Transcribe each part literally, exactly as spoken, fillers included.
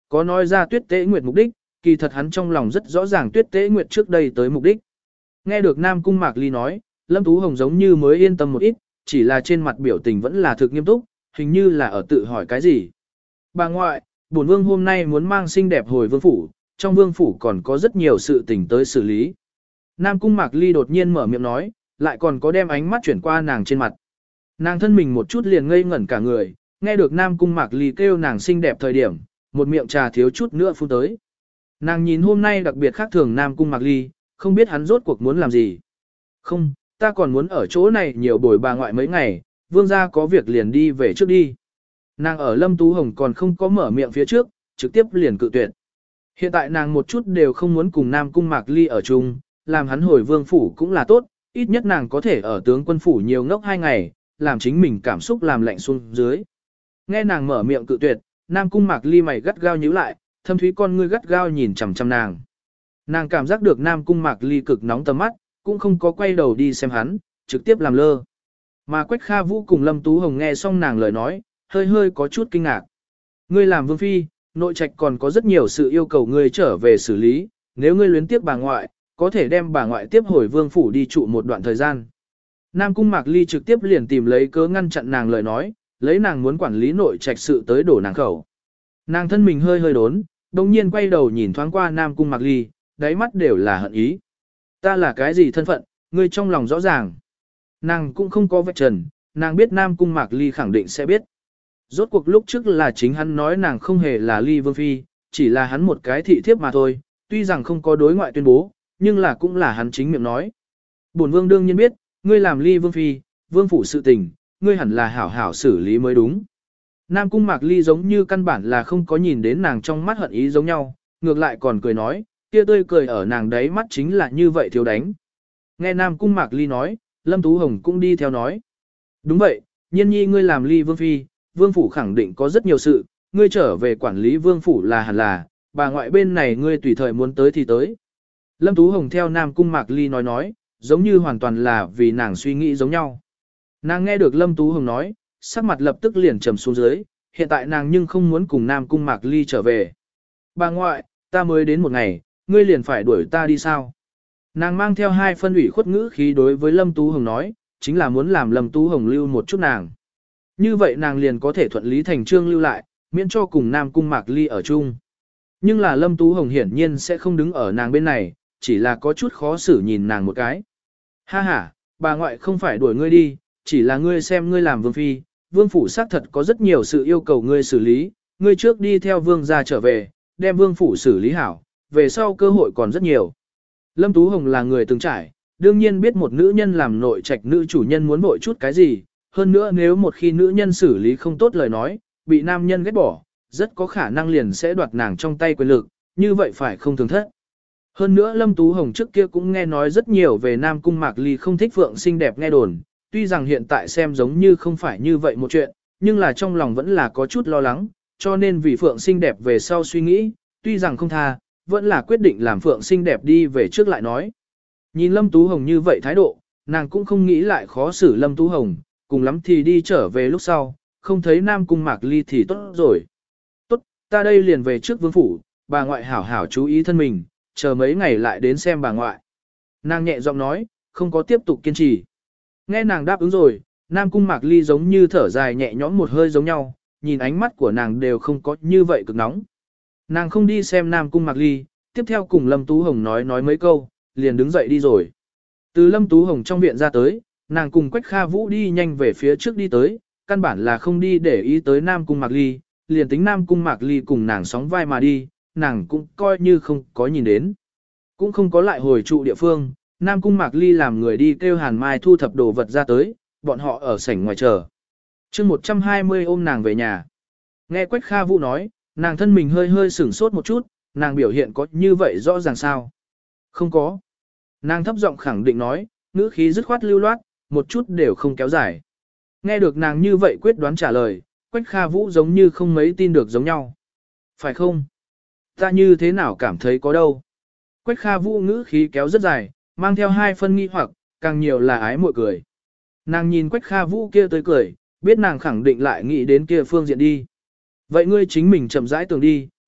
Có nói ra Tuyết Tế Nguyệt mục đích, kỳ thật hắn trong lòng rất rõ ràng Tuyết Tế Nguyệt trước đây tới mục đích. Nghe được Nam Cung Mạc Ly nói, Lâm Tú Hồng giống như mới yên tâm một ít, chỉ là trên mặt biểu tình vẫn là thực nghiêm túc, hình như là ở tự hỏi cái gì. Bà ngoại, bổn vương hôm nay muốn mang xinh đẹp hồi vương phủ, trong vương phủ còn có rất nhiều sự tình tới xử lý. Nam Cung Mạc Ly đột nhiên mở miệng nói, lại còn có đem ánh mắt chuyển qua nàng trên mặt. Nàng thân mình một chút liền ngây ngẩn cả người, nghe được Nam Cung Mạc Ly kêu nàng xinh đẹp thời điểm, một miệng trà thiếu chút nữa phun tới. Nàng nhìn hôm nay đặc biệt khác thường Nam Cung Mạc Ly, không biết hắn rốt cuộc muốn làm gì. Không, ta còn muốn ở chỗ này nhiều bồi bà ngoại mấy ngày, vương gia có việc liền đi về trước đi. Nàng ở Lâm Tú Hồng còn không có mở miệng phía trước, trực tiếp liền cự tuyệt. Hiện tại nàng một chút đều không muốn cùng Nam Cung Mạc Ly ở chung, làm hắn hồi vương phủ cũng là tốt, ít nhất nàng có thể ở tướng quân phủ nhiều ngốc hai ngày, làm chính mình cảm xúc làm lạnh xuống dưới. Nghe nàng mở miệng cự tuyệt, Nam Cung Mạc Ly mày gắt gao nhíu lại, thâm thúy con ngươi gắt gao nhìn chằm chằm nàng. Nàng cảm giác được Nam Cung Mạc Ly cực nóng tầm mắt, cũng không có quay đầu đi xem hắn, trực tiếp làm lơ. Mà Quách Kha Vũ cùng Lâm Tú Hồng nghe xong nàng lời nói, hơi hơi có chút kinh ngạc. Ngươi làm vương phi, nội trạch còn có rất nhiều sự yêu cầu ngươi trở về xử lý, nếu ngươi luyến tiếc bà ngoại, có thể đem bà ngoại tiếp hồi vương phủ đi trụ một đoạn thời gian. Nam Cung Mạc Ly trực tiếp liền tìm lấy cớ ngăn chặn nàng lời nói, lấy nàng muốn quản lý nội trạch sự tới đổ nàng khẩu. Nàng thân mình hơi hơi đốn, đồng nhiên quay đầu nhìn thoáng qua Nam Cung Mạc Ly, đáy mắt đều là hận ý. Ta là cái gì thân phận, ngươi trong lòng rõ ràng. Nàng cũng không có vạch trần, nàng biết Nam Cung Mạc Ly khẳng định sẽ biết. Rốt cuộc lúc trước là chính hắn nói nàng không hề là Ly Vương Phi, chỉ là hắn một cái thị thiếp mà thôi, tuy rằng không có đối ngoại tuyên bố, nhưng là cũng là hắn chính miệng nói. Bổn Vương đương nhiên biết, ngươi làm Ly Vương Phi, Vương phủ sự tình, ngươi hẳn là hảo hảo xử lý mới đúng. Nam Cung Mạc Ly giống như căn bản là không có nhìn đến nàng trong mắt hận ý giống nhau, ngược lại còn cười nói, kia tươi cười ở nàng đấy mắt chính là như vậy thiếu đánh. Nghe Nam Cung Mạc Ly nói, Lâm Tú Hồng cũng đi theo nói. Đúng vậy, nhiên nhi ngươi làm Ly Vương Phi, Vương phủ khẳng định có rất nhiều sự, ngươi trở về quản lý Vương phủ là hẳn là, bà ngoại bên này ngươi tùy thời muốn tới thì tới. Lâm Tú Hồng theo Nam Cung Mạc Ly nói nói, giống như hoàn toàn là vì nàng suy nghĩ giống nhau. Nàng nghe được Lâm Tú Hồng nói, sắc mặt lập tức liền trầm xuống dưới, hiện tại nàng nhưng không muốn cùng Nam Cung Mạc Ly trở về. Bà ngoại, ta mới đến một ngày, ngươi liền phải đuổi ta đi sao? Nàng mang theo hai phân ủy khuất ngữ khí đối với Lâm Tú Hồng nói, chính là muốn làm Lâm Tú Hồng lưu một chút nàng. Như vậy nàng liền có thể thuận lý thành trương lưu lại, miễn cho cùng Nam Cung Mạc Ly ở chung. Nhưng là Lâm Tú Hồng hiển nhiên sẽ không đứng ở nàng bên này, chỉ là có chút khó xử nhìn nàng một cái. Ha ha, bà ngoại không phải đuổi ngươi đi, chỉ là ngươi xem ngươi làm vương phi, vương phủ xác thật có rất nhiều sự yêu cầu ngươi xử lý, ngươi trước đi theo vương gia trở về, đem vương phủ xử lý hảo, về sau cơ hội còn rất nhiều. Lâm Tú Hồng là người từng trải, đương nhiên biết một nữ nhân làm nội trạch nữ chủ nhân muốn vội chút cái gì, hơn nữa nếu một khi nữ nhân xử lý không tốt lời nói, bị nam nhân ghét bỏ, rất có khả năng liền sẽ đoạt nàng trong tay quyền lực, như vậy phải không thường thất. Hơn nữa Lâm Tú Hồng trước kia cũng nghe nói rất nhiều về Nam Cung Mạc Ly không thích Phượng xinh đẹp nghe đồn, tuy rằng hiện tại xem giống như không phải như vậy một chuyện, nhưng là trong lòng vẫn là có chút lo lắng, cho nên vì Phượng xinh đẹp về sau suy nghĩ, tuy rằng không tha, vẫn là quyết định làm Phượng xinh đẹp đi về trước lại nói. Nhìn Lâm Tú Hồng như vậy thái độ, nàng cũng không nghĩ lại khó xử Lâm Tú Hồng, cùng lắm thì đi trở về lúc sau, không thấy Nam Cung Mạc Ly thì tốt rồi. Tốt, ta đây liền về trước vương phủ, bà ngoại hảo hảo chú ý thân mình, chờ mấy ngày lại đến xem bà ngoại. Nàng nhẹ giọng nói, không có tiếp tục kiên trì. Nghe nàng đáp ứng rồi, Nam Cung Mạc Ly giống như thở dài nhẹ nhõm một hơi giống nhau, nhìn ánh mắt của nàng đều không có như vậy cực nóng. Nàng không đi xem Nam Cung Mạc Ly, tiếp theo cùng Lâm Tú Hồng nói nói mấy câu, liền đứng dậy đi rồi. Từ Lâm Tú Hồng trong viện ra tới, nàng cùng Quách Kha Vũ đi nhanh về phía trước đi tới, căn bản là không đi để ý tới Nam Cung Mạc Ly, liền tính Nam Cung Mạc Ly cùng nàng sóng vai mà đi, nàng cũng coi như không có nhìn đến. Cũng không có lại hồi trụ địa phương, Nam Cung Mạc Ly làm người đi kêu Hàn Mai thu thập đồ vật ra tới, bọn họ ở sảnh ngoài chờ. chương một trăm hai mươi ôm nàng về nhà. Nghe Quách Kha Vũ nói, nàng thân mình hơi hơi sửng sốt một chút, nàng biểu hiện có như vậy rõ ràng sao? Không có. Nàng thấp giọng khẳng định nói, ngữ khí dứt khoát lưu loát, một chút đều không kéo dài. Nghe được nàng như vậy quyết đoán trả lời, Quách Kha Vũ giống như không mấy tin được giống nhau. Phải không? Ta như thế nào cảm thấy có đâu? Quách Kha Vũ ngữ khí kéo rất dài, mang theo hai phân nghi hoặc, càng nhiều là ái muội cười. Nàng nhìn Quách Kha Vũ kia tới cười, biết nàng khẳng định lại nghĩ đến kia phương diện đi. Vậy ngươi chính mình chậm rãi tưởng đi,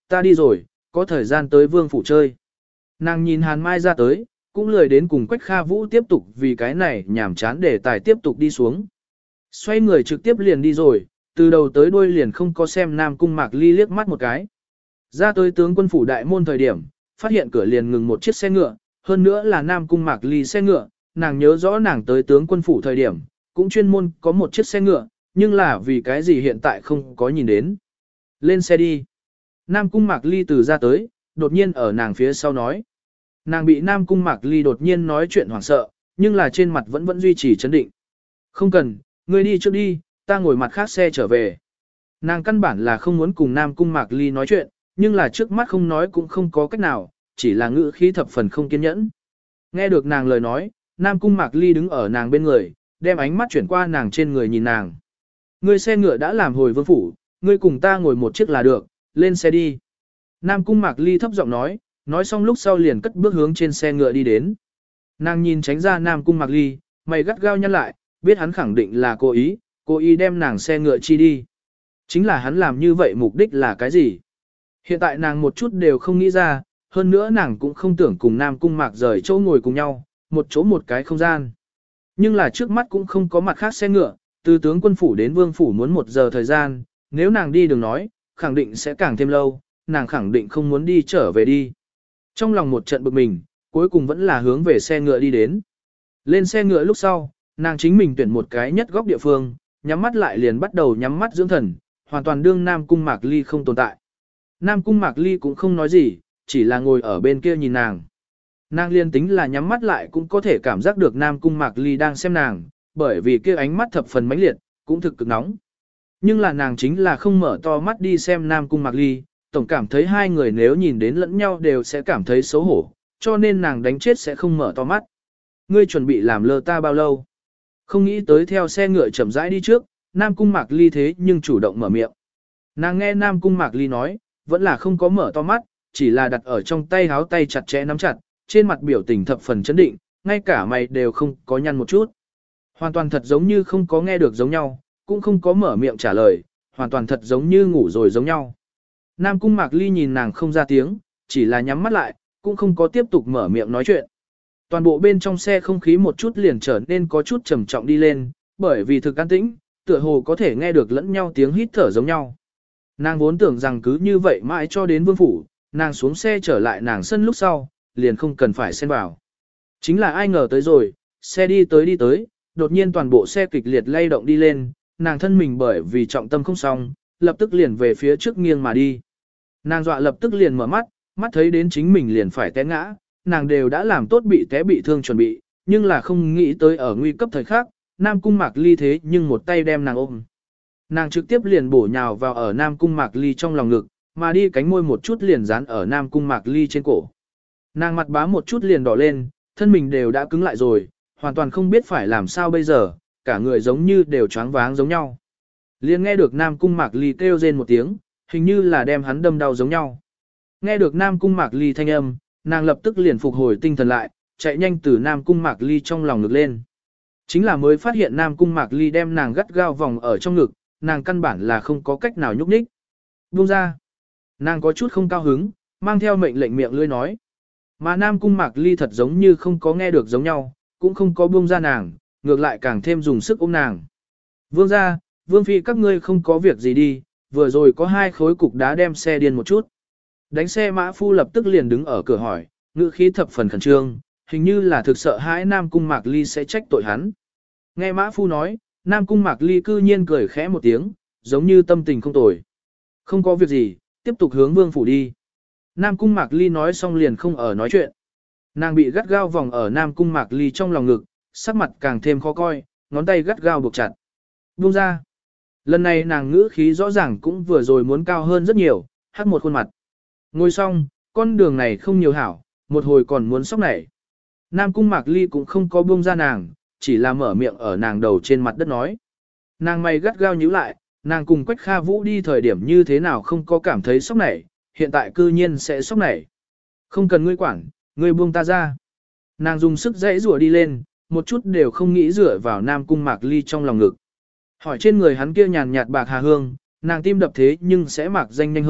ta đi rồi, có thời gian tới vương phủ chơi. Nàng nhìn Hàn Mai ra tới, cũng lười đến cùng Quách Kha Vũ tiếp tục vì cái này nhảm chán để tài tiếp tục đi xuống. Xoay người trực tiếp liền đi rồi, từ đầu tới đuôi liền không có xem Nam Cung Mạc Ly liếc mắt một cái. Ra tới tướng quân phủ đại môn thời điểm, phát hiện cửa liền ngừng một chiếc xe ngựa, hơn nữa là Nam Cung Mạc Ly xe ngựa, nàng nhớ rõ nàng tới tướng quân phủ thời điểm, cũng chuyên môn có một chiếc xe ngựa, nhưng là vì cái gì hiện tại không có nhìn đến. Lên xe đi. Nam Cung Mạc Ly từ ra tới, đột nhiên ở nàng phía sau nói. Nàng bị Nam Cung Mạc Ly đột nhiên nói chuyện hoảng sợ, nhưng là trên mặt vẫn vẫn duy trì chấn định. Không cần, ngươi đi trước đi, ta ngồi mặt khác xe trở về. Nàng căn bản là không muốn cùng Nam Cung Mạc Ly nói chuyện, nhưng là trước mắt không nói cũng không có cách nào, chỉ là ngữ khí thập phần không kiên nhẫn. Nghe được nàng lời nói, Nam Cung Mạc Ly đứng ở nàng bên người, đem ánh mắt chuyển qua nàng trên người nhìn nàng. Ngươi xe ngựa đã làm hồi vương phủ, ngươi cùng ta ngồi một chiếc là được, lên xe đi. Nam Cung Mạc Ly thấp giọng nói, nói xong lúc sau liền cất bước hướng trên xe ngựa đi đến. Nàng nhìn tránh ra Nam Cung Mạc Ly, mày gắt gao nhăn lại, biết hắn khẳng định là cố ý, cố ý đem nàng xe ngựa chi đi. Chính là hắn làm như vậy mục đích là cái gì? Hiện tại nàng một chút đều không nghĩ ra, hơn nữa nàng cũng không tưởng cùng Nam Cung Mạc rời chỗ ngồi cùng nhau, một chỗ một cái không gian. Nhưng là trước mắt cũng không có mặt khác xe ngựa, từ tướng quân phủ đến vương phủ muốn một giờ thời gian, nếu nàng đi đường nói, khẳng định sẽ càng thêm lâu, nàng khẳng định không muốn đi trở về đi. Trong lòng một trận bực mình, cuối cùng vẫn là hướng về xe ngựa đi đến. Lên xe ngựa lúc sau, nàng chính mình tuyển một cái nhất góc địa phương, nhắm mắt lại liền bắt đầu nhắm mắt dưỡng thần, hoàn toàn đương Nam Cung Mạc Ly không tồn tại. Nam Cung Mạc Ly cũng không nói gì, chỉ là ngồi ở bên kia nhìn nàng. Nàng liên tính là nhắm mắt lại cũng có thể cảm giác được Nam Cung Mạc Ly đang xem nàng, bởi vì kia ánh mắt thập phần mãnh liệt, cũng thực cực nóng. Nhưng là nàng chính là không mở to mắt đi xem Nam Cung Mạc Ly, tổng cảm thấy hai người nếu nhìn đến lẫn nhau đều sẽ cảm thấy xấu hổ, cho nên nàng đánh chết sẽ không mở to mắt. Ngươi chuẩn bị làm lơ ta bao lâu? Không nghĩ tới theo xe ngựa chậm rãi đi trước, Nam Cung Mạc Ly thế nhưng chủ động mở miệng. Nàng nghe Nam Cung Mạc Ly nói, vẫn là không có mở to mắt, chỉ là đặt ở trong tay háo tay chặt chẽ nắm chặt, trên mặt biểu tình thập phần chấn định, ngay cả mày đều không có nhăn một chút. Hoàn toàn thật giống như không có nghe được giống nhau, cũng không có mở miệng trả lời, hoàn toàn thật giống như ngủ rồi giống nhau. Nam Cung Mạc Ly nhìn nàng không ra tiếng, chỉ là nhắm mắt lại, cũng không có tiếp tục mở miệng nói chuyện. Toàn bộ bên trong xe không khí một chút liền trở nên có chút trầm trọng đi lên, bởi vì thực an tĩnh, tựa hồ có thể nghe được lẫn nhau tiếng hít thở giống nhau. Nàng vốn tưởng rằng cứ như vậy mãi cho đến vương phủ, nàng xuống xe trở lại nàng sân lúc sau, liền không cần phải xen vào. Chính là ai ngờ tới rồi, xe đi tới đi tới, đột nhiên toàn bộ xe kịch liệt lay động đi lên, nàng thân mình bởi vì trọng tâm không xong, lập tức liền về phía trước nghiêng mà đi. Nàng dọa lập tức liền mở mắt, mắt thấy đến chính mình liền phải té ngã, nàng đều đã làm tốt bị té bị thương chuẩn bị, nhưng là không nghĩ tới ở nguy cấp thời khắc, Nam Cung Mạc Ly thế nhưng một tay đem nàng ôm. Nàng trực tiếp liền bổ nhào vào ở Nam Cung Mạc Ly trong lòng ngực, mà đi cánh môi một chút liền dán ở Nam Cung Mạc Ly trên cổ. Nàng mặt bá một chút liền đỏ lên, thân mình đều đã cứng lại rồi, hoàn toàn không biết phải làm sao bây giờ, cả người giống như đều choáng váng giống nhau. Liền nghe được Nam Cung Mạc Ly kêu rên một tiếng, hình như là đem hắn đâm đau giống nhau. Nghe được Nam Cung Mạc Ly thanh âm, nàng lập tức liền phục hồi tinh thần lại, chạy nhanh từ Nam Cung Mạc Ly trong lòng ngực lên. Chính là mới phát hiện Nam Cung Mạc Ly đem nàng gắt gao vòng ở trong ngực, nàng căn bản là không có cách nào nhúc nhích. Buông ra. Nàng có chút không cao hứng, mang theo mệnh lệnh miệng lưỡi nói. Mà Nam Cung Mạc Ly thật giống như không có nghe được giống nhau, cũng không có buông ra nàng, ngược lại càng thêm dùng sức ôm nàng. Vương ra, Vương Phi các ngươi không có việc gì đi, vừa rồi có hai khối cục đá đem xe điên một chút. Đánh xe mã phu lập tức liền đứng ở cửa hỏi, ngữ khí thập phần khẩn trương, hình như là thực sợ hãi Nam Cung Mạc Ly sẽ trách tội hắn. Nghe mã phu nói, Nam Cung Mạc Ly cư nhiên cười khẽ một tiếng, giống như tâm tình không tồi. Không có việc gì, tiếp tục hướng vương phủ đi. Nam Cung Mạc Ly nói xong liền không ở nói chuyện. Nàng bị gắt gao vòng ở Nam Cung Mạc Ly trong lòng ngực, sắc mặt càng thêm khó coi, ngón tay gắt gao buộc chặt. Buông ra. Lần này nàng ngữ khí rõ ràng cũng vừa rồi muốn cao hơn rất nhiều, hắt một khuôn mặt. Ngồi xong, con đường này không nhiều hảo, một hồi còn muốn sóc nảy. Nam Cung Mạc Ly cũng không có buông ra nàng, chỉ là mở miệng ở nàng đầu trên mặt đất nói. Nàng mày gắt gao nhíu lại, nàng cùng Quách Kha Vũ đi thời điểm như thế nào không có cảm thấy sốc nảy, hiện tại cư nhiên sẽ sốc nảy. Không cần ngươi quản, ngươi buông ta ra. Nàng dùng sức dãy rủa đi lên, một chút đều không nghĩ rửa vào Nam Cung Mạc Ly trong lòng ngực. Hỏi trên người hắn kia nhàn nhạt bạc hà hương, nàng tim đập thế nhưng sẽ mạc danh nhanh hơn,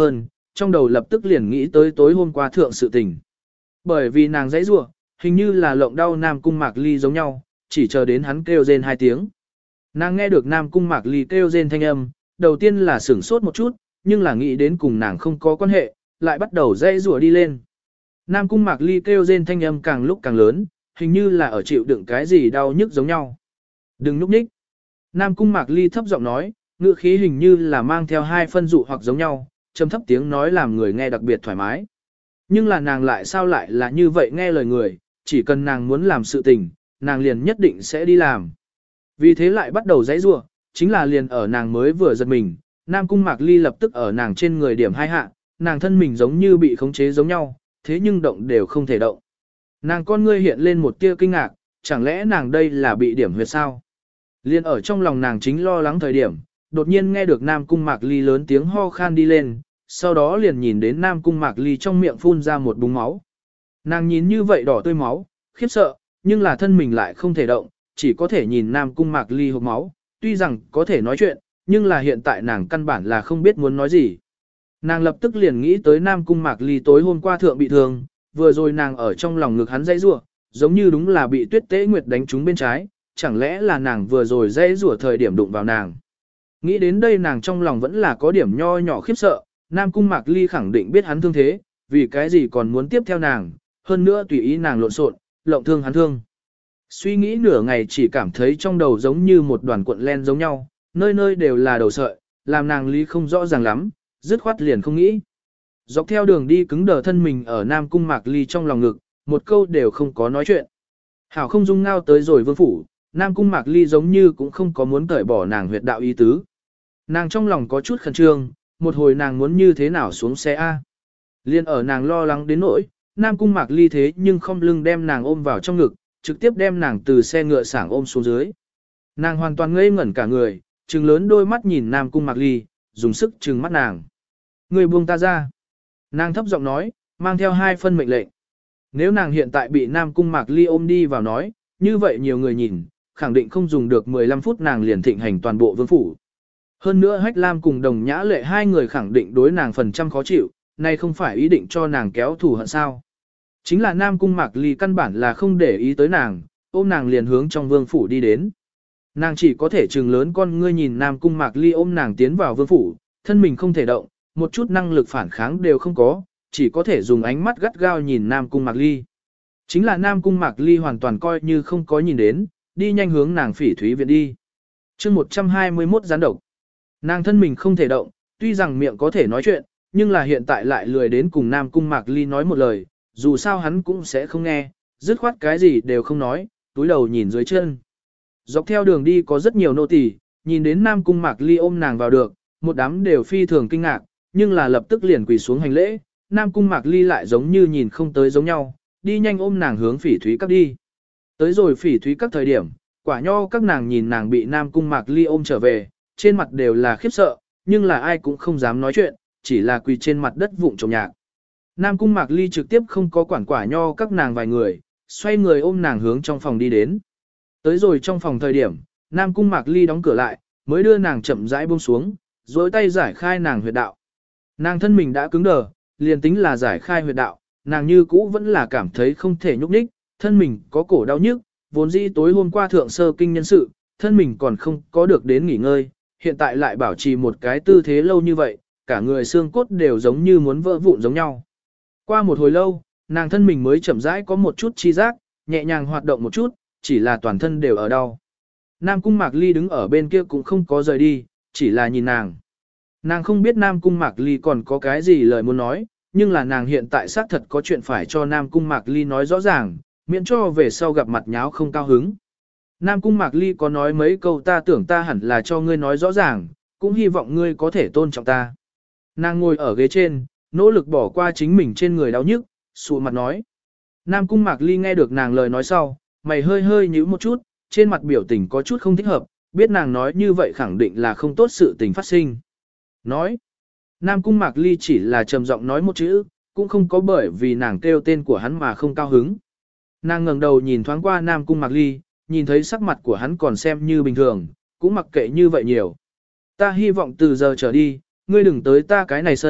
trong đầu lập tức liền nghĩ tới tối hôm qua thượng sự tình. Bởi vì nàng dãy rủa, hình như là lộng đau Nam Cung Mạc Ly giống nhau, chỉ chờ đến hắn kêu rên hai tiếng. Nàng nghe được Nam Cung Mạc Ly kêu rên thanh âm, đầu tiên là sửng sốt một chút, nhưng là nghĩ đến cùng nàng không có quan hệ, lại bắt đầu dãy rủa đi lên. Nam Cung Mạc Ly kêu rên thanh âm càng lúc càng lớn, hình như là ở chịu đựng cái gì đau nhức giống nhau. Đừng núp ních. Nam Cung Mạc Ly thấp giọng nói, ngữ khí hình như là mang theo hai phân dụ hoặc giống nhau, trầm thấp tiếng nói làm người nghe đặc biệt thoải mái. Nhưng là nàng lại sao lại là như vậy nghe lời người, chỉ cần nàng muốn làm sự tình, nàng liền nhất định sẽ đi làm. Vì thế lại bắt đầu giãy giụa, chính là liền ở nàng mới vừa giật mình, Nam Cung Mạc Ly lập tức ở nàng trên người điểm hai hạ, nàng thân mình giống như bị khống chế giống nhau, thế nhưng động đều không thể động. Nàng con ngươi hiện lên một tia kinh ngạc, chẳng lẽ nàng đây là bị điểm huyệt sao? Liên ở trong lòng nàng chính lo lắng thời điểm, đột nhiên nghe được Nam Cung Mạc Ly lớn tiếng ho khan đi lên, sau đó liền nhìn đến Nam Cung Mạc Ly trong miệng phun ra một búng máu. Nàng nhìn như vậy đỏ tươi máu, khiếp sợ, nhưng là thân mình lại không thể động, chỉ có thể nhìn Nam Cung Mạc Ly hộc máu, tuy rằng có thể nói chuyện, nhưng là hiện tại nàng căn bản là không biết muốn nói gì. Nàng lập tức liền nghĩ tới Nam Cung Mạc Ly tối hôm qua thượng bị thương, vừa rồi nàng ở trong lòng ngực hắn dãy rủa, giống như đúng là bị Tuyết Tế Nguyệt đánh trúng bên trái, chẳng lẽ là nàng vừa rồi dãy rủa thời điểm đụng vào nàng. Nghĩ đến đây nàng trong lòng vẫn là có điểm nho nhỏ khiếp sợ, Nam Cung Mạc Ly khẳng định biết hắn thương thế, vì cái gì còn muốn tiếp theo nàng, hơn nữa tùy ý nàng lộn xộn, lộng thương hắn thương. Suy nghĩ nửa ngày chỉ cảm thấy trong đầu giống như một đoàn cuộn len giống nhau, nơi nơi đều là đầu sợi, làm nàng lý không rõ ràng lắm, dứt khoát liền không nghĩ. Dọc theo đường đi cứng đờ thân mình ở Nam Cung Mạc Ly trong lòng ngực, một câu đều không có nói chuyện. Hảo không dung ngao tới rồi vương phủ, Nam Cung Mạc Ly giống như cũng không có muốn cởi bỏ nàng huyệt đạo ý tứ. Nàng trong lòng có chút khẩn trương, một hồi nàng muốn như thế nào xuống xe A. Liên ở nàng lo lắng đến nỗi, Nam Cung Mạc Ly thế nhưng không lưng đem nàng ôm vào trong ngực, trực tiếp đem nàng từ xe ngựa sảng ôm xuống dưới. Nàng hoàn toàn ngây ngẩn cả người, trừng lớn đôi mắt nhìn Nam Cung Mạc Ly, dùng sức trừng mắt nàng. Người buông ta ra. Nàng thấp giọng nói, mang theo hai phân mệnh lệnh. Nếu nàng hiện tại bị Nam Cung Mạc Ly ôm đi vào nói, như vậy nhiều người nhìn, khẳng định không dùng được mười lăm phút nàng liền thịnh hành toàn bộ vương phủ. Hơn nữa Hách Lam cùng Đồng Nhã Lệ hai người khẳng định đối nàng phần trăm khó chịu, nay không phải ý định cho nàng kéo thù hận sao. Chính là Nam Cung Mạc Ly căn bản là không để ý tới nàng, ôm nàng liền hướng trong vương phủ đi đến. Nàng chỉ có thể trừng lớn con ngươi nhìn Nam Cung Mạc Ly ôm nàng tiến vào vương phủ, thân mình không thể động, một chút năng lực phản kháng đều không có, chỉ có thể dùng ánh mắt gắt gao nhìn Nam Cung Mạc Ly. Chính là Nam Cung Mạc Ly hoàn toàn coi như không có nhìn đến, đi nhanh hướng nàng Phỉ Thúy viện đi. chương một trăm hai mươi mốt gián độc. Nàng thân mình không thể động, tuy rằng miệng có thể nói chuyện, nhưng là hiện tại lại lười đến cùng Nam Cung Mạc Ly nói một lời, dù sao hắn cũng sẽ không nghe, dứt khoát cái gì đều không nói, túi đầu nhìn dưới chân. Dọc theo đường đi có rất nhiều nô tỳ, nhìn đến Nam Cung Mạc Ly ôm nàng vào được, một đám đều phi thường kinh ngạc, nhưng là lập tức liền quỳ xuống hành lễ, Nam Cung Mạc Ly lại giống như nhìn không tới giống nhau, đi nhanh ôm nàng hướng Phỉ Thúy các đi. Tới rồi Phỉ Thúy các thời điểm, quả nho các nàng nhìn nàng bị Nam Cung Mạc Ly ôm trở về, trên mặt đều là khiếp sợ, nhưng là ai cũng không dám nói chuyện, chỉ là quỳ trên mặt đất vụng trồng nhạc. Nam Cung Mạc Ly trực tiếp không có quản quả nho các nàng vài người, xoay người ôm nàng hướng trong phòng đi đến. Tới rồi trong phòng thời điểm, Nam Cung Mạc Ly đóng cửa lại, mới đưa nàng chậm rãi buông xuống, dối tay giải khai nàng huyệt đạo. Nàng thân mình đã cứng đờ, liền tính là giải khai huyệt đạo, nàng như cũ vẫn là cảm thấy không thể nhúc nhích, thân mình có cổ đau nhức, vốn dĩ tối hôm qua thượng sơ kinh nhân sự, thân mình còn không có được đến nghỉ ngơi, hiện tại lại bảo trì một cái tư thế lâu như vậy, cả người xương cốt đều giống như muốn vỡ vụn giống nhau. Qua một hồi lâu, nàng thân mình mới chậm rãi có một chút chi giác, nhẹ nhàng hoạt động một chút, chỉ là toàn thân đều ở đau. Nam Cung Mạc Ly đứng ở bên kia cũng không có rời đi, chỉ là nhìn nàng. Nàng không biết Nam Cung Mạc Ly còn có cái gì lời muốn nói, nhưng là nàng hiện tại xác thật có chuyện phải cho Nam Cung Mạc Ly nói rõ ràng, miễn cho về sau gặp mặt nháo không cao hứng. Nam Cung Mạc Ly có nói mấy câu ta tưởng ta hẳn là cho ngươi nói rõ ràng, cũng hy vọng ngươi có thể tôn trọng ta. Nàng ngồi ở ghế trên, nỗ lực bỏ qua chính mình trên người đau nhức, sụ mặt nói. Nam Cung Mạc Ly nghe được nàng lời nói sau, mày hơi hơi nhíu một chút, trên mặt biểu tình có chút không thích hợp, biết nàng nói như vậy khẳng định là không tốt sự tình phát sinh. Nói. Nam Cung Mạc Ly chỉ là trầm giọng nói một chữ, cũng không có bởi vì nàng kêu tên của hắn mà không cao hứng. Nàng ngẩng đầu nhìn thoáng qua Nam Cung Mạc Ly, nhìn thấy sắc mặt của hắn còn xem như bình thường, cũng mặc kệ như vậy nhiều. Ta hy vọng từ giờ trở đi, ngươi đừng tới ta cái này sân,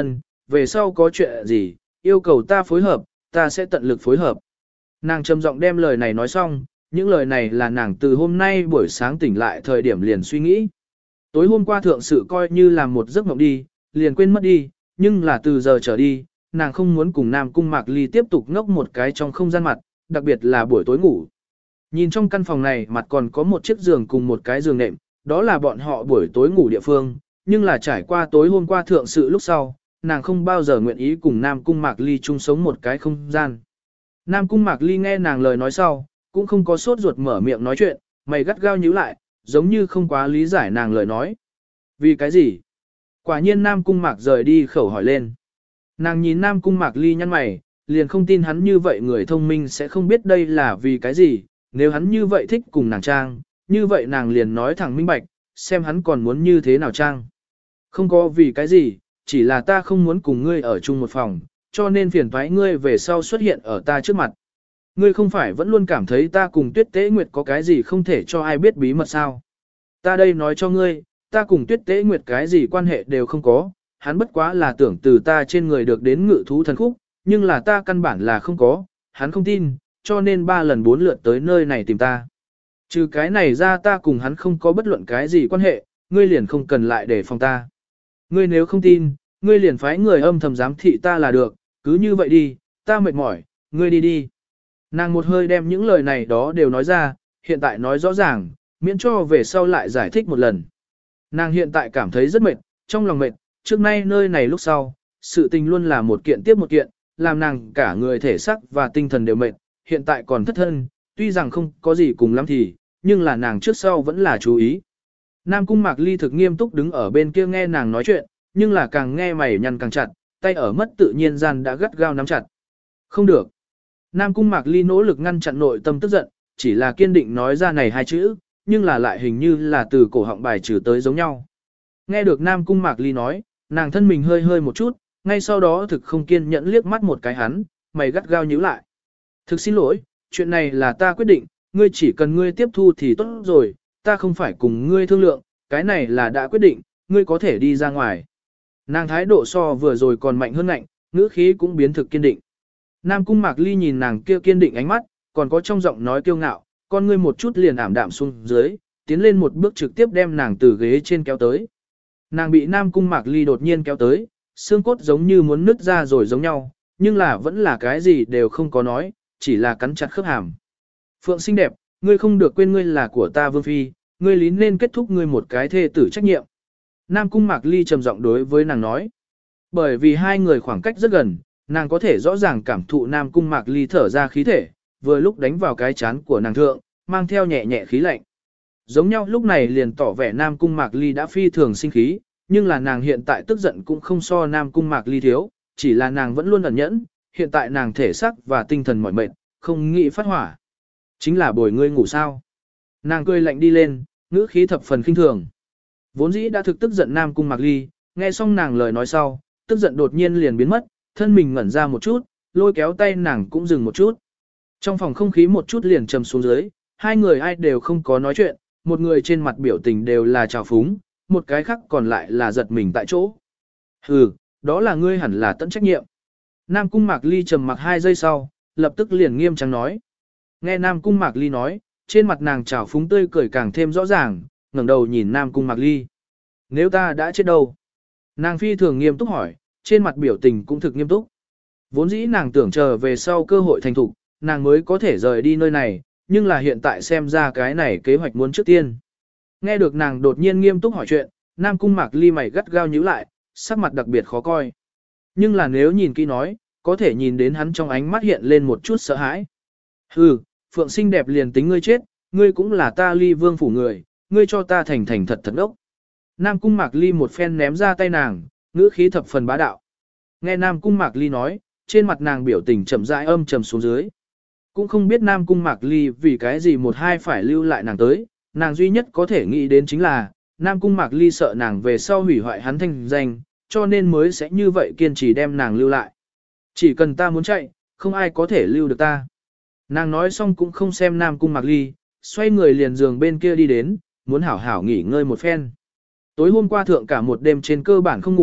về sau có chuyện gì, yêu cầu ta phối hợp, ta sẽ tận lực phối hợp. Nàng trầm giọng đem lời này nói xong, những lời này là nàng từ hôm nay buổi sáng tỉnh lại thời điểm liền suy nghĩ. Tối hôm qua thượng sự coi như là một giấc mộng đi, liền quên mất đi, nhưng là từ giờ trở đi, nàng không muốn cùng Nam Cung Mạc Ly tiếp tục ngốc một cái trong không gian mặt, đặc biệt là buổi tối ngủ. Nhìn trong căn phòng này mặt còn có một chiếc giường cùng một cái giường nệm, đó là bọn họ buổi tối ngủ địa phương, nhưng là trải qua tối hôm qua thượng sự lúc sau, nàng không bao giờ nguyện ý cùng Nam Cung Mạc Ly chung sống một cái không gian. Nam Cung Mạc Ly nghe nàng lời nói sau, cũng không có sốt ruột mở miệng nói chuyện, mày gắt gao nhíu lại, giống như không quá lý giải nàng lời nói. Vì cái gì? Quả nhiên Nam Cung Mạc rời đi khẩu hỏi lên. Nàng nhìn Nam Cung Mạc Ly nhăn mày, liền không tin hắn như vậy người thông minh sẽ không biết đây là vì cái gì, nếu hắn như vậy thích cùng nàng trang, như vậy nàng liền nói thẳng minh bạch, xem hắn còn muốn như thế nào trang. Không có vì cái gì, chỉ là ta không muốn cùng ngươi ở chung một phòng, cho nên phiền toái ngươi về sau xuất hiện ở ta trước mặt. Ngươi không phải vẫn luôn cảm thấy ta cùng Tuyết Tế Nguyệt có cái gì không thể cho ai biết bí mật sao? Ta đây nói cho ngươi, ta cùng Tuyết Tế Nguyệt cái gì quan hệ đều không có, hắn bất quá là tưởng từ ta trên người được đến ngự thú thần khúc, nhưng là ta căn bản là không có, hắn không tin, cho nên ba lần bốn lượt tới nơi này tìm ta. Trừ cái này ra ta cùng hắn không có bất luận cái gì quan hệ, ngươi liền không cần lại để phòng ta. Ngươi nếu không tin, ngươi liền phái người âm thầm giám thị ta là được, cứ như vậy đi, ta mệt mỏi, ngươi đi đi. Nàng một hơi đem những lời này đó đều nói ra, hiện tại nói rõ ràng, miễn cho về sau lại giải thích một lần. Nàng hiện tại cảm thấy rất mệt, trong lòng mệt, trước nay nơi này lúc sau, sự tình luôn là một kiện tiếp một kiện, làm nàng cả người thể xác và tinh thần đều mệt, hiện tại còn thất thân, tuy rằng không có gì cùng lắm thì, nhưng là nàng trước sau vẫn là chú ý. Nam Cung Mạc Ly thực nghiêm túc đứng ở bên kia nghe nàng nói chuyện, nhưng là càng nghe mày nhăn càng chặt, tay ở mất tự nhiên gian đã gắt gao nắm chặt. Không được. Nam Cung Mạc Ly nỗ lực ngăn chặn nội tâm tức giận, chỉ là kiên định nói ra này hai chữ, nhưng là lại hình như là từ cổ họng bài trừ tới giống nhau. Nghe được Nam Cung Mạc Ly nói, nàng thân mình hơi hơi một chút, ngay sau đó thực không kiên nhẫn liếc mắt một cái hắn, mày gắt gao nhíu lại. Thực xin lỗi, chuyện này là ta quyết định, ngươi chỉ cần ngươi tiếp thu thì tốt rồi, ta không phải cùng ngươi thương lượng, cái này là đã quyết định, ngươi có thể đi ra ngoài. Nàng thái độ so vừa rồi còn mạnh hơn ngạnh, ngữ khí cũng biến thực kiên định. Nam Cung Mạc Ly nhìn nàng kia kiên định ánh mắt, còn có trong giọng nói kiêu ngạo, con ngươi một chút liền ảm đạm xuống dưới, tiến lên một bước trực tiếp đem nàng từ ghế trên kéo tới. Nàng bị Nam Cung Mạc Ly đột nhiên kéo tới, xương cốt giống như muốn nứt ra rồi giống nhau, nhưng là vẫn là cái gì đều không có nói, chỉ là cắn chặt khớp hàm. Phượng xinh đẹp, ngươi không được quên ngươi là của ta Vương Phi, ngươi lý nên kết thúc ngươi một cái thê tử trách nhiệm. Nam Cung Mạc Ly trầm giọng đối với nàng nói. Bởi vì hai người khoảng cách rất gần, nàng có thể rõ ràng cảm thụ Nam Cung Mạc Ly thở ra khí thể, vừa lúc đánh vào cái chán của nàng thượng, mang theo nhẹ nhẹ khí lạnh. Giống nhau lúc này liền tỏ vẻ Nam Cung Mạc Ly đã phi thường sinh khí, nhưng là nàng hiện tại tức giận cũng không so Nam Cung Mạc Ly thiếu, chỉ là nàng vẫn luôn ẩn nhẫn, hiện tại nàng thể xác và tinh thần mỏi mệt, không nghĩ phát hỏa. Chính là bồi ngươi ngủ sao. Nàng cười lạnh đi lên, ngữ khí thập phần khinh thường. Vốn dĩ đã thực tức giận Nam Cung Mạc Ly, nghe xong nàng lời nói sau, tức giận đột nhiên liền biến mất, thân mình ngẩn ra một chút, lôi kéo tay nàng cũng dừng một chút. Trong phòng không khí một chút liền trầm xuống dưới, hai người ai đều không có nói chuyện, một người trên mặt biểu tình đều là trào phúng, một cái khác còn lại là giật mình tại chỗ. Hừ, đó là ngươi hẳn là tận trách nhiệm. Nam Cung Mạc Ly trầm mặc hai giây sau, lập tức liền nghiêm trang nói. Nghe Nam Cung Mạc Ly nói, trên mặt nàng trào phúng tươi cười càng thêm rõ ràng, ngẩng đầu nhìn Nam Cung Mạc Ly. Nếu ta đã chết đâu? Nàng phi thường nghiêm túc hỏi, trên mặt biểu tình cũng thực nghiêm túc. Vốn dĩ nàng tưởng chờ về sau cơ hội thành thục, nàng mới có thể rời đi nơi này, nhưng là hiện tại xem ra cái này kế hoạch muốn trước tiên. Nghe được nàng đột nhiên nghiêm túc hỏi chuyện, Nam Cung Mạc Ly mày gắt gao nhíu lại, sắc mặt đặc biệt khó coi. Nhưng là nếu nhìn kỹ nói, có thể nhìn đến hắn trong ánh mắt hiện lên một chút sợ hãi. Hừ, Phượng xinh đẹp liền tính ngươi chết, ngươi cũng là ta Ly Vương phủ người, ngươi cho ta thành thành thật thật đốc. Nam Cung Mạc Ly một phen ném ra tay nàng, ngữ khí thập phần bá đạo. Nghe Nam Cung Mạc Ly nói, trên mặt nàng biểu tình chậm rãi âm trầm xuống dưới. Cũng không biết Nam Cung Mạc Ly vì cái gì một hai phải lưu lại nàng tới, nàng duy nhất có thể nghĩ đến chính là, Nam Cung Mạc Ly sợ nàng về sau hủy hoại hắn thanh danh, cho nên mới sẽ như vậy kiên trì đem nàng lưu lại. Chỉ cần ta muốn chạy, không ai có thể lưu được ta. Nàng nói xong cũng không xem Nam Cung Mạc Ly, xoay người liền giường bên kia đi đến, muốn hảo hảo nghỉ ngơi một phen. Tối hôm qua thượng cả một đêm trên cơ bản không ngủ,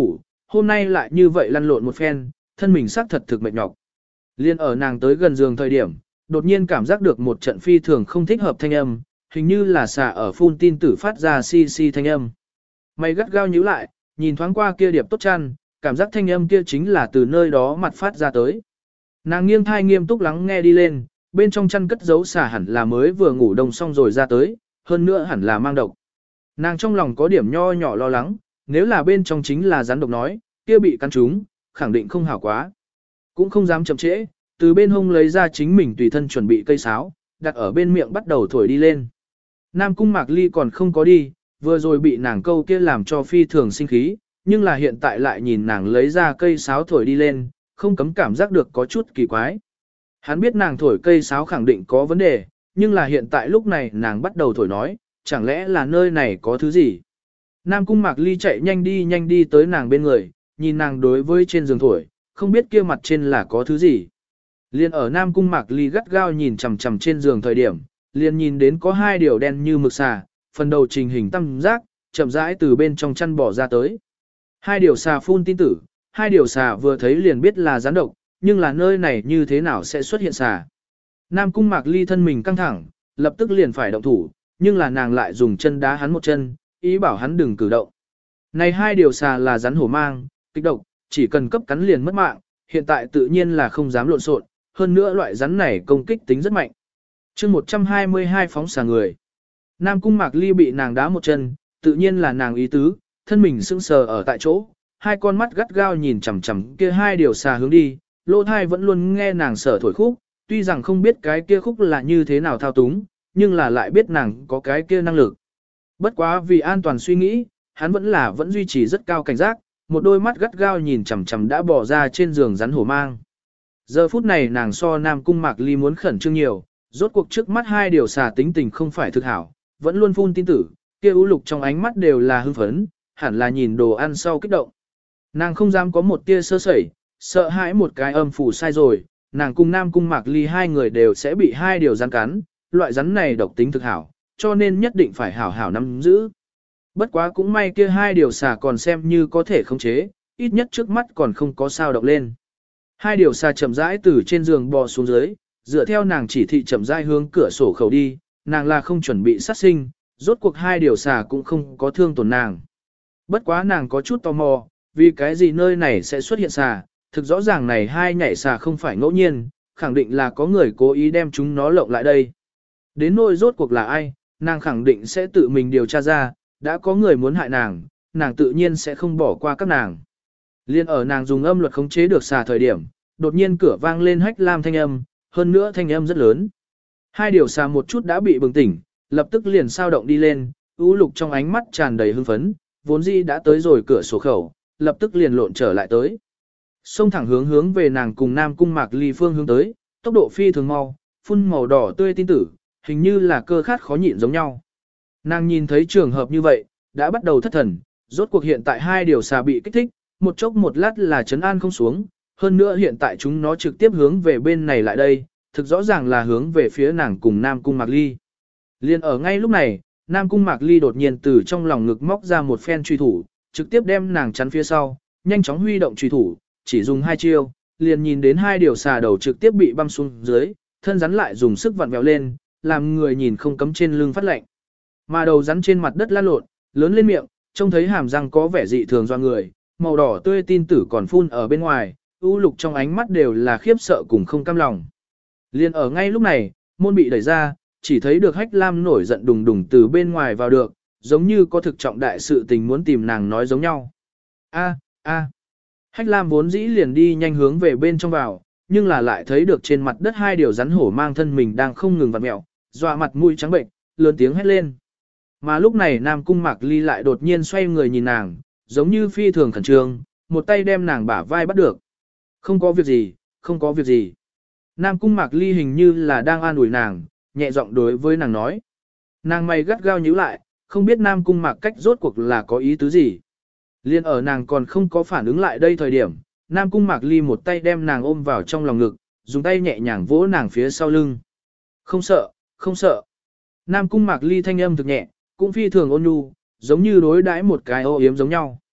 hôm nay lại như vậy lăn lộn một phen, thân mình xác thật thực mệt nhọc. Liên ở nàng tới gần giường thời điểm, đột nhiên cảm giác được một trận phi thường không thích hợp thanh âm, hình như là xà ở phun tin tử phát ra xi xi thanh âm. Mày gắt gao nhíu lại, nhìn thoáng qua kia điệp tốt chăn, cảm giác thanh âm kia chính là từ nơi đó mặt phát ra tới. Nàng nghiêng thai nghiêm túc lắng nghe đi lên, bên trong chăn cất giấu xà hẳn là mới vừa ngủ đông xong rồi ra tới, hơn nữa hẳn là mang độc. Nàng trong lòng có điểm nho nhỏ lo lắng, nếu là bên trong chính là rắn độc nói, kia bị cắn trúng, khẳng định không hảo quá. Cũng không dám chậm trễ, từ bên hông lấy ra chính mình tùy thân chuẩn bị cây sáo, đặt ở bên miệng bắt đầu thổi đi lên. Nam Cung Mạc Ly còn không có đi, vừa rồi bị nàng câu kia làm cho phi thường sinh khí, nhưng là hiện tại lại nhìn nàng lấy ra cây sáo thổi đi lên, không cấm cảm giác được có chút kỳ quái. Hắn biết nàng thổi cây sáo khẳng định có vấn đề, nhưng là hiện tại lúc này nàng bắt đầu thổi nói, chẳng lẽ là nơi này có thứ gì. Nam Cung Mạc Ly chạy nhanh đi nhanh đi tới nàng bên người, nhìn nàng đối với trên giường thổi, không biết kia mặt trên là có thứ gì. Liên ở Nam Cung Mạc Ly gắt gao nhìn chằm chằm trên giường thời điểm, liền nhìn đến có hai điều đen như mực xà, phần đầu trình hình tam giác, chậm rãi từ bên trong chăn bỏ ra tới. Hai điều xà phun tin tử, hai điều xà vừa thấy liền biết là rắn độc, nhưng là nơi này như thế nào sẽ xuất hiện xà. Nam Cung Mạc Ly thân mình căng thẳng, lập tức liền phải động thủ, nhưng là nàng lại dùng chân đá hắn một chân, ý bảo hắn đừng cử động. Này hai điều xà là rắn hổ mang, kịch độc, chỉ cần cấp cắn liền mất mạng, hiện tại tự nhiên là không dám lộn xộn, hơn nữa loại rắn này công kích tính rất mạnh. chương một trăm hai mươi hai phóng xà người. Nam Cung Mạc Ly bị nàng đá một chân, tự nhiên là nàng ý tứ, thân mình sững sờ ở tại chỗ, hai con mắt gắt gao nhìn chằm chằm kia hai điều xà hướng đi, lỗ thai vẫn luôn nghe nàng sở thổi khúc, tuy rằng không biết cái kia khúc là như thế nào thao túng, nhưng là lại biết nàng có cái kia năng lực. Bất quá vì an toàn suy nghĩ, hắn vẫn là vẫn duy trì rất cao cảnh giác, một đôi mắt gắt gao nhìn chằm chằm đã bỏ ra trên giường rắn hổ mang. Giờ phút này nàng so Nam Cung Mạc Ly muốn khẩn trương nhiều, rốt cuộc trước mắt hai điều xà tính tình không phải thực hảo, vẫn luôn phun tin tử, kia ưu lục trong ánh mắt đều là hưng phấn, hẳn là nhìn đồ ăn sau kích động. Nàng không dám có một tia sơ sẩy, sợ hãi một cái âm phủ sai rồi, nàng cùng Nam Cung Mạc Ly hai người đều sẽ bị hai điều rắn cắn, loại rắn này độc tính thực hảo, cho nên nhất định phải hảo hảo nắm giữ. Bất quá cũng may kia hai điều xà còn xem như có thể khống chế, ít nhất trước mắt còn không có sao động lên. Hai điều xà chậm rãi từ trên giường bò xuống dưới, dựa theo nàng chỉ thị chậm rãi hướng cửa sổ khẩu đi, nàng là không chuẩn bị sát sinh, rốt cuộc hai điều xà cũng không có thương tổn nàng. Bất quá nàng có chút tò mò, vì cái gì nơi này sẽ xuất hiện xà, thực rõ ràng này hai nhảy xà không phải ngẫu nhiên, khẳng định là có người cố ý đem chúng nó lộng lại đây. Đến nỗi rốt cuộc là ai, nàng khẳng định sẽ tự mình điều tra ra, đã có người muốn hại nàng, nàng tự nhiên sẽ không bỏ qua các nàng. Liên ở nàng dùng âm luật khống chế được xà thời điểm, đột nhiên cửa vang lên hách lam thanh âm, hơn nữa thanh âm rất lớn. Hai điều xà một chút đã bị bừng tỉnh, lập tức liền sao động đi lên, ưu lục trong ánh mắt tràn đầy hưng phấn, vốn dĩ đã tới rồi cửa sổ khẩu, lập tức liền lộn trở lại tới. Xông thẳng hướng hướng về nàng cùng Nam Cung Mạc Ly phương hướng tới, tốc độ phi thường mau, phun màu đỏ tươi tin tử, hình như là cơ khát khó nhịn giống nhau. Nàng nhìn thấy trường hợp như vậy, đã bắt đầu thất thần, rốt cuộc hiện tại hai điều xà bị kích thích, một chốc một lát là trấn an không xuống, hơn nữa hiện tại chúng nó trực tiếp hướng về bên này lại đây, thực rõ ràng là hướng về phía nàng cùng Nam Cung Mạc Ly. Liên ở ngay lúc này, Nam Cung Mạc Ly đột nhiên từ trong lòng ngực móc ra một phen truy thủ, trực tiếp đem nàng chắn phía sau, nhanh chóng huy động truy thủ, chỉ dùng hai chiêu, liền nhìn đến hai điều xà đầu trực tiếp bị băm xuống dưới, thân rắn lại dùng sức vặn vẹo lên, làm người nhìn không cấm trên lưng phát lạnh. Mà đầu rắn trên mặt đất lăn lộn, lớn lên miệng, trông thấy hàm răng có vẻ dị thường do người, màu đỏ tươi tin tử còn phun ở bên ngoài, u lục trong ánh mắt đều là khiếp sợ cùng không cam lòng. Liên ở ngay lúc này, môn bị đẩy ra, chỉ thấy được Hách Lam nổi giận đùng đùng từ bên ngoài vào được, giống như có thực trọng đại sự tình muốn tìm nàng nói giống nhau. A, a. Hách Lam vốn dĩ liền đi nhanh hướng về bên trong vào, nhưng là lại thấy được trên mặt đất hai điều rắn hổ mang thân mình đang không ngừng vặn mẹo, dọa mặt mũi trắng bệnh, lớn tiếng hét lên. Mà lúc này Nam Cung Mạc Ly lại đột nhiên xoay người nhìn nàng, giống như phi thường khẩn trương, một tay đem nàng bả vai bắt được. Không có việc gì, không có việc gì. Nam Cung Mạc Ly hình như là đang an ủi nàng, nhẹ giọng đối với nàng nói. Nàng mày gắt gao nhíu lại, không biết Nam Cung Mạc cách rốt cuộc là có ý tứ gì. Liên ở nàng còn không có phản ứng lại đây thời điểm, Nam Cung Mạc Ly một tay đem nàng ôm vào trong lòng ngực, dùng tay nhẹ nhàng vỗ nàng phía sau lưng. Không sợ, không sợ. Nam Cung Mạc Ly thanh âm thực nhẹ, cũng phi thường ôn nhu, giống như đối đãi một cái ô yếm giống nhau.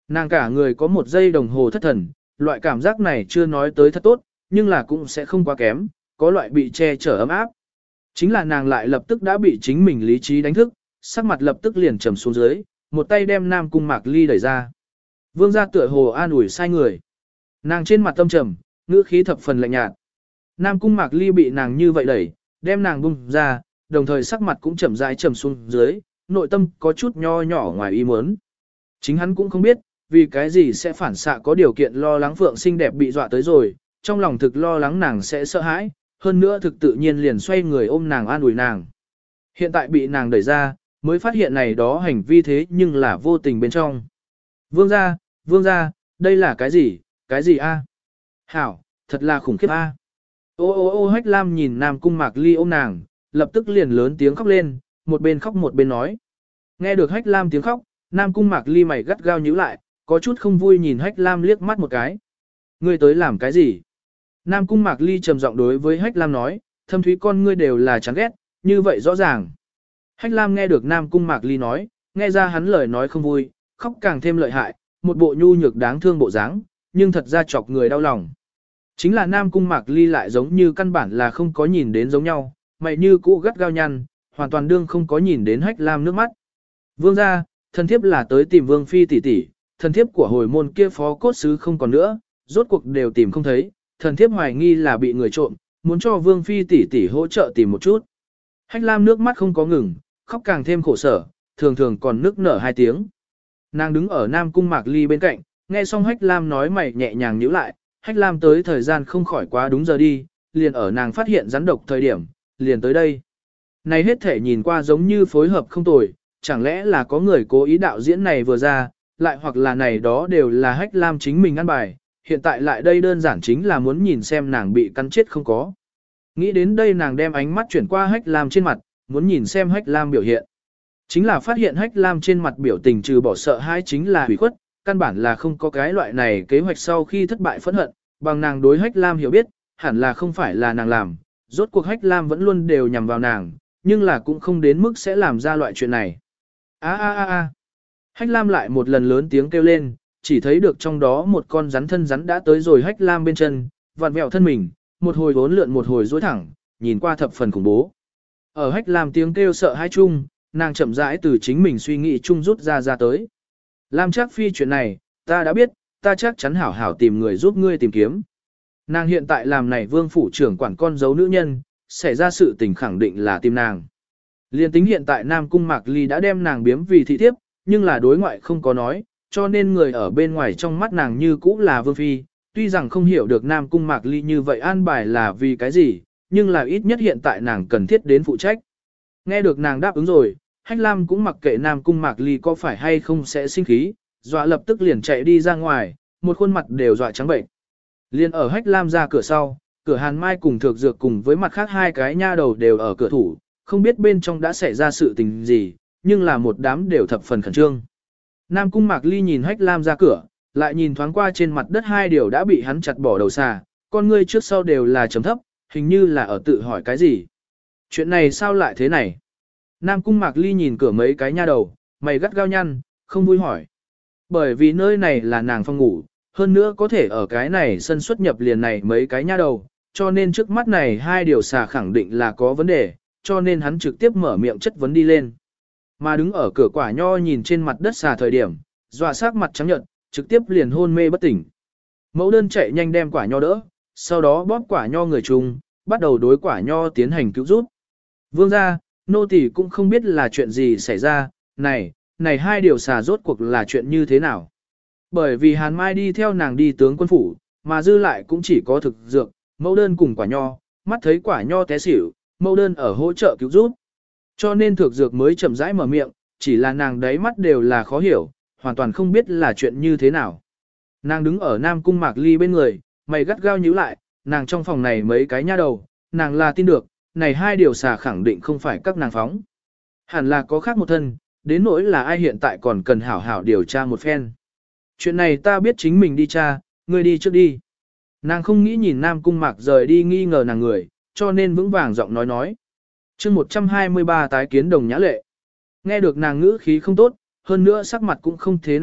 Nàng cả người có một giây đồng hồ thất thần, loại cảm giác này chưa nói tới thật tốt, nhưng là cũng sẽ không quá kém, có loại bị che chở ấm áp. Chính là nàng lại lập tức đã bị chính mình lý trí đánh thức, sắc mặt lập tức liền trầm xuống dưới, một tay đem Nam Cung Mạc Ly đẩy ra. Vương gia tựa hồ an ủi sai người. Nàng trên mặt tâm trầm, ngữ khí thập phần lạnh nhạt. Nam Cung Mạc Ly bị nàng như vậy đẩy, đem nàng bung ra, đồng thời sắc mặt cũng chậm rãi trầm xuống dưới, nội tâm có chút nho nhỏ ngoài ý muốn. Chính hắn cũng không biết, vì cái gì sẽ phản xạ có điều kiện lo lắng Phượng xinh đẹp bị dọa tới rồi, trong lòng thực lo lắng nàng sẽ sợ hãi, hơn nữa thực tự nhiên liền xoay người ôm nàng an ủi nàng. Hiện tại bị nàng đẩy ra, mới phát hiện này đó hành vi thế nhưng là vô tình bên trong. Vương gia, vương gia, đây là cái gì, cái gì a? Hảo, thật là khủng khiếp a. Ô ô ô Hách Lam nhìn Nam Cung Mạc Ly ôm nàng, lập tức liền lớn tiếng khóc lên, một bên khóc một bên nói. Nghe được Hách Lam tiếng khóc, Nam Cung Mạc Ly mày gắt gao nhíu lại, có chút không vui nhìn Hách Lam liếc mắt một cái. Ngươi tới làm cái gì? Nam Cung Mạc Ly trầm giọng đối với Hách Lam nói, thâm thúy con ngươi đều là chán ghét, như vậy rõ ràng. Hách Lam nghe được Nam Cung Mạc Ly nói, nghe ra hắn lời nói không vui, khóc càng thêm lợi hại, một bộ nhu nhược đáng thương bộ dáng, nhưng thật ra chọc người đau lòng. Chính là Nam Cung Mạc Ly lại giống như căn bản là không có nhìn đến giống nhau, mày như cũ gắt gao nhăn, hoàn toàn đương không có nhìn đến Hách Lam nước mắt. Vương gia, thần thiếp là tới tìm Vương phi tỷ tỷ, thần thiếp của hồi môn kia phó cốt sứ không còn nữa, rốt cuộc đều tìm không thấy, thần thiếp hoài nghi là bị người trộm, muốn cho Vương phi tỷ tỷ hỗ trợ tìm một chút. Hách Lam nước mắt không có ngừng, khóc càng thêm khổ sở, thường thường còn nức nở hai tiếng. Nàng đứng ở Nam Cung Mạc Ly bên cạnh, nghe xong Hách Lam nói mày nhẹ nhàng nhíu lại, Hách Lam tới thời gian không khỏi quá đúng giờ đi, liền ở nàng phát hiện rắn độc thời điểm, liền tới đây. Này hết thể nhìn qua giống như phối hợp không tồi, chẳng lẽ là có người cố ý đạo diễn này vừa ra, lại hoặc là này đó đều là Hách Lam chính mình ăn bài, hiện tại lại đây đơn giản chính là muốn nhìn xem nàng bị cắn chết không có. Nghĩ đến đây nàng đem ánh mắt chuyển qua Hách Lam trên mặt, muốn nhìn xem Hách Lam biểu hiện. Chính là phát hiện Hách Lam trên mặt biểu tình trừ bỏ sợ hãi chính là hủy khuất, căn bản là không có cái loại này kế hoạch sau khi thất bại phẫn hận, bằng nàng đối Hách Lam hiểu biết, hẳn là không phải là nàng làm, rốt cuộc Hách Lam vẫn luôn đều nhằm vào nàng, nhưng là cũng không đến mức sẽ làm ra loại chuyện này. A a a a. Hách Lam lại một lần lớn tiếng kêu lên, chỉ thấy được trong đó một con rắn thân rắn đã tới rồi Hách Lam bên chân, vặn vẹo thân mình, một hồi vốn lượn một hồi duỗi thẳng, nhìn qua thập phần khủng bố. Ở Hách Lam tiếng kêu sợ hãi chung, nàng chậm rãi từ chính mình suy nghĩ chung rút ra ra tới. Lam Trác Phi chuyện này, ta đã biết, ta chắc chắn hảo hảo tìm người giúp ngươi tìm kiếm. Nàng hiện tại làm này vương phủ trưởng quản con dấu nữ nhân, xảy ra sự tình khẳng định là tìm nàng. Liên tính hiện tại Nam Cung Mạc Ly đã đem nàng biếm vì thị thiếp, nhưng là đối ngoại không có nói, cho nên người ở bên ngoài trong mắt nàng như cũ là vương phi, tuy rằng không hiểu được Nam Cung Mạc Ly như vậy an bài là vì cái gì, nhưng là ít nhất hiện tại nàng cần thiết đến phụ trách. Nghe được nàng đáp ứng rồi, Hách Lam cũng mặc kệ Nam Cung Mạc Ly có phải hay không sẽ sinh khí, dọa lập tức liền chạy đi ra ngoài, một khuôn mặt đều dọa trắng bệnh. Liên ở Hách Lam ra cửa sau, cửa Hàn Mai cùng Thược Dược cùng với mặt khác hai cái nha đầu đều ở cửa thủ, không biết bên trong đã xảy ra sự tình gì, nhưng là một đám đều thập phần khẩn trương. Nam Cung Mạc Ly nhìn Hách Lam ra cửa, lại nhìn thoáng qua trên mặt đất hai điều đã bị hắn chặt bỏ đầu xà, con ngươi trước sau đều là chấm thấp, hình như là ở tự hỏi cái gì. Chuyện này sao lại thế này? Nam Cung Mạc Ly nhìn cửa mấy cái nha đầu, mày gắt gao nhăn, không vui hỏi. Bởi vì nơi này là nàng phòng ngủ, hơn nữa có thể ở cái này sân xuất nhập liền này mấy cái nha đầu, cho nên trước mắt này hai điều xà khẳng định là có vấn đề, cho nên hắn trực tiếp mở miệng chất vấn đi lên. Mà đứng ở cửa Quả Nho nhìn trên mặt đất xà thời điểm, dọa sắc mặt trắng nhợt, trực tiếp liền hôn mê bất tỉnh. Mẫu đơn chạy nhanh đem Quả Nho đỡ, sau đó bóp Quả Nho người chung, bắt đầu đối Quả Nho tiến hành cứu giúp. Vương gia, nô tỳ cũng không biết là chuyện gì xảy ra, này, này hai điều xà rốt cuộc là chuyện như thế nào. Bởi vì Hàn Mai đi theo nàng đi tướng quân phủ, mà dư lại cũng chỉ có Thực Dược, Mẫu đơn cùng Quả Nho, mắt thấy Quả Nho té xỉu, Mẫu đơn ở hỗ trợ cứu giúp. Cho nên Thực Dược mới chậm rãi mở miệng, chỉ là nàng đáy mắt đều là khó hiểu, hoàn toàn không biết là chuyện như thế nào. Nàng đứng ở Nam Cung Mạc Ly bên người, mày gắt gao nhíu lại, nàng trong phòng này mấy cái nha đầu, nàng là tin được, này hai điều xà khẳng định không phải các nàng phóng. Hẳn là có khác một thân, đến nỗi là ai hiện tại còn cần hảo hảo điều tra một phen. Chuyện này ta biết chính mình đi tra, ngươi đi trước đi. Nàng không nghĩ nhìn Nam Cung Mạc rời đi nghi ngờ nàng người, cho nên vững vàng giọng nói nói. chương một trăm hai mươi ba tái kiến Đồng Nhã Lệ. Nghe được nàng ngữ khí không tốt, hơn nữa sắc mặt cũng không thế nào đẹp,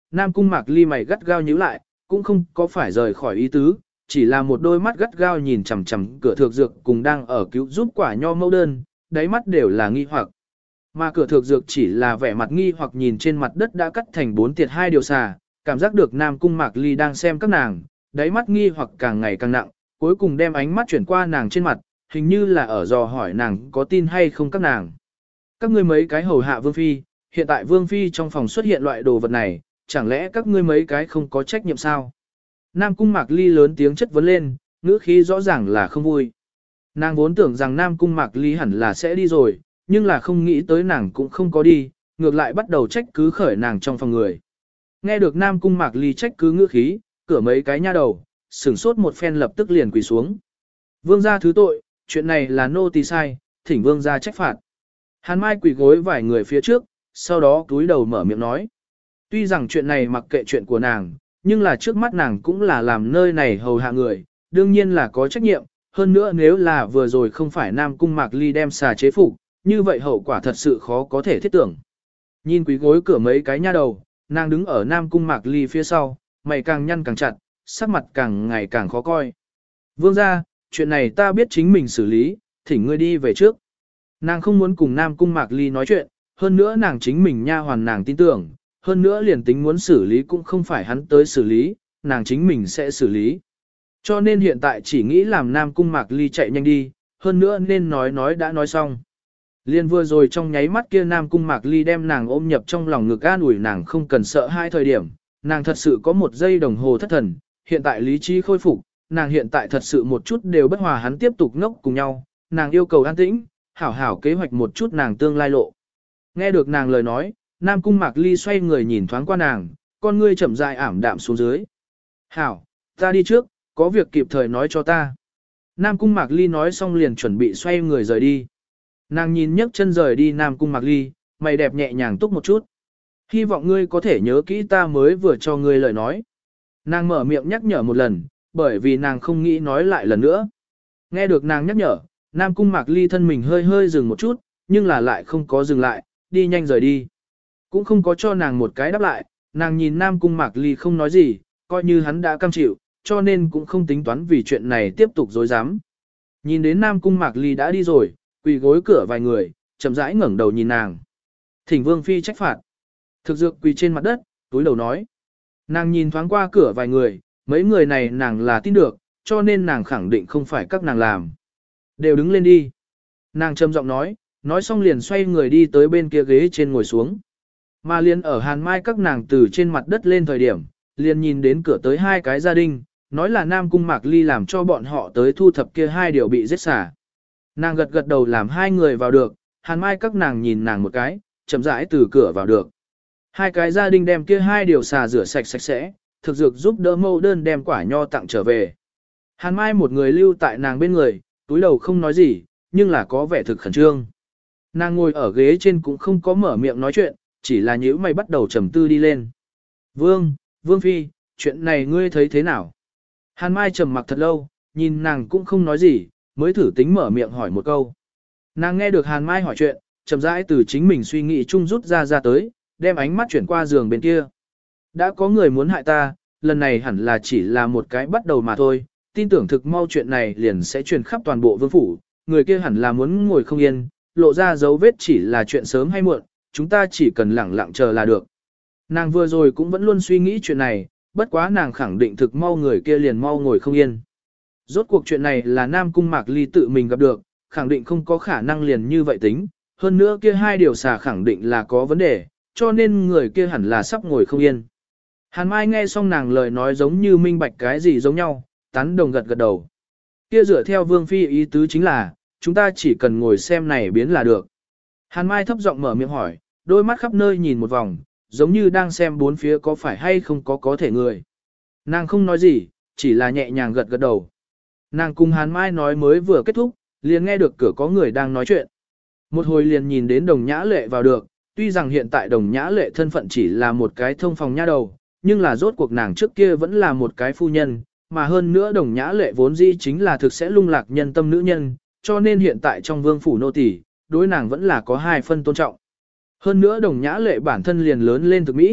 Nam Cung Mạc Ly mày gắt gao nhíu lại, cũng không có phải rời khỏi ý tứ, chỉ là một đôi mắt gắt gao nhìn chằm chằm cửa thược dược cùng đang ở cứu giúp quả nho mẫu đơn, đáy mắt đều là nghi hoặc. Mà cửa thược dược chỉ là vẻ mặt nghi hoặc nhìn trên mặt đất đã cắt thành bốn tiệt hai điều xà, cảm giác được Nam Cung Mạc Ly đang xem các nàng, đáy mắt nghi hoặc càng ngày càng nặng, cuối cùng đem ánh mắt chuyển qua nàng trên mặt, hình như là ở dò hỏi nàng có tin hay không các nàng. Các ngươi mấy cái hầu hạ Vương Phi, hiện tại Vương Phi trong phòng xuất hiện loại đồ vật này, chẳng lẽ các ngươi mấy cái không có trách nhiệm sao? Nam Cung Mạc Ly lớn tiếng chất vấn lên, ngữ khí rõ ràng là không vui. Nàng vốn tưởng rằng Nam Cung Mạc Ly hẳn là sẽ đi rồi, nhưng là không nghĩ tới nàng cũng không có đi, ngược lại bắt đầu trách cứ khởi nàng trong phòng người. Nghe được Nam Cung Mạc Ly trách cứ ngữ khí, cửa mấy cái nha đầu, sửng sốt một phen lập tức liền quỳ xuống. Vương gia thứ tội, chuyện này là nô tỳ sai, thỉnh vương gia trách phạt. Hàn Mai quỳ gối vài người phía trước, sau đó túi đầu mở miệng nói. Tuy rằng chuyện này mặc kệ chuyện của nàng, nhưng là trước mắt nàng cũng là làm nơi này hầu hạ người, đương nhiên là có trách nhiệm, hơn nữa nếu là vừa rồi không phải Nam Cung Mạc Ly đem xà chế phục, như vậy hậu quả thật sự khó có thể thiết tưởng. Nhìn quý gối cửa mấy cái nha đầu, nàng đứng ở Nam Cung Mạc Ly phía sau, mày càng nhăn càng chặt, sắc mặt càng ngày càng khó coi. Vương gia, chuyện này ta biết chính mình xử lý, thỉnh ngươi đi về trước. Nàng không muốn cùng Nam Cung Mạc Ly nói chuyện, hơn nữa nàng chính mình nha hoàn nàng tin tưởng, hơn nữa liền tính muốn xử lý cũng không phải hắn tới xử lý, nàng chính mình sẽ xử lý. Cho nên hiện tại chỉ nghĩ làm Nam Cung Mạc Ly chạy nhanh đi, hơn nữa nên nói nói đã nói xong. Liên vừa rồi trong nháy mắt kia Nam Cung Mạc Ly đem nàng ôm nhập trong lòng ngực an ủi nàng không cần sợ hai thời điểm, nàng thật sự có một giây đồng hồ thất thần, hiện tại lý trí khôi phục, nàng hiện tại thật sự một chút đều bất hòa hắn tiếp tục ngốc cùng nhau, nàng yêu cầu an tĩnh, hảo hảo kế hoạch một chút nàng tương lai lộ. Nghe được nàng lời nói, Nam Cung Mạc Ly xoay người nhìn thoáng qua nàng, con ngươi chậm rãi ảm đạm xuống dưới. Hảo, ta đi trước, có việc kịp thời nói cho ta. Nam Cung Mạc Ly nói xong liền chuẩn bị xoay người rời đi. Nàng nhìn nhấc chân rời đi Nam Cung Mạc Ly, mày đẹp nhẹ nhàng túc một chút. Hy vọng ngươi có thể nhớ kỹ ta mới vừa cho ngươi lời nói. Nàng mở miệng nhắc nhở một lần, bởi vì nàng không nghĩ nói lại lần nữa. Nghe được nàng nhắc nhở, Nam Cung Mạc Ly thân mình hơi hơi dừng một chút, nhưng là lại không có dừng lại, đi nhanh rời đi. Cũng không có cho nàng một cái đáp lại, nàng nhìn Nam Cung Mạc Ly không nói gì, coi như hắn đã cam chịu, cho nên cũng không tính toán vì chuyện này tiếp tục dối dám. Nhìn đến Nam Cung Mạc Ly đã đi rồi, quỳ gối cửa vài người, chậm rãi ngẩng đầu nhìn nàng. Thỉnh Vương Phi trách phạt. Thực dược quỳ trên mặt đất, túi đầu nói. Nàng nhìn thoáng qua cửa vài người, mấy người này nàng là tin được, cho nên nàng khẳng định không phải các nàng làm. Đều đứng lên đi. Nàng trầm giọng nói, nói xong liền xoay người đi tới bên kia ghế trên ngồi xuống. Mà liền ở Hàn Mai các nàng từ trên mặt đất lên thời điểm, liền nhìn đến cửa tới hai cái gia đình, nói là Nam Cung Mạc Ly làm cho bọn họ tới thu thập kia hai điều bị giết xả. Nàng gật gật đầu làm hai người vào được, Hàn Mai các nàng nhìn nàng một cái, chậm rãi từ cửa vào được. Hai cái gia đình đem kia hai điều xà rửa sạch sạch sẽ, thực dược giúp đỡ mâu đơn đem quả nho tặng trở về. Hàn Mai một người lưu tại nàng bên người, túi đầu không nói gì, nhưng là có vẻ thực khẩn trương. Nàng ngồi ở ghế trên cũng không có mở miệng nói chuyện, chỉ là nhíu mày bắt đầu trầm tư đi lên. Vương, Vương Phi, chuyện này ngươi thấy thế nào? Hàn Mai trầm mặc thật lâu, nhìn nàng cũng không nói gì, mới thử tính mở miệng hỏi một câu. Nàng nghe được Hàn Mai hỏi chuyện, chậm rãi từ chính mình suy nghĩ chung rút ra ra tới, đem ánh mắt chuyển qua giường bên kia. Đã có người muốn hại ta, lần này hẳn là chỉ là một cái bắt đầu mà thôi, tin tưởng thực mau chuyện này liền sẽ truyền khắp toàn bộ vương phủ, người kia hẳn là muốn ngồi không yên, lộ ra dấu vết chỉ là chuyện sớm hay muộn, chúng ta chỉ cần lẳng lặng chờ là được. Nàng vừa rồi cũng vẫn luôn suy nghĩ chuyện này, bất quá nàng khẳng định thực mau người kia liền mau ngồi không yên. Rốt cuộc chuyện này là Nam Cung Mạc Ly tự mình gặp được, khẳng định không có khả năng liền như vậy tính, hơn nữa kia hai điều xà khẳng định là có vấn đề, cho nên người kia hẳn là sắp ngồi không yên. Hàn Mai nghe xong nàng lời nói giống như minh bạch cái gì giống nhau, tán đồng gật gật đầu. Kia dựa theo Vương Phi ý tứ chính là, chúng ta chỉ cần ngồi xem này biến là được. Hàn Mai thấp giọng mở miệng hỏi, đôi mắt khắp nơi nhìn một vòng, giống như đang xem bốn phía có phải hay không có có thể người. Nàng không nói gì, chỉ là nhẹ nhàng gật gật đầu. Nàng cùng Hàn Mai nói mới vừa kết thúc, liền nghe được cửa có người đang nói chuyện. Một hồi liền nhìn đến Đồng Nhã Lệ vào được, tuy rằng hiện tại Đồng Nhã Lệ thân phận chỉ là một cái thông phòng nha đầu, nhưng là rốt cuộc nàng trước kia vẫn là một cái phu nhân, mà hơn nữa Đồng Nhã Lệ vốn dĩ chính là thực sẽ lung lạc nhân tâm nữ nhân, cho nên hiện tại trong vương phủ nô tỳ, đối nàng vẫn là có hai phân tôn trọng. Hơn nữa Đồng Nhã Lệ bản thân liền lớn lên thực mỹ,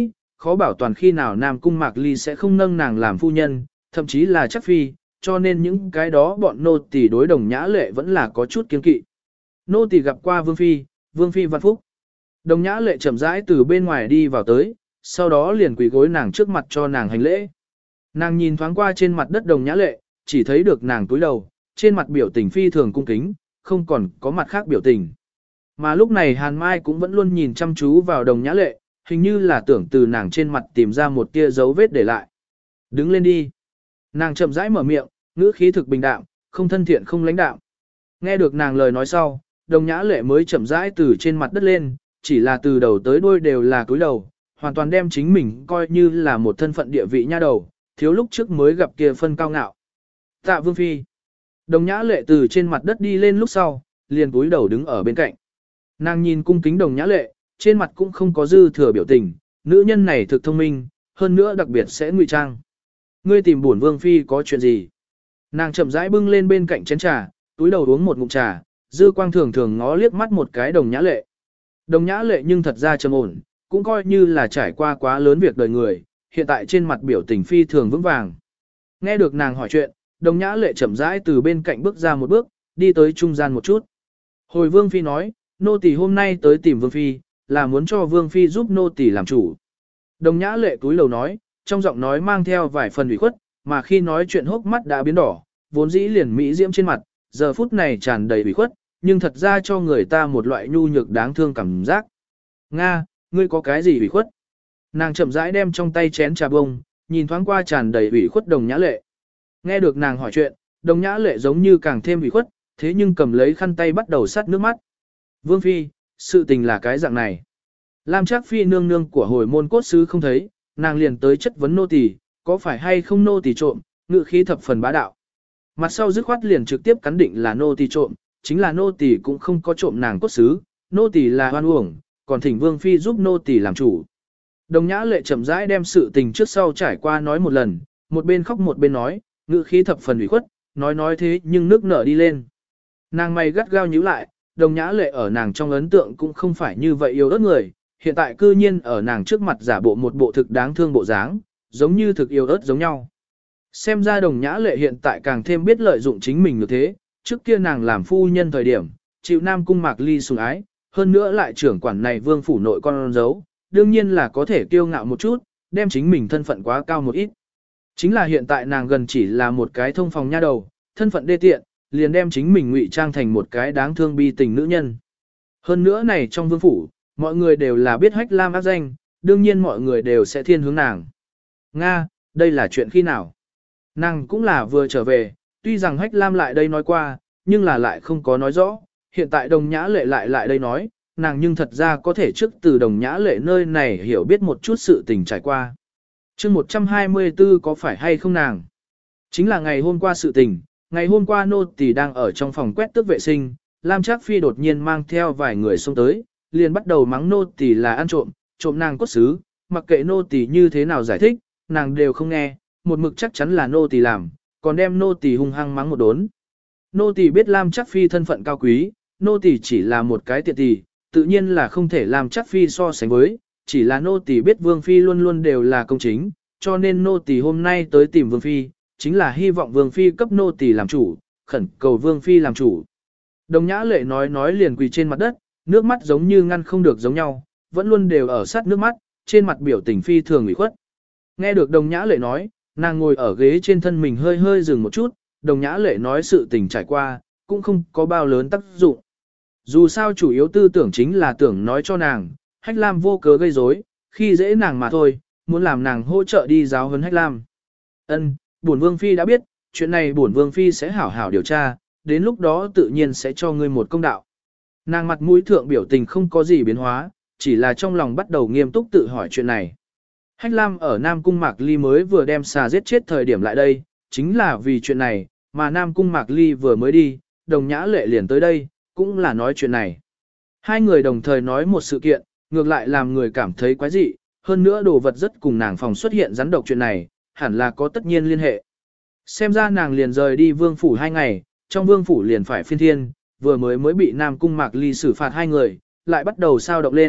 khó bảo toàn khi nào Nam Cung Mạc Ly sẽ không nâng nàng làm phu nhân, thậm chí là chắc phi, cho nên những cái đó bọn nô tỳ đối Đồng Nhã Lệ vẫn là có chút kiên kỵ. Nô tỳ gặp qua Vương Phi, Vương Phi văn phúc. Đồng Nhã Lệ chậm rãi từ bên ngoài đi vào tới, sau đó liền quỳ gối nàng trước mặt cho nàng hành lễ. Nàng nhìn thoáng qua trên mặt đất Đồng Nhã Lệ, chỉ thấy được nàng túi đầu, trên mặt biểu tình phi thường cung kính, không còn có mặt khác biểu tình. Mà lúc này Hàn Mai cũng vẫn luôn nhìn chăm chú vào Đồng Nhã Lệ, hình như là tưởng từ nàng trên mặt tìm ra một tia dấu vết để lại. Đứng lên đi. Nàng chậm rãi mở miệng, ngữ khí thực bình đạm, không thân thiện không lãnh đạm. Nghe được nàng lời nói sau, Đồng Nhã Lệ mới chậm rãi từ trên mặt đất lên, chỉ là từ đầu tới đuôi đều là cúi đầu, hoàn toàn đem chính mình coi như là một thân phận địa vị nha đầu, thiếu lúc trước mới gặp kia phân cao ngạo. Tạ Vương Phi. Đồng Nhã Lệ từ trên mặt đất đi lên lúc sau, liền cúi đầu đứng ở bên cạnh. Nàng nhìn cung kính Đồng Nhã Lệ, trên mặt cũng không có dư thừa biểu tình, nữ nhân này thực thông minh, hơn nữa đặc biệt sẽ ngụy trang. Ngươi tìm bổn Vương Phi có chuyện gì? Nàng chậm rãi bưng lên bên cạnh chén trà, túi đầu uống một ngụm trà, dư quang thường thường ngó liếc mắt một cái Đồng Nhã Lệ. Đồng Nhã Lệ nhưng thật ra trầm ổn, cũng coi như là trải qua quá lớn việc đời người, hiện tại trên mặt biểu tình phi thường vững vàng. Nghe được nàng hỏi chuyện, Đồng Nhã Lệ chậm rãi từ bên cạnh bước ra một bước, đi tới trung gian một chút. Hồi Vương Phi nói, nô tỳ hôm nay tới tìm Vương Phi, là muốn cho Vương Phi giúp nô tỳ làm chủ. Đồng Nhã Lệ túi lầu nói, trong giọng nói mang theo vài phần ủy khuất, mà khi nói chuyện hốc mắt đã biến đỏ, vốn dĩ liền mỹ diễm trên mặt, giờ phút này tràn đầy ủy khuất, nhưng thật ra cho người ta một loại nhu nhược đáng thương cảm giác. Nga, ngươi có cái gì ủy khuất? Nàng chậm rãi đem trong tay chén trà bông, nhìn thoáng qua tràn đầy ủy khuất Đồng Nhã Lệ. Nghe được nàng hỏi chuyện, Đồng Nhã Lệ giống như càng thêm ủy khuất, thế nhưng cầm lấy khăn tay bắt đầu sát nước mắt. Vương Phi, sự tình là cái dạng này. Lam Trác Phi nương nương của hồi môn cốt sứ không thấy, nàng liền tới chất vấn nô tỳ, có phải hay không nô tỳ trộm, ngự khí thập phần bá đạo. Mặt sau dứt khoát liền trực tiếp cắn định là nô tỳ trộm, chính là nô tỳ cũng không có trộm nàng cốt sứ, nô tỳ là hoan uổng, còn thỉnh Vương Phi giúp nô tỳ làm chủ. Đồng Nhã Lệ chậm rãi đem sự tình trước sau trải qua nói một lần, một bên khóc một bên nói, ngữ khí thập phần ủy khuất, nói nói thế nhưng nước nở đi lên. Nàng mày gắt gao nhíu lại, Đồng Nhã Lệ ở nàng trong ấn tượng cũng không phải như vậy yêu ớt người, hiện tại cư nhiên ở nàng trước mặt giả bộ một bộ thực đáng thương bộ dáng, giống như thực yêu ớt giống nhau. Xem ra Đồng Nhã Lệ hiện tại càng thêm biết lợi dụng chính mình như thế, trước kia nàng làm phu nhân thời điểm, chịu Nam Cung Mạc Ly sủng ái, hơn nữa lại trưởng quản này vương phủ nội con dấu, đương nhiên là có thể kiêu ngạo một chút, đem chính mình thân phận quá cao một ít. Chính là hiện tại nàng gần chỉ là một cái thông phòng nha đầu, thân phận đê tiện, liền đem chính mình ngụy trang thành một cái đáng thương bi tình nữ nhân. Hơn nữa này trong vương phủ, mọi người đều là biết Hách Lam ác danh, đương nhiên mọi người đều sẽ thiên hướng nàng. Nga, đây là chuyện khi nào? Nàng cũng là vừa trở về, tuy rằng Hách Lam lại đây nói qua, nhưng là lại không có nói rõ, hiện tại Đồng Nhã Lệ lại lại đây nói, nàng nhưng thật ra có thể trước từ Đồng Nhã Lệ nơi này hiểu biết một chút sự tình trải qua. chương một trăm hai mươi tư có phải hay không nàng? Chính là ngày hôm qua sự tình, ngày hôm qua nô tỳ đang ở trong phòng quét tước vệ sinh, Lam Trác Phi đột nhiên mang theo vài người xông tới, liền bắt đầu mắng nô tỳ là ăn trộm, trộm nàng cốt sứ, mặc kệ nô tỳ như thế nào giải thích, nàng đều không nghe, một mực chắc chắn là nô tỳ làm, còn đem nô tỳ hung hăng mắng một đốn. Nô tỳ biết Lam Trác Phi thân phận cao quý, nô tỳ chỉ là một cái tiện tỳ, tự nhiên là không thể làm Trác Phi so sánh với, chỉ là nô tỳ biết Vương Phi luôn luôn đều là công chính, cho nên nô tỳ hôm nay tới tìm Vương Phi, chính là hy vọng Vương Phi cấp nô tỳ làm chủ, khẩn cầu Vương Phi làm chủ. Đồng Nhã Lệ nói nói liền quỳ trên mặt đất, nước mắt giống như ngăn không được giống nhau, vẫn luôn đều ở sát nước mắt, trên mặt biểu tình phi thường ủy khuất. Nghe được Đồng Nhã Lệ nói, nàng ngồi ở ghế trên thân mình hơi hơi dừng một chút, Đồng Nhã Lệ nói sự tình trải qua, cũng không có bao lớn tác dụng. Dù sao chủ yếu tư tưởng chính là tưởng nói cho nàng, Hách Lam vô cớ gây rối, khi dễ nàng mà thôi, muốn làm nàng hỗ trợ đi giáo huấn Hách Lam. Ân, bổn Vương Phi đã biết, chuyện này bổn Vương Phi sẽ hảo hảo điều tra, đến lúc đó tự nhiên sẽ cho ngươi một công đạo. Nàng mặt mũi thượng biểu tình không có gì biến hóa, chỉ là trong lòng bắt đầu nghiêm túc tự hỏi chuyện này. Hách Lam ở Nam Cung Mạc Ly mới vừa đem xà giết chết thời điểm lại đây, chính là vì chuyện này, mà Nam Cung Mạc Ly vừa mới đi, Đồng Nhã Lệ liền tới đây, cũng là nói chuyện này. Hai người đồng thời nói một sự kiện, ngược lại làm người cảm thấy quái dị, hơn nữa đồ vật rất cùng nàng phòng xuất hiện rắn độc chuyện này, hẳn là có tất nhiên liên hệ. Xem ra nàng liền rời đi vương phủ hai ngày, trong vương phủ liền phải phiên thiên, vừa mới mới bị Nam Cung Mạc Ly xử phạt hai người, lại bắt đầu sao động lên,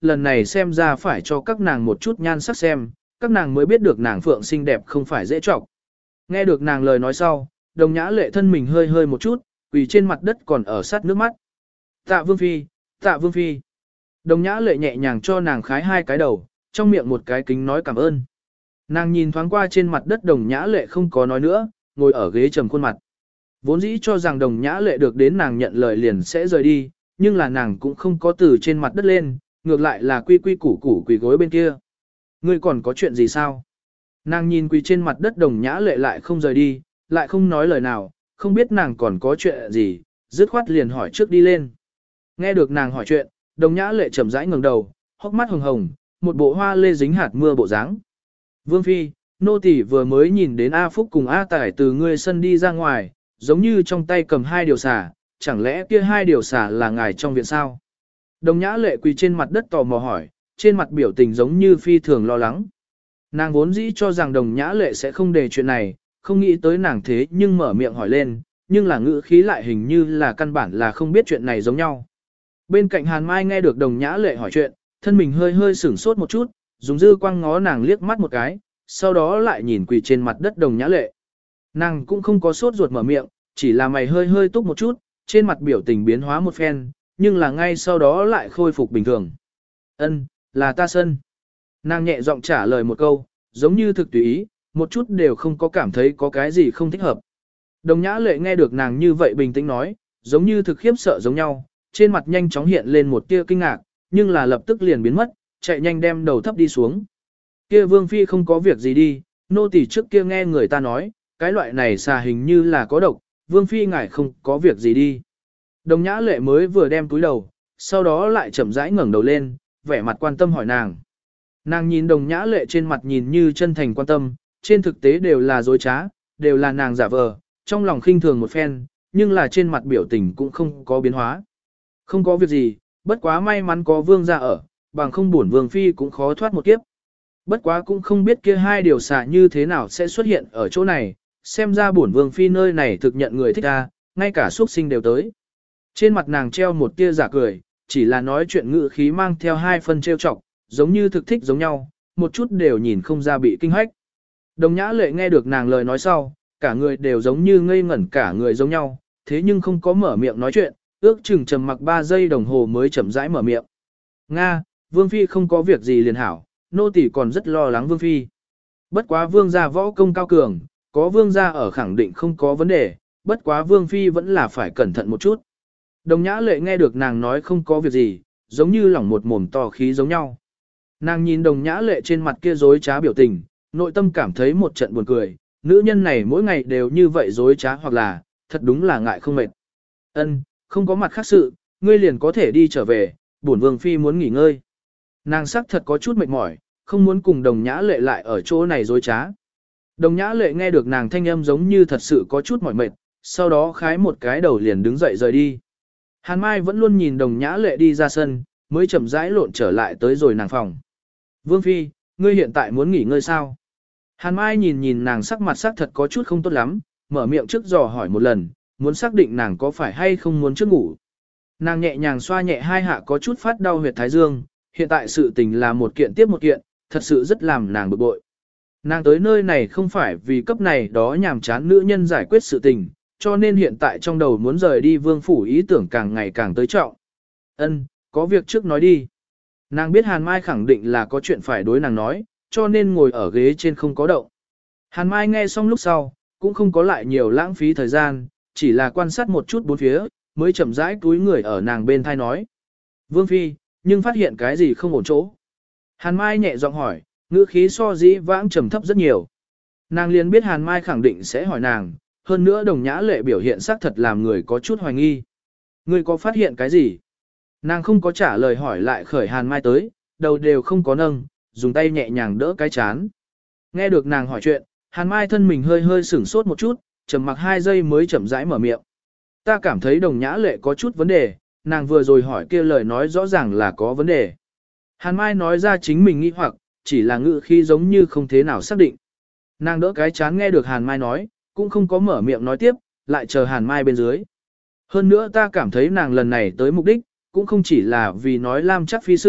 lần này xem ra phải cho các nàng một chút nhan sắc xem, các nàng mới biết được nàng phượng xinh đẹp không phải dễ trọng. Nghe được nàng lời nói sau, đồng nhã lệ thân mình hơi hơi một chút, quỳ trên mặt đất còn ở sát nước mắt. Tạ vương phi, tạ vương phi. Đồng nhã lệ nhẹ nhàng cho nàng khái hai cái đầu, trong miệng một cái kính nói cảm ơn. Nàng nhìn thoáng qua trên mặt đất đồng nhã lệ không có nói nữa, ngồi ở ghế trầm khuôn mặt. Vốn dĩ cho rằng đồng nhã lệ được đến nàng nhận lời liền sẽ rời đi, nhưng là nàng cũng không có từ trên mặt đất lên, ngược lại là quy quy củ củ quỳ gối bên kia. Ngươi còn có chuyện gì sao? Nàng nhìn quỳ trên mặt đất đồng nhã lệ lại không rời đi, lại không nói lời nào, không biết nàng còn có chuyện gì, dứt khoát liền hỏi trước đi lên. Nghe được nàng hỏi chuyện, đồng nhã lệ chậm rãi ngẩng đầu, hốc mắt hồng hồng, một bộ hoa lê dính hạt mưa bộ dáng. Vương phi, nô tỳ vừa mới nhìn đến A Phúc cùng A Tải từ ngươi sân đi ra ngoài, giống như trong tay cầm hai điều xả, chẳng lẽ kia hai điều xả là ngài trong viện sao? Đồng nhã lệ quỳ trên mặt đất tò mò hỏi, trên mặt biểu tình giống như phi thường lo lắng. Nàng vốn dĩ cho rằng đồng nhã lệ sẽ không đề chuyện này, không nghĩ tới nàng thế nhưng mở miệng hỏi lên, nhưng là ngữ khí lại hình như là căn bản là không biết chuyện này giống nhau. Bên cạnh Hàn Mai nghe được đồng nhã lệ hỏi chuyện, thân mình hơi hơi sửng sốt một chút, dùng dư quang ngó nàng liếc mắt một cái, sau đó lại nhìn quỳ trên mặt đất đồng nhã lệ. Nàng cũng không có sốt ruột mở miệng, chỉ là mày hơi hơi túc một chút, trên mặt biểu tình biến hóa một phen, nhưng là ngay sau đó lại khôi phục bình thường. Ân, là ta sân. Nàng nhẹ giọng trả lời một câu, giống như thực tùy ý, một chút đều không có cảm thấy có cái gì không thích hợp. Đồng nhã lệ nghe được nàng như vậy bình tĩnh nói, giống như thực khiếp sợ giống nhau, trên mặt nhanh chóng hiện lên một tia kinh ngạc, nhưng là lập tức liền biến mất, chạy nhanh đem đầu thấp đi xuống. Kia vương phi không có việc gì đi, nô tỳ trước kia nghe người ta nói, cái loại này xà hình như là có độc, vương phi ngài không có việc gì đi. Đồng nhã lệ mới vừa đem túi đầu, sau đó lại chậm rãi ngẩng đầu lên, vẻ mặt quan tâm hỏi nàng. Nàng nhìn đồng nhã lệ trên mặt nhìn như chân thành quan tâm, trên thực tế đều là dối trá, đều là nàng giả vờ, trong lòng khinh thường một phen, nhưng là trên mặt biểu tình cũng không có biến hóa. Không có việc gì, bất quá may mắn có vương gia ở, bằng không bổn vương phi cũng khó thoát một kiếp. Bất quá cũng không biết kia hai điều xả như thế nào sẽ xuất hiện ở chỗ này, xem ra bổn vương phi nơi này thực nhận người thích ra, ngay cả xuất sinh đều tới. Trên mặt nàng treo một tia giả cười, chỉ là nói chuyện ngữ khí mang theo hai phần trêu chọc, giống như thực thích giống nhau, một chút đều nhìn không ra bị kinh hách. Đồng nhã lệ nghe được nàng lời nói sau, cả người đều giống như ngây ngẩn cả người giống nhau, thế nhưng không có mở miệng nói chuyện, ước chừng trầm mặc ba giây đồng hồ mới chậm rãi mở miệng. Nga, vương phi không có việc gì liền hảo, nô tỳ còn rất lo lắng vương phi. Bất quá vương gia võ công cao cường, có vương gia ở khẳng định không có vấn đề, bất quá vương phi vẫn là phải cẩn thận một chút. Đồng nhã lệ nghe được nàng nói không có việc gì, giống như lỏng một mồm to khí giống nhau. Nàng nhìn đồng nhã lệ trên mặt kia dối trá biểu tình, nội tâm cảm thấy một trận buồn cười, nữ nhân này mỗi ngày đều như vậy dối trá hoặc là, thật đúng là ngại không mệt. Ân, không có mặt khác sự, ngươi liền có thể đi trở về, bổn vương phi muốn nghỉ ngơi. Nàng sắc thật có chút mệt mỏi, không muốn cùng đồng nhã lệ lại ở chỗ này dối trá. Đồng nhã lệ nghe được nàng thanh âm giống như thật sự có chút mỏi mệt, sau đó khái một cái đầu liền đứng dậy rời đi. Hàn Mai vẫn luôn nhìn đồng nhã lệ đi ra sân, mới chậm rãi lộn trở lại tới rồi nàng phòng. Vương phi, ngươi hiện tại muốn nghỉ ngơi sao? Hàn Mai nhìn nhìn nàng sắc mặt sắc thật có chút không tốt lắm, mở miệng trước dò hỏi một lần, muốn xác định nàng có phải hay không muốn trước ngủ. Nàng nhẹ nhàng xoa nhẹ hai hạ có chút phát đau huyệt thái dương, hiện tại sự tình là một kiện tiếp một kiện, thật sự rất làm nàng bực bội. Nàng tới nơi này không phải vì cấp này đó nhàm chán nữ nhân giải quyết sự tình, cho nên hiện tại trong đầu muốn rời đi vương phủ ý tưởng càng ngày càng tới trọng. Ân, có việc trước nói đi. Nàng biết Hàn Mai khẳng định là có chuyện phải đối nàng nói, cho nên ngồi ở ghế trên không có động. Hàn Mai nghe xong lúc sau, cũng không có lại nhiều lãng phí thời gian, chỉ là quan sát một chút bốn phía, mới chậm rãi túi người ở nàng bên thai nói. Vương phi, nhưng phát hiện cái gì không ổn chỗ. Hàn Mai nhẹ giọng hỏi, ngữ khí so dĩ vãng trầm thấp rất nhiều. Nàng liền biết Hàn Mai khẳng định sẽ hỏi nàng, hơn nữa đồng nhã lệ biểu hiện xác thật làm người có chút hoài nghi. Ngươi có phát hiện cái gì? Nàng không có trả lời hỏi lại khởi Hàn Mai tới, đầu đều không có nâng, dùng tay nhẹ nhàng đỡ cái chán. Nghe được nàng hỏi chuyện, Hàn Mai thân mình hơi hơi sửng sốt một chút, trầm mặc hai giây mới chậm rãi mở miệng. Ta cảm thấy đồng nhã lệ có chút vấn đề, nàng vừa rồi hỏi kia lời nói rõ ràng là có vấn đề. Hàn Mai nói ra chính mình nghi hoặc, chỉ là ngữ khí giống như không thế nào xác định. Nàng đỡ cái chán nghe được Hàn Mai nói, cũng không có mở miệng nói tiếp, lại chờ Hàn Mai bên dưới. Hơn nữa ta cảm thấy nàng lần này tới mục đích, cũng không chỉ là vì nói Lam chắc phi sự,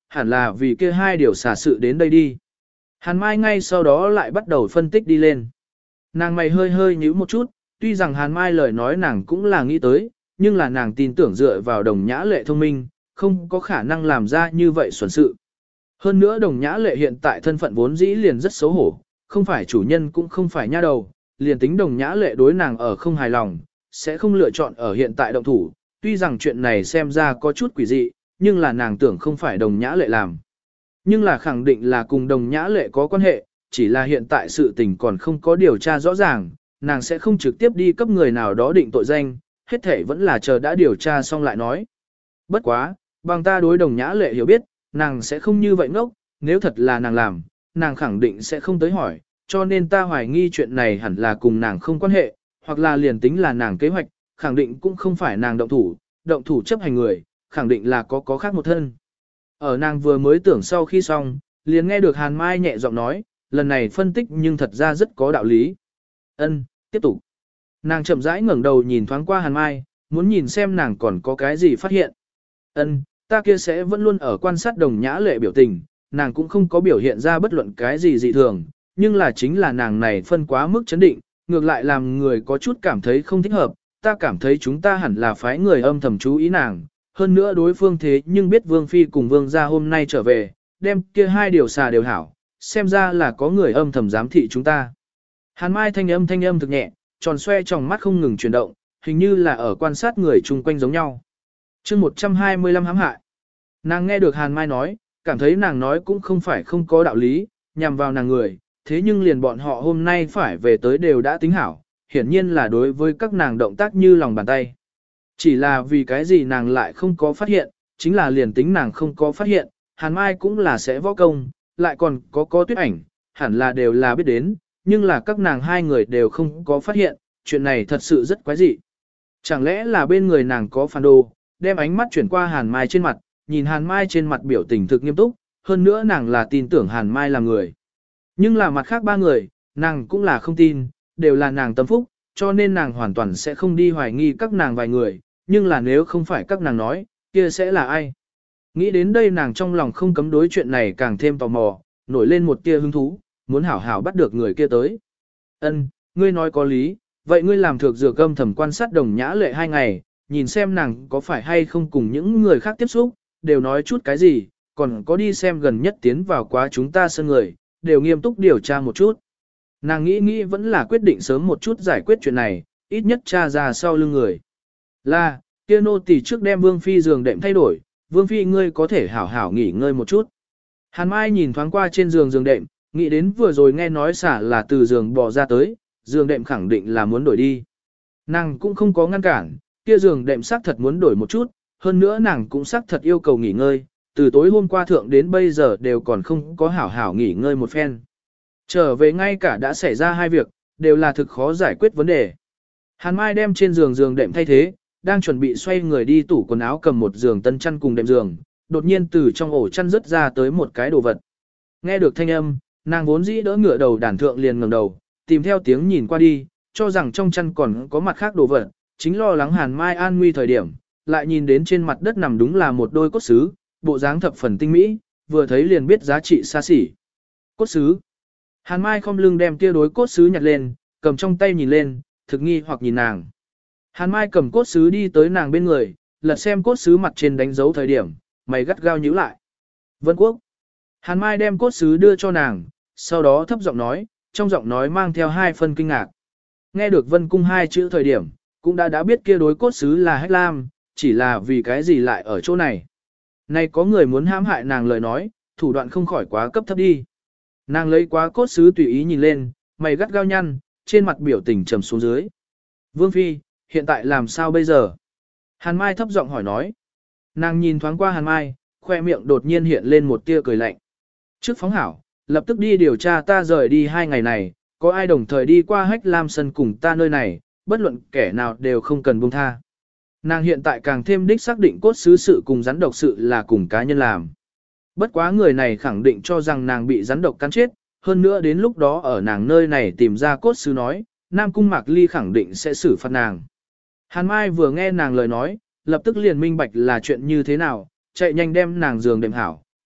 hẳn là vì kia hai điều xả sự đến đây đi. Hàn Mai ngay sau đó lại bắt đầu phân tích đi lên. Nàng mày hơi hơi nhíu một chút, tuy rằng Hàn Mai lời nói nàng cũng là nghĩ tới, nhưng là nàng tin tưởng dựa vào Đồng Nhã Lệ thông minh, không có khả năng làm ra như vậy xuẩn sự. Hơn nữa Đồng Nhã Lệ hiện tại thân phận vốn dĩ liền rất xấu hổ, không phải chủ nhân cũng không phải nha đầu, liền tính Đồng Nhã Lệ đối nàng ở không hài lòng, sẽ không lựa chọn ở hiện tại động thủ, tuy rằng chuyện này xem ra có chút quỷ dị, nhưng là nàng tưởng không phải Đồng Nhã Lệ làm. Nhưng là khẳng định là cùng Đồng Nhã Lệ có quan hệ, chỉ là hiện tại sự tình còn không có điều tra rõ ràng, nàng sẽ không trực tiếp đi cấp người nào đó định tội danh, hết thể vẫn là chờ đã điều tra xong lại nói. Bất quá, bằng ta đối Đồng Nhã Lệ hiểu biết, nàng sẽ không như vậy ngốc, nếu thật là nàng làm, nàng khẳng định sẽ không tới hỏi, cho nên ta hoài nghi chuyện này hẳn là cùng nàng không quan hệ, hoặc là liền tính là nàng kế hoạch, khẳng định cũng không phải nàng động thủ, động thủ chấp hành người, khẳng định là có có khác một thân. Ở nàng vừa mới tưởng sau khi xong, liền nghe được Hàn Mai nhẹ giọng nói, lần này phân tích nhưng thật ra rất có đạo lý. Ân, tiếp tục. Nàng chậm rãi ngẩng đầu nhìn thoáng qua Hàn Mai, muốn nhìn xem nàng còn có cái gì phát hiện. Ân, ta kia sẽ vẫn luôn ở quan sát Đồng Nhã Lệ biểu tình, nàng cũng không có biểu hiện ra bất luận cái gì dị thường, nhưng là chính là nàng này phân quá mức chấn định, ngược lại làm người có chút cảm thấy không thích hợp, ta cảm thấy chúng ta hẳn là phái người âm thầm chú ý nàng, hơn nữa đối phương thế nhưng biết Vương Phi cùng Vương gia hôm nay trở về, đem kia hai điều xà đều hảo, xem ra là có người âm thầm giám thị chúng ta. Hàn Mai thanh âm thanh âm thực nhẹ, tròn xoe trong mắt không ngừng chuyển động, hình như là ở quan sát người chung quanh giống nhau. chương một trăm hai mươi lăm hãm hại. Nàng nghe được Hàn Mai nói, cảm thấy nàng nói cũng không phải không có đạo lý, nhằm vào nàng người, thế nhưng liền bọn họ hôm nay phải về tới đều đã tính hảo, hiển nhiên là đối với các nàng động tác như lòng bàn tay. Chỉ là vì cái gì nàng lại không có phát hiện, chính là liền tính nàng không có phát hiện, Hàn Mai cũng là sẽ võ công, lại còn có có tuyết ảnh, hẳn là đều là biết đến, nhưng là các nàng hai người đều không có phát hiện, chuyện này thật sự rất quái dị. Chẳng lẽ là bên người nàng có phản đồ, đem ánh mắt chuyển qua Hàn Mai trên mặt, nhìn Hàn Mai trên mặt biểu tình thực nghiêm túc, hơn nữa nàng là tin tưởng Hàn Mai là người. Nhưng là mặt khác ba người, nàng cũng là không tin, đều là nàng tâm phúc, cho nên nàng hoàn toàn sẽ không đi hoài nghi các nàng vài người, nhưng là nếu không phải các nàng nói, kia sẽ là ai? Nghĩ đến đây nàng trong lòng không cấm đối chuyện này càng thêm tò mò, nổi lên một tia hứng thú, muốn hảo hảo bắt được người kia tới. Ân, ngươi nói có lý, vậy ngươi làm thược dược âm thầm quan sát Đồng Nhã Lệ hai ngày, nhìn xem nàng có phải hay không cùng những người khác tiếp xúc, đều nói chút cái gì, còn có đi xem gần nhất tiến vào quá chúng ta sân người, đều nghiêm túc điều tra một chút. Nàng nghĩ nghĩ vẫn là quyết định sớm một chút giải quyết chuyện này, ít nhất tra ra sau lưng người. Là, kia nô tỳ trước đem Vương Phi giường đệm thay đổi, Vương Phi ngươi có thể hảo hảo nghỉ ngơi một chút. Hàn Mai nhìn thoáng qua trên giường giường đệm, nghĩ đến vừa rồi nghe nói xả là từ giường bò ra tới, giường đệm khẳng định là muốn đổi đi. Nàng cũng không có ngăn cản, kia giường đệm xác thật muốn đổi một chút, hơn nữa nàng cũng xác thật yêu cầu nghỉ ngơi, từ tối hôm qua thượng đến bây giờ đều còn không có hảo hảo nghỉ ngơi một phen. Trở về ngay cả đã xảy ra hai việc, đều là thực khó giải quyết vấn đề. Hàn Mai đem trên giường giường đệm thay thế, đang chuẩn bị xoay người đi tủ quần áo cầm một giường tân chăn cùng đệm giường, đột nhiên từ trong ổ chăn rớt ra tới một cái đồ vật. Nghe được thanh âm, nàng vốn dĩ đỡ ngựa đầu đàn thượng liền ngẩng đầu, tìm theo tiếng nhìn qua đi, cho rằng trong chăn còn có mặt khác đồ vật, chính lo lắng Hàn Mai an nguy thời điểm, lại nhìn đến trên mặt đất nằm đúng là một đôi cốt sứ, bộ dáng thập phần tinh mỹ, vừa thấy liền biết giá trị xa xỉ. Cốt sứ. Hàn Mai khom lưng đem kia đối cốt sứ nhặt lên, cầm trong tay nhìn lên, thực nghi hoặc nhìn nàng. Hàn Mai cầm cốt sứ đi tới nàng bên người, lật xem cốt sứ mặt trên đánh dấu thời điểm, mày gắt gao nhíu lại. Vân Quốc. Hàn Mai đem cốt sứ đưa cho nàng, sau đó thấp giọng nói, trong giọng nói mang theo hai phân kinh ngạc. Nghe được Vân Cung hai chữ thời điểm, cũng đã đã biết kia đối cốt sứ là Hách Lam, chỉ là vì cái gì lại ở chỗ này. Nay có người muốn hãm hại nàng lời nói, thủ đoạn không khỏi quá cấp thấp đi. Nàng lấy quá cốt sứ tùy ý nhìn lên, mày gắt gao nhăn, trên mặt biểu tình trầm xuống dưới. Vương Phi, hiện tại làm sao bây giờ? Hàn Mai thấp giọng hỏi nói. Nàng nhìn thoáng qua Hàn Mai, khoe miệng đột nhiên hiện lên một tia cười lạnh. Trước phóng hảo, lập tức đi điều tra ta rời đi hai ngày này, có ai đồng thời đi qua Hách Lam sân cùng ta nơi này, bất luận kẻ nào đều không cần buông tha. Nàng hiện tại càng thêm đích xác định cốt sứ sự cùng rắn độc sự là cùng cá nhân làm. Bất quá người này khẳng định cho rằng nàng bị rắn độc cắn chết, hơn nữa đến lúc đó ở nàng nơi này tìm ra cốt sứ nói, Nam Cung Mạc Ly khẳng định sẽ xử phạt nàng. Hàn Mai vừa nghe nàng lời nói, lập tức liền minh bạch là chuyện như thế nào, chạy nhanh đem nàng giường đệm hảo,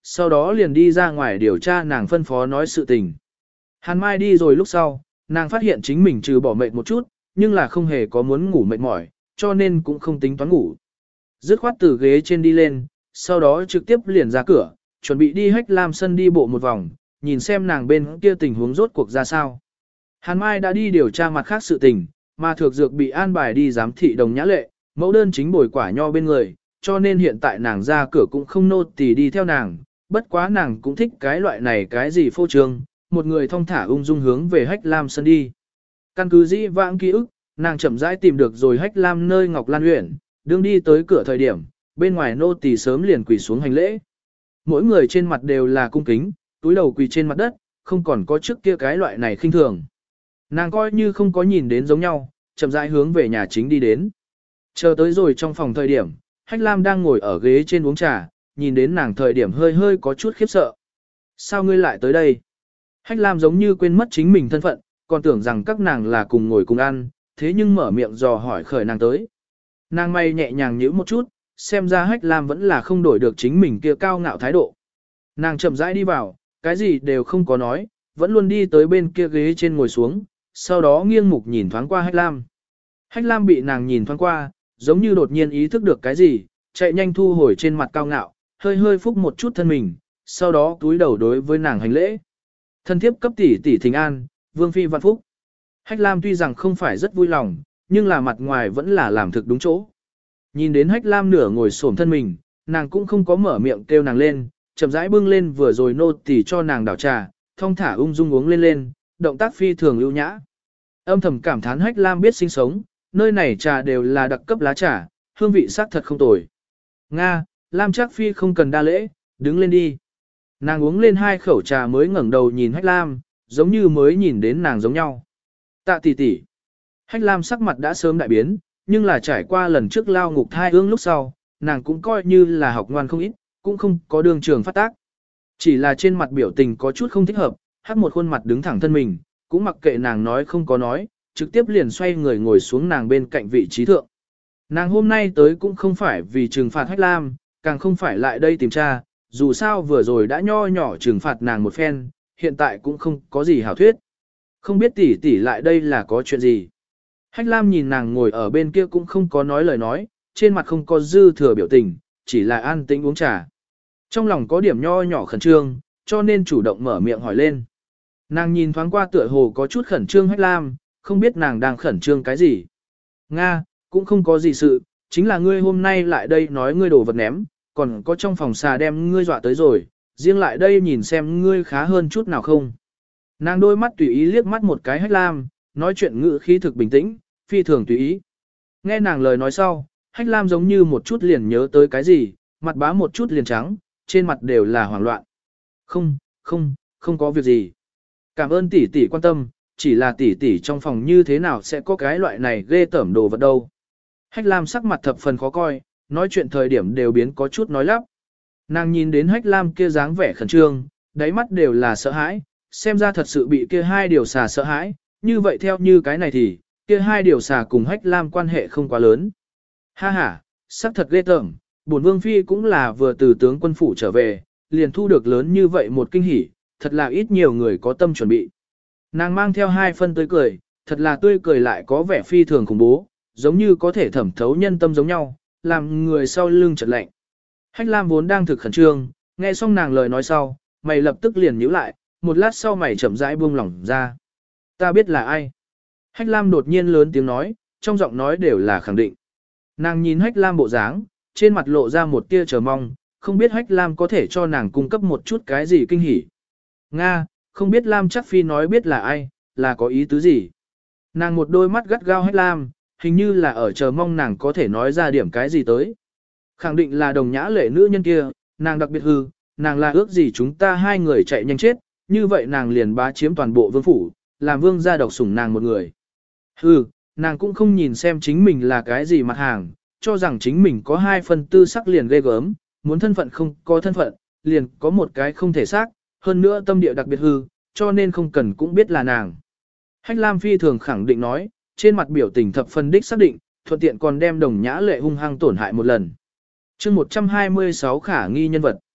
sau đó liền đi ra ngoài điều tra nàng phân phó nói sự tình. Hàn Mai đi rồi lúc sau, nàng phát hiện chính mình trừ bỏ mệt một chút, nhưng là không hề có muốn ngủ mệt mỏi, cho nên cũng không tính toán ngủ. Dứt khoát từ ghế trên đi lên, sau đó trực tiếp liền ra cửa, chuẩn bị đi Hách Lam sân đi bộ một vòng, nhìn xem nàng bên kia tình huống rốt cuộc ra sao. Hàn Mai đã đi điều tra mặt khác sự tình, mà Thược Dược bị an bài đi giám thị Đồng Nhã Lệ, mẫu đơn chính bồi quả nho bên người, cho nên hiện tại nàng ra cửa cũng không nô tỳ đi theo nàng, bất quá nàng cũng thích cái loại này cái gì phô trương, một người thong thả ung dung hướng về Hách Lam sân đi. Căn cứ dĩ vãng ký ức, nàng chậm rãi tìm được rồi Hách Lam nơi Ngọc Lan Uyển, đương đi tới cửa thời điểm, bên ngoài nô tỳ sớm liền quỳ xuống hành lễ. Mỗi người trên mặt đều là cung kính, túi đầu quỳ trên mặt đất, không còn có trước kia cái loại này khinh thường. Nàng coi như không có nhìn đến giống nhau, chậm rãi hướng về nhà chính đi đến. Chờ tới rồi trong phòng thời điểm, Hách Lam đang ngồi ở ghế trên uống trà, nhìn đến nàng thời điểm hơi hơi có chút khiếp sợ. Sao ngươi lại tới đây? Hách Lam giống như quên mất chính mình thân phận, còn tưởng rằng các nàng là cùng ngồi cùng ăn, thế nhưng mở miệng dò hỏi khởi nàng tới. Nàng may nhẹ nhàng nhíu một chút, xem ra Hách Lam vẫn là không đổi được chính mình kia cao ngạo thái độ. Nàng chậm rãi đi vào, cái gì đều không có nói, vẫn luôn đi tới bên kia ghế trên ngồi xuống, sau đó nghiêng mục nhìn thoáng qua Hách Lam. Hách Lam bị nàng nhìn thoáng qua, giống như đột nhiên ý thức được cái gì, chạy nhanh thu hồi trên mặt cao ngạo, hơi hơi phúc một chút thân mình, sau đó túi đầu đối với nàng hành lễ. Thân thiếp cấp tỷ tỷ thỉnh an, vương phi vạn phúc. Hách Lam tuy rằng không phải rất vui lòng, nhưng là mặt ngoài vẫn là làm thực đúng chỗ. Nhìn đến Hách Lam nửa ngồi xổm thân mình, nàng cũng không có mở miệng kêu nàng lên, chậm rãi bưng lên vừa rồi nô tỳ cho nàng đảo trà, thong thả ung dung uống lên lên, động tác phi thường lưu nhã. Âm thầm cảm thán Hách Lam biết sinh sống, nơi này trà đều là đặc cấp lá trà, hương vị sắc thật không tồi. Nga, Lam Trác phi không cần đa lễ, đứng lên đi. Nàng uống lên hai khẩu trà mới ngẩng đầu nhìn Hách Lam, giống như mới nhìn đến nàng giống nhau. Tạ tỷ tỷ. Hách Lam sắc mặt đã sớm đại biến, nhưng là trải qua lần trước lao ngục thai ương lúc sau, nàng cũng coi như là học ngoan không ít, cũng không có đường trường phát tác. Chỉ là trên mặt biểu tình có chút không thích hợp, hắc một khuôn mặt đứng thẳng thân mình, cũng mặc kệ nàng nói không có nói, trực tiếp liền xoay người ngồi xuống nàng bên cạnh vị trí thượng. Nàng hôm nay tới cũng không phải vì trừng phạt Hách Lam, càng không phải lại đây tìm tra, dù sao vừa rồi đã nho nhỏ trừng phạt nàng một phen, hiện tại cũng không có gì hảo thuyết. Không biết tỷ tỷ lại đây là có chuyện gì. Hách Lam nhìn nàng ngồi ở bên kia cũng không có nói lời nói, trên mặt không có dư thừa biểu tình, chỉ là an tĩnh uống trà. Trong lòng có điểm nho nhỏ khẩn trương, cho nên chủ động mở miệng hỏi lên. Nàng nhìn thoáng qua tựa hồ có chút khẩn trương Hách Lam, không biết nàng đang khẩn trương cái gì. Nga, cũng không có gì sự, chính là ngươi hôm nay lại đây nói ngươi đồ vật ném, còn có trong phòng xà đem ngươi dọa tới rồi, riêng lại đây nhìn xem ngươi khá hơn chút nào không. Nàng đôi mắt tùy ý liếc mắt một cái Hách Lam, nói chuyện ngữ khí thực bình tĩnh, phi thường tùy ý. Nghe nàng lời nói sau, Hách Lam giống như một chút liền nhớ tới cái gì, mặt bá một chút liền trắng, trên mặt đều là hoảng loạn. Không, không, không có việc gì. Cảm ơn tỷ tỷ quan tâm, chỉ là tỷ tỷ trong phòng như thế nào sẽ có cái loại này ghê tởm đồ vật đâu. Hách Lam sắc mặt thập phần khó coi, nói chuyện thời điểm đều biến có chút nói lắp. Nàng nhìn đến Hách Lam kia dáng vẻ khẩn trương, đáy mắt đều là sợ hãi, xem ra thật sự bị kia hai điều xà sợ hãi, như vậy theo như cái này thì, kia hai điều xà cùng Hách Lam quan hệ không quá lớn. Ha ha, sắc thật ghê tởm, bổn vương phi cũng là vừa từ tướng quân phủ trở về, liền thu được lớn như vậy một kinh hỉ, thật là ít nhiều người có tâm chuẩn bị. Nàng mang theo hai phân tươi cười, thật là tươi cười lại có vẻ phi thường khủng bố, giống như có thể thẩm thấu nhân tâm giống nhau, làm người sau lưng chợt lạnh. Hách Lam vốn đang thực khẩn trương, nghe xong nàng lời nói sau, mày lập tức liền nhíu lại, một lát sau mày chậm rãi buông lỏng ra. Ta biết là ai. Hách Lam đột nhiên lớn tiếng nói, trong giọng nói đều là khẳng định. Nàng nhìn Hách Lam bộ dáng, trên mặt lộ ra một tia chờ mong, không biết Hách Lam có thể cho nàng cung cấp một chút cái gì kinh hỉ. Nga, không biết Lam Trác Phi nói biết là ai, là có ý tứ gì. Nàng một đôi mắt gắt gao Hách Lam, hình như là ở chờ mong nàng có thể nói ra điểm cái gì tới. Khẳng định là Đồng Nhã Lệ nữ nhân kia, nàng đặc biệt hư, nàng là ước gì chúng ta hai người chạy nhanh chết, như vậy nàng liền bá chiếm toàn bộ vương phủ, làm vương gia độc sủng nàng một người. Hư, nàng cũng không nhìn xem chính mình là cái gì mặt hàng, cho rằng chính mình có hai phần tư sắc liền ghê gớm, muốn thân phận không có thân phận, liền có một cái không thể xác, hơn nữa tâm địa đặc biệt hư, cho nên không cần cũng biết là nàng. Hách Lam phi thường khẳng định nói, trên mặt biểu tình thập phân đích xác định, thuận tiện còn đem Đồng Nhã Lệ hung hăng tổn hại một lần. chương một trăm hai mươi sáu khả nghi nhân vật.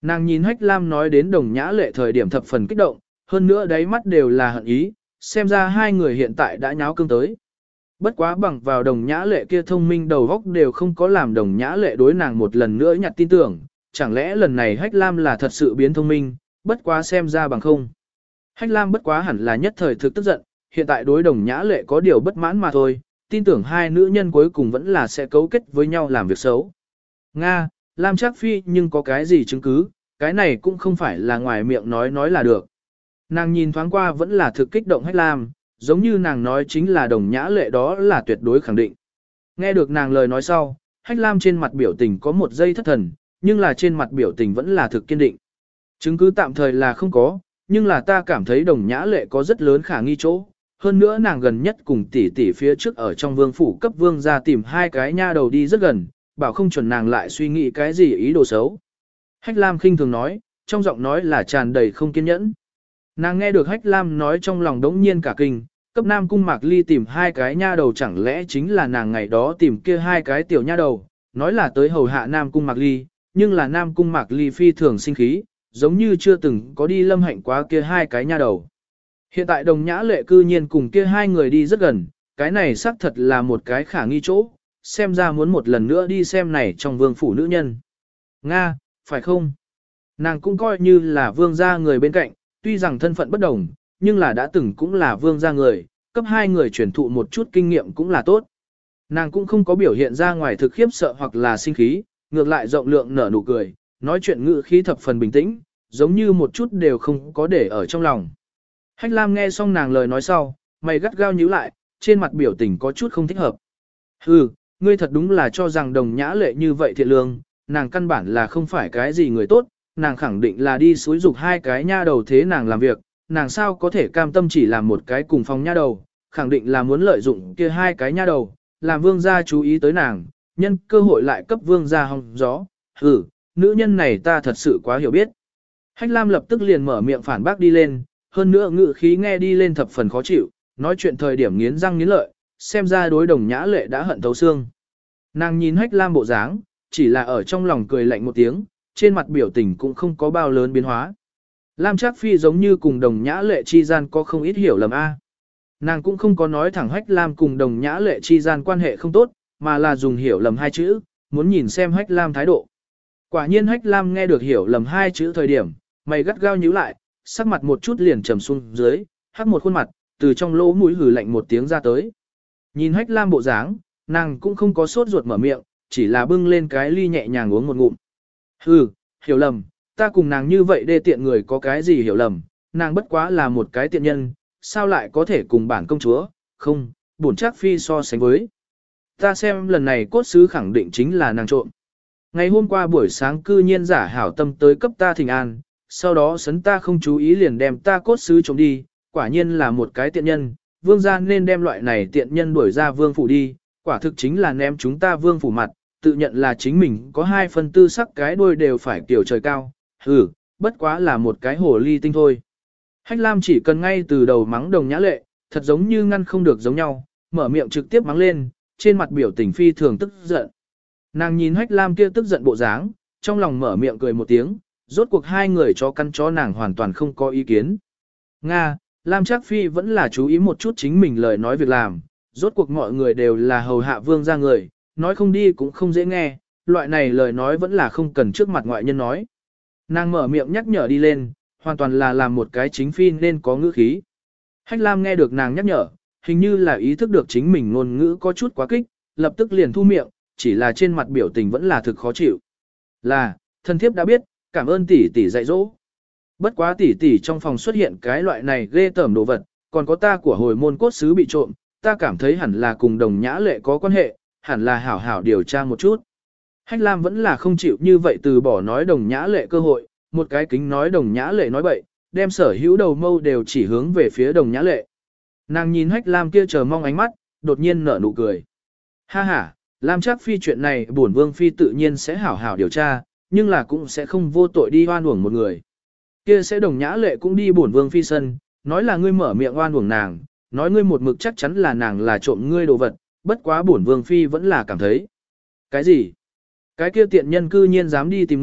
Nàng nhìn Hách Lam nói đến Đồng Nhã Lệ thời điểm thập phần kích động, hơn nữa đáy mắt đều là hận ý, xem ra hai người hiện tại đã nháo cương tới. Bất quá bằng vào Đồng Nhã Lệ kia thông minh đầu góc đều không có làm Đồng Nhã Lệ đối nàng một lần nữa nhặt tin tưởng, chẳng lẽ lần này Hách Lam là thật sự biến thông minh, bất quá xem ra bằng không. Hách Lam bất quá hẳn là nhất thời thực tức giận, hiện tại đối Đồng Nhã Lệ có điều bất mãn mà thôi, tin tưởng hai nữ nhân cuối cùng vẫn là sẽ cấu kết với nhau làm việc xấu. Nga, Lam Trác Phi nhưng có cái gì chứng cứ, cái này cũng không phải là ngoài miệng nói nói là được. Nàng nhìn thoáng qua vẫn là thực kích động Hách Lam, giống như nàng nói chính là Đồng Nhã Lệ đó là tuyệt đối khẳng định. Nghe được nàng lời nói sau, Hách Lam trên mặt biểu tình có một giây thất thần, nhưng là trên mặt biểu tình vẫn là thực kiên định. Chứng cứ tạm thời là không có, nhưng là ta cảm thấy Đồng Nhã Lệ có rất lớn khả nghi chỗ. Hơn nữa nàng gần nhất cùng tỷ tỷ phía trước ở trong vương phủ cấp vương ra tìm hai cái nha đầu đi rất gần, bảo không chuẩn nàng lại suy nghĩ cái gì ý đồ xấu. Hách Lam khinh thường nói, trong giọng nói là tràn đầy không kiên nhẫn. Nàng nghe được Hách Lam nói trong lòng đống nhiên cả kinh, cấp Nam Cung Mạc Ly tìm hai cái nha đầu chẳng lẽ chính là nàng ngày đó tìm kia hai cái tiểu nha đầu, nói là tới hầu hạ Nam Cung Mạc Ly, nhưng là Nam Cung Mạc Ly phi thường sinh khí, giống như chưa từng có đi lâm hạnh quá kia hai cái nha đầu. Hiện tại Đồng Nhã Lệ cư nhiên cùng kia hai người đi rất gần, cái này xác thật là một cái khả nghi chỗ, xem ra muốn một lần nữa đi xem này trong vương phủ nữ nhân. Nga, phải không? Nàng cũng coi như là vương gia người bên cạnh, tuy rằng thân phận bất đồng, nhưng là đã từng cũng là vương gia người, cấp hai người truyền thụ một chút kinh nghiệm cũng là tốt. Nàng cũng không có biểu hiện ra ngoài thực khiếp sợ hoặc là sinh khí, ngược lại rộng lượng nở nụ cười, nói chuyện ngữ khí thập phần bình tĩnh, giống như một chút đều không có để ở trong lòng. Hách Lam nghe xong nàng lời nói sau, mày gắt gao nhíu lại, trên mặt biểu tình có chút không thích hợp. Hừ, ngươi thật đúng là cho rằng Đồng Nhã Lệ như vậy thiện lương, nàng căn bản là không phải cái gì người tốt, nàng khẳng định là đi xúi dục hai cái nha đầu thế nàng làm việc, nàng sao có thể cam tâm chỉ làm một cái cùng phòng nha đầu, khẳng định là muốn lợi dụng kia hai cái nha đầu, làm vương gia chú ý tới nàng, nhân cơ hội lại cấp vương gia hong gió. Hừ, nữ nhân này ta thật sự quá hiểu biết. Hách Lam lập tức liền mở miệng phản bác đi lên, hơn nữa ngự khí nghe đi lên thập phần khó chịu, nói chuyện thời điểm nghiến răng nghiến lợi, xem ra đối Đồng Nhã Lệ đã hận thấu xương. Nàng nhìn Hách Lam bộ dáng, chỉ là ở trong lòng cười lạnh một tiếng, trên mặt biểu tình cũng không có bao lớn biến hóa. Lam Trác Phi giống như cùng Đồng Nhã Lệ chi gian có không ít hiểu lầm a. Nàng cũng không có nói thẳng Hách Lam cùng Đồng Nhã Lệ chi gian quan hệ không tốt, mà là dùng hiểu lầm hai chữ, muốn nhìn xem Hách Lam thái độ. Quả nhiên Hách Lam nghe được hiểu lầm hai chữ thời điểm, mày gắt gao nhíu lại, sắc mặt một chút liền trầm xuống dưới, hắc một khuôn mặt, từ trong lỗ mũi hừ lạnh một tiếng ra tới. Nhìn Hách Lam bộ dáng, nàng cũng không có sốt ruột mở miệng, chỉ là bưng lên cái ly nhẹ nhàng uống một ngụm. Hừ, hiểu lầm, ta cùng nàng như vậy đê tiện người có cái gì hiểu lầm, nàng bất quá là một cái tiện nhân, sao lại có thể cùng bản công chúa, không, bổn Trác Phi so sánh với. Ta xem lần này cốt sứ khẳng định chính là nàng trộm. Ngày hôm qua buổi sáng cư nhiên giả hảo tâm tới cấp ta thỉnh an, sau đó sấn ta không chú ý liền đem ta cốt sứ trộm đi, quả nhiên là một cái tiện nhân, vương gia nên đem loại này tiện nhân đuổi ra vương phủ đi, quả thực chính là ném chúng ta vương phủ mặt, tự nhận là chính mình có hai phần tư sắc cái đuôi đều phải kiểu trời cao, hừ, bất quá là một cái hồ ly tinh thôi. Hách Lam chỉ cần ngay từ đầu mắng Đồng Nhã Lệ, thật giống như ngăn không được giống nhau, mở miệng trực tiếp mắng lên, trên mặt biểu tình phi thường tức giận. Nàng nhìn Hách Lam kia tức giận bộ dáng, trong lòng mở miệng cười một tiếng, rốt cuộc hai người chó căn chó nàng hoàn toàn không có ý kiến. Nga, Lam Trác Phi vẫn là chú ý một chút chính mình lời nói việc làm, rốt cuộc mọi người đều là hầu hạ vương gia người, nói không đi cũng không dễ nghe, loại này lời nói vẫn là không cần trước mặt ngoại nhân nói. Nàng mở miệng nhắc nhở đi lên, hoàn toàn là làm một cái chính phi nên có ngữ khí. Hách Lam nghe được nàng nhắc nhở, hình như là ý thức được chính mình ngôn ngữ có chút quá kích, lập tức liền thu miệng, chỉ là trên mặt biểu tình vẫn là thực khó chịu. Là, thân thiếp đã biết, cảm ơn tỷ tỷ dạy dỗ. Bất quá tỷ tỷ trong phòng xuất hiện cái loại này ghê tởm đồ vật, còn có ta của hồi môn cốt sứ bị trộm, ta cảm thấy hẳn là cùng Đồng Nhã Lệ có quan hệ, hẳn là hảo hảo điều tra một chút. Hách Lam vẫn là không chịu như vậy từ bỏ nói Đồng Nhã Lệ cơ hội, một cái kính nói Đồng Nhã Lệ nói bậy, đem sở hữu đầu mâu đều chỉ hướng về phía Đồng Nhã Lệ. Nàng nhìn Hách Lam kia chờ mong ánh mắt, đột nhiên nở nụ cười. Ha ha, Lam Trác Phi chuyện này bổn vương phi tự nhiên sẽ hảo hảo điều tra, nhưng là cũng sẽ không vô tội đi oan uổng một người. Kia sẽ Đồng Nhã Lệ cũng đi bổn vương phi sân, nói là ngươi mở miệng oan uổng nàng, nói ngươi một mực chắc chắn là nàng là trộm ngươi đồ vật, bất quá bổn vương phi vẫn là cảm thấy. Cái gì? Cái kia tiện nhân cư nhiên dám đi tìm ngươi,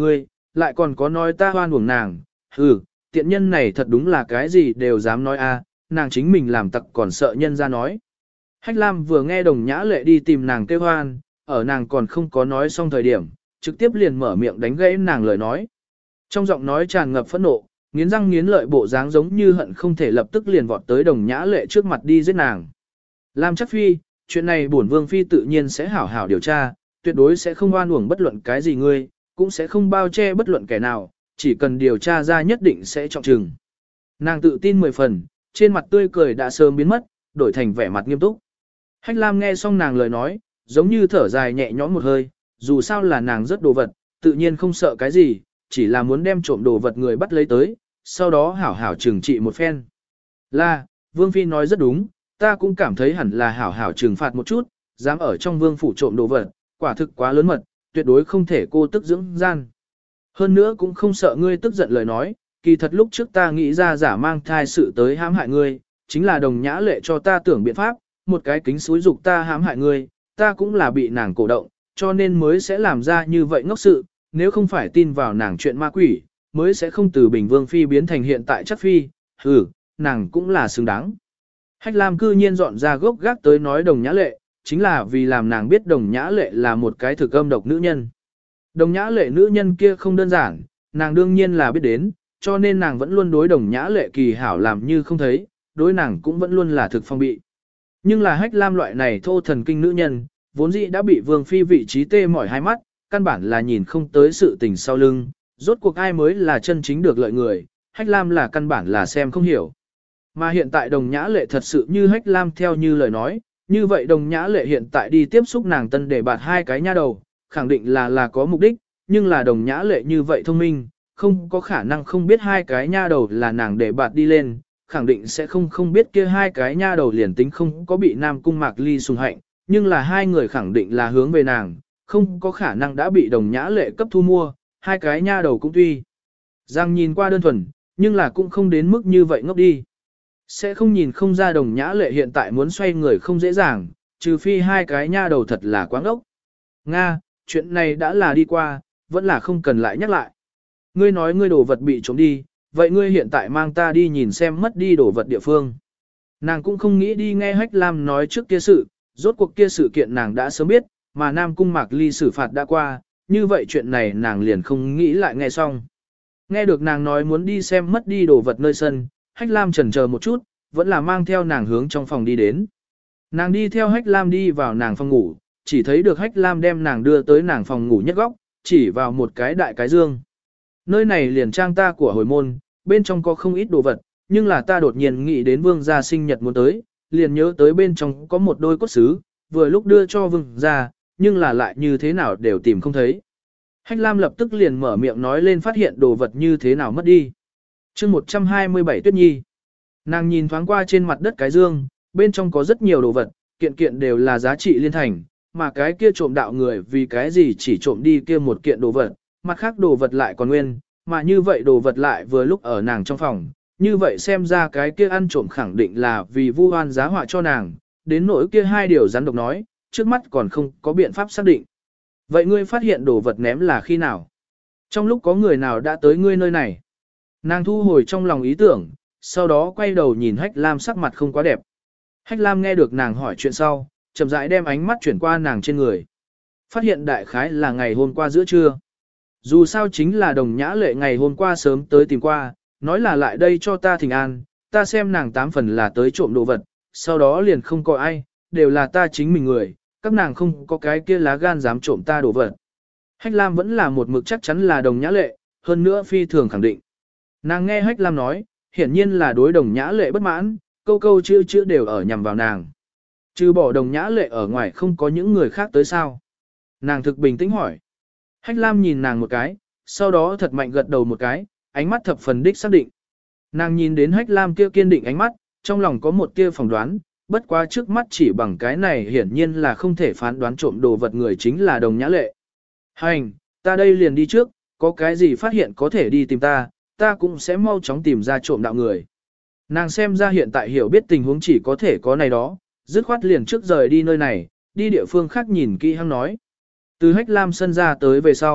lại còn có nói ta hoan uổng nàng, hừ, tiện nhân này thật đúng là cái gì đều dám nói a, nàng chính mình làm tặc còn sợ nhân ra nói. Hách Lam vừa nghe Đồng Nhã Lệ đi tìm nàng kêu hoan, ở nàng còn không có nói xong thời điểm, trực tiếp liền mở miệng đánh gãy nàng lời nói. Trong giọng nói tràn ngập phẫn nộ, nghiến răng nghiến lợi bộ dáng giống như hận không thể lập tức liền vọt tới Đồng Nhã Lệ trước mặt đi giết nàng. Lam chắc phi, chuyện này bổn vương phi tự nhiên sẽ hảo hảo điều tra, tuyệt đối sẽ không oan uổng bất luận cái gì ngươi, cũng sẽ không bao che bất luận kẻ nào, chỉ cần điều tra ra nhất định sẽ trọng trừng. Nàng tự tin mười phần, trên mặt tươi cười đã sớm biến mất, đổi thành vẻ mặt nghiêm túc. Hách Lam nghe xong nàng lời nói, giống như thở dài nhẹ nhõm một hơi, dù sao là nàng rất đồ vật, tự nhiên không sợ cái gì, chỉ là muốn đem trộm đồ vật người bắt lấy tới, sau đó hảo hảo trừng trị một phen. Là, Vương Phi nói rất đúng, ta cũng cảm thấy hẳn là hảo hảo trừng phạt một chút, dám ở trong vương phủ trộm đồ vật, quả thực quá lớn mật, tuyệt đối không thể cô tức dưỡng gian. Hơn nữa cũng không sợ ngươi tức giận lời nói, kỳ thật lúc trước ta nghĩ ra giả mang thai sự tới hãm hại ngươi, chính là Đồng Nhã Lệ cho ta tưởng biện pháp, một cái kính xúi dục ta hãm hại ngươi, ta cũng là bị nàng cổ động, cho nên mới sẽ làm ra như vậy ngốc sự, nếu không phải tin vào nàng chuyện ma quỷ, mới sẽ không từ Bình Vương Phi biến thành hiện tại chắc Phi, hừ, nàng cũng là xứng đáng. Hách Lam cư nhiên dọn ra gốc gác tới nói Đồng Nhã Lệ, chính là vì làm nàng biết Đồng Nhã Lệ là một cái thực âm độc nữ nhân. Đồng Nhã Lệ nữ nhân kia không đơn giản, nàng đương nhiên là biết đến, cho nên nàng vẫn luôn đối Đồng Nhã Lệ kỳ hảo làm như không thấy, đối nàng cũng vẫn luôn là thực phong bị. Nhưng là Hách Lam loại này thô thần kinh nữ nhân, vốn dĩ đã bị Vương Phi vị trí tê mỏi hai mắt, căn bản là nhìn không tới sự tình sau lưng, rốt cuộc ai mới là chân chính được lợi người, Hách Lam là căn bản là xem không hiểu. Mà hiện tại Đồng Nhã Lệ thật sự như Hách Lam theo như lời nói, như vậy Đồng Nhã Lệ hiện tại đi tiếp xúc nàng tân để bạt hai cái nha đầu, khẳng định là là có mục đích, nhưng là Đồng Nhã Lệ như vậy thông minh, không có khả năng không biết hai cái nha đầu là nàng để bạt đi lên, khẳng định sẽ không không biết kia hai cái nha đầu liền tính không có bị Nam Cung Mạc Ly sùng hạnh, nhưng là hai người khẳng định là hướng về nàng, không có khả năng đã bị Đồng Nhã Lệ cấp thu mua, hai cái nha đầu cũng tuy rằng nhìn qua đơn thuần, nhưng là cũng không đến mức như vậy ngốc đi. Sẽ không nhìn không ra Đồng Nhã Lệ hiện tại muốn xoay người không dễ dàng, trừ phi hai cái nha đầu thật là quá ngốc. Nga, chuyện này đã là đi qua, vẫn là không cần lại nhắc lại. Ngươi nói ngươi đồ vật bị trộm đi, vậy ngươi hiện tại mang ta đi nhìn xem mất đi đồ vật địa phương. Nàng cũng không nghĩ đi nghe Hách Lam nói trước kia sự, rốt cuộc kia sự kiện nàng đã sớm biết, mà Nam Cung Mạc Ly xử phạt đã qua, như vậy chuyện này nàng liền không nghĩ lại nghe xong. Nghe được nàng nói muốn đi xem mất đi đồ vật nơi sân, Hách Lam chần chờ một chút, vẫn là mang theo nàng hướng trong phòng đi đến. Nàng đi theo Hách Lam đi vào nàng phòng ngủ, chỉ thấy được Hách Lam đem nàng đưa tới nàng phòng ngủ nhất góc, chỉ vào một cái đại cái dương. Nơi này liền trang ta của hồi môn, bên trong có không ít đồ vật, nhưng là ta đột nhiên nghĩ đến vương gia sinh nhật muốn tới, liền nhớ tới bên trong có một đôi cốt sứ, vừa lúc đưa cho vương gia, nhưng là lại như thế nào đều tìm không thấy. Hách Lam lập tức liền mở miệng nói lên phát hiện đồ vật như thế nào mất đi. chương một trăm hai mươi bảy Tuyết Nhi. Nàng nhìn thoáng qua trên mặt đất cái dương, bên trong có rất nhiều đồ vật, kiện kiện đều là giá trị liên thành, mà cái kia trộm đạo người vì cái gì chỉ trộm đi kia một kiện đồ vật, mặt khác đồ vật lại còn nguyên, mà như vậy đồ vật lại vừa lúc ở nàng trong phòng, như vậy xem ra cái kia ăn trộm khẳng định là vì vu oan giá họa cho nàng, đến nỗi kia hai điều rắn độc nói, trước mắt còn không có biện pháp xác định. Vậy ngươi phát hiện đồ vật ném là khi nào? Trong lúc có người nào đã tới ngươi nơi này? Nàng thu hồi trong lòng ý tưởng, sau đó quay đầu nhìn Hách Lam sắc mặt không quá đẹp. Hách Lam nghe được nàng hỏi chuyện sau, chậm rãi đem ánh mắt chuyển qua nàng trên người. Phát hiện đại khái là ngày hôm qua giữa trưa. Dù sao chính là Đồng Nhã Lệ ngày hôm qua sớm tới tìm qua, nói là lại đây cho ta thỉnh an, ta xem nàng tám phần là tới trộm đồ vật, sau đó liền không có ai, đều là ta chính mình người, các nàng không có cái kia lá gan dám trộm ta đồ vật. Hách Lam vẫn là một mực chắc chắn là Đồng Nhã Lệ, hơn nữa phi thường khẳng định. Nàng nghe Hách Lam nói, hiển nhiên là đối Đồng Nhã Lệ bất mãn, câu câu chữ chữ đều ở nhằm vào nàng. Trừ bỏ Đồng Nhã Lệ ở ngoài không có những người khác tới sao? Nàng thực bình tĩnh hỏi. Hách Lam nhìn nàng một cái, sau đó thật mạnh gật đầu một cái, ánh mắt thập phần đích xác định. Nàng nhìn đến Hách Lam kia kiên định ánh mắt, trong lòng có một tia phỏng đoán, bất quá trước mắt chỉ bằng cái này hiển nhiên là không thể phán đoán trộm đồ vật người chính là Đồng Nhã Lệ. Hành, ta đây liền đi trước, có cái gì phát hiện có thể đi tìm ta, ta cũng sẽ mau chóng tìm ra trộm đạo người. Nàng xem ra hiện tại hiểu biết tình huống chỉ có thể có này đó, dứt khoát liền trước rời đi nơi này, đi địa phương khác nhìn kỹ hăng nói. Từ Hách Lam sân ra tới về sau,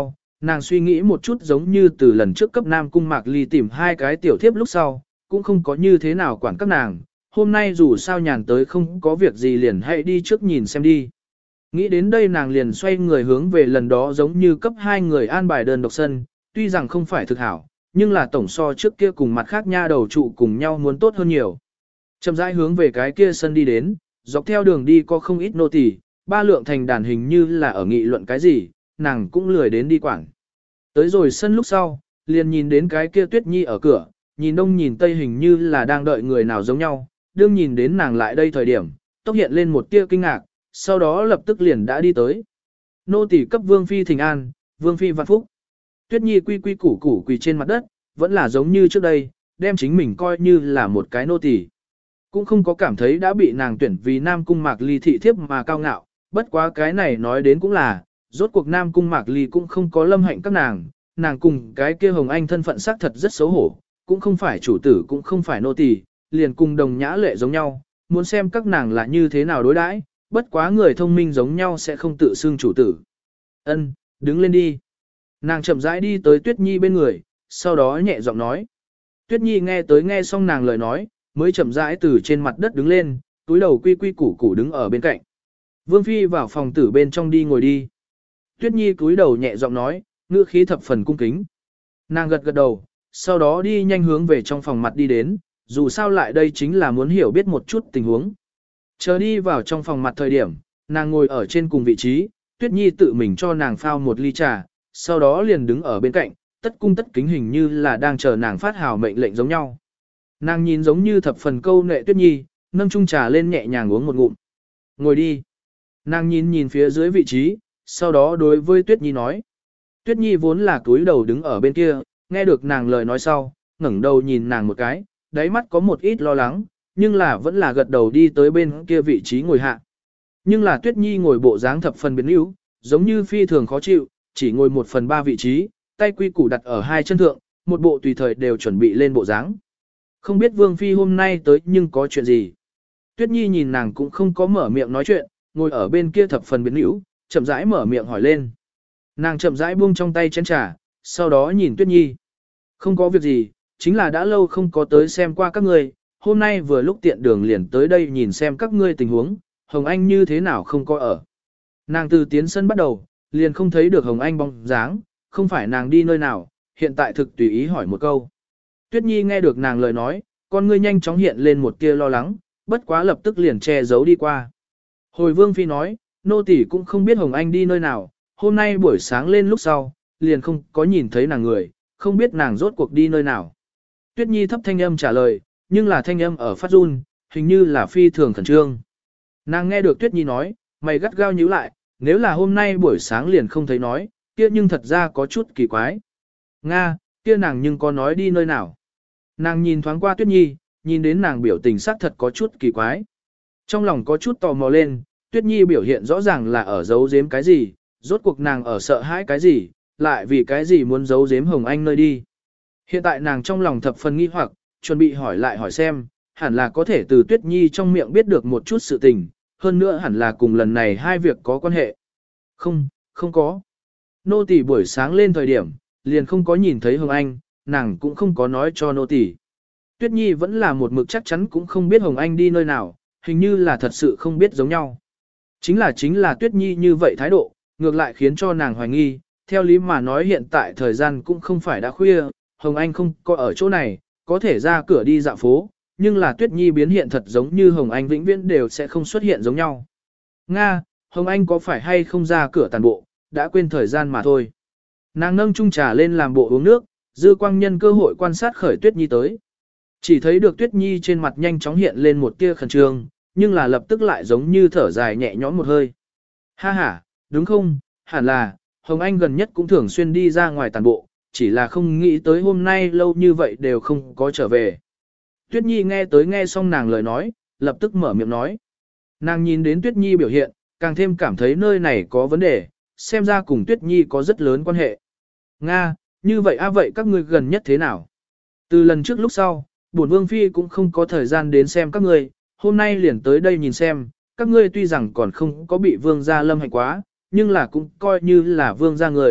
Nàng suy nghĩ một chút giống như từ lần trước cấp Nam Cung Mạc Ly tìm hai cái tiểu thiếp lúc sau, cũng không có như thế nào quản các nàng, hôm nay dù sao nhàn tới không có việc gì liền hãy đi trước nhìn xem đi. Nghĩ đến đây nàng liền xoay người hướng về lần đó giống như cấp hai người an bài đơn độc sân, tuy rằng không phải thực hảo, nhưng là tổng so trước kia cùng mặt khác nha đầu trụ cùng nhau muốn tốt hơn nhiều. Chậm rãi hướng về cái kia sân đi đến, dọc theo đường đi có không ít nô tỳ, ba lượng thành đàn hình như là ở nghị luận cái gì, nàng cũng lười đến đi quảng. Tới rồi sân lúc sau, liền nhìn đến cái kia Tuyết Nhi ở cửa, nhìn đông nhìn tây hình như là đang đợi người nào giống nhau, đương nhìn đến nàng lại đây thời điểm, tốc hiện lên một tia kinh ngạc, sau đó lập tức liền đã đi tới. Nô tỳ cấp Vương Phi thỉnh an, Vương Phi vạn phúc. Tuyết Nhi quy quy củ củ quỳ trên mặt đất, vẫn là giống như trước đây, đem chính mình coi như là một cái nô tỳ. Cũng không có cảm thấy đã bị nàng tuyển vì Nam Cung Mạc Ly thị thiếp mà cao ngạo, bất quá cái này nói đến cũng là, rốt cuộc Nam Cung Mạc Ly cũng không có lâm hạnh các nàng, nàng cùng cái kia Hồng Anh thân phận xác thật rất xấu hổ, cũng không phải chủ tử cũng không phải nô tỳ, liền cùng đồng nhã lệ giống nhau, muốn xem các nàng là như thế nào đối đãi, bất quá người thông minh giống nhau sẽ không tự xưng chủ tử. Ân, đứng lên đi. Nàng chậm rãi đi tới Tuyết Nhi bên người, sau đó nhẹ giọng nói. Tuyết Nhi nghe tới nghe xong nàng lời nói, mới chậm rãi từ trên mặt đất đứng lên, túi đầu quy quy củ củ đứng ở bên cạnh. Vương Phi vào phòng tử bên trong đi ngồi đi. Tuyết Nhi túi đầu nhẹ giọng nói, ngữ khí thập phần cung kính. Nàng gật gật đầu, sau đó đi nhanh hướng về trong phòng mặt đi đến, dù sao lại đây chính là muốn hiểu biết một chút tình huống. Chờ đi vào trong phòng mặt thời điểm, nàng ngồi ở trên cùng vị trí, Tuyết Nhi tự mình cho nàng phao một ly trà, sau đó liền đứng ở bên cạnh, tất cung tất kính hình như là đang chờ nàng phát hào mệnh lệnh giống nhau. Nàng nhìn giống như thập phần câu nệ Tuyết Nhi, nâng chung trà lên nhẹ nhàng uống một ngụm. Ngồi đi. Nàng nhìn nhìn phía dưới vị trí, sau đó đối với Tuyết Nhi nói. Tuyết Nhi vốn là túi đầu đứng ở bên kia, nghe được nàng lời nói sau, ngẩng đầu nhìn nàng một cái, đáy mắt có một ít lo lắng, nhưng là vẫn là gật đầu đi tới bên kia vị trí ngồi hạ. Nhưng là Tuyết Nhi ngồi bộ dáng thập phần biến yếu, giống như phi thường khó chịu, chỉ ngồi một phần ba vị trí, tay quy củ đặt ở hai chân thượng, một bộ tùy thời đều chuẩn bị lên bộ dáng. Không biết Vương Phi hôm nay tới nhưng có chuyện gì. Tuyết Nhi nhìn nàng cũng không có mở miệng nói chuyện, ngồi ở bên kia thập phần biến yếu, chậm rãi mở miệng hỏi lên. Nàng chậm rãi buông trong tay chén trà, sau đó nhìn Tuyết Nhi. Không có việc gì, chính là đã lâu không có tới xem qua các ngươi, hôm nay vừa lúc tiện đường liền tới đây nhìn xem các ngươi tình huống, Hồng Anh như thế nào không có ở. Nàng từ tiến sân bắt đầu, liền không thấy được Hồng Anh bóng dáng, không phải nàng đi nơi nào, hiện tại thực tùy ý hỏi một câu. Tuyết Nhi nghe được nàng lời nói, con ngươi nhanh chóng hiện lên một tia lo lắng, bất quá lập tức liền che giấu đi qua. Hồi Vương Phi nói, nô tỳ cũng không biết Hồng Anh đi nơi nào, hôm nay buổi sáng lên lúc sau, liền không có nhìn thấy nàng người, không biết nàng rốt cuộc đi nơi nào. Tuyết Nhi thấp thanh âm trả lời, nhưng là thanh âm ở phát run, hình như là phi thường khẩn trương. Nàng nghe được Tuyết Nhi nói, mày gắt gao nhíu lại, nếu là hôm nay buổi sáng liền không thấy nói, kia nhưng thật ra có chút kỳ quái. Nga, kia nàng nhưng có nói đi nơi nào. Nàng nhìn thoáng qua Tuyết Nhi, nhìn đến nàng biểu tình sắc thật có chút kỳ quái. Trong lòng có chút tò mò lên, Tuyết Nhi biểu hiện rõ ràng là ở giấu giếm cái gì, rốt cuộc nàng ở sợ hãi cái gì, lại vì cái gì muốn giấu giếm Hồng Anh nơi đi. Hiện tại nàng trong lòng thập phần nghi hoặc, chuẩn bị hỏi lại hỏi xem, hẳn là có thể từ Tuyết Nhi trong miệng biết được một chút sự tình, hơn nữa hẳn là cùng lần này hai việc có quan hệ. Không, không có. Nô tỳ buổi sáng lên thời điểm, liền không có nhìn thấy Hồng Anh, nàng cũng không có nói cho nô tỳ. Tuyết Nhi vẫn là một mực chắc chắn cũng không biết Hồng Anh đi nơi nào, hình như là thật sự không biết giống nhau. Chính là chính là Tuyết Nhi như vậy thái độ, ngược lại khiến cho nàng hoài nghi, theo lý mà nói hiện tại thời gian cũng không phải đã khuya, Hồng Anh không có ở chỗ này, có thể ra cửa đi dạo phố, nhưng là Tuyết Nhi biến hiện thật giống như Hồng Anh vĩnh viễn đều sẽ không xuất hiện giống nhau. Nga, Hồng Anh có phải hay không ra cửa tàn bộ, đã quên thời gian mà thôi. Nàng nâng chung trà lên làm bộ uống nước, dư quang nhân cơ hội quan sát khởi Tuyết Nhi tới. Chỉ thấy được Tuyết Nhi trên mặt nhanh chóng hiện lên một tia khẩn trương, nhưng là lập tức lại giống như thở dài nhẹ nhõm một hơi. Ha ha, đúng không, hẳn là, Hồng Anh gần nhất cũng thường xuyên đi ra ngoài tàn bộ, chỉ là không nghĩ tới hôm nay lâu như vậy đều không có trở về. Tuyết Nhi nghe tới nghe xong nàng lời nói, lập tức mở miệng nói. Nàng nhìn đến Tuyết Nhi biểu hiện, càng thêm cảm thấy nơi này có vấn đề, xem ra cùng Tuyết Nhi có rất lớn quan hệ. Nga, như vậy a vậy các ngươi gần nhất thế nào? Từ lần trước lúc sau, bổn Vương Phi cũng không có thời gian đến xem các ngươi, hôm nay liền tới đây nhìn xem, các ngươi tuy rằng còn không có bị Vương gia lâm hạnh quá, nhưng là cũng coi như là Vương gia người,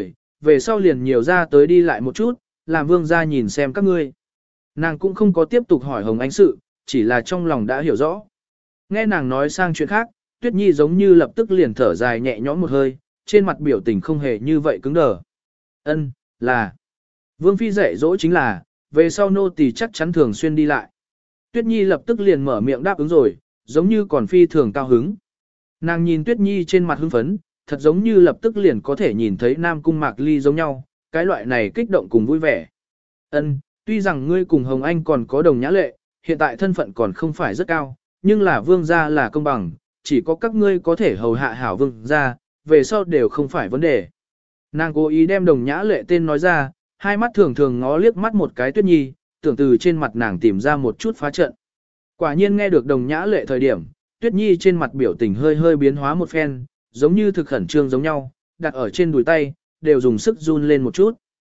về sau liền nhiều ra tới đi lại một chút, làm vương gia nhìn xem các ngươi. Nàng cũng không có tiếp tục hỏi Hồng Anh sự, chỉ là trong lòng đã hiểu rõ. Nghe nàng nói sang chuyện khác, Tuyết Nhi giống như lập tức liền thở dài nhẹ nhõm một hơi, trên mặt biểu tình không hề như vậy cứng đờ. Ân, là. Vương Phi dạy dỗ chính là, về sau nô tỳ chắc chắn thường xuyên đi lại. Tuyết Nhi lập tức liền mở miệng đáp ứng rồi, giống như còn Phi thường cao hứng. Nàng nhìn Tuyết Nhi trên mặt hưng phấn, thật giống như lập tức liền có thể nhìn thấy Nam Cung Mạc Ly giống nhau, cái loại này kích động cùng vui vẻ. Ân, tuy rằng ngươi cùng Hồng Anh còn có đồng nhã lệ, hiện tại thân phận còn không phải rất cao, nhưng là vương gia là công bằng, chỉ có các ngươi có thể hầu hạ hảo vương gia, về sau đều không phải vấn đề. Nàng cố ý đem đồng nhã lệ tên nói ra, hai mắt thường thường ngó liếc mắt một cái Tuyết Nhi, tưởng từ trên mặt nàng tìm ra một chút phá trận. Quả nhiên nghe được đồng nhã lệ thời điểm, Tuyết Nhi trên mặt biểu tình hơi hơi biến hóa một phen, giống như thực khẩn trương giống nhau, đặt ở trên đùi tay, đều dùng sức run lên một chút.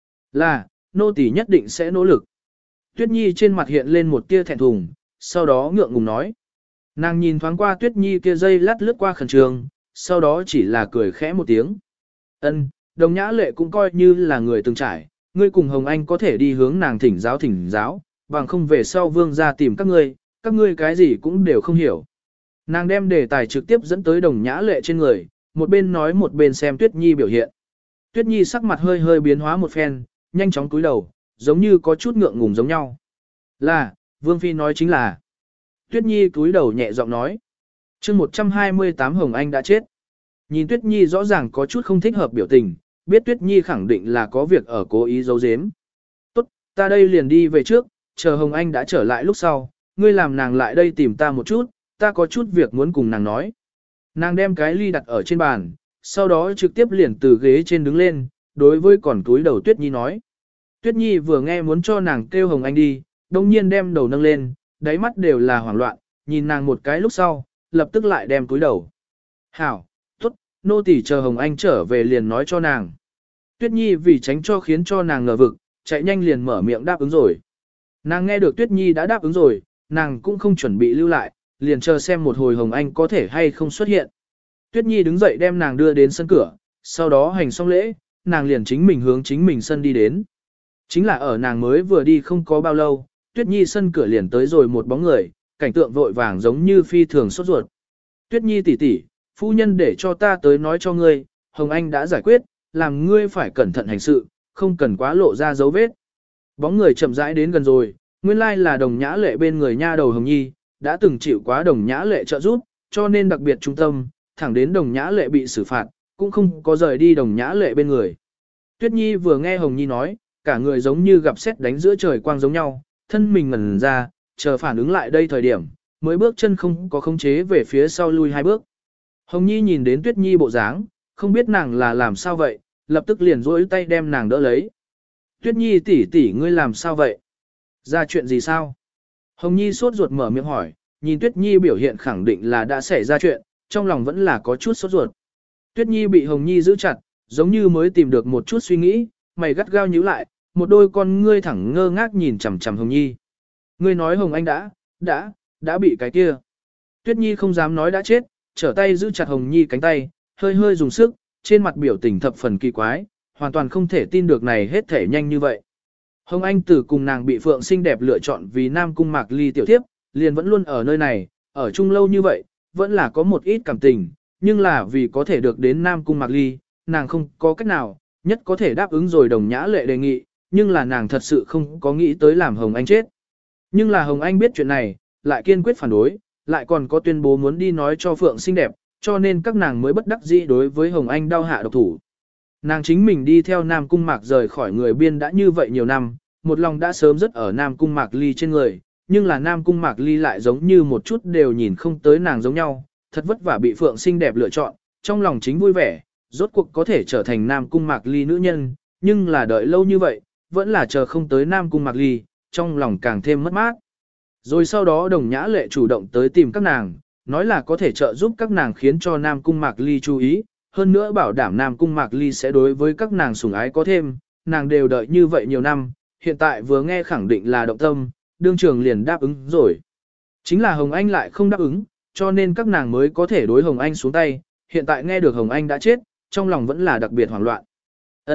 Là, nô tỳ nhất định sẽ nỗ lực. Tuyết Nhi trên mặt hiện lên một tia thẹn thùng, sau đó ngượng ngùng nói. Nàng nhìn thoáng qua Tuyết Nhi kia dây lát lướt qua khẩn trương, sau đó chỉ là cười khẽ một tiếng. Ân, đồng nhã lệ cũng coi như là người từng trải, ngươi cùng Hồng Anh có thể đi hướng nàng thỉnh giáo thỉnh giáo, bằng không về sau vương ra tìm các ngươi, các ngươi cái gì cũng đều không hiểu. Nàng đem đề tài trực tiếp dẫn tới đồng nhã lệ trên người, một bên nói một bên xem Tuyết Nhi biểu hiện. Tuyết Nhi sắc mặt hơi hơi biến hóa một phen, nhanh chóng cúi đầu, giống như có chút ngượng ngùng giống nhau. Là, Vương Phi nói chính là. Tuyết Nhi cúi đầu nhẹ giọng nói. chương một trăm hai mươi tám Hồng Anh đã chết. Nhìn Tuyết Nhi rõ ràng có chút không thích hợp biểu tình, biết Tuyết Nhi khẳng định là có việc ở cố ý giấu giếm. Tốt, ta đây liền đi về trước, chờ Hồng Anh đã trở lại lúc sau, ngươi làm nàng lại đây tìm ta một chút, ta có chút việc muốn cùng nàng nói. Nàng đem cái ly đặt ở trên bàn, sau đó trực tiếp liền từ ghế trên đứng lên, đối với còn túi đầu Tuyết Nhi nói. Tuyết Nhi vừa nghe muốn cho nàng kêu Hồng Anh đi, đông nhiên đem đầu nâng lên, đáy mắt đều là hoảng loạn, nhìn nàng một cái lúc sau, lập tức lại đem túi đầu. Hảo, tốt, nô tỳ chờ Hồng Anh trở về liền nói cho nàng. Tuyết Nhi vì tránh cho khiến cho nàng ngờ vực, chạy nhanh liền mở miệng đáp ứng rồi. Nàng nghe được Tuyết Nhi đã đáp ứng rồi, nàng cũng không chuẩn bị lưu lại, liền chờ xem một hồi Hồng Anh có thể hay không xuất hiện. Tuyết Nhi đứng dậy đem nàng đưa đến sân cửa, sau đó hành xong lễ, nàng liền chính mình hướng chính mình sân đi đến. Chính là ở nàng mới vừa đi không có bao lâu, Tuyết Nhi sân cửa liền tới rồi một bóng người, cảnh tượng vội vàng giống như phi thường sốt ruột. Tuyết Nhi tỷ tỷ, phu nhân để cho ta tới nói cho ngươi, Hồng Anh đã giải quyết, làm ngươi phải cẩn thận hành sự, không cần quá lộ ra dấu vết. Bóng người chậm rãi đến gần rồi, nguyên lai là đồng nhã lệ bên người nha đầu Hồng Nhi, đã từng chịu quá đồng nhã lệ trợ giúp, cho nên đặc biệt trung tâm, thẳng đến đồng nhã lệ bị xử phạt, cũng không có rời đi đồng nhã lệ bên người. Tuyết Nhi vừa nghe Hồng Nhi nói, cả người giống như gặp sét đánh giữa trời quang giống nhau, thân mình ngẩn ra, chờ phản ứng lại đây thời điểm, mới bước chân không có khống chế về phía sau lui hai bước. Hồng Nhi nhìn đến Tuyết Nhi bộ dáng, không biết nàng là làm sao vậy, lập tức liền duỗi tay đem nàng đỡ lấy. Tuyết Nhi tỷ tỷ ngươi làm sao vậy? Ra chuyện gì sao? Hồng Nhi sốt ruột mở miệng hỏi, nhìn Tuyết Nhi biểu hiện khẳng định là đã xảy ra chuyện, trong lòng vẫn là có chút sốt ruột. Tuyết Nhi bị Hồng Nhi giữ chặt, giống như mới tìm được một chút suy nghĩ, mày gắt gao nhíu lại, một đôi con ngươi thẳng ngơ ngác nhìn chằm chằm Hồng Nhi. Ngươi nói Hồng Anh đã, đã, đã bị cái kia. Tuyết Nhi không dám nói đã chết, trở tay giữ chặt Hồng Nhi cánh tay, hơi hơi dùng sức, trên mặt biểu tình thập phần kỳ quái, hoàn toàn không thể tin được này hết thể nhanh như vậy. Hồng Anh từ cùng nàng bị Phượng xinh đẹp lựa chọn vì Nam Cung Mạc Ly tiểu thiếp, liền vẫn luôn ở nơi này, ở chung lâu như vậy, vẫn là có một ít cảm tình, nhưng là vì có thể được đến Nam Cung Mạc Ly, nàng không có cách nào, nhất có thể đáp ứng rồi đồng nhã lệ đề nghị, nhưng là nàng thật sự không có nghĩ tới làm Hồng Anh chết. Nhưng là Hồng Anh biết chuyện này, lại kiên quyết phản đối, lại còn có tuyên bố muốn đi nói cho Phượng xinh đẹp, cho nên các nàng mới bất đắc dĩ đối với Hồng Anh đau hạ độc thủ. Nàng chính mình đi theo Nam Cung Mạc rời khỏi người biên đã như vậy nhiều năm, một lòng đã sớm rất ở Nam Cung Mạc Ly trên người, nhưng là Nam Cung Mạc Ly lại giống như một chút đều nhìn không tới nàng giống nhau, thật vất vả bị Phượng xinh đẹp lựa chọn, trong lòng chính vui vẻ, rốt cuộc có thể trở thành Nam Cung Mạc Ly nữ nhân, nhưng là đợi lâu như vậy, vẫn là chờ không tới Nam Cung Mạc Ly, trong lòng càng thêm mất mát. Rồi sau đó đồng nhã lệ chủ động tới tìm các nàng, nói là có thể trợ giúp các nàng khiến cho Nam Cung Mạc Ly chú ý, hơn nữa bảo đảm Nam Cung Mạc Ly sẽ đối với các nàng sủng ái có thêm, nàng đều đợi như vậy nhiều năm, hiện tại vừa nghe khẳng định là động tâm, đương trường liền đáp ứng rồi. Chính là Hồng Anh lại không đáp ứng, cho nên các nàng mới có thể đối Hồng Anh xuống tay, hiện tại nghe được Hồng Anh đã chết, trong lòng vẫn là đặc biệt hoảng loạn. Ân,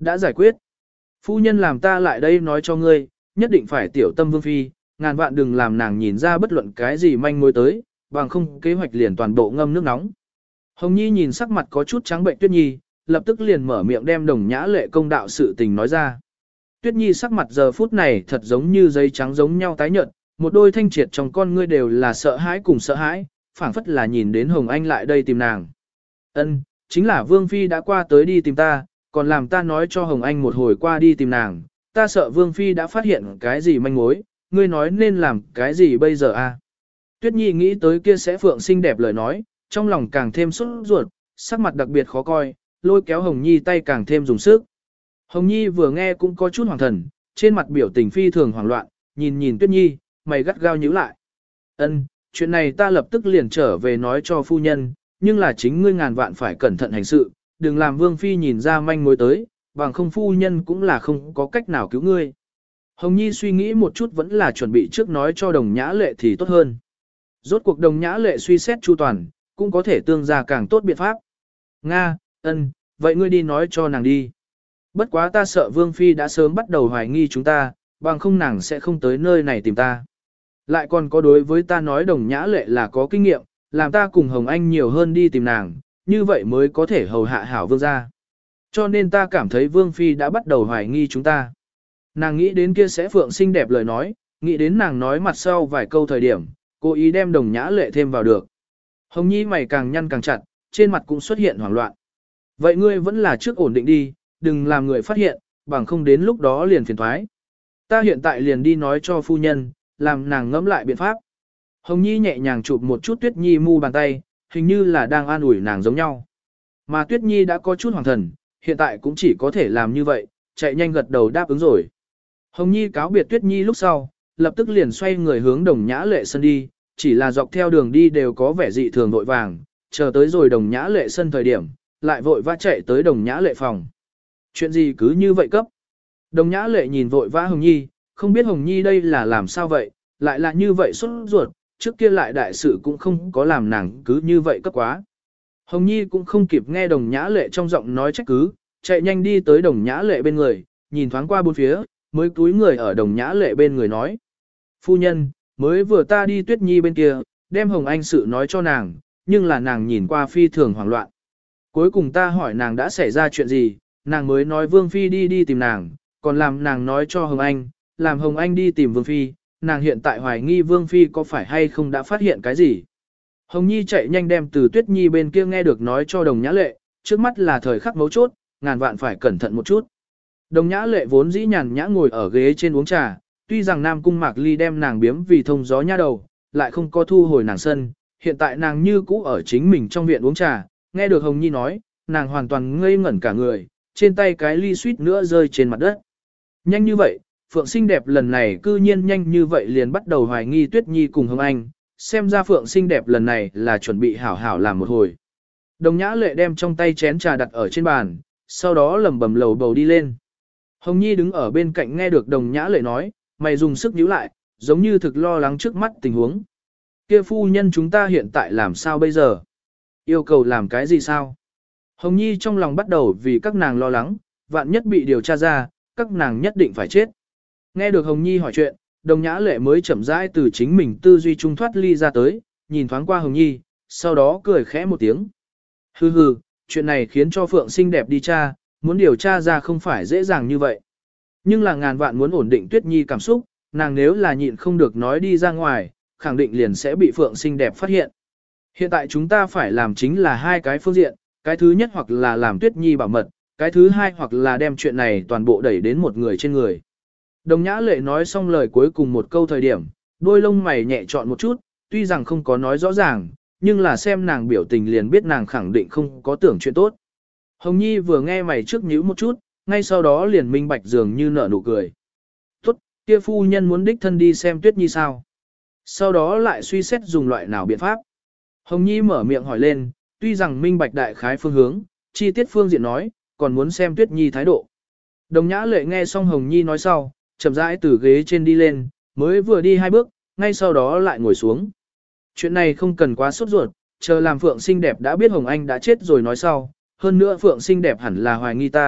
Đã giải quyết. Phu nhân làm ta lại đây nói cho ngươi, nhất định phải tiểu tâm vương phi, ngàn vạn đừng làm nàng nhìn ra bất luận cái gì manh mối tới, bằng không kế hoạch liền toàn bộ ngâm nước nóng. Hồng Nhi nhìn sắc mặt có chút trắng bệnh Tuyết Nhi, lập tức liền mở miệng đem Đồng Nhã Lệ công đạo sự tình nói ra. Tuyết Nhi sắc mặt giờ phút này thật giống như giấy trắng giống nhau tái nhợt, một đôi thanh triệt trong con ngươi đều là sợ hãi cùng sợ hãi, phảng phất là nhìn đến Hồng Anh lại đây tìm nàng. Ân, chính là Vương Phi đã qua tới đi tìm ta, còn làm ta nói cho Hồng Anh một hồi qua đi tìm nàng, ta sợ Vương Phi đã phát hiện cái gì manh mối, ngươi nói nên làm cái gì bây giờ a? Tuyết Nhi nghĩ tới kia sẽ phượng xinh đẹp lời nói, trong lòng càng thêm sốt ruột, sắc mặt đặc biệt khó coi, lôi kéo Hồng Nhi tay càng thêm dùng sức. Hồng Nhi vừa nghe cũng có chút hoàng thần, trên mặt biểu tình phi thường hoảng loạn, nhìn nhìn Tuyết Nhi, mày gắt gao nhíu lại. Ân, chuyện này ta lập tức liền trở về nói cho phu nhân, nhưng là chính ngươi ngàn vạn phải cẩn thận hành sự, đừng làm Vương Phi nhìn ra manh mối tới, bằng không phu nhân cũng là không có cách nào cứu ngươi. Hồng Nhi suy nghĩ một chút vẫn là chuẩn bị trước nói cho Đồng Nhã Lệ thì tốt hơn. Rốt cuộc Đồng Nhã Lệ suy xét chu toàn, cũng có thể tương ra càng tốt biện pháp. Nga, ân, vậy ngươi đi nói cho nàng đi. Bất quá ta sợ Vương Phi đã sớm bắt đầu hoài nghi chúng ta, bằng không nàng sẽ không tới nơi này tìm ta. Lại còn có đối với ta nói Đồng Nhã Lệ là có kinh nghiệm, làm ta cùng Hồng Anh nhiều hơn đi tìm nàng, như vậy mới có thể hầu hạ hảo Vương gia. Cho nên ta cảm thấy Vương Phi đã bắt đầu hoài nghi chúng ta. Nàng nghĩ đến kia sẽ phượng xinh đẹp lời nói, nghĩ đến nàng nói mặt sau vài câu thời điểm, cố ý đem Đồng Nhã Lệ thêm vào được. Hồng Nhi mày càng nhăn càng chặt, trên mặt cũng xuất hiện hoảng loạn. Vậy ngươi vẫn là trước ổn định đi, đừng làm người phát hiện, bằng không đến lúc đó liền phiền thoái. Ta hiện tại liền đi nói cho phu nhân, làm nàng ngẫm lại biện pháp. Hồng Nhi nhẹ nhàng chụp một chút Tuyết Nhi mu bàn tay, hình như là đang an ủi nàng giống nhau. Mà Tuyết Nhi đã có chút hoàng thần, hiện tại cũng chỉ có thể làm như vậy, chạy nhanh gật đầu đáp ứng rồi. Hồng Nhi cáo biệt Tuyết Nhi lúc sau, lập tức liền xoay người hướng Đồng Nhã Lệ sân đi, chỉ là dọc theo đường đi đều có vẻ dị thường vội vàng, chờ tới rồi Đồng Nhã Lệ sân thời điểm, lại vội vã chạy tới Đồng Nhã Lệ phòng. Chuyện gì cứ như vậy cấp? Đồng Nhã Lệ nhìn vội vã Hồng Nhi, không biết Hồng Nhi đây là làm sao vậy, lại là như vậy sốt ruột, trước kia lại đại sự cũng không có làm nàng cứ như vậy cấp quá. Hồng Nhi cũng không kịp nghe Đồng Nhã Lệ trong giọng nói trách cứ, chạy nhanh đi tới Đồng Nhã Lệ bên người, nhìn thoáng qua bốn phía, mới cúi người ở Đồng Nhã Lệ bên người nói. Phu nhân, mới vừa ta đi Tuyết Nhi bên kia, đem Hồng Anh sự nói cho nàng, nhưng là nàng nhìn qua phi thường hoảng loạn. Cuối cùng ta hỏi nàng đã xảy ra chuyện gì, nàng mới nói Vương Phi đi đi tìm nàng, còn làm nàng nói cho Hồng Anh, làm Hồng Anh đi tìm Vương Phi, nàng hiện tại hoài nghi Vương Phi có phải hay không đã phát hiện cái gì. Hồng Nhi chạy nhanh đem từ Tuyết Nhi bên kia nghe được nói cho Đồng Nhã Lệ, trước mắt là thời khắc mấu chốt, ngàn vạn phải cẩn thận một chút. Đồng Nhã Lệ vốn dĩ nhàn nhã ngồi ở ghế trên uống trà, tuy rằng Nam Cung Mạc Ly đem nàng biếm vì thông gió nha đầu, lại không có thu hồi nàng sân, hiện tại nàng như cũ ở chính mình trong viện uống trà, nghe được Hồng Nhi nói, nàng hoàn toàn ngây ngẩn cả người, trên tay cái ly suýt nữa rơi trên mặt đất. Nhanh như vậy, Phượng xinh đẹp lần này cư nhiên nhanh như vậy liền bắt đầu hoài nghi Tuyết Nhi cùng Hồng Anh, xem ra Phượng xinh đẹp lần này là chuẩn bị hảo hảo làm một hồi. Đồng Nhã Lệ đem trong tay chén trà đặt ở trên bàn, sau đó lẩm bẩm lầu bầu đi lên. Hồng Nhi đứng ở bên cạnh nghe được Đồng Nhã Lệ nói, mày dùng sức nhíu lại, giống như thực lo lắng trước mắt tình huống. Kia phu nhân chúng ta hiện tại làm sao bây giờ? Yêu cầu làm cái gì sao? Hồng Nhi trong lòng bắt đầu vì các nàng lo lắng, vạn nhất bị điều tra ra, các nàng nhất định phải chết. Nghe được Hồng Nhi hỏi chuyện, Đồng Nhã Lệ mới chậm rãi từ chính mình tư duy trung thoát ly ra tới, nhìn thoáng qua Hồng Nhi, sau đó cười khẽ một tiếng. Hừ hừ, chuyện này khiến cho Phượng xinh đẹp đi tra, muốn điều tra ra không phải dễ dàng như vậy. Nhưng là ngàn vạn muốn ổn định Tuyết Nhi cảm xúc, nàng nếu là nhịn không được nói đi ra ngoài, khẳng định liền sẽ bị Phượng xinh đẹp phát hiện. Hiện tại chúng ta phải làm chính là hai cái phương diện, cái thứ nhất hoặc là làm Tuyết Nhi bảo mật, cái thứ hai hoặc là đem chuyện này toàn bộ đẩy đến một người trên người. Đồng Nhã Lệ nói xong lời cuối cùng một câu thời điểm, đôi lông mày nhẹ trọn một chút, tuy rằng không có nói rõ ràng, nhưng là xem nàng biểu tình liền biết nàng khẳng định không có tưởng chuyện tốt. Hồng Nhi vừa nghe mày trước nhíu một chút, ngay sau đó liền minh bạch dường như nở nụ cười. Tốt, kia phu nhân muốn đích thân đi xem Tuyết Nhi sao? Sau đó lại suy xét dùng loại nào biện pháp. Hồng Nhi mở miệng hỏi lên, tuy rằng minh bạch đại khái phương hướng, chi tiết phương diện nói, còn muốn xem Tuyết Nhi thái độ. Đồng Nhã Lệ nghe xong Hồng Nhi nói sau, chậm rãi từ ghế trên đi lên, mới vừa đi hai bước, ngay sau đó lại ngồi xuống. Chuyện này không cần quá sốt ruột, chờ làm Phượng xinh đẹp đã biết Hồng Anh đã chết rồi nói sau, hơn nữa Phượng xinh đẹp hẳn là hoài nghi ta,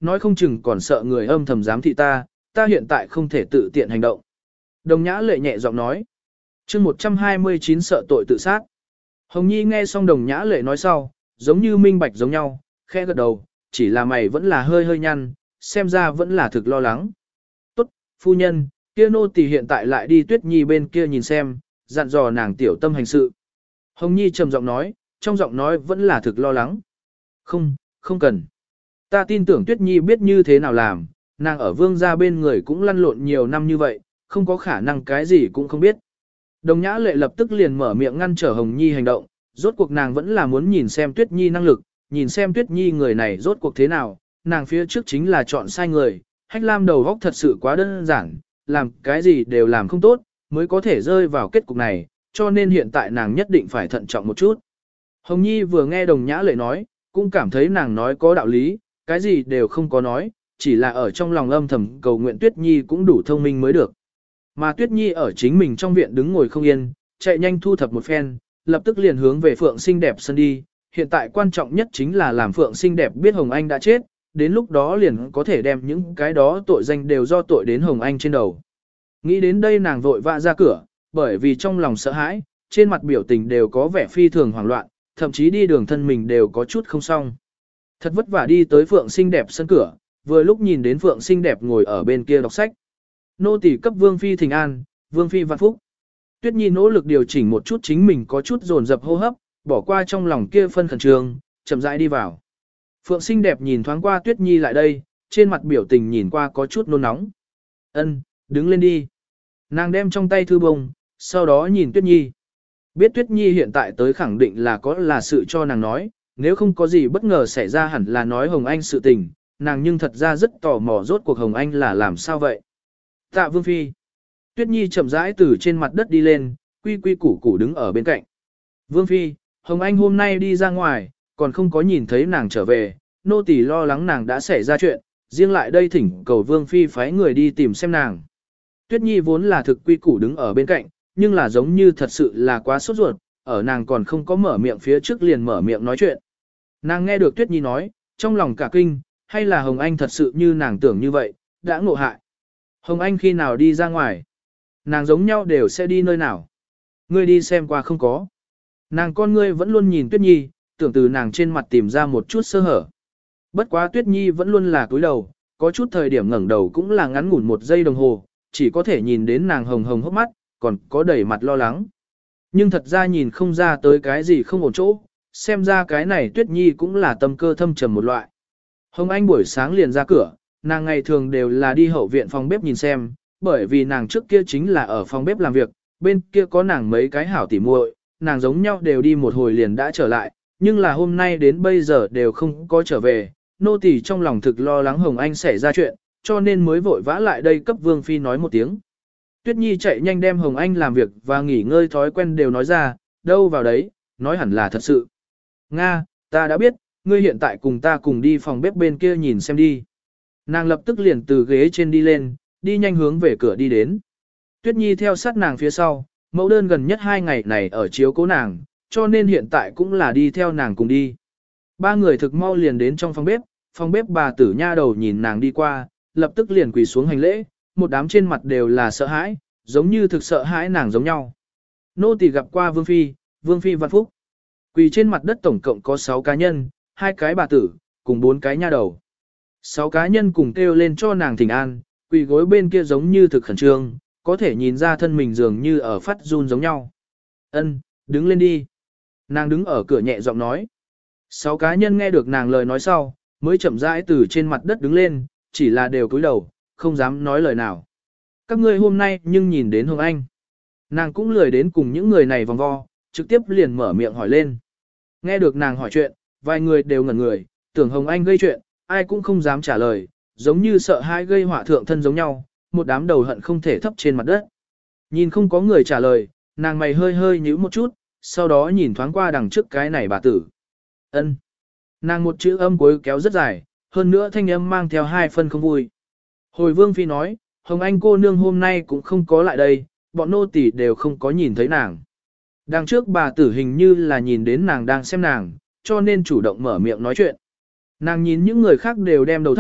nói không chừng còn sợ người âm thầm giám thị ta, ta hiện tại không thể tự tiện hành động. Đồng Nhã Lệ nhẹ giọng nói. chương một trăm hai mươi chín sợ tội tự sát. Hồng Nhi nghe xong Đồng Nhã Lệ nói sau, giống như minh bạch giống nhau, khẽ gật đầu, chỉ là mày vẫn là hơi hơi nhăn, xem ra vẫn là thực lo lắng. Tốt, phu nhân, kia nô tỳ hiện tại lại đi Tuyết Nhi bên kia nhìn xem, dặn dò nàng tiểu tâm hành sự. Hồng Nhi trầm giọng nói, trong giọng nói vẫn là thực lo lắng. Không, không cần. Ta tin tưởng Tuyết Nhi biết như thế nào làm, nàng ở vương gia bên người cũng lăn lộn nhiều năm như vậy, không có khả năng cái gì cũng không biết. Đồng Nhã Lệ lập tức liền mở miệng ngăn trở Hồng Nhi hành động, rốt cuộc nàng vẫn là muốn nhìn xem Tuyết Nhi năng lực, nhìn xem Tuyết Nhi người này rốt cuộc thế nào, nàng phía trước chính là chọn sai người, Hách Lam đầu óc thật sự quá đơn giản, làm cái gì đều làm không tốt, mới có thể rơi vào kết cục này, cho nên hiện tại nàng nhất định phải thận trọng một chút. Hồng Nhi vừa nghe Đồng Nhã Lệ nói, cũng cảm thấy nàng nói có đạo lý, cái gì đều không có nói, chỉ là ở trong lòng âm thầm cầu nguyện Tuyết Nhi cũng đủ thông minh mới được. Mà Tuyết Nhi ở chính mình trong viện đứng ngồi không yên, chạy nhanh thu thập một phen, lập tức liền hướng về Phượng Xinh Đẹp sân đi. Hiện tại quan trọng nhất chính là làm Phượng Xinh Đẹp biết Hồng Anh đã chết, đến lúc đó liền có thể đem những cái đó tội danh đều do tội đến Hồng Anh trên đầu. Nghĩ đến đây nàng vội vã ra cửa, bởi vì trong lòng sợ hãi, trên mặt biểu tình đều có vẻ phi thường hoảng loạn, thậm chí đi đường thân mình đều có chút không xong. Thật vất vả đi tới Phượng Xinh Đẹp sân cửa, vừa lúc nhìn đến Phượng Xinh Đẹp ngồi ở bên kia đọc sách. Nô tỳ cấp Vương Phi thỉnh an, Vương Phi vạn phúc. Tuyết Nhi nỗ lực điều chỉnh một chút chính mình có chút dồn dập hô hấp, bỏ qua trong lòng kia phân khẩn trương, chậm rãi đi vào. Phượng Xinh Đẹp nhìn thoáng qua Tuyết Nhi lại đây, trên mặt biểu tình nhìn qua có chút nôn nóng. Ân, đứng lên đi. Nàng đem trong tay thư bông, sau đó nhìn Tuyết Nhi. Biết Tuyết Nhi hiện tại tới khẳng định là có là sự cho nàng nói, nếu không có gì bất ngờ xảy ra hẳn là nói Hồng Anh sự tình, nàng nhưng thật ra rất tò mò rốt cuộc Hồng Anh là làm sao vậy. Tạ Vương Phi. Tuyết Nhi chậm rãi từ trên mặt đất đi lên, quy quy củ củ đứng ở bên cạnh. Vương Phi, Hồng Anh hôm nay đi ra ngoài, còn không có nhìn thấy nàng trở về, nô tỳ lo lắng nàng đã xảy ra chuyện, riêng lại đây thỉnh cầu Vương Phi phái người đi tìm xem nàng. Tuyết Nhi vốn là thực quy củ đứng ở bên cạnh, nhưng là giống như thật sự là quá sốt ruột, ở nàng còn không có mở miệng phía trước liền mở miệng nói chuyện. Nàng nghe được Tuyết Nhi nói, trong lòng cả kinh, hay là Hồng Anh thật sự như nàng tưởng như vậy, đã ngộ hại. Hồng Anh khi nào đi ra ngoài? Nàng giống nhau đều sẽ đi nơi nào? Ngươi đi xem qua không có. Nàng con ngươi vẫn luôn nhìn Tuyết Nhi, tưởng từ nàng trên mặt tìm ra một chút sơ hở. Bất quá Tuyết Nhi vẫn luôn là cúi đầu, có chút thời điểm ngẩng đầu cũng là ngắn ngủn một giây đồng hồ, chỉ có thể nhìn đến nàng hồng hồng hốc mắt, còn có đầy mặt lo lắng. Nhưng thật ra nhìn không ra tới cái gì không ổn chỗ, xem ra cái này Tuyết Nhi cũng là tâm cơ thâm trầm một loại. Hồng Anh buổi sáng liền ra cửa, nàng ngày thường đều là đi hậu viện phòng bếp nhìn xem, bởi vì nàng trước kia chính là ở phòng bếp làm việc, bên kia có nàng mấy cái hảo tỉ muội, nàng giống nhau đều đi một hồi liền đã trở lại, nhưng là hôm nay đến bây giờ đều không có trở về, nô tỳ trong lòng thực lo lắng Hồng Anh xảy ra chuyện, cho nên mới vội vã lại đây cấp Vương Phi nói một tiếng. Tuyết Nhi chạy nhanh đem Hồng Anh làm việc và nghỉ ngơi thói quen đều nói ra, đâu vào đấy, nói hẳn là thật sự. Nga, ta đã biết, ngươi hiện tại cùng ta cùng đi phòng bếp bên kia nhìn xem đi. Nàng lập tức liền từ ghế trên đi lên, đi nhanh hướng về cửa đi đến. Tuyết Nhi theo sát nàng phía sau, mẫu đơn gần nhất hai ngày này ở chiếu cố nàng, cho nên hiện tại cũng là đi theo nàng cùng đi. Ba người thực mau liền đến trong phòng bếp, phòng bếp bà tử nha đầu nhìn nàng đi qua, lập tức liền quỳ xuống hành lễ, một đám trên mặt đều là sợ hãi, giống như thực sợ hãi nàng giống nhau. Nô tỳ gặp qua Vương Phi, Vương Phi văn phúc. Quỳ trên mặt đất tổng cộng có sáu cá nhân, hai cái bà tử, cùng bốn cái nha đầu. Sáu cá nhân cùng kêu lên cho nàng thỉnh an, quỳ gối bên kia giống như thực khẩn trương, có thể nhìn ra thân mình dường như ở phát run giống nhau. Ân, đứng lên đi. Nàng đứng ở cửa nhẹ giọng nói. Sáu cá nhân nghe được nàng lời nói sau, mới chậm rãi từ trên mặt đất đứng lên, chỉ là đều cúi đầu, không dám nói lời nào. Các ngươi hôm nay nhưng nhìn đến Hồng Anh. Nàng cũng lười đến cùng những người này vòng vo, trực tiếp liền mở miệng hỏi lên. Nghe được nàng hỏi chuyện, vài người đều ngẩn người, tưởng Hồng Anh gây chuyện, ai cũng không dám trả lời, giống như sợ hai gây họa thượng thân giống nhau, một đám đầu hận không thể thấp trên mặt đất. Nhìn không có người trả lời, nàng mày hơi hơi nhíu một chút, sau đó nhìn thoáng qua đằng trước cái này bà tử. Ân. Nàng một chữ âm cuối kéo rất dài, hơn nữa thanh âm mang theo hai phân không vui. Hồi Vương Phi nói, Hồng Anh cô nương hôm nay cũng không có lại đây, bọn nô tỳ đều không có nhìn thấy nàng. Đằng trước bà tử hình như là nhìn đến nàng đang xem nàng, cho nên chủ động mở miệng nói chuyện. Nàng nhìn những người khác đều đem đầu thấp,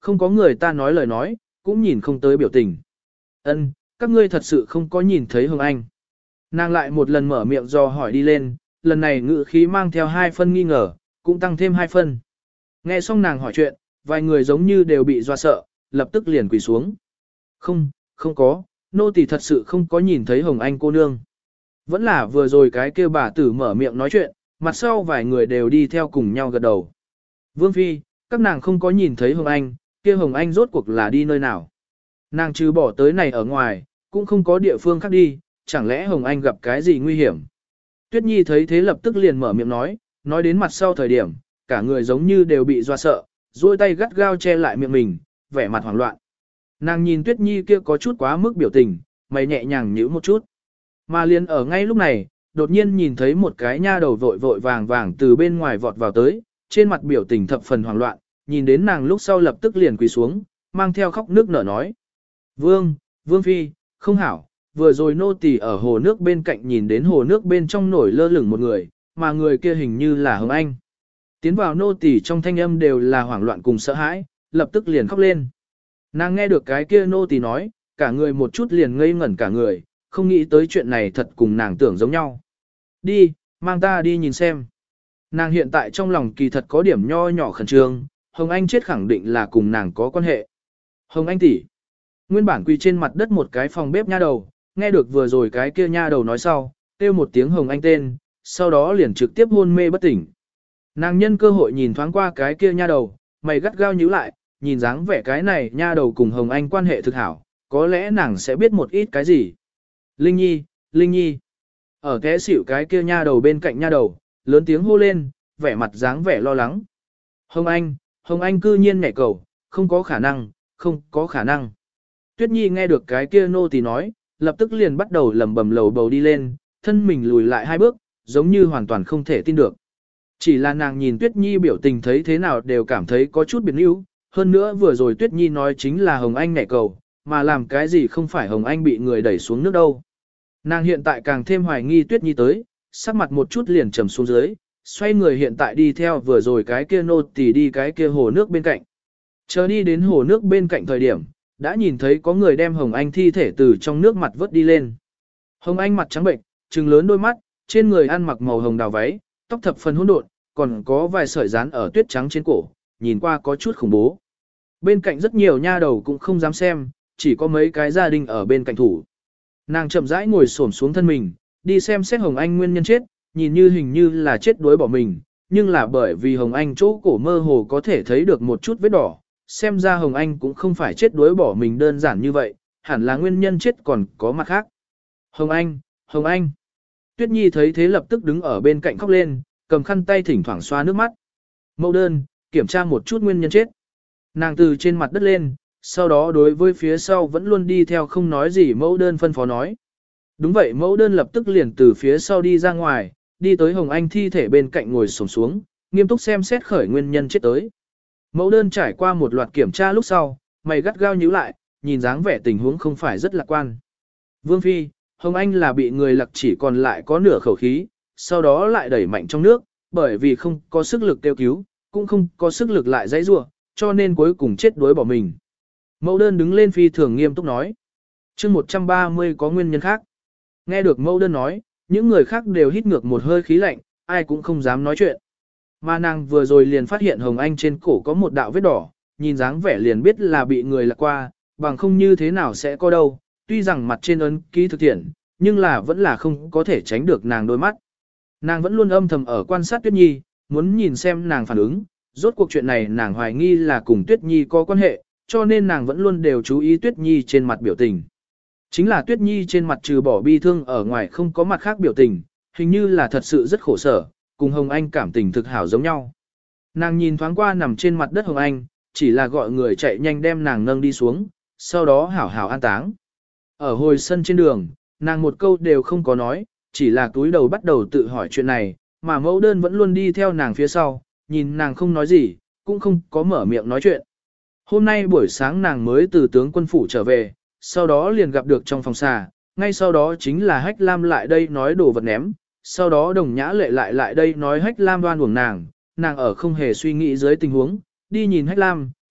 không có người ta nói lời nói, cũng nhìn không tới biểu tình. Ân, các ngươi thật sự không có nhìn thấy Hồng Anh. Nàng lại một lần mở miệng do hỏi đi lên, lần này ngữ khí mang theo hai phân nghi ngờ, cũng tăng thêm hai phân. Nghe xong nàng hỏi chuyện, vài người giống như đều bị doa sợ, lập tức liền quỳ xuống. Không, không có, nô tỳ thật sự không có nhìn thấy Hồng Anh cô nương. Vẫn là vừa rồi cái kia bà tử mở miệng nói chuyện, mặt sau vài người đều đi theo cùng nhau gật đầu. Vương Phi, các nàng không có nhìn thấy Hồng Anh, kia Hồng Anh rốt cuộc là đi nơi nào. Nàng trừ bỏ tới này ở ngoài, cũng không có địa phương khác đi, chẳng lẽ Hồng Anh gặp cái gì nguy hiểm. Tuyết Nhi thấy thế lập tức liền mở miệng nói, nói đến mặt sau thời điểm, cả người giống như đều bị doa sợ, duỗi tay gắt gao che lại miệng mình, vẻ mặt hoảng loạn. Nàng nhìn Tuyết Nhi kia có chút quá mức biểu tình, mày nhẹ nhàng nhíu một chút. Mà liền ở ngay lúc này, đột nhiên nhìn thấy một cái nha đầu vội vội vàng vàng từ bên ngoài vọt vào tới, trên mặt biểu tình thập phần hoảng loạn, nhìn đến nàng lúc sau lập tức liền quỳ xuống, mang theo khóc nước nở nói. Vương, Vương Phi, không hảo, vừa rồi nô tỳ ở hồ nước bên cạnh nhìn đến hồ nước bên trong nổi lơ lửng một người, mà người kia hình như là Hồng Anh. Tiến vào nô tỳ trong thanh âm đều là hoảng loạn cùng sợ hãi, lập tức liền khóc lên. Nàng nghe được cái kia nô tỳ nói, cả người một chút liền ngây ngẩn cả người, không nghĩ tới chuyện này thật cùng nàng tưởng giống nhau. Đi, mang ta đi nhìn xem. Nàng hiện tại trong lòng kỳ thật có điểm nho nhỏ khẩn trương, Hồng Anh chết khẳng định là cùng nàng có quan hệ. Hồng Anh tỷ, nguyên bản quỳ trên mặt đất một cái phòng bếp nha đầu, nghe được vừa rồi cái kia nha đầu nói sau, kêu một tiếng Hồng Anh tên, sau đó liền trực tiếp hôn mê bất tỉnh. Nàng nhân cơ hội nhìn thoáng qua cái kia nha đầu, mày gắt gao nhíu lại, nhìn dáng vẻ cái này nha đầu cùng Hồng Anh quan hệ thực hảo, có lẽ nàng sẽ biết một ít cái gì. Linh Nhi, Linh Nhi. Ở té xỉu cái kia nha đầu bên cạnh nha đầu, lớn tiếng hô lên, vẻ mặt dáng vẻ lo lắng. Hồng Anh, Hồng Anh cư nhiên nhảy cầu, không có khả năng, không có khả năng. Tuyết Nhi nghe được cái kia nô tỳ nói, lập tức liền bắt đầu lầm bầm lầu bầu đi lên, thân mình lùi lại hai bước, giống như hoàn toàn không thể tin được. Chỉ là nàng nhìn Tuyết Nhi biểu tình thấy thế nào đều cảm thấy có chút biệt níu, hơn nữa vừa rồi Tuyết Nhi nói chính là Hồng Anh nhảy cầu, mà làm cái gì không phải Hồng Anh bị người đẩy xuống nước đâu. Nàng hiện tại càng thêm hoài nghi Tuyết Nhi tới, sắc mặt một chút liền trầm xuống dưới, xoay người hiện tại đi theo vừa rồi cái kia nô tỳ đi cái kia hồ nước bên cạnh. Chờ đi đến hồ nước bên cạnh thời điểm, đã nhìn thấy có người đem Hồng Anh thi thể từ trong nước mặt vớt đi lên. Hồng Anh mặt trắng bệnh, trừng lớn đôi mắt, trên người ăn mặc màu hồng đào váy, tóc thập phần hỗn độn, còn có vài sợi dán ở tuyết trắng trên cổ, nhìn qua có chút khủng bố. Bên cạnh rất nhiều nha đầu cũng không dám xem, chỉ có mấy cái gia đình ở bên cạnh thủ. Nàng chậm rãi ngồi xổm xuống thân mình, đi xem xét Hồng Anh nguyên nhân chết, nhìn như hình như là chết đuối bỏ mình, nhưng là bởi vì Hồng Anh chỗ cổ mơ hồ có thể thấy được một chút vết đỏ, xem ra Hồng Anh cũng không phải chết đuối bỏ mình đơn giản như vậy, hẳn là nguyên nhân chết còn có mặt khác. Hồng Anh, Hồng Anh. Tuyết Nhi thấy thế lập tức đứng ở bên cạnh khóc lên, cầm khăn tay thỉnh thoảng xoa nước mắt. Mẫu đơn, kiểm tra một chút nguyên nhân chết. Nàng từ trên mặt đất lên, sau đó đối với phía sau vẫn luôn đi theo không nói gì mẫu đơn phân phó nói. Đúng vậy, mẫu đơn lập tức liền từ phía sau đi ra ngoài, đi tới Hồng Anh thi thể bên cạnh ngồi xổm xuống, nghiêm túc xem xét khởi nguyên nhân chết tới. Mẫu đơn trải qua một loạt kiểm tra lúc sau, mày gắt gao nhíu lại, nhìn dáng vẻ tình huống không phải rất lạc quan. Vương Phi, Hồng Anh là bị người lặc chỉ còn lại có nửa khẩu khí, sau đó lại đẩy mạnh trong nước, bởi vì không có sức lực kêu cứu, cũng không có sức lực lại dãy rủa, cho nên cuối cùng chết đuối bỏ mình. Mẫu đơn đứng lên phi thường nghiêm túc nói. chương một trăm ba mươi có nguyên nhân khác. Nghe được mẫu đơn nói, những người khác đều hít ngược một hơi khí lạnh, ai cũng không dám nói chuyện. Mà nàng vừa rồi liền phát hiện Hồng Anh trên cổ có một đạo vết đỏ, nhìn dáng vẻ liền biết là bị người lạc qua, bằng không như thế nào sẽ có đâu, tuy rằng mặt trên ấn ký thực thiện, nhưng là vẫn là không có thể tránh được nàng đôi mắt. Nàng vẫn luôn âm thầm ở quan sát Tuyết Nhi, muốn nhìn xem nàng phản ứng, rốt cuộc chuyện này nàng hoài nghi là cùng Tuyết Nhi có quan hệ, cho nên nàng vẫn luôn đều chú ý Tuyết Nhi trên mặt biểu tình. Chính là Tuyết Nhi trên mặt trừ bỏ bi thương ở ngoài không có mặt khác biểu tình, hình như là thật sự rất khổ sở, cùng Hồng Anh cảm tình thực hảo giống nhau. Nàng nhìn thoáng qua nằm trên mặt đất Hồng Anh, chỉ là gọi người chạy nhanh đem nàng nâng đi xuống, sau đó hảo hảo an táng. Ở hồi sân trên đường, nàng một câu đều không có nói, chỉ là túi đầu bắt đầu tự hỏi chuyện này, mà mẫu đơn vẫn luôn đi theo nàng phía sau, nhìn nàng không nói gì, cũng không có mở miệng nói chuyện. Hôm nay buổi sáng nàng mới từ tướng quân phủ trở về, sau đó liền gặp được trong phòng xà, ngay sau đó chính là Hách Lam lại đây nói đồ vật ném, sau đó Đồng Nhã Lệ lại lại đây nói Hách Lam đoan uổng nàng, nàng ở không hề suy nghĩ dưới tình huống, đi nhìn Hách Lam,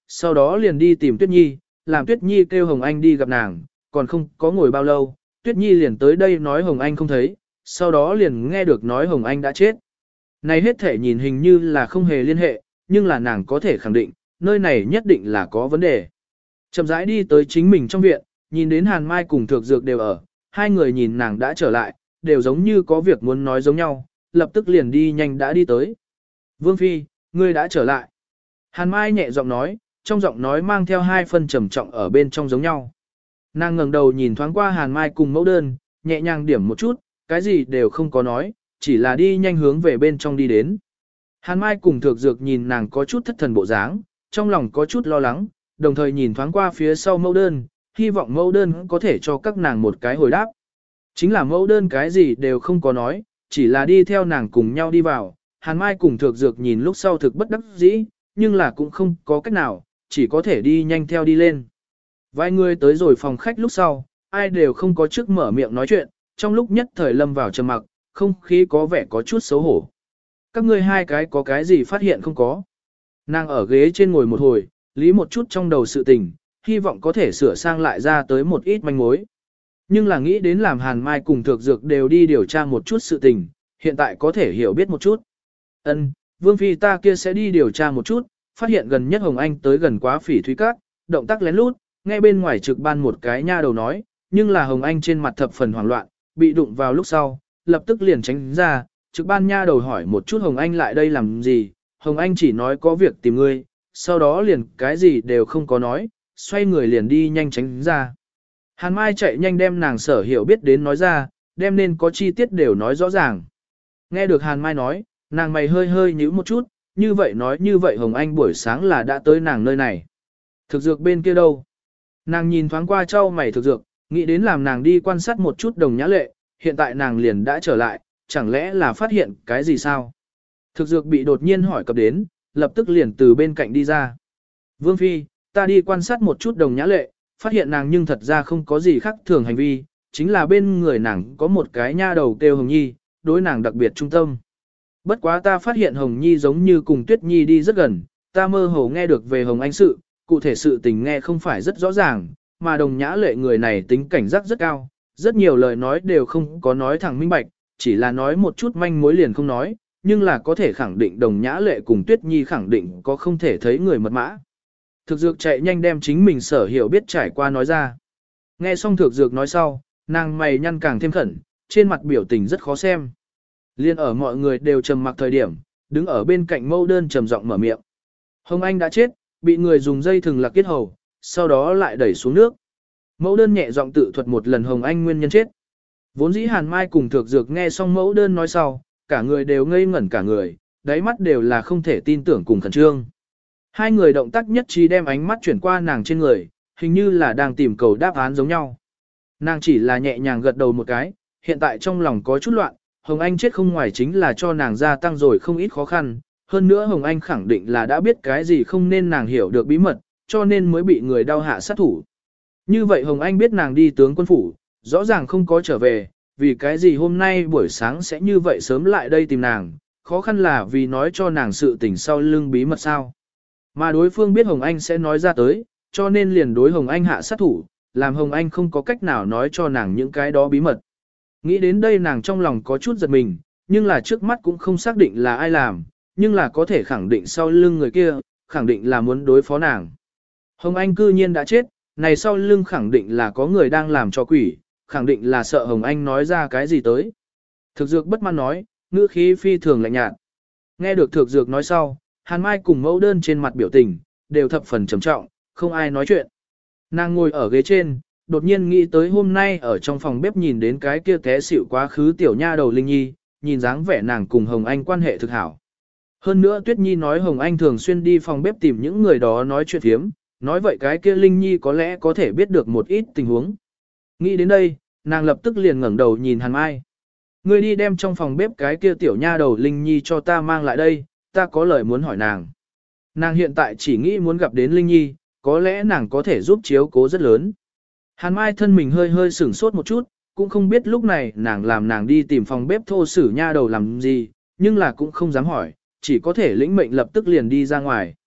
sau đó liền đi tìm Tuyết Nhi, làm Tuyết Nhi kêu Hồng Anh đi gặp nàng, còn không có ngồi bao lâu, Tuyết Nhi liền tới đây nói Hồng Anh không thấy, sau đó liền nghe được nói Hồng Anh đã chết. Này hết thể nhìn hình như là không hề liên hệ, nhưng là nàng có thể khẳng định, nơi này nhất định là có vấn đề. Chậm rãi đi tới chính mình trong viện, nhìn đến Hàn Mai cùng Thược Dược đều ở, hai người nhìn nàng đã trở lại, đều giống như có việc muốn nói giống nhau, lập tức liền đi nhanh đã đi tới. Vương Phi, ngươi đã trở lại. Hàn Mai nhẹ giọng nói, trong giọng nói mang theo hai phân trầm trọng ở bên trong giống nhau. Nàng ngẩng đầu nhìn thoáng qua Hàn Mai cùng mẫu đơn, nhẹ nhàng điểm một chút, cái gì đều không có nói, chỉ là đi nhanh hướng về bên trong đi đến. Hàn Mai cùng Thược Dược nhìn nàng có chút thất thần bộ dáng, trong lòng có chút lo lắng, đồng thời nhìn thoáng qua phía sau mẫu đơn, hy vọng mẫu đơn có thể cho các nàng một cái hồi đáp. Chính là mẫu đơn cái gì đều không có nói, chỉ là đi theo nàng cùng nhau đi vào. Hàn Mai cùng Thược Dược nhìn lúc sau thực bất đắc dĩ, nhưng là cũng không có cách nào, chỉ có thể đi nhanh theo đi lên. Vài người tới rồi phòng khách lúc sau, ai đều không có trước mở miệng nói chuyện, trong lúc nhất thời lâm vào trầm mặc, không khí có vẻ có chút xấu hổ. Các ngươi hai cái có cái gì phát hiện không có? Nàng ở ghế trên ngồi một hồi, lý một chút trong đầu sự tình, hy vọng có thể sửa sang lại ra tới một ít manh mối. Nhưng là nghĩ đến làm Hàn Mai cùng Thược Dược đều đi điều tra một chút sự tình, hiện tại có thể hiểu biết một chút. Ân, Vương Phi ta kia sẽ đi điều tra một chút, phát hiện gần nhất Hồng Anh tới gần quá Phỉ Thúy Các, động tác lén lút, nghe bên ngoài trực ban một cái nha đầu nói, nhưng là Hồng Anh trên mặt thập phần hoảng loạn, bị đụng vào lúc sau, lập tức liền tránh ra, trực ban nha đầu hỏi một chút Hồng Anh lại đây làm gì, Hồng Anh chỉ nói có việc tìm ngươi, sau đó liền cái gì đều không có nói, xoay người liền đi nhanh tránh ra. Hàn Mai chạy nhanh đem nàng sở hiểu biết đến nói ra, đem nên có chi tiết đều nói rõ ràng. Nghe được Hàn Mai nói, nàng mày hơi hơi nhíu một chút, như vậy nói như vậy Hồng Anh buổi sáng là đã tới nàng nơi này. Thực Dược bên kia đâu? Nàng nhìn thoáng qua trao mày Thực Dược, nghĩ đến làm nàng đi quan sát một chút Đồng Nhã Lệ, hiện tại nàng liền đã trở lại, chẳng lẽ là phát hiện cái gì sao? Thực Dược bị đột nhiên hỏi cập đến, lập tức liền từ bên cạnh đi ra. Vương Phi, ta đi quan sát một chút Đồng Nhã Lệ, phát hiện nàng nhưng thật ra không có gì khác thường hành vi, chính là bên người nàng có một cái nha đầu kêu Hồng Nhi, đối nàng đặc biệt trung tâm. Bất quá ta phát hiện Hồng Nhi giống như cùng Tuyết Nhi đi rất gần, ta mơ hồ nghe được về Hồng Anh sự, cụ thể sự tình nghe không phải rất rõ ràng, mà Đồng Nhã Lệ người này tính cảnh giác rất cao, rất nhiều lời nói đều không có nói thẳng minh bạch, chỉ là nói một chút manh mối liền không nói, nhưng là có thể khẳng định Đồng Nhã Lệ cùng Tuyết Nhi khẳng định có không thể thấy người mật mã. Thực Dược chạy nhanh đem chính mình sở hiểu biết trải qua nói ra. Nghe xong Thực Dược nói sau, nàng mày nhăn càng thêm khẩn, trên mặt biểu tình rất khó xem. Liên ở mọi người đều trầm mặc thời điểm, đứng ở bên cạnh mẫu đơn trầm giọng mở miệng. Hồng Anh đã chết, bị người dùng dây thừng lạc kết hầu, sau đó lại đẩy xuống nước. Mẫu đơn nhẹ giọng tự thuật một lần Hồng Anh nguyên nhân chết. Vốn dĩ Hàn Mai cùng Thực Dược nghe xong mẫu đơn nói sau, cả người đều ngây ngẩn cả người, đáy mắt đều là không thể tin tưởng cùng khẩn trương. Hai người động tác nhất trí đem ánh mắt chuyển qua nàng trên người, hình như là đang tìm cầu đáp án giống nhau. Nàng chỉ là nhẹ nhàng gật đầu một cái, hiện tại trong lòng có chút loạn, Hồng Anh chết không ngoài chính là cho nàng gia tăng rồi không ít khó khăn, hơn nữa Hồng Anh khẳng định là đã biết cái gì không nên nàng hiểu được bí mật, cho nên mới bị người đau hạ sát thủ. Như vậy Hồng Anh biết nàng đi tướng quân phủ, rõ ràng không có trở về, vì cái gì hôm nay buổi sáng sẽ như vậy sớm lại đây tìm nàng, khó khăn là vì nói cho nàng sự tình sau lưng bí mật sao. Mà đối phương biết Hồng Anh sẽ nói ra tới, cho nên liền đối Hồng Anh hạ sát thủ, làm Hồng Anh không có cách nào nói cho nàng những cái đó bí mật. Nghĩ đến đây nàng trong lòng có chút giật mình, nhưng là trước mắt cũng không xác định là ai làm, nhưng là có thể khẳng định sau lưng người kia, khẳng định là muốn đối phó nàng. Hồng Anh cư nhiên đã chết, này sau lưng khẳng định là có người đang làm cho quỷ, khẳng định là sợ Hồng Anh nói ra cái gì tới. Thực Dược bất mãn nói, ngữ khí phi thường lạnh nhạt. Nghe được Thực Dược nói sau, Hàn Mai cùng mẫu đơn trên mặt biểu tình, đều thập phần trầm trọng, không ai nói chuyện. Nàng ngồi ở ghế trên, đột nhiên nghĩ tới hôm nay ở trong phòng bếp nhìn đến cái kia té xỉu quá khứ tiểu nha đầu Linh Nhi, nhìn dáng vẻ nàng cùng Hồng Anh quan hệ thực hảo. Hơn nữa Tuyết Nhi nói Hồng Anh thường xuyên đi phòng bếp tìm những người đó nói chuyện thiếm, nói vậy cái kia Linh Nhi có lẽ có thể biết được một ít tình huống. Nghĩ đến đây, nàng lập tức liền ngẩng đầu nhìn Hàn Mai. Ngươi đi đem trong phòng bếp cái kia tiểu nha đầu Linh Nhi cho ta mang lại đây, ta có lời muốn hỏi nàng. Nàng hiện tại chỉ nghĩ muốn gặp đến Linh Nhi, có lẽ nàng có thể giúp chiếu cố rất lớn. Hàn Mai thân mình hơi hơi sửng sốt một chút, cũng không biết lúc này nàng làm nàng đi tìm phòng bếp thô sử nha đầu làm gì, nhưng là cũng không dám hỏi, chỉ có thể lĩnh mệnh lập tức liền đi ra ngoài.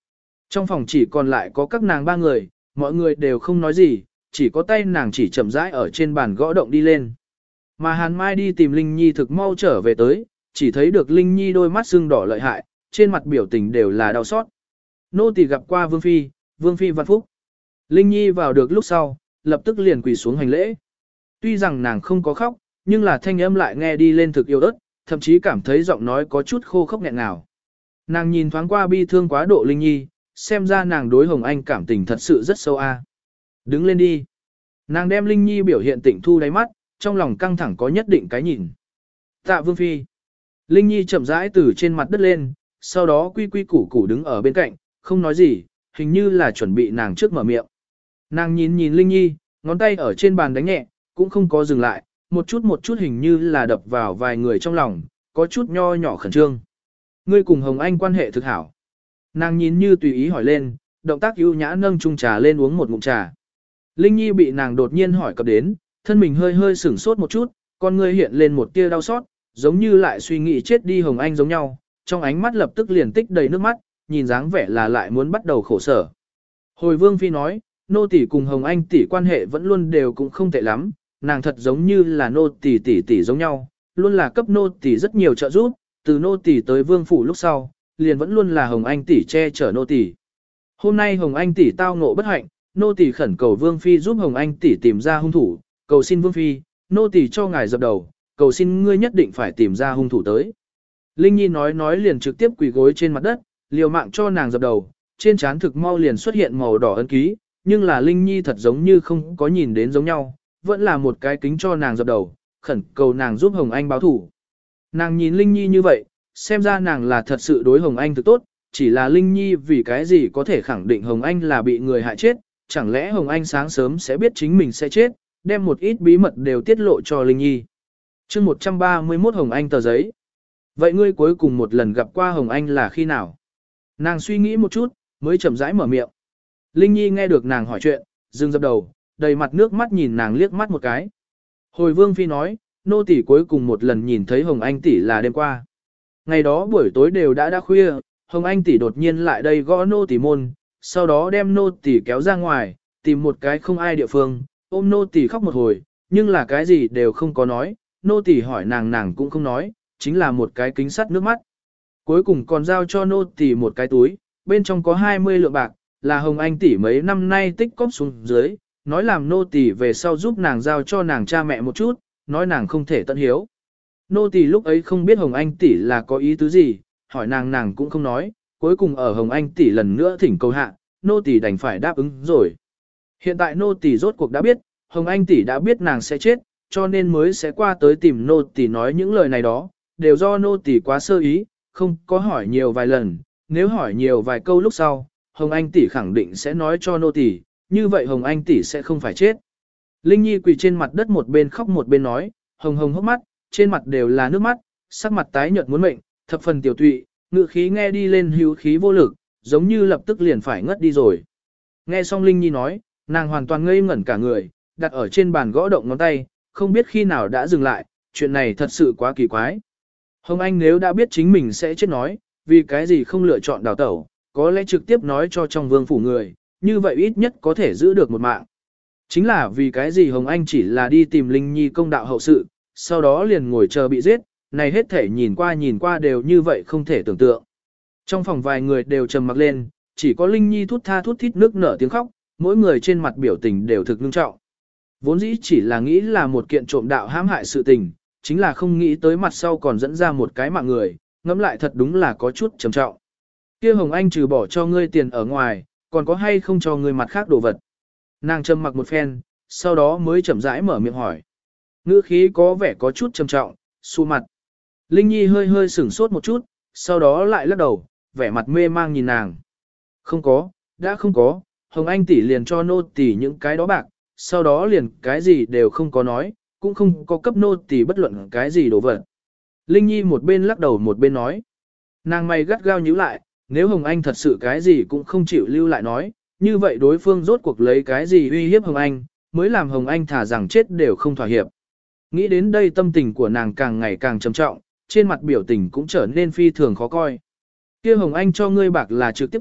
Trong phòng chỉ còn lại có các nàng ba người, mọi người đều không nói gì, chỉ có tay nàng chỉ chậm rãi ở trên bàn gõ động đi lên. Mà Hàn Mai đi tìm Linh Nhi thực mau trở về tới, chỉ thấy được Linh Nhi đôi mắt sưng đỏ lợi hại, trên mặt biểu tình đều là đau xót. Nô tỳ gặp qua Vương Phi, Vương Phi văn phúc. Linh Nhi vào được lúc sau, lập tức liền quỳ xuống hành lễ. Tuy rằng nàng không có khóc, nhưng là thanh âm lại nghe đi lên thực yêu ớt, thậm chí cảm thấy giọng nói có chút khô khốc nghẹn ngào. Nàng nhìn thoáng qua bi thương quá độ Linh Nhi, xem ra nàng đối Hồng Anh cảm tình thật sự rất sâu a. Đứng lên đi. Nàng đem Linh Nhi biểu hiện tịnh thu đáy mắt, trong lòng căng thẳng có nhất định cái nhìn. Tạ Vương Phi. Linh Nhi chậm rãi từ trên mặt đất lên, sau đó quy quy củ củ đứng ở bên cạnh, không nói gì, hình như là chuẩn bị nàng trước mở miệng. Nàng nhìn nhìn Linh Nhi, ngón tay ở trên bàn đánh nhẹ, cũng không có dừng lại, một chút một chút hình như là đập vào vài người trong lòng, có chút nho nhỏ khẩn trương. Ngươi cùng Hồng Anh quan hệ thực hảo. Nàng nhìn như tùy ý hỏi lên, động tác ưu nhã nâng chung trà lên uống một ngụm trà. Linh Nhi bị nàng đột nhiên hỏi cập đến, thân mình hơi hơi sửng sốt một chút, con ngươi hiện lên một tia đau xót, giống như lại suy nghĩ chết đi Hồng Anh giống nhau, trong ánh mắt lập tức liền tích đầy nước mắt, nhìn dáng vẻ là lại muốn bắt đầu khổ sở. Hồi Vương Phi nói, nô tỷ cùng Hồng Anh tỷ quan hệ vẫn luôn đều cũng không tệ lắm, nàng thật giống như là nô tỷ tỷ tỷ giống nhau, luôn là cấp nô tỷ rất nhiều trợ giúp, từ nô tỷ tới Vương phủ lúc sau, liền vẫn luôn là Hồng Anh tỷ che chở nô tỷ. Hôm nay Hồng Anh tỷ tao ngộ bất hạnh, nô tỷ khẩn cầu Vương Phi giúp Hồng Anh tỷ tìm ra hung thủ, cầu xin Vương Phi, nô tỷ cho ngài dập đầu, cầu xin ngươi nhất định phải tìm ra hung thủ tới. Linh Nhi nói nói liền trực tiếp quỳ gối trên mặt đất, liều mạng cho nàng dập đầu, trên trán thực mau liền xuất hiện màu đỏ ấn ký, nhưng là Linh Nhi thật giống như không có nhìn đến giống nhau, vẫn là một cái kính cho nàng dập đầu, khẩn cầu nàng giúp Hồng Anh báo thủ. Nàng nhìn Linh Nhi như vậy, xem ra nàng là thật sự đối Hồng Anh thực tốt, chỉ là Linh Nhi vì cái gì có thể khẳng định Hồng Anh là bị người hại chết, chẳng lẽ Hồng Anh sáng sớm sẽ biết chính mình sẽ chết, đem một ít bí mật đều tiết lộ cho Linh Nhi. chương một trăm ba mươi mốt Hồng Anh tờ giấy. Vậy ngươi cuối cùng một lần gặp qua Hồng Anh là khi nào? Nàng suy nghĩ một chút, mới chậm rãi mở miệng. Linh Nhi nghe được nàng hỏi chuyện, dừng dập đầu, đầy mặt nước mắt nhìn nàng liếc mắt một cái. Hồi Vương Phi nói, nô tỷ cuối cùng một lần nhìn thấy Hồng Anh tỷ là đêm qua. Ngày đó buổi tối đều đã đã khuya, Hồng Anh tỷ đột nhiên lại đây gõ nô tỷ môn, sau đó đem nô tỷ kéo ra ngoài, tìm một cái không ai địa phương, ôm nô tỷ khóc một hồi, nhưng là cái gì đều không có nói, nô tỷ hỏi nàng nàng cũng không nói, chính là một cái kính sắt nước mắt. Cuối cùng còn giao cho nô tỷ một cái túi, bên trong có hai mươi lượng bạc, là Hồng Anh tỷ mấy năm nay tích cóp xuống dưới, nói làm nô tỷ về sau giúp nàng giao cho nàng cha mẹ một chút, nói nàng không thể tận hiếu. Nô tỷ lúc ấy không biết Hồng Anh tỷ là có ý tứ gì, hỏi nàng nàng cũng không nói, cuối cùng ở Hồng Anh tỷ lần nữa thỉnh cầu hạ, nô tỷ đành phải đáp ứng rồi. Hiện tại nô tỷ rốt cuộc đã biết, Hồng Anh tỷ đã biết nàng sẽ chết, cho nên mới sẽ qua tới tìm nô tỷ nói những lời này đó, đều do nô tỷ quá sơ ý, không có hỏi nhiều vài lần, nếu hỏi nhiều vài câu lúc sau, Hồng Anh tỷ khẳng định sẽ nói cho nô tỷ, như vậy Hồng Anh tỷ sẽ không phải chết. Linh Nhi quỳ trên mặt đất một bên khóc một bên nói, hồng hồng hốc mắt, trên mặt đều là nước mắt, sắc mặt tái nhợt muốn mệnh, thập phần tiểu tụy, ngự khí nghe đi lên hữu khí vô lực, giống như lập tức liền phải ngất đi rồi. Nghe xong Linh Nhi nói, nàng hoàn toàn ngây ngẩn cả người, đặt ở trên bàn gõ động ngón tay, không biết khi nào đã dừng lại, chuyện này thật sự quá kỳ quái. Hồng Anh nếu đã biết chính mình sẽ chết nói, vì cái gì không lựa chọn đào tẩu, có lẽ trực tiếp nói cho trong vương phủ người, như vậy ít nhất có thể giữ được một mạng. Chính là vì cái gì Hồng Anh chỉ là đi tìm Linh Nhi công đạo hậu sự, sau đó liền ngồi chờ bị giết, này hết thể nhìn qua nhìn qua đều như vậy không thể tưởng tượng. Trong phòng vài người đều trầm mặc lên, chỉ có Linh Nhi thút tha thút thít nước nở tiếng khóc, mỗi người trên mặt biểu tình đều thực nghiêm trọng. Vốn dĩ chỉ là nghĩ là một kiện trộm đạo hãm hại sự tình, chính là không nghĩ tới mặt sau còn dẫn ra một cái mạng người, ngẫm lại thật đúng là có chút trầm trọng. Kia Hồng Anh trừ bỏ cho ngươi tiền ở ngoài, còn có hay không cho ngươi mặt khác đồ vật. Nàng trầm mặc một phen, sau đó mới chậm rãi mở miệng hỏi. Ngữ khí có vẻ có chút trầm trọng, xu mặt. Linh Nhi hơi hơi sửng sốt một chút, sau đó lại lắc đầu, vẻ mặt mê mang nhìn nàng. Không có, đã không có, Hồng Anh tỷ liền cho nô tỷ những cái đó bạc, sau đó liền cái gì đều không có nói, cũng không có cấp nô tỷ bất luận cái gì đồ vật. Linh Nhi một bên lắc đầu một bên nói. Nàng mày gắt gao nhíu lại, nếu Hồng Anh thật sự cái gì cũng không chịu lưu lại nói, như vậy đối phương rốt cuộc lấy cái gì uy hiếp Hồng Anh, mới làm Hồng Anh thả rằng chết đều không thỏa hiệp. Nghĩ đến đây tâm tình của nàng càng ngày càng trầm trọng, trên mặt biểu tình cũng trở nên phi thường khó coi. Kia Hồng Anh cho ngươi bạc là trực tiếp cấp,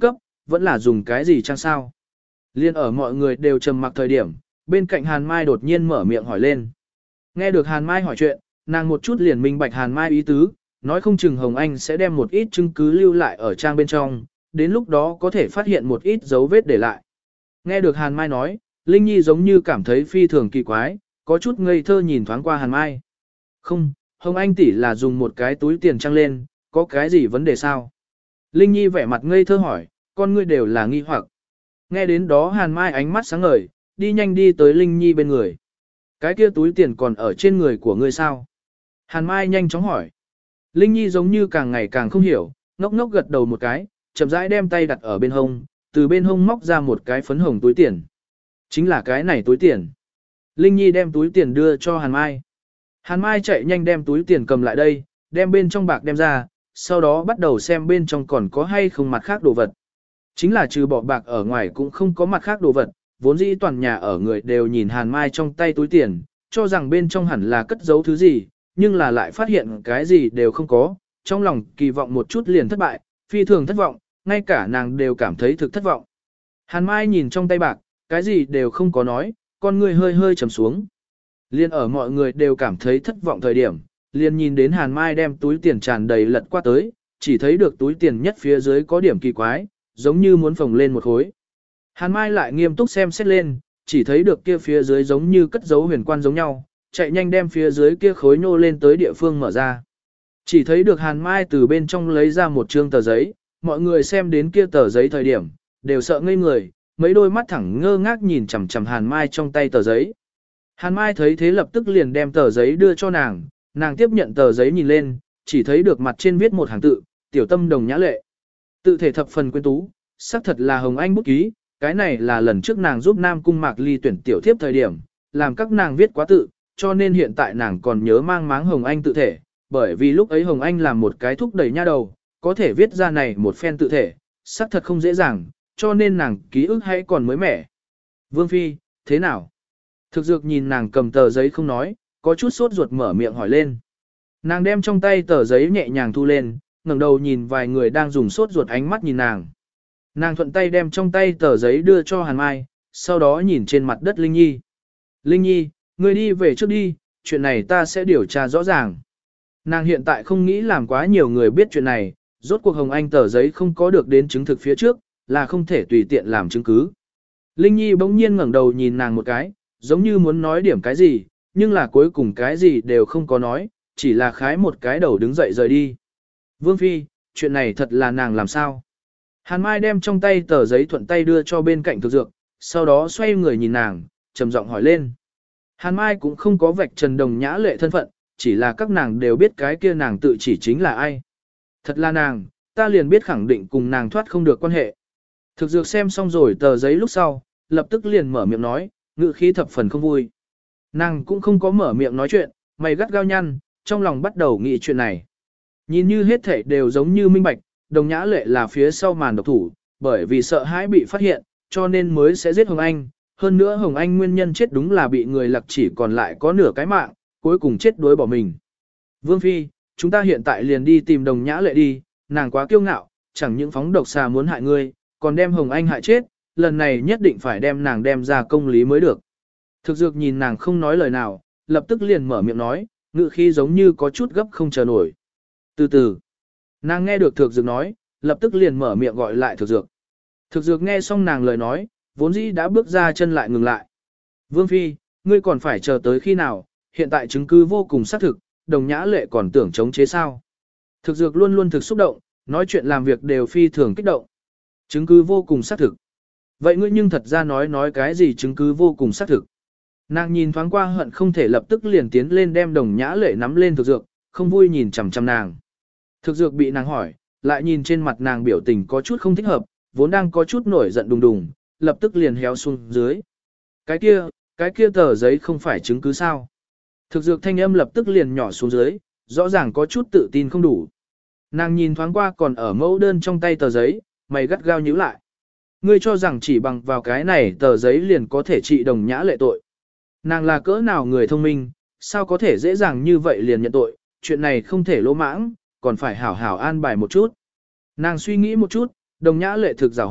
vẫn là dùng cái gì trang sao? Liên ở mọi người đều trầm mặc thời điểm, bên cạnh Hàn Mai đột nhiên mở miệng hỏi lên. Nghe được Hàn Mai hỏi chuyện, nàng một chút liền minh bạch Hàn Mai ý tứ, nói không chừng Hồng Anh sẽ đem một ít chứng cứ lưu lại ở trang bên trong, đến lúc đó có thể phát hiện một ít dấu vết để lại. Nghe được Hàn Mai nói, Linh Nhi giống như cảm thấy phi thường kỳ quái, có chút ngây thơ nhìn thoáng qua Hàn Mai. Không, Hồng Anh tỷ là dùng một cái túi tiền trăng lên, có cái gì vấn đề sao? Linh Nhi vẻ mặt ngây thơ hỏi, con ngươi đều là nghi hoặc. Nghe đến đó Hàn Mai ánh mắt sáng ngời, đi nhanh đi tới Linh Nhi bên người. Cái kia túi tiền còn ở trên người của ngươi sao? Hàn Mai nhanh chóng hỏi. Linh Nhi giống như càng ngày càng không hiểu, ngốc ngốc gật đầu một cái, chậm rãi đem tay đặt ở bên hông, từ bên hông móc ra một cái phấn hồng túi tiền. Chính là cái này túi tiền. Linh Nhi đem túi tiền đưa cho Hàn Mai. Hàn Mai chạy nhanh đem túi tiền cầm lại đây, đem bên trong bạc đem ra, sau đó bắt đầu xem bên trong còn có hay không mặt khác đồ vật. Chính là trừ bỏ bạc ở ngoài cũng không có mặt khác đồ vật, vốn dĩ toàn nhà ở người đều nhìn Hàn Mai trong tay túi tiền, cho rằng bên trong hẳn là cất giấu thứ gì, nhưng là lại phát hiện cái gì đều không có, trong lòng kỳ vọng một chút liền thất bại, phi thường thất vọng, ngay cả nàng đều cảm thấy thực thất vọng. Hàn Mai nhìn trong tay bạc, cái gì đều không có nói, con người hơi hơi trầm xuống. Liên ở mọi người đều cảm thấy thất vọng thời điểm, liền nhìn đến Hàn Mai đem túi tiền tràn đầy lật qua tới, chỉ thấy được túi tiền nhất phía dưới có điểm kỳ quái, giống như muốn phồng lên một khối. Hàn Mai lại nghiêm túc xem xét lên, chỉ thấy được kia phía dưới giống như cất dấu huyền quan giống nhau, chạy nhanh đem phía dưới kia khối nhô lên tới địa phương mở ra. Chỉ thấy được Hàn Mai từ bên trong lấy ra một trương tờ giấy, mọi người xem đến kia tờ giấy thời điểm, đều sợ ngây người, mấy đôi mắt thẳng ngơ ngác nhìn chằm chằm Hàn Mai trong tay tờ giấy. Hàn Mai thấy thế lập tức liền đem tờ giấy đưa cho nàng, nàng tiếp nhận tờ giấy nhìn lên, chỉ thấy được mặt trên viết một hàng tự, tiểu tâm đồng nhã lệ. Tự thể thập phần quyến tú, xác thật là Hồng Anh bút ký, cái này là lần trước nàng giúp Nam Cung Mạc Ly tuyển tiểu thiếp thời điểm, làm các nàng viết quá tự, cho nên hiện tại nàng còn nhớ mang máng Hồng Anh tự thể, bởi vì lúc ấy Hồng Anh làm một cái thúc đẩy nha đầu, có thể viết ra này một phen tự thể, xác thật không dễ dàng, cho nên nàng ký ức hay còn mới mẻ. Vương Phi, thế nào? Thực dược nhìn nàng cầm tờ giấy không nói, có chút sốt ruột mở miệng hỏi lên. Nàng đem trong tay tờ giấy nhẹ nhàng thu lên, ngẩng đầu nhìn vài người đang dùng sốt ruột ánh mắt nhìn nàng. Nàng thuận tay đem trong tay tờ giấy đưa cho Hàn Mai, sau đó nhìn trên mặt đất Linh Nhi. Linh Nhi, ngươi đi về trước đi, chuyện này ta sẽ điều tra rõ ràng. Nàng hiện tại không nghĩ làm quá nhiều người biết chuyện này, rốt cuộc Hồng Anh tờ giấy không có được đến chứng thực phía trước, là không thể tùy tiện làm chứng cứ. Linh Nhi bỗng nhiên ngẩng đầu nhìn nàng một cái, giống như muốn nói điểm cái gì, nhưng là cuối cùng cái gì đều không có nói, chỉ là khái một cái đầu đứng dậy rời đi. Vương Phi, chuyện này thật là nàng làm sao? Hàn Mai đem trong tay tờ giấy thuận tay đưa cho bên cạnh thực dược, sau đó xoay người nhìn nàng, trầm giọng hỏi lên. Hàn Mai cũng không có vạch trần đồng nhã lệ thân phận, chỉ là các nàng đều biết cái kia nàng tự chỉ chính là ai. Thật là nàng, ta liền biết khẳng định cùng nàng thoát không được quan hệ. Thực dược xem xong rồi tờ giấy lúc sau, lập tức liền mở miệng nói, ngữ khí thập phần không vui. Nàng cũng không có mở miệng nói chuyện, mày gắt gao nhăn, trong lòng bắt đầu nghĩ chuyện này. Nhìn như hết thảy đều giống như minh bạch, đồng nhã lệ là phía sau màn độc thủ, bởi vì sợ hãi bị phát hiện, cho nên mới sẽ giết Hồng Anh. Hơn nữa Hồng Anh nguyên nhân chết đúng là bị người lặc chỉ còn lại có nửa cái mạng, cuối cùng chết đuối bỏ mình. Vương Phi, chúng ta hiện tại liền đi tìm đồng nhã lệ đi, nàng quá kiêu ngạo, chẳng những phóng độc xà muốn hại ngươi, còn đem Hồng Anh hại chết, lần này nhất định phải đem nàng đem ra công lý mới được. Thực dược nhìn nàng không nói lời nào, lập tức liền mở miệng nói, ngự khi giống như có chút gấp không chờ nổi. Từ từ, nàng nghe được thực dược nói, lập tức liền mở miệng gọi lại thực dược. Thực dược nghe xong nàng lời nói, vốn dĩ đã bước ra chân lại ngừng lại. Vương Phi, ngươi còn phải chờ tới khi nào, hiện tại chứng cứ vô cùng xác thực, đồng nhã lệ còn tưởng chống chế sao. Thực dược luôn luôn thực xúc động, nói chuyện làm việc đều phi thường kích động. Chứng cứ vô cùng xác thực. Vậy ngươi nhưng thật ra nói nói cái gì chứng cứ vô cùng xác thực. Nàng nhìn thoáng qua hận không thể lập tức liền tiến lên đem đồng nhã lệ nắm lên thực dược, không vui nhìn chằm chằm nàng. Thực dược bị nàng hỏi, lại nhìn trên mặt nàng biểu tình có chút không thích hợp, vốn đang có chút nổi giận đùng đùng, lập tức liền héo xuống dưới. Cái kia, cái kia tờ giấy không phải chứng cứ sao? Thực dược thanh âm lập tức liền nhỏ xuống dưới, rõ ràng có chút tự tin không đủ. Nàng nhìn thoáng qua còn ở mẫu đơn trong tay tờ giấy, mày gắt gao nhíu lại. Ngươi cho rằng chỉ bằng vào cái này tờ giấy liền có thể trị đồng nhã lệ tội. Nàng là cỡ nào người thông minh, sao có thể dễ dàng như vậy liền nhận tội, chuyện này không thể lỗ mãng, còn phải hảo hảo an bài một chút. Nàng suy nghĩ một chút, đồng nhã lệ thực giảo hoạt,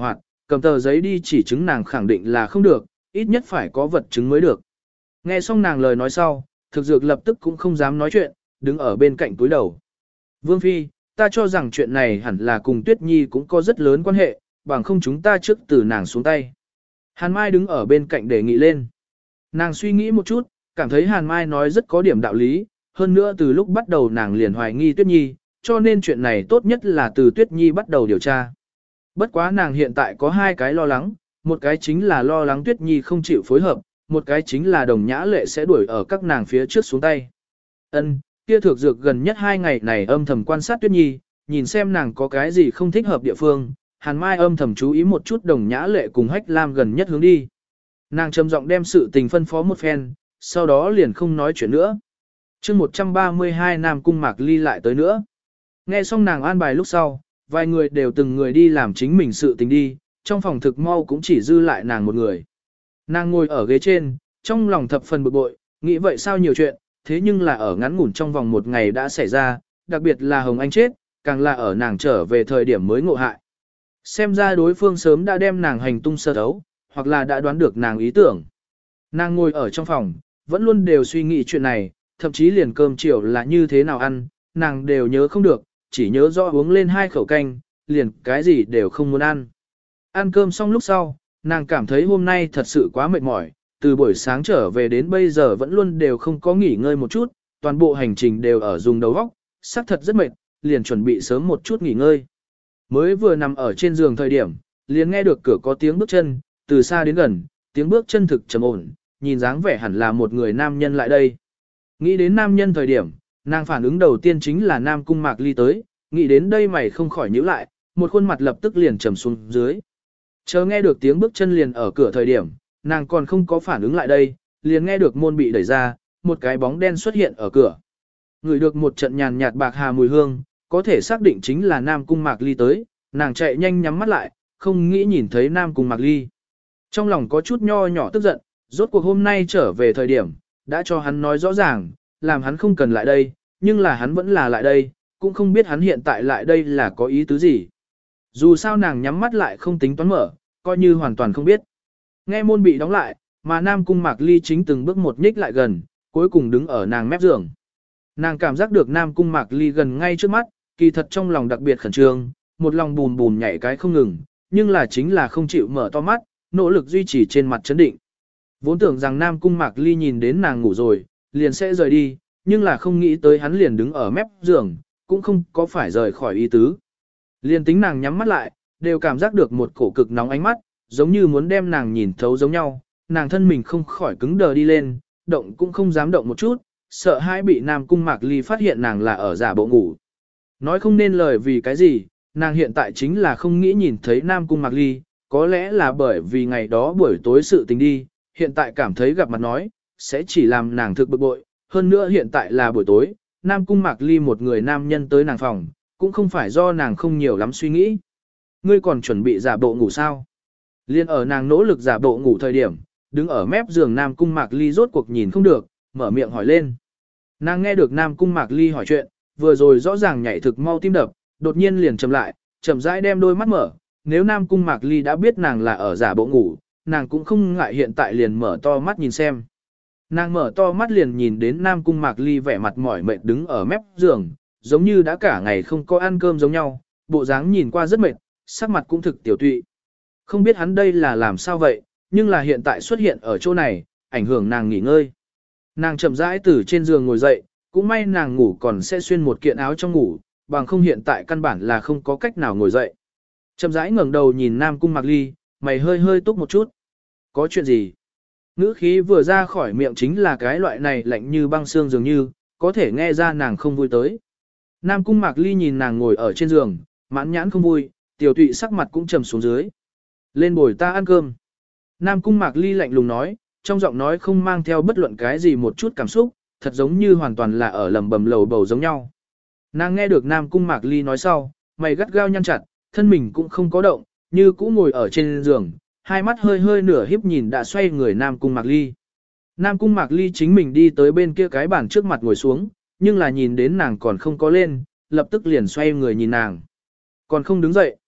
cầm tờ giấy đi chỉ chứng nàng khẳng định là không được, ít nhất phải có vật chứng mới được. Nghe xong nàng lời nói sau, thực dược lập tức cũng không dám nói chuyện, đứng ở bên cạnh túi đầu. Vương Phi, ta cho rằng chuyện này hẳn là cùng Tuyết Nhi cũng có rất lớn quan hệ, bằng không chúng ta trước từ nàng xuống tay. Hàn Mai đứng ở bên cạnh đề nghị lên. Nàng suy nghĩ một chút, cảm thấy Hàn Mai nói rất có điểm đạo lý, hơn nữa từ lúc bắt đầu nàng liền hoài nghi Tuyết Nhi, cho nên chuyện này tốt nhất là từ Tuyết Nhi bắt đầu điều tra. Bất quá nàng hiện tại có hai cái lo lắng, một cái chính là lo lắng Tuyết Nhi không chịu phối hợp, một cái chính là Đồng Nhã Lệ sẽ đuổi ở các nàng phía trước xuống tay. Ân, kia Thược Dược gần nhất hai ngày này âm thầm quan sát Tuyết Nhi, nhìn xem nàng có cái gì không thích hợp địa phương, Hàn Mai âm thầm chú ý một chút Đồng Nhã Lệ cùng Hách Lam gần nhất hướng đi. Nàng trầm giọng đem sự tình phân phó một phen, sau đó liền không nói chuyện nữa. chương một trăm ba mươi hai Nam Cung Mạc Ly lại tới nữa. Nghe xong nàng an bài lúc sau, vài người đều từng người đi làm chính mình sự tình đi, trong phòng thực mau cũng chỉ dư lại nàng một người. Nàng ngồi ở ghế trên, trong lòng thập phần bực bội, nghĩ vậy sao nhiều chuyện, thế nhưng là ở ngắn ngủn trong vòng một ngày đã xảy ra, đặc biệt là Hồng Anh chết, càng là ở nàng trở về thời điểm mới ngộ hại. Xem ra đối phương sớm đã đem nàng hành tung sơ thấu, hoặc là đã đoán được nàng ý tưởng. Nàng ngồi ở trong phòng, vẫn luôn đều suy nghĩ chuyện này, thậm chí liền cơm chiều là như thế nào ăn, nàng đều nhớ không được, chỉ nhớ rõ uống lên hai khẩu canh, liền cái gì đều không muốn ăn. Ăn cơm xong lúc sau, nàng cảm thấy hôm nay thật sự quá mệt mỏi, từ buổi sáng trở về đến bây giờ vẫn luôn đều không có nghỉ ngơi một chút, toàn bộ hành trình đều ở dùng đầu óc, xác thật rất mệt, liền chuẩn bị sớm một chút nghỉ ngơi. Mới vừa nằm ở trên giường thời điểm, liền nghe được cửa có tiếng bước chân, từ xa đến gần, tiếng bước chân thực trầm ổn, nhìn dáng vẻ hẳn là một người nam nhân lại đây. Nghĩ đến nam nhân thời điểm, nàng phản ứng đầu tiên chính là Nam Cung Mạc Ly tới, nghĩ đến đây mày không khỏi nhíu lại, một khuôn mặt lập tức liền trầm xuống dưới. Chờ nghe được tiếng bước chân liền ở cửa thời điểm, nàng còn không có phản ứng lại đây, liền nghe được môn bị đẩy ra, một cái bóng đen xuất hiện ở cửa. Ngửi được một trận nhàn nhạt bạc hà mùi hương, có thể xác định chính là Nam Cung Mạc Ly tới, nàng chạy nhanh nhắm mắt lại, không nghĩ nhìn thấy Nam Cung Mạc Ly. Trong lòng có chút nho nhỏ tức giận, rốt cuộc hôm nay trở về thời điểm, đã cho hắn nói rõ ràng, làm hắn không cần lại đây, nhưng là hắn vẫn là lại đây, cũng không biết hắn hiện tại lại đây là có ý tứ gì. Dù sao nàng nhắm mắt lại không tính toán mở, coi như hoàn toàn không biết. Nghe môn bị đóng lại, mà Nam Cung Mạc Ly chính từng bước một nhích lại gần, cuối cùng đứng ở nàng mép giường. Nàng cảm giác được Nam Cung Mạc Ly gần ngay trước mắt, kỳ thật trong lòng đặc biệt khẩn trương, một lòng bùn bùn nhảy cái không ngừng, nhưng là chính là không chịu mở to mắt, nỗ lực duy trì trên mặt chấn định. Vốn tưởng rằng Nam Cung Mạc Ly nhìn đến nàng ngủ rồi, liền sẽ rời đi, nhưng là không nghĩ tới hắn liền đứng ở mép giường, cũng không có phải rời khỏi ý tứ. Liền tính nàng nhắm mắt lại, đều cảm giác được một cổ cực nóng ánh mắt, giống như muốn đem nàng nhìn thấu giống nhau, nàng thân mình không khỏi cứng đờ đi lên, động cũng không dám động một chút, sợ hãi bị Nam Cung Mạc Ly phát hiện nàng là ở giả bộ ngủ. Nói không nên lời vì cái gì, nàng hiện tại chính là không nghĩ nhìn thấy Nam Cung Mạc Ly, có lẽ là bởi vì ngày đó buổi tối sự tình đi, hiện tại cảm thấy gặp mặt nói, sẽ chỉ làm nàng thực bực bội, hơn nữa hiện tại là buổi tối, Nam Cung Mạc Ly một người nam nhân tới nàng phòng, cũng không phải do nàng không nhiều lắm suy nghĩ. Ngươi còn chuẩn bị giả bộ ngủ sao? Liên ở nàng nỗ lực giả bộ ngủ thời điểm, đứng ở mép giường Nam Cung Mạc Ly rốt cuộc nhìn không được, mở miệng hỏi lên. Nàng nghe được Nam Cung Mạc Ly hỏi chuyện, vừa rồi rõ ràng nhảy thực mau tim đập, đột nhiên liền chậm lại, chậm rãi đem đôi mắt mở, nếu Nam Cung Mạc Ly đã biết nàng là ở giả bộ ngủ, nàng cũng không ngại hiện tại liền mở to mắt nhìn xem. Nàng mở to mắt liền nhìn đến Nam Cung Mạc Ly vẻ mặt mỏi mệt đứng ở mép giường, giống như đã cả ngày không có ăn cơm giống nhau, bộ dáng nhìn qua rất mệt, sắc mặt cũng thực tiểu tụy. Không biết hắn đây là làm sao vậy, nhưng là hiện tại xuất hiện ở chỗ này, ảnh hưởng nàng nghỉ ngơi. Nàng chậm rãi từ trên giường ngồi dậy, cũng may nàng ngủ còn sẽ xuyên một kiện áo trong ngủ, bằng không hiện tại căn bản là không có cách nào ngồi dậy. Chậm rãi ngẩng đầu nhìn Nam Cung Mạc Ly, mày hơi hơi túc một chút. Có chuyện gì? Ngữ khí vừa ra khỏi miệng chính là cái loại này lạnh như băng xương dường như, có thể nghe ra nàng không vui tới. Nam Cung Mạc Ly nhìn nàng ngồi ở trên giường, mãn nhãn không vui, tiểu tụy sắc mặt cũng trầm xuống dưới. Lên bồi ta ăn cơm. Nam Cung Mạc Ly lạnh lùng nói, trong giọng nói không mang theo bất luận cái gì một chút cảm xúc, thật giống như hoàn toàn là ở lầm bầm lầu bầu giống nhau. Nàng nghe được Nam Cung Mạc Ly nói sau, mày gắt gao nhăn chặt, thân mình cũng không có động, như cũ ngồi ở trên giường, hai mắt hơi hơi nửa híp nhìn đã xoay người Nam Cung Mạc Ly. Nam Cung Mạc Ly chính mình đi tới bên kia cái bàn trước mặt ngồi xuống, nhưng là nhìn đến nàng còn không có lên, lập tức liền xoay người nhìn nàng. Còn không đứng dậy.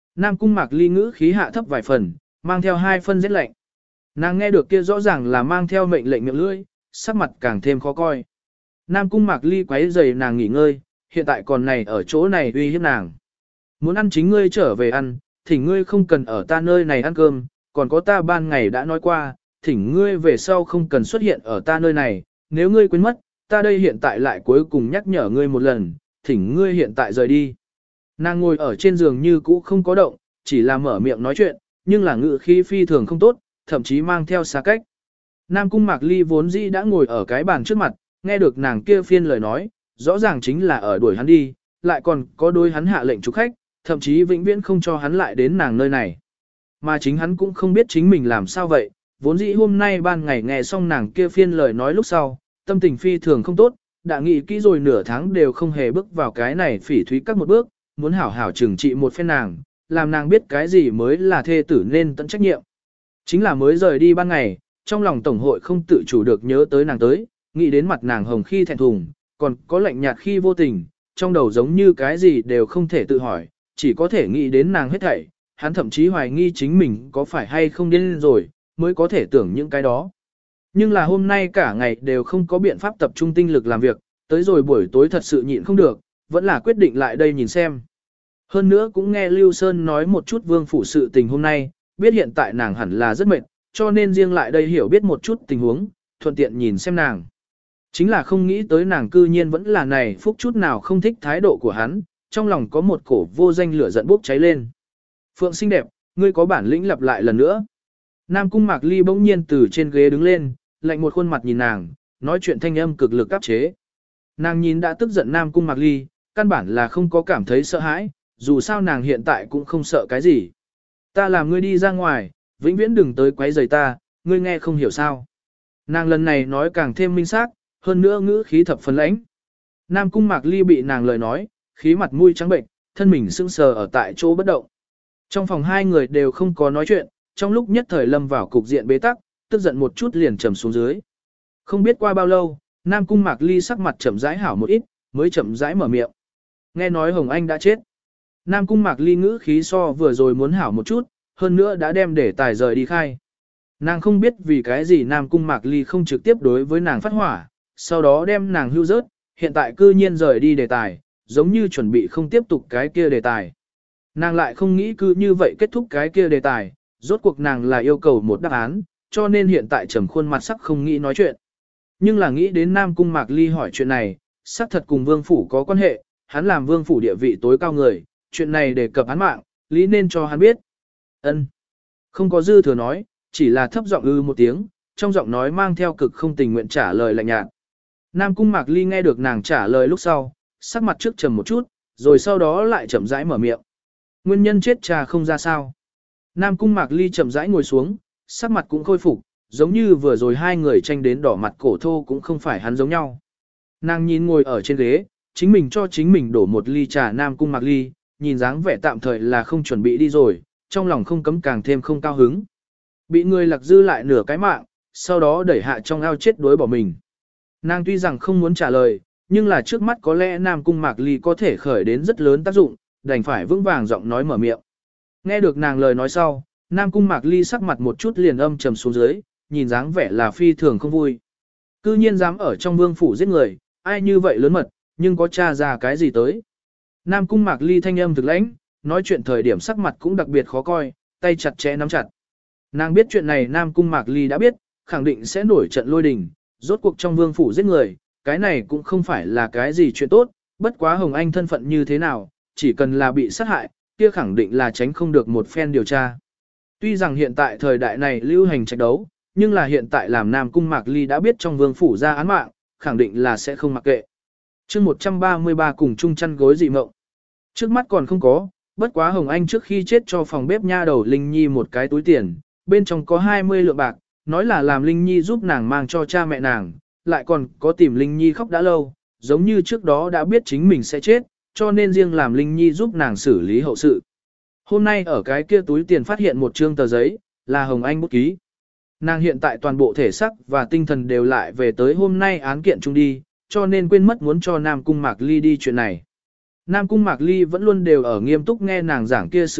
Nam Cung Mạc Ly ngữ khí hạ thấp vài phần, mang theo hai phân rét lạnh. Nàng nghe được kia rõ ràng là mang theo mệnh lệnh miệng lưỡi, sắc mặt càng thêm khó coi. Nam Cung Mạc Ly quấy rầy nàng nghỉ ngơi, hiện tại còn này ở chỗ này uy hiếp nàng. Muốn ăn chính ngươi trở về ăn, thỉnh ngươi không cần ở ta nơi này ăn cơm, còn có ta ban ngày đã nói qua, thỉnh ngươi về sau không cần xuất hiện ở ta nơi này, nếu ngươi quên mất, ta đây hiện tại lại cuối cùng nhắc nhở ngươi một lần, thỉnh ngươi hiện tại rời đi. Nàng ngồi ở trên giường như cũ không có động, chỉ là mở miệng nói chuyện, nhưng là ngữ khí phi thường không tốt, thậm chí mang theo xa cách. Nam Cung Mạc Ly vốn dĩ đã ngồi ở cái bàn trước mặt, nghe được nàng kia phiên lời nói, rõ ràng chính là ở đuổi hắn đi, lại còn có đôi hắn hạ lệnh chúc khách, thậm chí vĩnh viễn không cho hắn lại đến nàng nơi này. Mà chính hắn cũng không biết chính mình làm sao vậy, vốn dĩ hôm nay ban ngày nghe xong nàng kia phiên lời nói lúc sau, tâm tình phi thường không tốt, đã nghĩ kỹ rồi nửa tháng đều không hề bước vào cái này phỉ thúy các một bước, muốn hảo hảo trừng trị một phen nàng, làm nàng biết cái gì mới là thê tử nên tận trách nhiệm. Chính là mới rời đi ban ngày, trong lòng tổng hội không tự chủ được nhớ tới nàng tới, nghĩ đến mặt nàng hồng khi thẹn thùng, còn có lạnh nhạt khi vô tình, trong đầu giống như cái gì đều không thể tự hỏi, chỉ có thể nghĩ đến nàng hết thảy, hắn thậm chí hoài nghi chính mình có phải hay không điên rồi, mới có thể tưởng những cái đó. Nhưng là hôm nay cả ngày đều không có biện pháp tập trung tinh lực làm việc, tới rồi buổi tối thật sự nhịn không được, vẫn là quyết định lại đây nhìn xem. Hơn nữa cũng nghe Lưu Sơn nói một chút vương phủ sự tình hôm nay, biết hiện tại nàng hẳn là rất mệt, cho nên riêng lại đây hiểu biết một chút tình huống, thuận tiện nhìn xem nàng. Chính là không nghĩ tới nàng cư nhiên vẫn là này phúc chút nào không thích thái độ của hắn, trong lòng có một cổ vô danh lửa giận bốc cháy lên. Phượng xinh đẹp, ngươi có bản lĩnh lặp lại lần nữa. Nam Cung Mạc Ly bỗng nhiên từ trên ghế đứng lên, lạnh một khuôn mặt nhìn nàng, nói chuyện thanh âm cực lực áp chế. Nàng nhìn đã tức giận Nam Cung Mạc Ly, căn bản là không có cảm thấy sợ hãi, dù sao nàng hiện tại cũng không sợ cái gì. Ta làm ngươi đi ra ngoài, vĩnh viễn đừng tới quấy rầy ta, ngươi nghe không hiểu sao. Nàng lần này nói càng thêm minh xác, hơn nữa ngữ khí thập phần lãnh. Nam Cung Mạc Ly bị nàng lời nói, khí mặt mũi trắng bệnh, thân mình sững sờ ở tại chỗ bất động. Trong phòng hai người đều không có nói chuyện, trong lúc nhất thời lâm vào cục diện bế tắc, tức giận một chút liền trầm xuống dưới. Không biết qua bao lâu, Nam Cung Mạc Ly sắc mặt chậm rãi hảo một ít, mới chậm rãi mở miệng. Nghe nói Hồng Anh đã chết. Nam Cung Mạc Ly ngữ khí so vừa rồi muốn hảo một chút, hơn nữa đã đem để tài rời đi khai. Nàng không biết vì cái gì Nam Cung Mạc Ly không trực tiếp đối với nàng phát hỏa, sau đó đem nàng hưu rớt, hiện tại cư nhiên rời đi đề tài, giống như chuẩn bị không tiếp tục cái kia đề tài. Nàng lại không nghĩ cứ như vậy kết thúc cái kia đề tài, rốt cuộc nàng là yêu cầu một đáp án, cho nên hiện tại trầm khuôn mặt sắc không nghĩ nói chuyện. Nhưng là nghĩ đến Nam Cung Mạc Ly hỏi chuyện này, xác thật cùng vương phủ có quan hệ, hắn làm vương phủ địa vị tối cao người, chuyện này đề cập hắn mạng, lý nên cho hắn biết. Ân, không có dư thừa nói, chỉ là thấp giọng ư một tiếng, trong giọng nói mang theo cực không tình nguyện trả lời lạnh nhạt. Nam Cung Mạc Ly nghe được nàng trả lời lúc sau, sắc mặt trước trầm một chút, rồi sau đó lại chậm rãi mở miệng. Nguyên nhân chết cha không ra sao. Nam Cung Mạc Ly chậm rãi ngồi xuống, sắc mặt cũng khôi phục, giống như vừa rồi hai người tranh đến đỏ mặt cổ thô cũng không phải hắn giống nhau. Nàng nhìn ngồi ở trên ghế, chính mình cho chính mình đổ một ly trà Nam Cung Mạc Ly, nhìn dáng vẻ tạm thời là không chuẩn bị đi rồi, trong lòng không cấm càng thêm không cao hứng. Bị người lạc dư lại nửa cái mạng, sau đó đẩy hạ trong ao chết đuối bỏ mình. Nàng tuy rằng không muốn trả lời, nhưng là trước mắt có lẽ Nam Cung Mạc Ly có thể khởi đến rất lớn tác dụng, đành phải vững vàng giọng nói mở miệng. Nghe được nàng lời nói sau, Nam Cung Mạc Ly sắc mặt một chút liền âm trầm xuống dưới, nhìn dáng vẻ là phi thường không vui. Cư nhiên dám ở trong vương phủ giết người, ai như vậy lớn mật, nhưng có tra ra cái gì tới. Nam Cung Mạc Ly thanh âm thực lãnh, nói chuyện thời điểm sắc mặt cũng đặc biệt khó coi, tay chặt chẽ nắm chặt. Nàng biết chuyện này Nam Cung Mạc Ly đã biết, khẳng định sẽ nổi trận lôi đình, rốt cuộc trong vương phủ giết người, cái này cũng không phải là cái gì chuyện tốt, bất quá Hồng Anh thân phận như thế nào, chỉ cần là bị sát hại, kia khẳng định là tránh không được một phen điều tra. Tuy rằng hiện tại thời đại này lưu hành trạch đấu, nhưng là hiện tại làm Nam Cung Mạc Ly đã biết trong vương phủ ra án mạng, khẳng định là sẽ không mặc kệ. chương một trăm ba mươi ba cùng chung chăn gối dị mộng. Trước mắt còn không có, bất quá Hồng Anh trước khi chết cho phòng bếp nha đầu Linh Nhi một cái túi tiền, bên trong có hai mươi lượng bạc, nói là làm Linh Nhi giúp nàng mang cho cha mẹ nàng, lại còn có tìm Linh Nhi khóc đã lâu, giống như trước đó đã biết chính mình sẽ chết, cho nên riêng làm Linh Nhi giúp nàng xử lý hậu sự. Hôm nay ở cái kia túi tiền phát hiện một trương tờ giấy, là Hồng Anh bút ký. Nàng hiện tại toàn bộ thể sắc và tinh thần đều lại về tới hôm nay án kiện chung đi, cho nên quên mất muốn cho Nam Cung Mạc Ly đi chuyện này. Nam Cung Mạc Ly vẫn luôn đều ở nghiêm túc nghe nàng giảng kia sự kiện,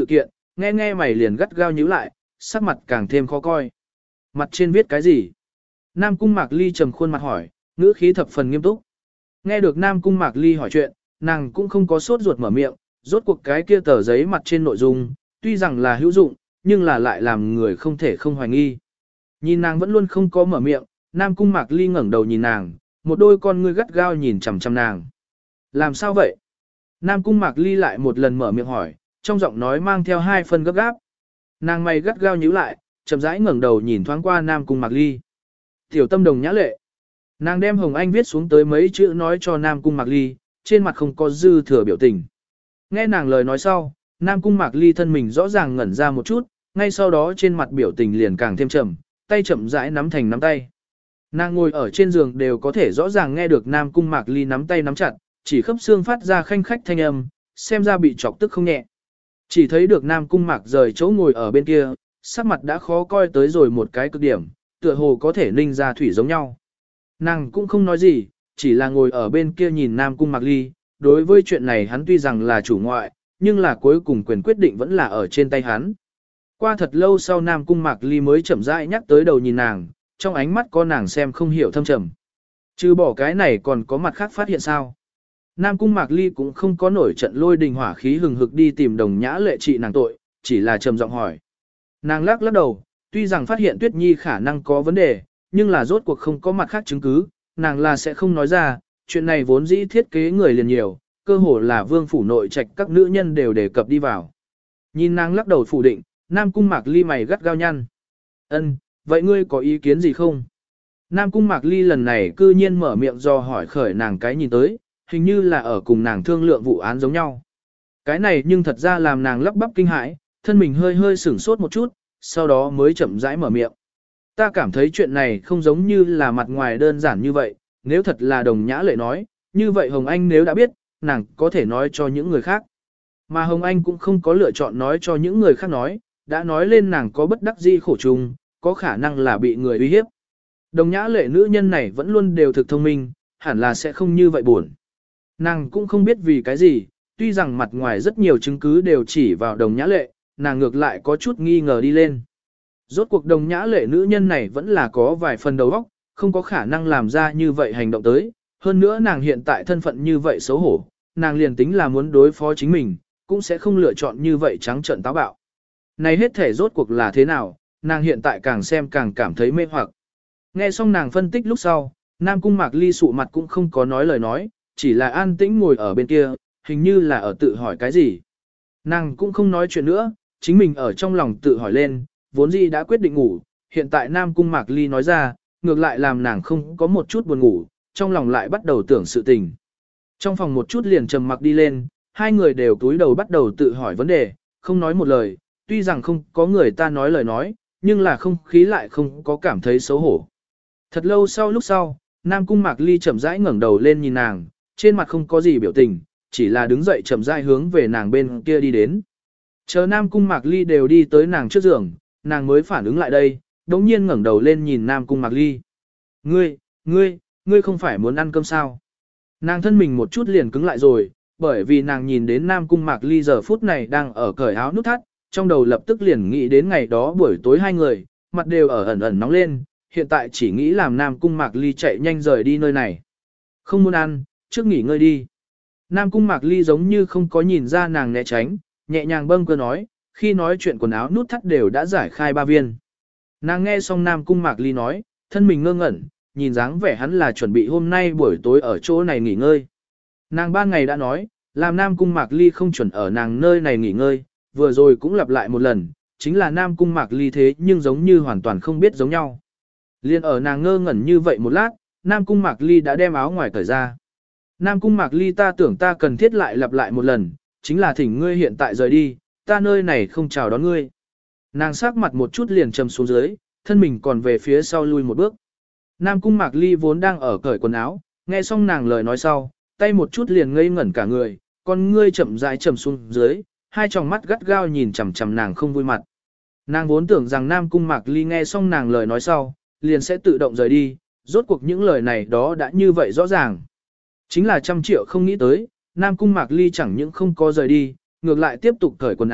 nghe nghe mày liền gắt gao nhíu lại, sắc mặt càng thêm khó coi. Mặt trên viết cái gì? Nam Cung Mạc Ly trầm khuôn mặt hỏi, ngữ khí thập phần nghiêm túc. Nghe được Nam Cung Mạc Ly hỏi chuyện, nàng cũng không có sốt ruột mở miệng, rốt cuộc cái kia tờ giấy mặt trên nội dung, tuy rằng là hữu dụng, nhưng là lại làm người không thể không hoài nghi. Nhìn nàng vẫn luôn không có mở miệng, Nam Cung Mạc Ly ngẩng đầu nhìn nàng, một đôi con ngươi gắt gao nhìn chằm chằm nàng. Làm sao vậy? Nam Cung Mạc Ly lại một lần mở miệng hỏi, trong giọng nói mang theo hai phần gấp gáp. Nàng mày gắt gao nhíu lại, chậm rãi ngẩng đầu nhìn thoáng qua Nam Cung Mạc Ly. Tiểu tâm đồng nhã lệ. Nàng đem Hồng Anh viết xuống tới mấy chữ nói cho Nam Cung Mạc Ly, trên mặt không có dư thừa biểu tình. Nghe nàng lời nói sau, Nam Cung Mạc Ly thân mình rõ ràng ngẩn ra một chút, ngay sau đó trên mặt biểu tình liền càng thêm trầm, tay chậm rãi nắm thành nắm tay. Nàng ngồi ở trên giường đều có thể rõ ràng nghe được Nam Cung Mạc Ly nắm tay nắm chặt, chỉ khớp xương phát ra khanh khách thanh âm, xem ra bị chọc tức không nhẹ. Chỉ thấy được Nam Cung Mạc rời chỗ ngồi ở bên kia, sắc mặt đã khó coi tới rồi một cái cực điểm, tựa hồ có thể ninh ra thủy giống nhau. Nàng cũng không nói gì, chỉ là ngồi ở bên kia nhìn Nam Cung Mạc Ly, đối với chuyện này hắn tuy rằng là chủ ngoại, nhưng là cuối cùng quyền quyết định vẫn là ở trên tay hắn. Qua thật lâu sau Nam Cung Mạc Ly mới chậm rãi nhắc tới đầu nhìn nàng, trong ánh mắt có nàng xem không hiểu thâm trầm. Trừ bỏ cái này còn có mặt khác phát hiện sao? Nam Cung Mạc Ly cũng không có nổi trận lôi đình hỏa khí hừng hực đi tìm đồng nhã lệ trị nàng tội, chỉ là trầm giọng hỏi. Nàng lắc lắc đầu, tuy rằng phát hiện Tuyết Nhi khả năng có vấn đề, nhưng là rốt cuộc không có mặt khác chứng cứ, nàng là sẽ không nói ra, chuyện này vốn dĩ thiết kế người liền nhiều, cơ hồ là vương phủ nội trạch các nữ nhân đều đề cập đi vào. Nhìn nàng lắc đầu phủ định, Nam Cung Mạc Ly mày gắt gao nhăn. Ân, vậy ngươi có ý kiến gì không? Nam Cung Mạc Ly lần này cư nhiên mở miệng do hỏi khởi nàng cái nhìn tới, hình như là ở cùng nàng thương lượng vụ án giống nhau. Cái này nhưng thật ra làm nàng lắp bắp kinh hãi, thân mình hơi hơi sửng sốt một chút, sau đó mới chậm rãi mở miệng. Ta cảm thấy chuyện này không giống như là mặt ngoài đơn giản như vậy, nếu thật là đồng nhã lệ nói, như vậy Hồng Anh nếu đã biết, nàng có thể nói cho những người khác. Mà Hồng Anh cũng không có lựa chọn nói cho những người khác nói, đã nói lên nàng có bất đắc dĩ khổ chung, có khả năng là bị người uy hiếp. Đồng nhã lệ nữ nhân này vẫn luôn đều thực thông minh, hẳn là sẽ không như vậy buồn. Nàng cũng không biết vì cái gì, tuy rằng mặt ngoài rất nhiều chứng cứ đều chỉ vào đồng nhã lệ, nàng ngược lại có chút nghi ngờ đi lên. Rốt cuộc đồng nhã lệ nữ nhân này vẫn là có vài phần đầu óc, không có khả năng làm ra như vậy hành động tới. Hơn nữa nàng hiện tại thân phận như vậy xấu hổ, nàng liền tính là muốn đối phó chính mình, cũng sẽ không lựa chọn như vậy trắng trợn táo bạo. Này hết thể rốt cuộc là thế nào, nàng hiện tại càng xem càng cảm thấy mê hoặc. Nghe xong nàng phân tích lúc sau, Nam Cung Mạc Ly sụ mặt cũng không có nói lời nói, chỉ là an tĩnh ngồi ở bên kia, hình như là ở tự hỏi cái gì. Nàng cũng không nói chuyện nữa, chính mình ở trong lòng tự hỏi lên, vốn dĩ đã quyết định ngủ, hiện tại Nam Cung Mạc Ly nói ra, ngược lại làm nàng không có một chút buồn ngủ, trong lòng lại bắt đầu tưởng sự tình. Trong phòng một chút liền trầm mặc đi lên, hai người đều túi đầu bắt đầu tự hỏi vấn đề, không nói một lời, tuy rằng không có người ta nói lời nói, nhưng là không khí lại không có cảm thấy xấu hổ. Thật lâu sau lúc sau, Nam Cung Mạc Ly chậm rãi ngẩng đầu lên nhìn nàng, trên mặt không có gì biểu tình, chỉ là đứng dậy chậm rãi hướng về nàng bên kia đi đến. Chờ Nam Cung Mạc Ly đều đi tới nàng trước giường, nàng mới phản ứng lại đây, đống nhiên ngẩng đầu lên nhìn Nam Cung Mạc Ly. Ngươi, ngươi, ngươi không phải muốn ăn cơm sao? Nàng thân mình một chút liền cứng lại rồi, bởi vì nàng nhìn đến Nam Cung Mạc Ly giờ phút này đang ở cởi áo nút thắt, trong đầu lập tức liền nghĩ đến ngày đó buổi tối hai người, mặt đều ở ẩn ẩn nóng lên, hiện tại chỉ nghĩ làm Nam Cung Mạc Ly chạy nhanh rời đi nơi này. Không muốn ăn, trước nghỉ ngơi đi. Nam Cung Mạc Ly giống như không có nhìn ra nàng né tránh, nhẹ nhàng bâng cơ nói, khi nói chuyện quần áo nút thắt đều đã giải khai ba viên. Nàng nghe xong Nam Cung Mạc Ly nói, thân mình ngơ ngẩn, nhìn dáng vẻ hắn là chuẩn bị hôm nay buổi tối ở chỗ này nghỉ ngơi. Nàng ban ngày đã nói, làm Nam Cung Mạc Ly không chuẩn ở nàng nơi này nghỉ ngơi, vừa rồi cũng lặp lại một lần, chính là Nam Cung Mạc Ly thế nhưng giống như hoàn toàn không biết giống nhau. Liên ở nàng ngơ ngẩn như vậy một lát, Nam Cung Mạc Ly đã đem áo ngoài cởi ra. Nam Cung Mạc Ly ta tưởng ta cần thiết lại lặp lại một lần, chính là thỉnh ngươi hiện tại rời đi, ta nơi này không chào đón ngươi. Nàng sắc mặt một chút liền trầm xuống dưới, thân mình còn về phía sau lui một bước. Nam Cung Mạc Ly vốn đang ở cởi quần áo, nghe xong nàng lời nói sau, tay một chút liền ngây ngẩn cả người, con ngươi chậm rãi trầm xuống dưới, hai tròng mắt gắt gao nhìn chằm chằm nàng không vui mặt. Nàng vốn tưởng rằng Nam Cung Mạc Ly nghe xong nàng lời nói sau, liền sẽ tự động rời đi, rốt cuộc những lời này đó đã như vậy rõ ràng. Chính là trăm triệu không nghĩ tới, Nam Cung Mạc Ly chẳng những không có rời đi, ngược lại tiếp tục cởi quần áo,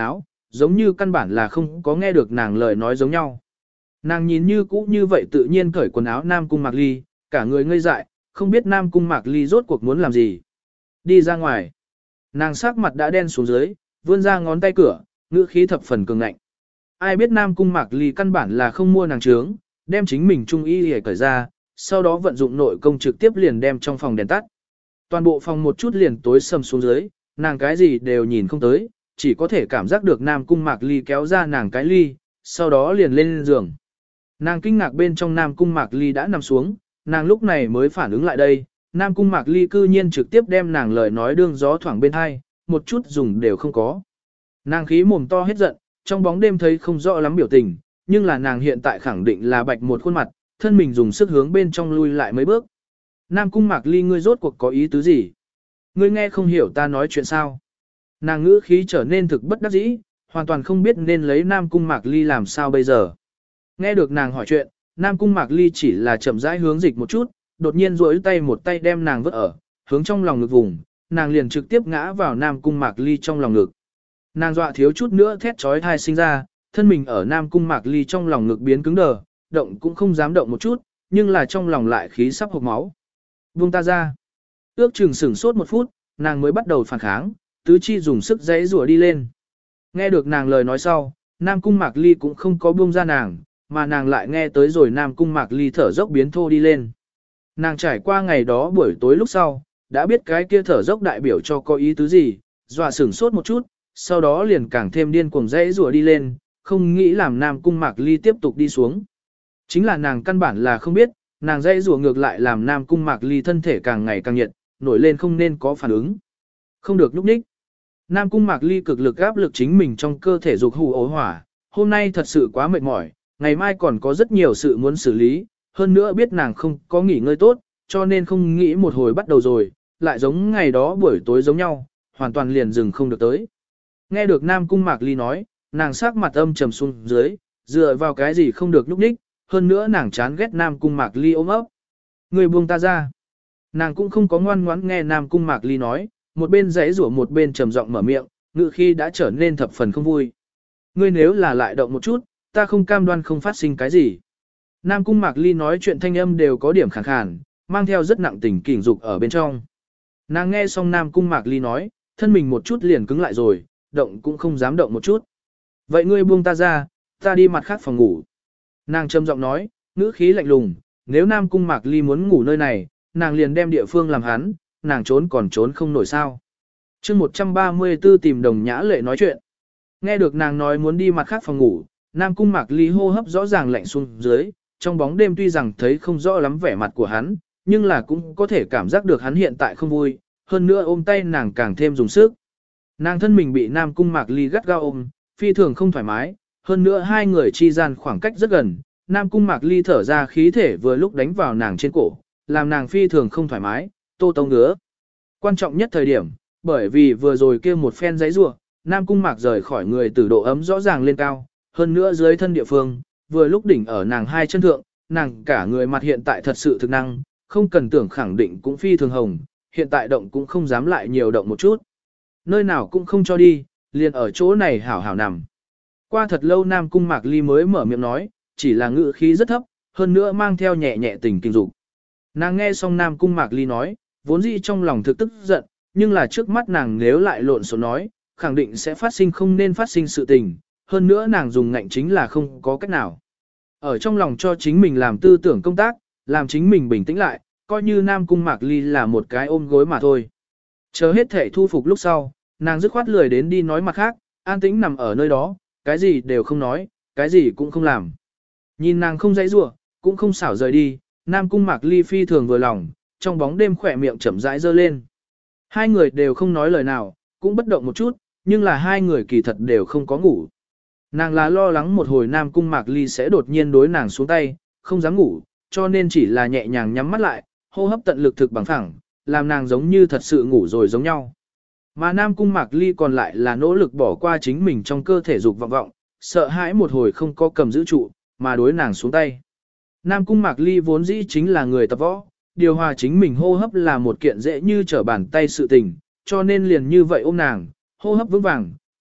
giống như căn bản là không có nghe được nàng lời nói giống nhau. Nàng nhìn như cũ như vậy tự nhiên cởi quần áo Nam Cung Mạc Ly, cả người ngây dại, không biết Nam Cung Mạc Ly rốt cuộc muốn làm gì. Đi ra ngoài. Nàng sắc mặt đã đen xuống dưới, vươn ra ngón tay cửa, ngữ khí thập phần cường ngạnh. Ai biết Nam Cung Mạc Ly căn bản là không mua nàng trướng, đem chính mình trung y để cởi ra, sau đó vận dụng nội công trực tiếp liền đem trong phòng đèn tắt. Toàn bộ phòng một chút liền tối sầm xuống dưới, nàng cái gì đều nhìn không tới, chỉ có thể cảm giác được Nam Cung Mạc Ly kéo ra nàng cái ly, sau đó liền lên giường. Nàng kinh ngạc bên trong Nam Cung Mạc Ly đã nằm xuống, nàng lúc này mới phản ứng lại đây, Nam Cung Mạc Ly cư nhiên trực tiếp đem nàng lời nói đương gió thoảng bên hai, một chút dùng đều không có. Nàng khí mồm to hết giận, trong bóng đêm thấy không rõ lắm biểu tình, nhưng là nàng hiện tại khẳng định là bạch một khuôn mặt, thân mình dùng sức hướng bên trong lui lại mấy bước. Nam Cung Mạc Ly ngươi rốt cuộc có ý tứ gì? Ngươi nghe không hiểu ta nói chuyện sao? Nàng ngữ khí trở nên thực bất đắc dĩ, hoàn toàn không biết nên lấy Nam Cung Mạc Ly làm sao bây giờ. Nghe được nàng hỏi chuyện, Nam Cung Mạc Ly chỉ là chậm rãi hướng dịch một chút, đột nhiên duỗi tay một tay đem nàng vứt ở, hướng trong lòng ngực vùng, nàng liền trực tiếp ngã vào Nam Cung Mạc Ly trong lòng ngực. Nàng dọa thiếu chút nữa thét trói thai sinh ra, thân mình ở Nam Cung Mạc Ly trong lòng ngực biến cứng đờ, động cũng không dám động một chút, nhưng là trong lòng lại khí sắp hộc máu. Buông ta ra. Ước chừng sửng sốt một phút, nàng mới bắt đầu phản kháng, tứ chi dùng sức giãy rủa đi lên. Nghe được nàng lời nói sau, Nam Cung Mạc Ly cũng không có buông ra nàng, mà nàng lại nghe tới rồi Nam Cung Mạc Ly thở dốc biến thô đi lên. Nàng trải qua ngày đó buổi tối lúc sau, đã biết cái kia thở dốc đại biểu cho có ý tứ gì, dọa sửng sốt một chút, sau đó liền càng thêm điên cuồng dãy rủa đi lên, không nghĩ làm Nam Cung Mạc Ly tiếp tục đi xuống. Chính là nàng căn bản là không biết, nàng dãy rủa ngược lại làm Nam Cung Mạc Ly thân thể càng ngày càng nhiệt, nổi lên không nên có phản ứng. Không được nhúc nhích. Nam Cung Mạc Ly cực lực áp lực chính mình trong cơ thể dục hù ố hỏa, hôm nay thật sự quá mệt mỏi, ngày mai còn có rất nhiều sự muốn xử lý, hơn nữa biết nàng không có nghỉ ngơi tốt, cho nên không nghĩ một hồi bắt đầu rồi, lại giống ngày đó buổi tối giống nhau, hoàn toàn liền dừng không được tới. Nghe được Nam Cung Mạc Ly nói, nàng sắc mặt âm trầm xuống dưới, dựa vào cái gì không được nhúc nhích, hơn nữa nàng chán ghét Nam Cung Mạc Ly ôm ấp. Người buông ta ra. Nàng cũng không có ngoan ngoãn nghe Nam Cung Mạc Ly nói, một bên giãy rủa một bên trầm giọng mở miệng, ngự khi đã trở nên thập phần không vui. Ngươi nếu là lại động một chút, ta không cam đoan không phát sinh cái gì. Nam Cung Mạc Ly nói chuyện thanh âm đều có điểm khàn khàn, mang theo rất nặng tình kình dục ở bên trong. Nàng nghe xong Nam Cung Mạc Ly nói, thân mình một chút liền cứng lại rồi, động cũng không dám động một chút. Vậy ngươi buông ta ra, ta đi mặt khác phòng ngủ. Nàng trầm giọng nói, ngữ khí lạnh lùng, nếu Nam Cung Mạc Ly muốn ngủ nơi này, nàng liền đem địa phương làm hắn, nàng trốn còn trốn không nổi sao. chương một trăm ba mươi tư tìm Đồng Nhã Lệ nói chuyện. Nghe được nàng nói muốn đi mặt khác phòng ngủ, Nam Cung Mạc Ly hô hấp rõ ràng lạnh xuống dưới, trong bóng đêm tuy rằng thấy không rõ lắm vẻ mặt của hắn, nhưng là cũng có thể cảm giác được hắn hiện tại không vui, hơn nữa ôm tay nàng càng thêm dùng sức. Nàng thân mình bị Nam Cung Mạc Ly gắt gao ôm, phi thường không thoải mái, hơn nữa hai người chi gian khoảng cách rất gần, Nam Cung Mạc Ly thở ra khí thể vừa lúc đánh vào nàng trên cổ, làm nàng phi thường không thoải mái, tô tông ngứa. Quan trọng nhất thời điểm, bởi vì vừa rồi kia một phen giấy rủa, Nam Cung Mạc rời khỏi người từ độ ấm rõ ràng lên cao, hơn nữa dưới thân địa phương, vừa lúc đỉnh ở nàng hai chân thượng, nàng cả người mặt hiện tại thật sự thực năng, không cần tưởng khẳng định cũng phi thường hồng, hiện tại động cũng không dám lại nhiều động một chút. Nơi nào cũng không cho đi, liền ở chỗ này hảo hảo nằm. Qua thật lâu Nam Cung Mạc Ly mới mở miệng nói, chỉ là ngữ khí rất thấp, hơn nữa mang theo nhẹ nhẹ tình kinh dục. Nàng nghe xong Nam Cung Mạc Ly nói, vốn dĩ trong lòng thực tức giận, nhưng là trước mắt nàng nếu lại lộn xộn nói, khẳng định sẽ phát sinh không nên phát sinh sự tình, hơn nữa nàng dùng ngạnh chính là không có cách nào. Ở trong lòng cho chính mình làm tư tưởng công tác, làm chính mình bình tĩnh lại, coi như Nam Cung Mạc Ly là một cái ôm gối mà thôi. Chờ hết thể thu phục lúc sau, nàng dứt khoát lười đến đi nói mặt khác, an tĩnh nằm ở nơi đó, cái gì đều không nói, cái gì cũng không làm. Nhìn nàng không dãy rủa, cũng không xảo rời đi, Nam Cung Mạc Ly phi thường vừa lòng, trong bóng đêm khỏe miệng chậm rãi dơ lên. Hai người đều không nói lời nào, cũng bất động một chút, nhưng là hai người kỳ thật đều không có ngủ. Nàng là lo lắng một hồi Nam Cung Mạc Ly sẽ đột nhiên đối nàng xuống tay, không dám ngủ, cho nên chỉ là nhẹ nhàng nhắm mắt lại, hô hấp tận lực thực bằng phẳng, làm nàng giống như thật sự ngủ rồi giống nhau. Mà Nam Cung Mạc Ly còn lại là nỗ lực bỏ qua chính mình trong cơ thể dục vọng vọng, sợ hãi một hồi không có cầm giữ trụ, mà đối nàng xuống tay. Nam Cung Mạc Ly vốn dĩ chính là người tập võ, điều hòa chính mình hô hấp là một kiện dễ như trở bàn tay sự tình, cho nên liền như vậy ôm nàng, hô hấp vững vàng,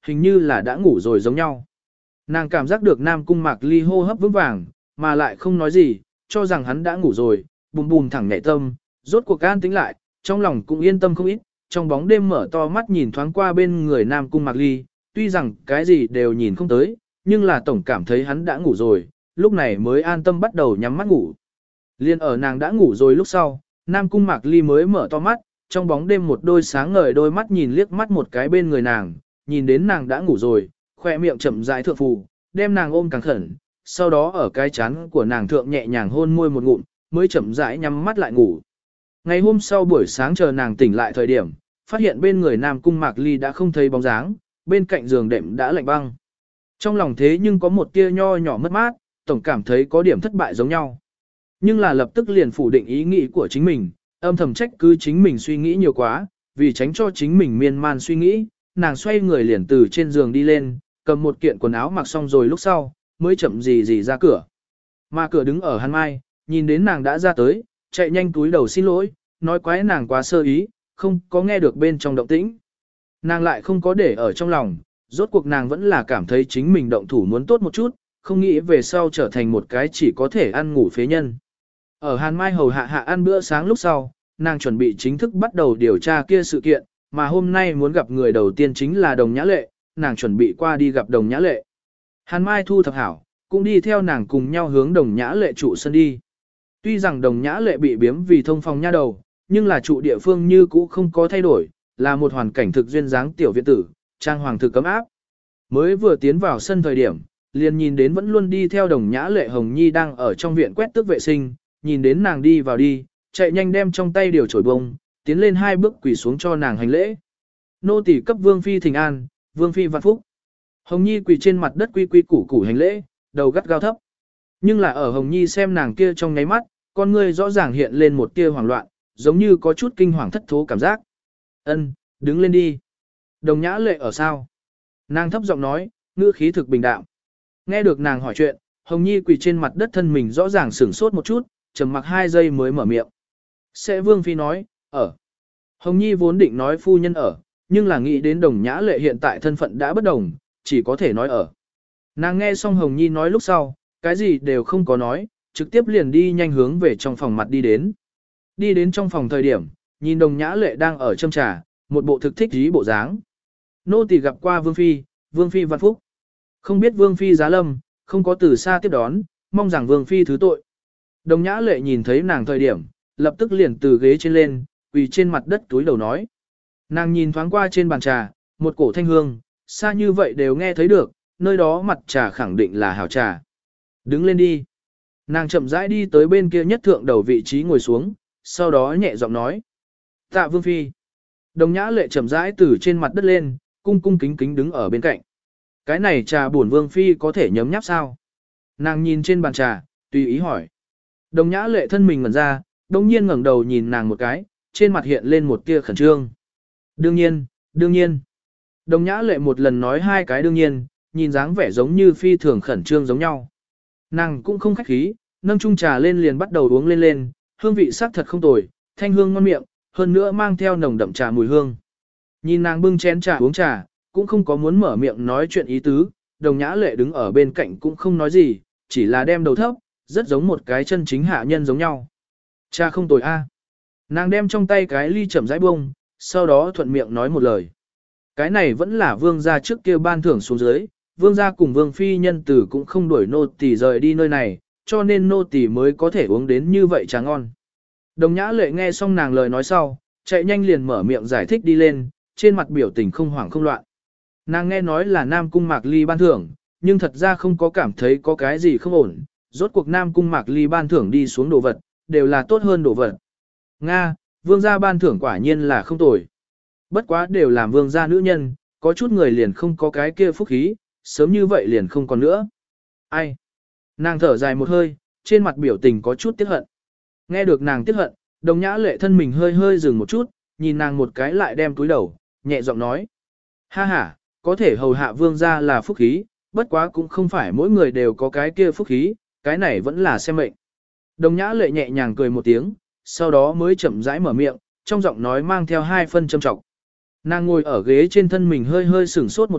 hình như là đã ngủ rồi giống nhau. Nàng cảm giác được Nam Cung Mạc Ly hô hấp vững vàng, mà lại không nói gì, cho rằng hắn đã ngủ rồi, bùm bùm thẳng nhảy tâm, rốt cuộc an tĩnh lại, trong lòng cũng yên tâm không ít, trong bóng đêm mở to mắt nhìn thoáng qua bên người Nam Cung Mạc Ly, tuy rằng cái gì đều nhìn không tới, nhưng là tổng cảm thấy hắn đã ngủ rồi, lúc này mới an tâm bắt đầu nhắm mắt ngủ. Liên ở nàng đã ngủ rồi lúc sau, Nam Cung Mạc Ly mới mở to mắt, trong bóng đêm một đôi sáng ngời đôi mắt nhìn liếc mắt một cái bên người nàng, nhìn đến nàng đã ngủ rồi, khoe miệng chậm rãi thượng phù, đem nàng ôm càng khẩn, sau đó ở cái chán của nàng thượng nhẹ nhàng hôn môi một ngụm, mới chậm rãi nhắm mắt lại ngủ. Ngày hôm sau buổi sáng chờ nàng tỉnh lại thời điểm, phát hiện bên người Nam Cung Mạc Ly đã không thấy bóng dáng, bên cạnh giường đệm đã lạnh băng. Trong lòng thế nhưng có một tia nho nhỏ mất mát, tổng cảm thấy có điểm thất bại giống nhau. Nhưng là lập tức liền phủ định ý nghĩ của chính mình, âm thầm trách cứ chính mình suy nghĩ nhiều quá, vì tránh cho chính mình miên man suy nghĩ, nàng xoay người liền từ trên giường đi lên, cầm một kiện quần áo mặc xong rồi lúc sau, mới chậm gì gì ra cửa. Mà cửa đứng ở Hàn Mai, nhìn đến nàng đã ra tới, chạy nhanh túi đầu xin lỗi, nói quái nàng quá sơ ý, không có nghe được bên trong động tĩnh. Nàng lại không có để ở trong lòng, rốt cuộc nàng vẫn là cảm thấy chính mình động thủ muốn tốt một chút, không nghĩ về sau trở thành một cái chỉ có thể ăn ngủ phế nhân. Ở Hàn Mai hầu hạ hạ ăn bữa sáng lúc sau, nàng chuẩn bị chính thức bắt đầu điều tra kia sự kiện, mà hôm nay muốn gặp người đầu tiên chính là Đồng Nhã Lệ, nàng chuẩn bị qua đi gặp Đồng Nhã Lệ. Hàn Mai thu thập hảo, cũng đi theo nàng cùng nhau hướng Đồng Nhã Lệ trụ sân đi. Tuy rằng Đồng Nhã Lệ bị biếm vì thông phòng nha đầu, nhưng là trụ địa phương như cũ không có thay đổi, là một hoàn cảnh thực duyên dáng tiểu viện tử, trang hoàng thực cấm áp. Mới vừa tiến vào sân thời điểm, liền nhìn đến vẫn luôn đi theo Đồng Nhã Lệ Hồng Nhi đang ở trong viện quét tước vệ sinh, nhìn đến nàng đi vào đi, chạy nhanh đem trong tay điều chổi bông, tiến lên hai bước quỳ xuống cho nàng hành lễ. Nô tỳ cấp Vương phi thỉnh an, Vương phi vạn phúc. Hồng Nhi quỳ trên mặt đất quy quy củ củ hành lễ, đầu gắt gao thấp. Nhưng là ở Hồng Nhi xem nàng kia trong nháy mắt, con ngươi rõ ràng hiện lên một tia hoảng loạn, giống như có chút kinh hoàng thất thố cảm giác. Ân, đứng lên đi. Đồng Nhã Lệ ở sao? Nàng thấp giọng nói, ngữ khí thực bình đạm. Nghe được nàng hỏi chuyện, Hồng Nhi quỳ trên mặt đất thân mình rõ ràng sửng sốt một chút, trầm mặc hai giây mới mở miệng. Sẽ Vương phi nói, ở. Hồng Nhi vốn định nói phu nhân ở, nhưng là nghĩ đến Đồng Nhã Lệ hiện tại thân phận đã bất đồng, chỉ có thể nói ở. Nàng nghe xong Hồng Nhi nói lúc sau, cái gì đều không có nói, trực tiếp liền đi nhanh hướng về trong phòng mặt đi đến. Đi đến trong phòng thời điểm, nhìn Đồng Nhã Lệ đang ở châm trà, một bộ thực thích dí bộ dáng. Nô tỳ gặp qua Vương phi, Vương phi vạn phúc. Không biết Vương phi giá lâm, không có từ xa tiếp đón, mong rằng Vương phi thứ tội. Đồng Nhã Lệ nhìn thấy nàng thời điểm, lập tức liền từ ghế trên lên, quỳ trên mặt đất túi đầu nói. Nàng nhìn thoáng qua trên bàn trà, một cổ thanh hương, xa như vậy đều nghe thấy được, nơi đó mặt trà khẳng định là hảo trà. Đứng lên đi. Nàng chậm rãi đi tới bên kia nhất thượng đầu vị trí ngồi xuống, sau đó nhẹ giọng nói. Tạ Vương phi. Đồng Nhã Lệ chậm rãi từ trên mặt đất lên, cung cung kính kính đứng ở bên cạnh. Cái này trà buồn Vương phi có thể nhấm nháp sao? Nàng nhìn trên bàn trà, tùy ý hỏi. Đồng Nhã Lệ thân mình ngẩn ra, đồng nhiên ngẩng đầu nhìn nàng một cái, trên mặt hiện lên một tia khẩn trương. Đương nhiên, đương nhiên. Đồng Nhã Lệ một lần nói hai cái đương nhiên, nhìn dáng vẻ giống như phi thường khẩn trương giống nhau. Nàng cũng không khách khí, nâng chung trà lên liền bắt đầu uống lên lên, hương vị sắc thật không tồi, thanh hương ngon miệng, hơn nữa mang theo nồng đậm trà mùi hương. Nhìn nàng bưng chén trà uống trà, cũng không có muốn mở miệng nói chuyện ý tứ, Đồng Nhã Lệ đứng ở bên cạnh cũng không nói gì, chỉ là đem đầu thấp, rất giống một cái chân chính hạ nhân giống nhau. Trà không tồi a. Nàng đem trong tay cái ly chậm rãi bông, sau đó thuận miệng nói một lời. Cái này vẫn là vương gia trước kia ban thưởng xuống dưới, vương gia cùng vương phi nhân tử cũng không đuổi nô tỳ rời đi nơi này, cho nên nô tỳ mới có thể uống đến như vậy trà ngon. Đồng Nhã Lệ nghe xong nàng lời nói sau, chạy nhanh liền mở miệng giải thích đi lên, trên mặt biểu tình không hoảng không loạn. Nàng nghe nói là Nam Cung Mạc Ly ban thưởng, nhưng thật ra không có cảm thấy có cái gì không ổn, rốt cuộc Nam Cung Mạc Ly ban thưởng đi xuống đồ vật, đều là tốt hơn đồ vật. Nga, vương gia ban thưởng quả nhiên là không tồi. Bất quá đều làm vương gia nữ nhân, có chút người liền không có cái kia phúc khí, sớm như vậy liền không còn nữa. Ai? Nàng thở dài một hơi, trên mặt biểu tình có chút tiếc hận. Nghe được nàng tiếc hận, Đồng Nhã Lệ thân mình hơi hơi dừng một chút, nhìn nàng một cái lại đem túi đầu, nhẹ giọng nói. Ha ha, có thể hầu hạ vương gia là phúc khí, bất quá cũng không phải mỗi người đều có cái kia phúc khí, cái này vẫn là xem mệnh. Đồng Nhã Lệ nhẹ nhàng cười một tiếng, sau đó mới chậm rãi mở miệng, trong giọng nói mang theo hai phân châm trọng. Nàng ngồi ở ghế trên thân mình hơi hơi sửng sốt một chút,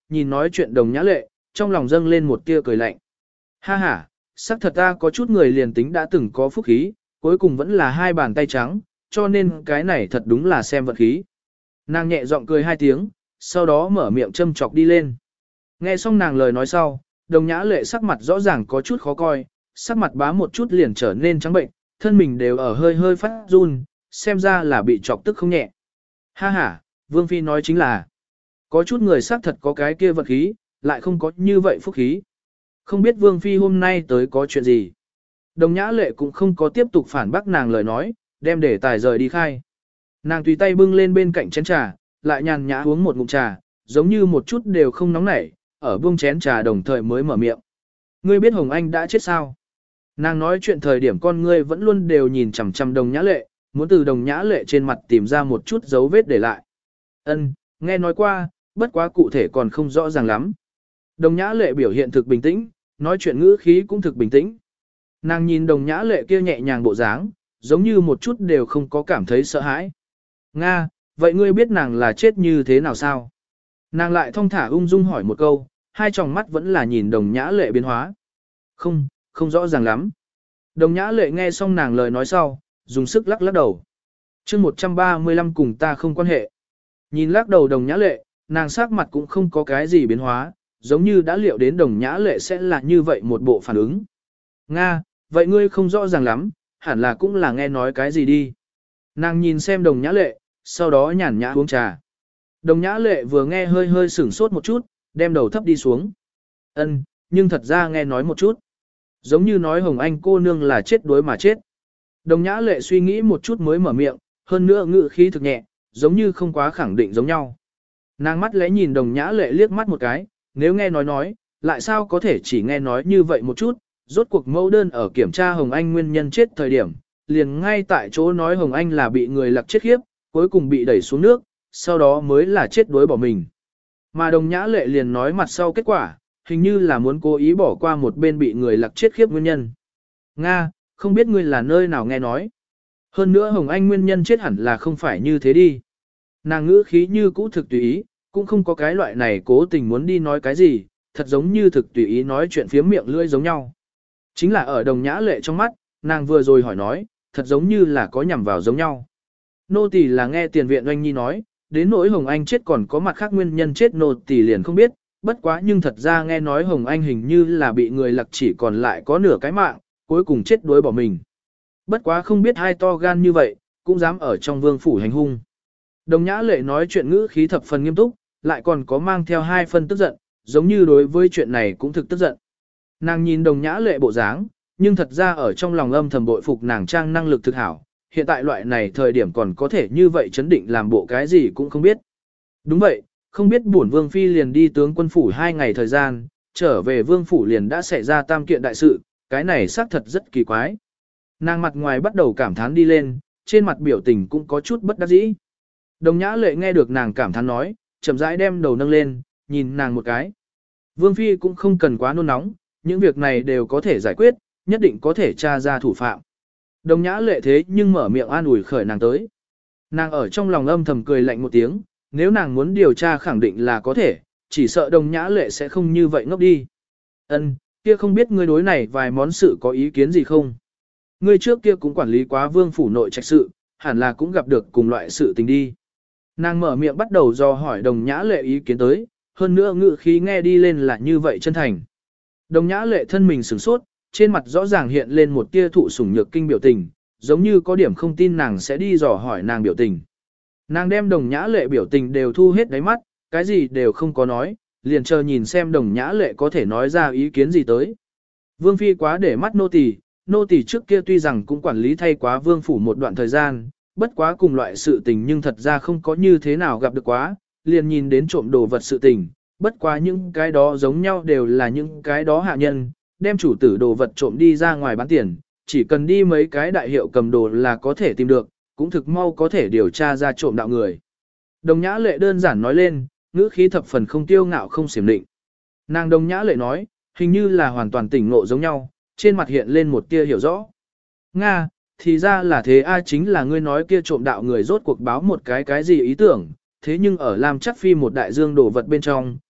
nhìn nói chuyện đồng nhã lệ, trong lòng dâng lên một tia cười lạnh. Ha ha, sắc thật ta có chút người liền tính đã từng có phúc khí, cuối cùng vẫn là hai bàn tay trắng, cho nên cái này thật đúng là xem vận khí. Nàng nhẹ giọng cười hai tiếng, sau đó mở miệng châm chọc đi lên. Nghe xong nàng lời nói sau, đồng nhã lệ sắc mặt rõ ràng có chút khó coi, sắc mặt bá một chút liền trở nên trắng bệnh, thân mình đều ở hơi hơi phát run, xem ra là bị chọc tức không nhẹ. Ha ha, Vương Phi nói chính là, có chút người xác thật có cái kia vật khí, lại không có như vậy phúc khí. Không biết Vương Phi hôm nay tới có chuyện gì. Đồng nhã lệ cũng không có tiếp tục phản bác nàng lời nói, đem để tài rời đi khai. Nàng tùy tay bưng lên bên cạnh chén trà, lại nhàn nhã uống một ngụm trà, giống như một chút đều không nóng nảy, ở buông chén trà đồng thời mới mở miệng. Ngươi biết Hồng Anh đã chết sao? Nàng nói chuyện thời điểm con ngươi vẫn luôn đều nhìn chằm chằm đồng nhã lệ, muốn từ đồng nhã lệ trên mặt tìm ra một chút dấu vết để lại. Ân, nghe nói qua, bất quá cụ thể còn không rõ ràng lắm. Đồng nhã lệ biểu hiện thực bình tĩnh, nói chuyện ngữ khí cũng thực bình tĩnh. Nàng nhìn đồng nhã lệ kia nhẹ nhàng bộ dáng, giống như một chút đều không có cảm thấy sợ hãi. Nga, vậy ngươi biết nàng là chết như thế nào sao? Nàng lại thong thả ung dung hỏi một câu, hai tròng mắt vẫn là nhìn đồng nhã lệ biến hóa. Không, không rõ ràng lắm. Đồng nhã lệ nghe xong nàng lời nói sau, dùng sức lắc lắc đầu. chương một trăm ba mươi lăm cùng ta không quan hệ. Nhìn lắc đầu đồng nhã lệ, nàng sắc mặt cũng không có cái gì biến hóa, giống như đã liệu đến đồng nhã lệ sẽ là như vậy một bộ phản ứng. Nga, vậy ngươi không rõ ràng lắm, hẳn là cũng là nghe nói cái gì đi. Nàng nhìn xem đồng nhã lệ, sau đó nhàn nhã uống trà. Đồng nhã lệ vừa nghe hơi hơi sửng sốt một chút, đem đầu thấp đi xuống. Ân, nhưng thật ra nghe nói một chút. Giống như nói Hồng Anh cô nương là chết đuối mà chết. Đồng nhã lệ suy nghĩ một chút mới mở miệng, hơn nữa ngự khí thực nhẹ, giống như không quá khẳng định giống nhau. Nàng mắt lẽ nhìn đồng nhã lệ liếc mắt một cái, nếu nghe nói nói, lại sao có thể chỉ nghe nói như vậy một chút, rốt cuộc mẫu đơn ở kiểm tra Hồng Anh nguyên nhân chết thời điểm, liền ngay tại chỗ nói Hồng Anh là bị người lặc chết khiếp, cuối cùng bị đẩy xuống nước, sau đó mới là chết đuối bỏ mình. Mà đồng nhã lệ liền nói mặt sau kết quả, hình như là muốn cố ý bỏ qua một bên bị người lặc chết khiếp nguyên nhân. Nga, không biết ngươi là nơi nào nghe nói. Hơn nữa Hồng Anh nguyên nhân chết hẳn là không phải như thế đi. Nàng ngữ khí như cũ thực tùy ý, cũng không có cái loại này cố tình muốn đi nói cái gì, thật giống như thực tùy ý nói chuyện phía miệng lưỡi giống nhau. Chính là ở đồng nhã lệ trong mắt, nàng vừa rồi hỏi nói, thật giống như là có nhằm vào giống nhau. Nô tỳ là nghe tiền viện oanh nhi nói, đến nỗi Hồng Anh chết còn có mặt khác nguyên nhân chết nô tỳ liền không biết, bất quá nhưng thật ra nghe nói Hồng Anh hình như là bị người lặc chỉ còn lại có nửa cái mạng, cuối cùng chết đuối bỏ mình. Bất quá không biết hai to gan như vậy, cũng dám ở trong vương phủ hành hung. Đồng nhã lệ nói chuyện ngữ khí thập phần nghiêm túc, lại còn có mang theo hai phân tức giận, giống như đối với chuyện này cũng thực tức giận. Nàng nhìn đồng nhã lệ bộ dáng, nhưng thật ra ở trong lòng âm thầm bội phục nàng trang năng lực thực hảo, hiện tại loại này thời điểm còn có thể như vậy chấn định làm bộ cái gì cũng không biết. Đúng vậy, không biết bổn vương phi liền đi tướng quân phủ hai ngày thời gian, trở về vương phủ liền đã xảy ra tam kiện đại sự, cái này xác thật rất kỳ quái. Nàng mặt ngoài bắt đầu cảm thán đi lên, trên mặt biểu tình cũng có chút bất đắc dĩ. Đồng nhã lệ nghe được nàng cảm thán nói, chậm rãi đem đầu nâng lên, nhìn nàng một cái. Vương phi cũng không cần quá nôn nóng, những việc này đều có thể giải quyết, nhất định có thể tra ra thủ phạm. Đồng nhã lệ thế nhưng mở miệng an ủi khởi nàng tới. Nàng ở trong lòng âm thầm cười lạnh một tiếng, nếu nàng muốn điều tra khẳng định là có thể, chỉ sợ đồng nhã lệ sẽ không như vậy ngốc đi. Ân, kia không biết ngươi đối này vài món sự có ý kiến gì không? Ngươi trước kia cũng quản lý quá vương phủ nội trạch sự, hẳn là cũng gặp được cùng loại sự tình đi. Nàng mở miệng bắt đầu do hỏi đồng nhã lệ ý kiến tới, hơn nữa ngự khí nghe đi lên là như vậy chân thành. Đồng nhã lệ thân mình sửng sốt, trên mặt rõ ràng hiện lên một tia thụ sủng nhược kinh biểu tình, giống như có điểm không tin nàng sẽ đi dò hỏi nàng biểu tình. Nàng đem đồng nhã lệ biểu tình đều thu hết đáy mắt, cái gì đều không có nói, liền chờ nhìn xem đồng nhã lệ có thể nói ra ý kiến gì tới. Vương phi quá để mắt nô tỳ, nô tỳ trước kia tuy rằng cũng quản lý thay quá vương phủ một đoạn thời gian, bất quá cùng loại sự tình nhưng thật ra không có như thế nào gặp được quá, liền nhìn đến trộm đồ vật sự tình, bất quá những cái đó giống nhau đều là những cái đó hạ nhân, đem chủ tử đồ vật trộm đi ra ngoài bán tiền, chỉ cần đi mấy cái đại hiệu cầm đồ là có thể tìm được, cũng thực mau có thể điều tra ra trộm đạo người. Đồng nhã lệ đơn giản nói lên, ngữ khí thập phần không tiêu ngạo không xiểm định. Nàng đồng nhã lệ nói, hình như là hoàn toàn tỉnh ngộ giống nhau, trên mặt hiện lên một tia hiểu rõ. Nga, thì ra là thế ai chính là ngươi nói kia trộm đạo người rốt cuộc báo một cái cái gì ý tưởng, thế nhưng ở làm chắc phi một đại dương đồ vật bên trong,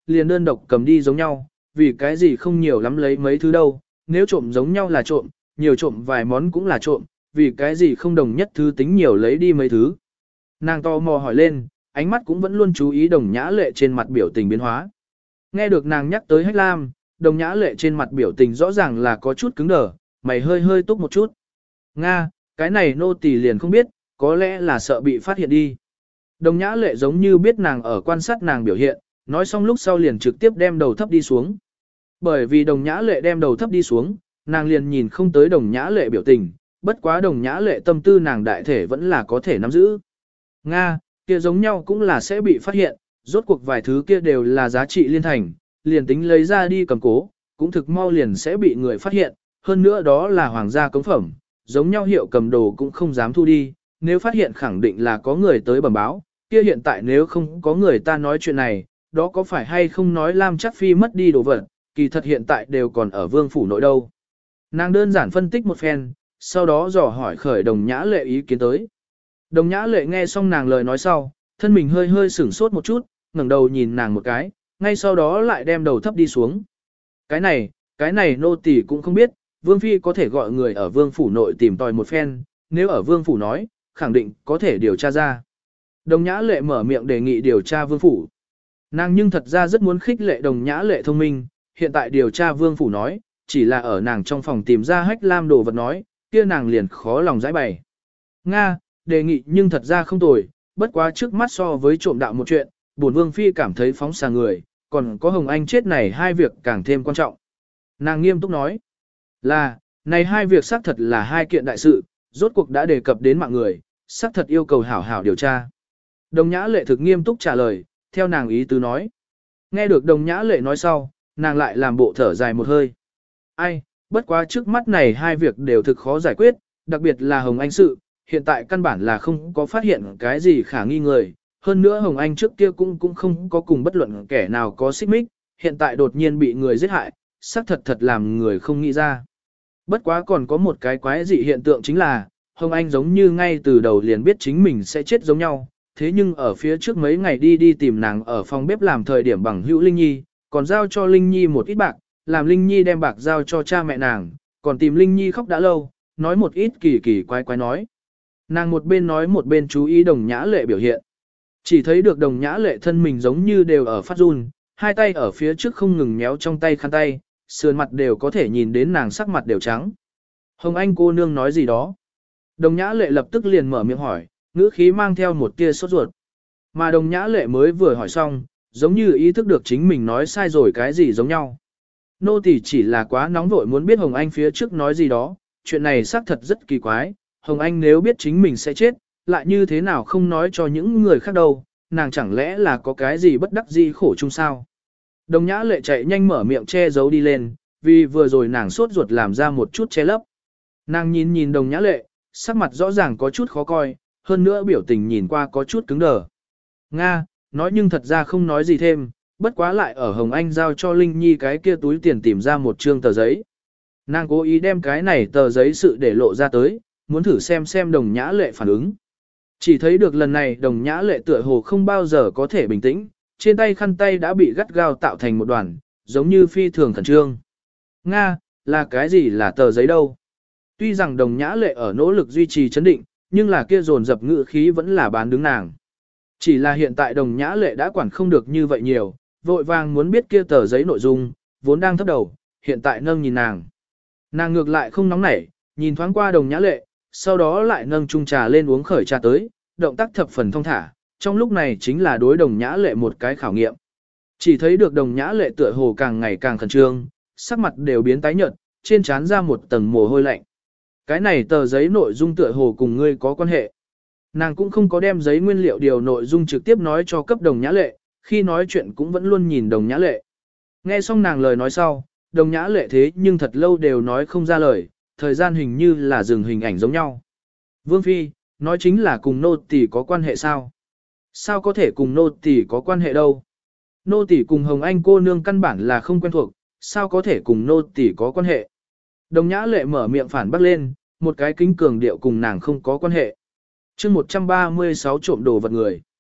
liền đơn độc cầm đi giống nhau, vì cái gì không nhiều lắm lấy mấy thứ đâu, nếu trộm giống nhau là trộm, nhiều trộm vài món cũng là trộm, vì cái gì không đồng nhất thứ tính nhiều lấy đi mấy thứ. Nàng to mò hỏi lên, ánh mắt cũng vẫn luôn chú ý Đồng Nhã Lệ trên mặt biểu tình biến hóa. Nghe được nàng nhắc tới Hách Lam, Đồng Nhã Lệ trên mặt biểu tình rõ ràng là có chút cứng đờ, mày hơi hơi túc một chút. Nga, cái này nô tỳ liền không biết, có lẽ là sợ bị phát hiện đi. Đồng Nhã Lệ giống như biết nàng ở quan sát nàng biểu hiện, nói xong lúc sau liền trực tiếp đem đầu thấp đi xuống. Bởi vì Đồng Nhã Lệ đem đầu thấp đi xuống, nàng liền nhìn không tới Đồng Nhã Lệ biểu tình, bất quá Đồng Nhã Lệ tâm tư nàng đại thể vẫn là có thể nắm giữ. Nga, kia giống nhau cũng là sẽ bị phát hiện, rốt cuộc vài thứ kia đều là giá trị liên thành, liền tính lấy ra đi cầm cố, cũng thực mau liền sẽ bị người phát hiện, hơn nữa đó là hoàng gia cống phẩm, giống nhau hiệu cầm đồ cũng không dám thu đi, nếu phát hiện khẳng định là có người tới bẩm báo, kia hiện tại nếu không có người ta nói chuyện này, đó có phải hay không nói Lam Chắc Phi mất đi đồ vật, kỳ thật hiện tại đều còn ở vương phủ nội đâu. Nàng đơn giản phân tích một phen, sau đó dò hỏi khởi Đồng Nhã Lệ ý kiến tới. Đồng Nhã Lệ nghe xong nàng lời nói sau, thân mình hơi hơi sửng sốt một chút, ngẩng đầu nhìn nàng một cái, ngay sau đó lại đem đầu thấp đi xuống. Cái này, cái này nô tỳ cũng không biết, Vương Phi có thể gọi người ở Vương Phủ nội tìm tòi một phen, nếu ở Vương Phủ nói, khẳng định có thể điều tra ra. Đồng Nhã Lệ mở miệng đề nghị điều tra Vương Phủ. Nàng nhưng thật ra rất muốn khích lệ Đồng Nhã Lệ thông minh, hiện tại điều tra Vương Phủ nói, chỉ là ở nàng trong phòng tìm ra Hách Lam đồ vật nói, kia nàng liền khó lòng giải bày. Nga, đề nghị nhưng thật ra không tồi, bất quá trước mắt so với trộm đạo một chuyện, bổn Vương Phi cảm thấy phóng xà người, còn có Hồng Anh chết này hai việc càng thêm quan trọng. Nàng nghiêm túc nói, là, này hai việc xác thật là hai kiện đại sự, rốt cuộc đã đề cập đến mạng người, xác thật yêu cầu hảo hảo điều tra. Đồng Nhã Lệ thực nghiêm túc trả lời, theo nàng ý tứ nói. Nghe được Đồng Nhã Lệ nói sau, nàng lại làm bộ thở dài một hơi. Ai, bất quá trước mắt này hai việc đều thực khó giải quyết, đặc biệt là Hồng Anh sự, hiện tại căn bản là không có phát hiện cái gì khả nghi người. Hơn nữa Hồng Anh trước kia cũng cũng không có cùng bất luận kẻ nào có xích mích, hiện tại đột nhiên bị người giết hại, xác thật thật làm người không nghĩ ra. Bất quá còn có một cái quái dị hiện tượng chính là, Hồng Anh giống như ngay từ đầu liền biết chính mình sẽ chết giống nhau, thế nhưng ở phía trước mấy ngày đi đi tìm nàng ở phòng bếp làm thời điểm bằng hữu Linh Nhi, còn giao cho Linh Nhi một ít bạc, làm Linh Nhi đem bạc giao cho cha mẹ nàng, còn tìm Linh Nhi khóc đã lâu, nói một ít kỳ kỳ quái quái nói. Nàng một bên nói một bên chú ý Đồng Nhã Lệ biểu hiện. Chỉ thấy được Đồng Nhã Lệ thân mình giống như đều ở phát run, hai tay ở phía trước không ngừng méo trong tay khăn tay, sườn mặt đều có thể nhìn đến nàng sắc mặt đều trắng. Hồng Anh cô nương nói gì đó. Đồng Nhã Lệ lập tức liền mở miệng hỏi, ngữ khí mang theo một tia sốt ruột. Mà Đồng Nhã Lệ mới vừa hỏi xong, giống như ý thức được chính mình nói sai rồi cái gì giống nhau. Nô tỳ chỉ là quá nóng vội muốn biết Hồng Anh phía trước nói gì đó, chuyện này xác thật rất kỳ quái, Hồng Anh nếu biết chính mình sẽ chết, lại như thế nào không nói cho những người khác đâu, nàng chẳng lẽ là có cái gì bất đắc dĩ khổ chung sao. Đồng Nhã Lệ chạy nhanh mở miệng che giấu đi lên, vì vừa rồi nàng sốt ruột làm ra một chút che lấp. Nàng nhìn nhìn Đồng Nhã Lệ, sắc mặt rõ ràng có chút khó coi, hơn nữa biểu tình nhìn qua có chút cứng đờ. Nga, nói nhưng thật ra không nói gì thêm, bất quá lại ở Hồng Anh giao cho Linh Nhi cái kia túi tiền tìm ra một trương tờ giấy. Nàng cố ý đem cái này tờ giấy sự để lộ ra tới, muốn thử xem xem Đồng Nhã Lệ phản ứng. Chỉ thấy được lần này Đồng Nhã Lệ tựa hồ không bao giờ có thể bình tĩnh, trên tay khăn tay đã bị gắt gao tạo thành một đoàn, giống như phi thường khẩn trương. Nga, là cái gì là tờ giấy đâu? Tuy rằng Đồng Nhã Lệ ở nỗ lực duy trì chấn định, nhưng là kia dồn dập ngữ khí vẫn là bán đứng nàng. Chỉ là hiện tại Đồng Nhã Lệ đã quản không được như vậy nhiều, vội vàng muốn biết kia tờ giấy nội dung, vốn đang thấp đầu, hiện tại nâng nhìn nàng. Nàng ngược lại không nóng nảy, nhìn thoáng qua Đồng Nhã Lệ, sau đó lại nâng chung trà lên uống khởi trà tới, động tác thập phần thong thả, trong lúc này chính là đối Đồng Nhã Lệ một cái khảo nghiệm. Chỉ thấy được Đồng Nhã Lệ tựa hồ càng ngày càng khẩn trương, sắc mặt đều biến tái nhợt, trên trán ra một tầng mồ hôi lạnh. Cái này tờ giấy nội dung tựa hồ cùng ngươi có quan hệ. Nàng cũng không có đem giấy nguyên liệu điều nội dung trực tiếp nói cho cấp Đồng Nhã Lệ, khi nói chuyện cũng vẫn luôn nhìn Đồng Nhã Lệ. Nghe xong nàng lời nói sau, Đồng Nhã Lệ thế nhưng thật lâu đều nói không ra lời, thời gian hình như là dừng hình ảnh giống nhau. Vương Phi, nói chính là cùng nô tỳ có quan hệ sao? Sao có thể cùng nô tỳ có quan hệ đâu? Nô tỳ cùng Hồng Anh cô nương căn bản là không quen thuộc, sao có thể cùng nô tỳ có quan hệ? Đồng Nhã Lệ mở miệng phản bác lên, một cái kính cường điệu cùng nàng không có quan hệ. Chương một trăm ba mươi sáu trộm đồ vật người.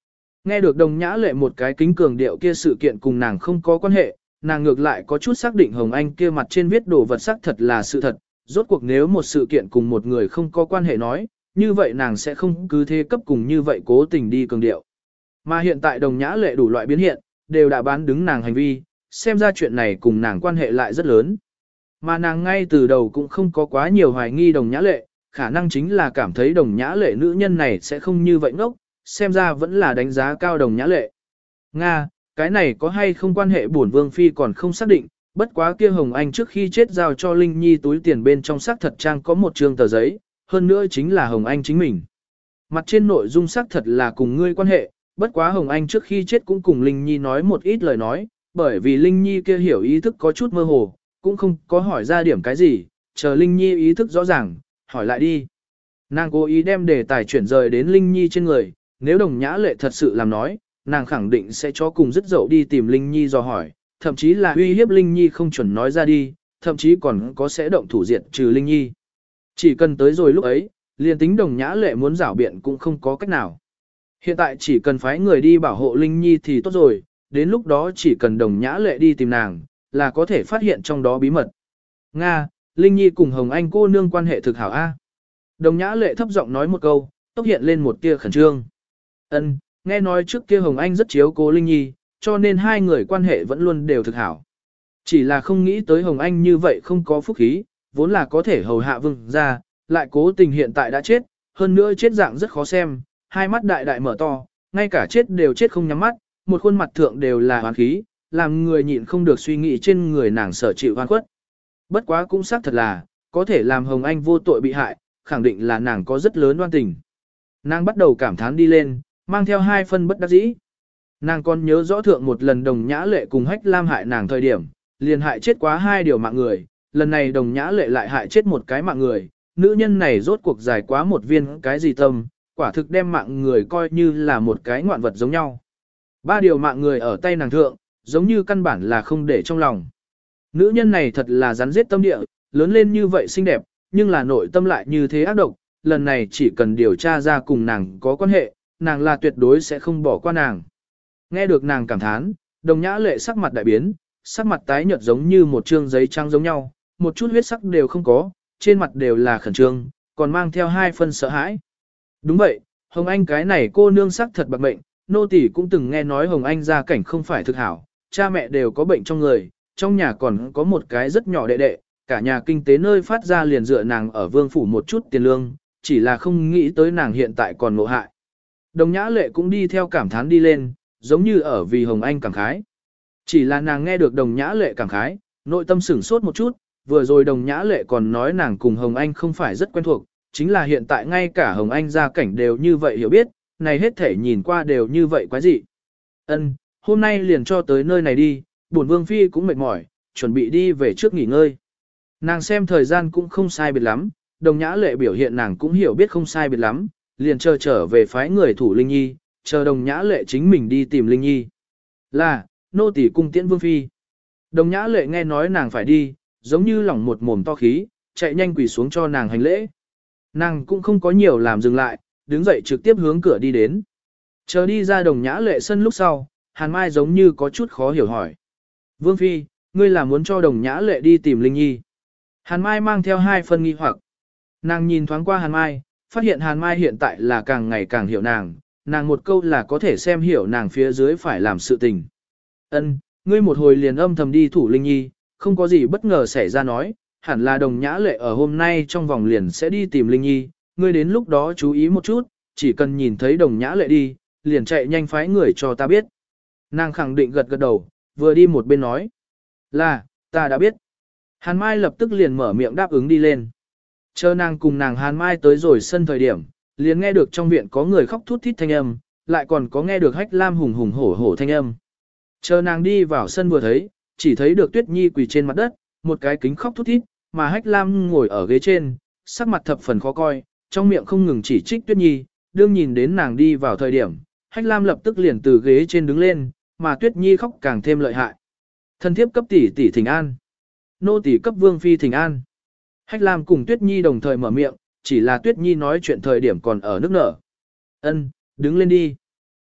Nghe được đồng nhã lệ một cái kính cường điệu kia sự kiện cùng nàng không có quan hệ, nàng ngược lại có chút xác định Hồng Anh kia mặt trên viết đồ vật sắc thật là sự thật, rốt cuộc nếu một sự kiện cùng một người không có quan hệ nói, như vậy nàng sẽ không cứ thế cấp cùng như vậy cố tình đi cường điệu. Mà hiện tại đồng nhã lệ đủ loại biến hiện, đều đã bán đứng nàng hành vi, xem ra chuyện này cùng nàng quan hệ lại rất lớn. Mà nàng ngay từ đầu cũng không có quá nhiều hoài nghi đồng nhã lệ, khả năng chính là cảm thấy đồng nhã lệ nữ nhân này sẽ không như vậy ngốc, xem ra vẫn là đánh giá cao đồng nhã lệ. Nga, cái này có hay không quan hệ bổn vương phi còn không xác định, bất quá kia Hồng Anh trước khi chết giao cho Linh Nhi túi tiền bên trong xác thật trang có một trương tờ giấy, hơn nữa chính là Hồng Anh chính mình. Mặt trên nội dung xác thật là cùng ngươi quan hệ, bất quá Hồng Anh trước khi chết cũng cùng Linh Nhi nói một ít lời nói, bởi vì Linh Nhi kia hiểu ý thức có chút mơ hồ, cũng không có hỏi ra điểm cái gì, chờ Linh Nhi ý thức rõ ràng, hỏi lại đi. Nàng cố ý đem đề tài chuyển rời đến Linh Nhi trên người, nếu đồng nhã lệ thật sự làm nói, nàng khẳng định sẽ cho cùng dứt dậu đi tìm Linh Nhi dò hỏi, thậm chí là uy hiếp Linh Nhi không chuẩn nói ra đi, thậm chí còn có sẽ động thủ diệt trừ Linh Nhi. Chỉ cần tới rồi lúc ấy, liền tính đồng nhã lệ muốn rảo biện cũng không có cách nào. Hiện tại chỉ cần phái người đi bảo hộ Linh Nhi thì tốt rồi, đến lúc đó chỉ cần đồng nhã lệ đi tìm nàng, là có thể phát hiện trong đó bí mật. Nga, Linh Nhi cùng Hồng Anh cô nương quan hệ thực hảo A. Đồng nhã lệ thấp giọng nói một câu, tốc hiện lên một tia khẩn trương. Ân, nghe nói trước kia Hồng Anh rất chiếu cố Linh Nhi, cho nên hai người quan hệ vẫn luôn đều thực hảo. Chỉ là không nghĩ tới Hồng Anh như vậy không có phúc khí, vốn là có thể hầu hạ vương ra, lại cố tình hiện tại đã chết, hơn nữa chết dạng rất khó xem, hai mắt đại đại mở to, ngay cả chết đều chết không nhắm mắt, một khuôn mặt thượng đều là hoán khí, làm người nhịn không được suy nghĩ trên người nàng sở chịu hoan khuất. Bất quá cũng xác thật là, có thể làm Hồng Anh vô tội bị hại, khẳng định là nàng có rất lớn oan tình. Nàng bắt đầu cảm thán đi lên, mang theo hai phân bất đắc dĩ. Nàng còn nhớ rõ thượng một lần đồng nhã lệ cùng hách lam hại nàng thời điểm, liền hại chết quá hai điều mạng người, lần này đồng nhã lệ lại hại chết một cái mạng người, nữ nhân này rốt cuộc dài quá một viên cái gì tâm, quả thực đem mạng người coi như là một cái ngoạn vật giống nhau. Ba điều mạng người ở tay nàng thượng, giống như căn bản là không để trong lòng. Nữ nhân này thật là rắn giết tâm địa, lớn lên như vậy xinh đẹp, nhưng là nội tâm lại như thế ác độc, lần này chỉ cần điều tra ra cùng nàng có quan hệ, nàng là tuyệt đối sẽ không bỏ qua nàng. Nghe được nàng cảm thán, đồng nhã lệ sắc mặt đại biến, sắc mặt tái nhợt giống như một trương giấy trắng giống nhau, một chút huyết sắc đều không có, trên mặt đều là khẩn trương, còn mang theo hai phân sợ hãi. Đúng vậy, Hồng Anh cái này cô nương sắc thật bạc bệnh, nô tỳ cũng từng nghe nói Hồng Anh gia cảnh không phải thực hảo, cha mẹ đều có bệnh trong người, trong nhà còn có một cái rất nhỏ đệ đệ, cả nhà kinh tế nơi phát ra liền dựa nàng ở vương phủ một chút tiền lương, chỉ là không nghĩ tới nàng hiện tại còn ngộ hại. Đồng nhã lệ cũng đi theo cảm thán đi lên, giống như ở vì Hồng Anh cảm khái. Chỉ là nàng nghe được đồng nhã lệ cảm khái, nội tâm sửng sốt một chút, vừa rồi đồng nhã lệ còn nói nàng cùng Hồng Anh không phải rất quen thuộc, chính là hiện tại ngay cả Hồng Anh gia cảnh đều như vậy hiểu biết, này hết thể nhìn qua đều như vậy quái dị. Ân, hôm nay liền cho tới nơi này đi, bổn vương phi cũng mệt mỏi, chuẩn bị đi về trước nghỉ ngơi. Nàng xem thời gian cũng không sai biệt lắm, đồng nhã lệ biểu hiện nàng cũng hiểu biết không sai biệt lắm, liền chờ trở về phái người thủ Linh Nhi, chờ đồng nhã lệ chính mình đi tìm Linh Nhi. Là, nô tỳ cung tiễn vương phi. Đồng nhã lệ nghe nói nàng phải đi, giống như lỏng một mồm to khí, chạy nhanh quỳ xuống cho nàng hành lễ. Nàng cũng không có nhiều làm dừng lại, đứng dậy trực tiếp hướng cửa đi đến. Chờ đi ra đồng nhã lệ sân lúc sau, Hàn Mai giống như có chút khó hiểu hỏi. Vương phi, ngươi là muốn cho đồng nhã lệ đi tìm Linh Nhi. Hàn Mai mang theo hai phân nghi hoặc. Nàng nhìn thoáng qua Hàn Mai, phát hiện Hàn Mai hiện tại là càng ngày càng hiểu nàng, nàng một câu là có thể xem hiểu nàng phía dưới phải làm sự tình. Ân, ngươi một hồi liền âm thầm đi thủ Linh Nhi, không có gì bất ngờ xảy ra nói, hẳn là đồng nhã lệ ở hôm nay trong vòng liền sẽ đi tìm Linh Nhi, ngươi đến lúc đó chú ý một chút, chỉ cần nhìn thấy đồng nhã lệ đi, liền chạy nhanh phái người cho ta biết. Nàng khẳng định gật gật đầu, vừa đi một bên nói. Là, ta đã biết. Hàn Mai lập tức liền mở miệng đáp ứng đi lên. Chờ nàng cùng nàng Hàn Mai tới rồi sân thời điểm, liền nghe được trong viện có người khóc thút thít thanh âm, lại còn có nghe được hách lam hùng hùng hổ hổ thanh âm. Chờ nàng đi vào sân vừa thấy, chỉ thấy được Tuyết Nhi quỳ trên mặt đất, một cái kính khóc thút thít, mà hách lam ngồi ở ghế trên, sắc mặt thập phần khó coi, trong miệng không ngừng chỉ trích Tuyết Nhi, đương nhìn đến nàng đi vào thời điểm, hách lam lập tức liền từ ghế trên đứng lên, mà Tuyết Nhi khóc càng thêm lợi hại. Thân thiếp cấp tỷ tỷ thỉnh an. Nô tỷ cấp vương phi thỉnh an. Hách lam cùng Tuyết Nhi đồng thời mở miệng, chỉ là Tuyết Nhi nói chuyện thời điểm còn ở nước nở. Ân, đứng lên đi.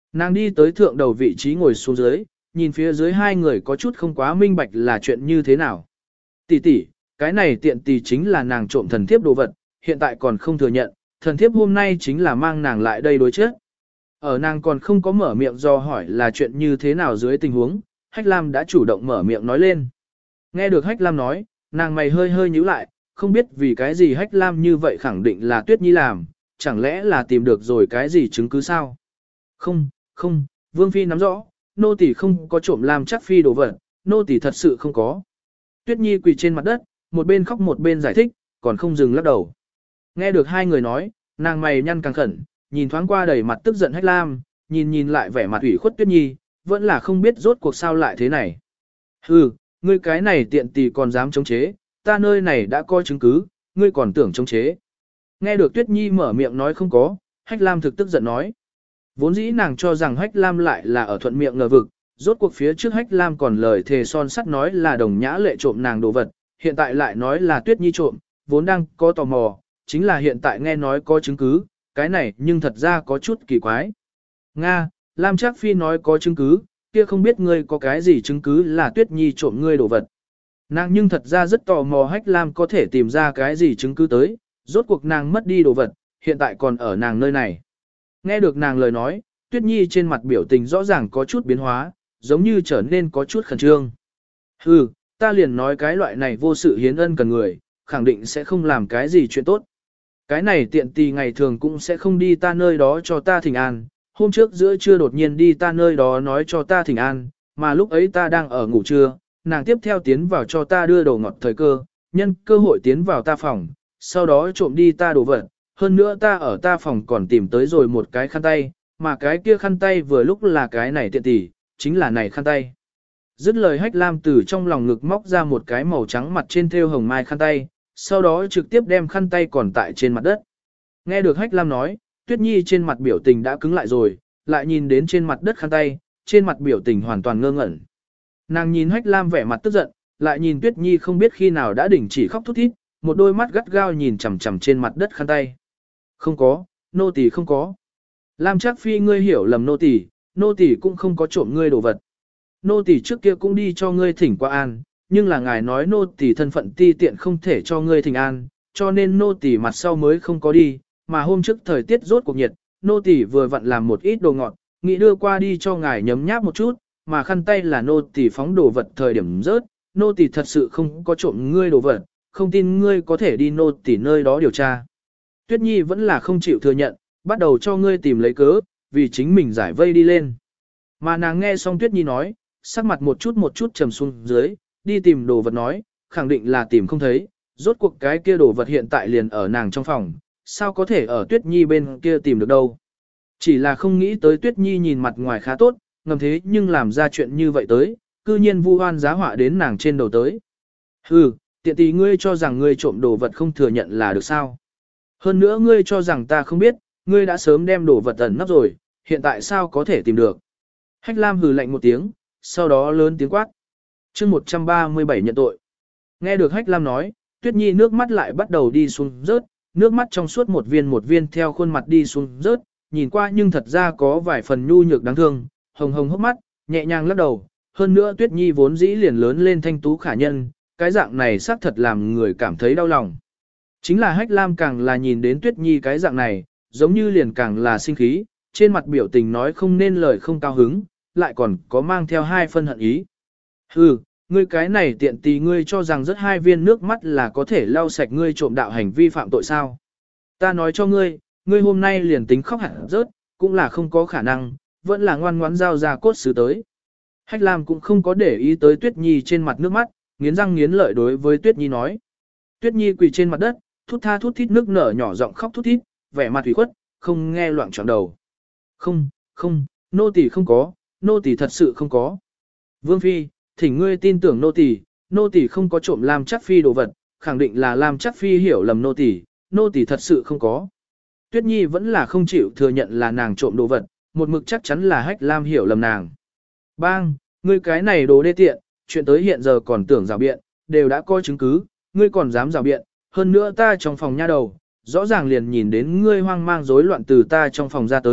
Nàng đi tới thượng đầu vị trí ngồi xuống dưới, nhìn phía dưới hai người có chút không quá minh bạch là chuyện như thế nào. Tỷ tỷ, cái này tiện tỷ chính là nàng trộm thần thiếp đồ vật, hiện tại còn không thừa nhận, thần thiếp hôm nay chính là mang nàng lại đây đối chết. Ở nàng còn không có mở miệng do hỏi là chuyện như thế nào dưới tình huống, Hách Lam đã chủ động mở miệng nói lên. Nghe được Hách Lam nói, nàng mày hơi hơi nhíu lại, không biết vì cái gì Hách Lam như vậy khẳng định là Tuyết Nhi làm, chẳng lẽ là tìm được rồi cái gì chứng cứ sao? Không, không, Vương Phi nắm rõ, nô tỳ không có trộm Lam chắc Phi đồ vật, nô tỳ thật sự không có. Tuyết Nhi quỳ trên mặt đất, một bên khóc một bên giải thích, còn không dừng lắc đầu. Nghe được hai người nói, nàng mày nhăn càng khẩn, nhìn thoáng qua đầy mặt tức giận Hách Lam, nhìn nhìn lại vẻ mặt ủy khuất Tuyết Nhi, vẫn là không biết rốt cuộc sao lại thế này. Hừ, ngươi cái này tiện tỳ còn dám chống chế, ta nơi này đã có chứng cứ, ngươi còn tưởng chống chế. Nghe được Tuyết Nhi mở miệng nói không có, Hách Lam thực tức giận nói. Vốn dĩ nàng cho rằng Hách Lam lại là ở thuận miệng ngờ vực, rốt cuộc phía trước Hách Lam còn lời thề son sắt nói là Đồng Nhã Lệ trộm nàng đồ vật, hiện tại lại nói là Tuyết Nhi trộm, vốn đang có tò mò, chính là hiện tại nghe nói có chứng cứ, cái này nhưng thật ra có chút kỳ quái. Nga, Lam Trác Phi nói có chứng cứ, kia không biết ngươi có cái gì chứng cứ là Tuyết Nhi trộm ngươi đồ vật. Nàng nhưng thật ra rất tò mò Hách Lam có thể tìm ra cái gì chứng cứ tới, rốt cuộc nàng mất đi đồ vật, hiện tại còn ở nàng nơi này. Nghe được nàng lời nói, Tuyết Nhi trên mặt biểu tình rõ ràng có chút biến hóa, giống như trở nên có chút khẩn trương. Hừ, ta liền nói cái loại này vô sự hiến ân cần người, khẳng định sẽ không làm cái gì chuyện tốt. Cái này tiện tì ngày thường cũng sẽ không đi ta nơi đó cho ta thỉnh an, hôm trước giữa trưa đột nhiên đi ta nơi đó nói cho ta thỉnh an, mà lúc ấy ta đang ở ngủ trưa, nàng tiếp theo tiến vào cho ta đưa đồ ngọt thời cơ, nhân cơ hội tiến vào ta phòng, sau đó trộm đi ta đồ vật, hơn nữa ta ở ta phòng còn tìm tới rồi một cái khăn tay, mà cái kia khăn tay vừa lúc là cái này tiện tỷ, chính là này khăn tay. Dứt lời Hách Lam từ trong lòng ngực móc ra một cái màu trắng mặt trên thêu hồng mai khăn tay, sau đó trực tiếp đem khăn tay còn tại trên mặt đất. Nghe được Hách Lam nói, Tuyết Nhi trên mặt biểu tình đã cứng lại rồi, lại nhìn đến trên mặt đất khăn tay, trên mặt biểu tình hoàn toàn ngơ ngẩn. Nàng nhìn Hách Lam vẻ mặt tức giận, lại nhìn Tuyết Nhi không biết khi nào đã đỉnh chỉ khóc thút thít, một đôi mắt gắt gao nhìn chằm chằm trên mặt đất khăn tay. Không có, nô tỳ không có. Lam Trác Phi ngươi hiểu lầm nô tỳ, nô tỳ cũng không có trộm ngươi đồ vật. Nô tỳ trước kia cũng đi cho ngươi thỉnh qua an, nhưng là ngài nói nô tỳ thân phận ti tiện không thể cho ngươi thỉnh an, cho nên nô tỳ mặt sau mới không có đi, mà hôm trước thời tiết rốt cuộc nhiệt, nô tỳ vừa vặn làm một ít đồ ngọt, nghĩ đưa qua đi cho ngài nhấm nháp một chút, mà khăn tay là nô tỳ phóng đồ vật thời điểm rớt, nô tỳ thật sự không có trộm ngươi đồ vật, không tin ngươi có thể đi nô tỳ nơi đó điều tra. Tuyết Nhi vẫn là không chịu thừa nhận, bắt đầu cho ngươi tìm lấy cớ, vì chính mình giải vây đi lên. Mà nàng nghe xong Tuyết Nhi nói, sắc mặt một chút một chút trầm xuống dưới, đi tìm đồ vật nói, khẳng định là tìm không thấy, rốt cuộc cái kia đồ vật hiện tại liền ở nàng trong phòng, sao có thể ở Tuyết Nhi bên kia tìm được đâu. Chỉ là không nghĩ tới Tuyết Nhi nhìn mặt ngoài khá tốt, ngầm thế nhưng làm ra chuyện như vậy tới, cư nhiên vu oan giá họa đến nàng trên đầu tới. Hừ, tiện tỷ ngươi cho rằng ngươi trộm đồ vật không thừa nhận là được sao. Hơn nữa ngươi cho rằng ta không biết, ngươi đã sớm đem đồ vật ẩn nấp rồi, hiện tại sao có thể tìm được. Hách Lam hừ lạnh một tiếng, sau đó lớn tiếng quát. chương một trăm ba mươi bảy nhận tội. Nghe được Hách Lam nói, Tuyết Nhi nước mắt lại bắt đầu đi xuống rớt, nước mắt trong suốt một viên một viên theo khuôn mặt đi xuống rớt, nhìn qua nhưng thật ra có vài phần nhu nhược đáng thương, hồng hồng hốc mắt, nhẹ nhàng lắc đầu. Hơn nữa Tuyết Nhi vốn dĩ liền lớn lên thanh tú khả nhân, cái dạng này xác thật làm người cảm thấy đau lòng. Chính là Hách Lam càng là nhìn đến Tuyết Nhi cái dạng này, giống như liền càng là sinh khí, trên mặt biểu tình nói không nên lời không cao hứng, lại còn có mang theo hai phân hận ý. Hừ, ngươi cái này tiện tì ngươi cho rằng rất hai viên nước mắt là có thể lau sạch ngươi trộm đạo hành vi phạm tội sao. Ta nói cho ngươi, ngươi hôm nay liền tính khóc hẳn rớt, cũng là không có khả năng, vẫn là ngoan ngoãn giao ra cốt xứ tới. Hách Lam cũng không có để ý tới Tuyết Nhi trên mặt nước mắt, nghiến răng nghiến lợi đối với Tuyết Nhi nói. Tuyết Nhi quỳ trên mặt đất, thút tha thút thít nước nở nhỏ giọng khóc thút thít, vẻ mặt ủy khuất, không nghe loạn tròn đầu. Không, không, nô tỳ không có, nô tỳ thật sự không có. Vương Phi, thỉnh ngươi tin tưởng nô tỳ, nô tỳ không có trộm Lam Trác Phi đồ vật, khẳng định là Lam Trác Phi hiểu lầm nô tỳ, nô tỳ thật sự không có. Tuyết Nhi vẫn là không chịu thừa nhận là nàng trộm đồ vật, một mực chắc chắn là Hách Lam hiểu lầm nàng. Bang, ngươi cái này đồ đê tiện, chuyện tới hiện giờ còn tưởng rào biện, đều đã có chứng cứ, ngươi còn dám rào biện, hơn nữa ta trong phòng nha đầu, rõ ràng liền nhìn đến ngươi hoang mang rối loạn từ ta trong phòng ra tới,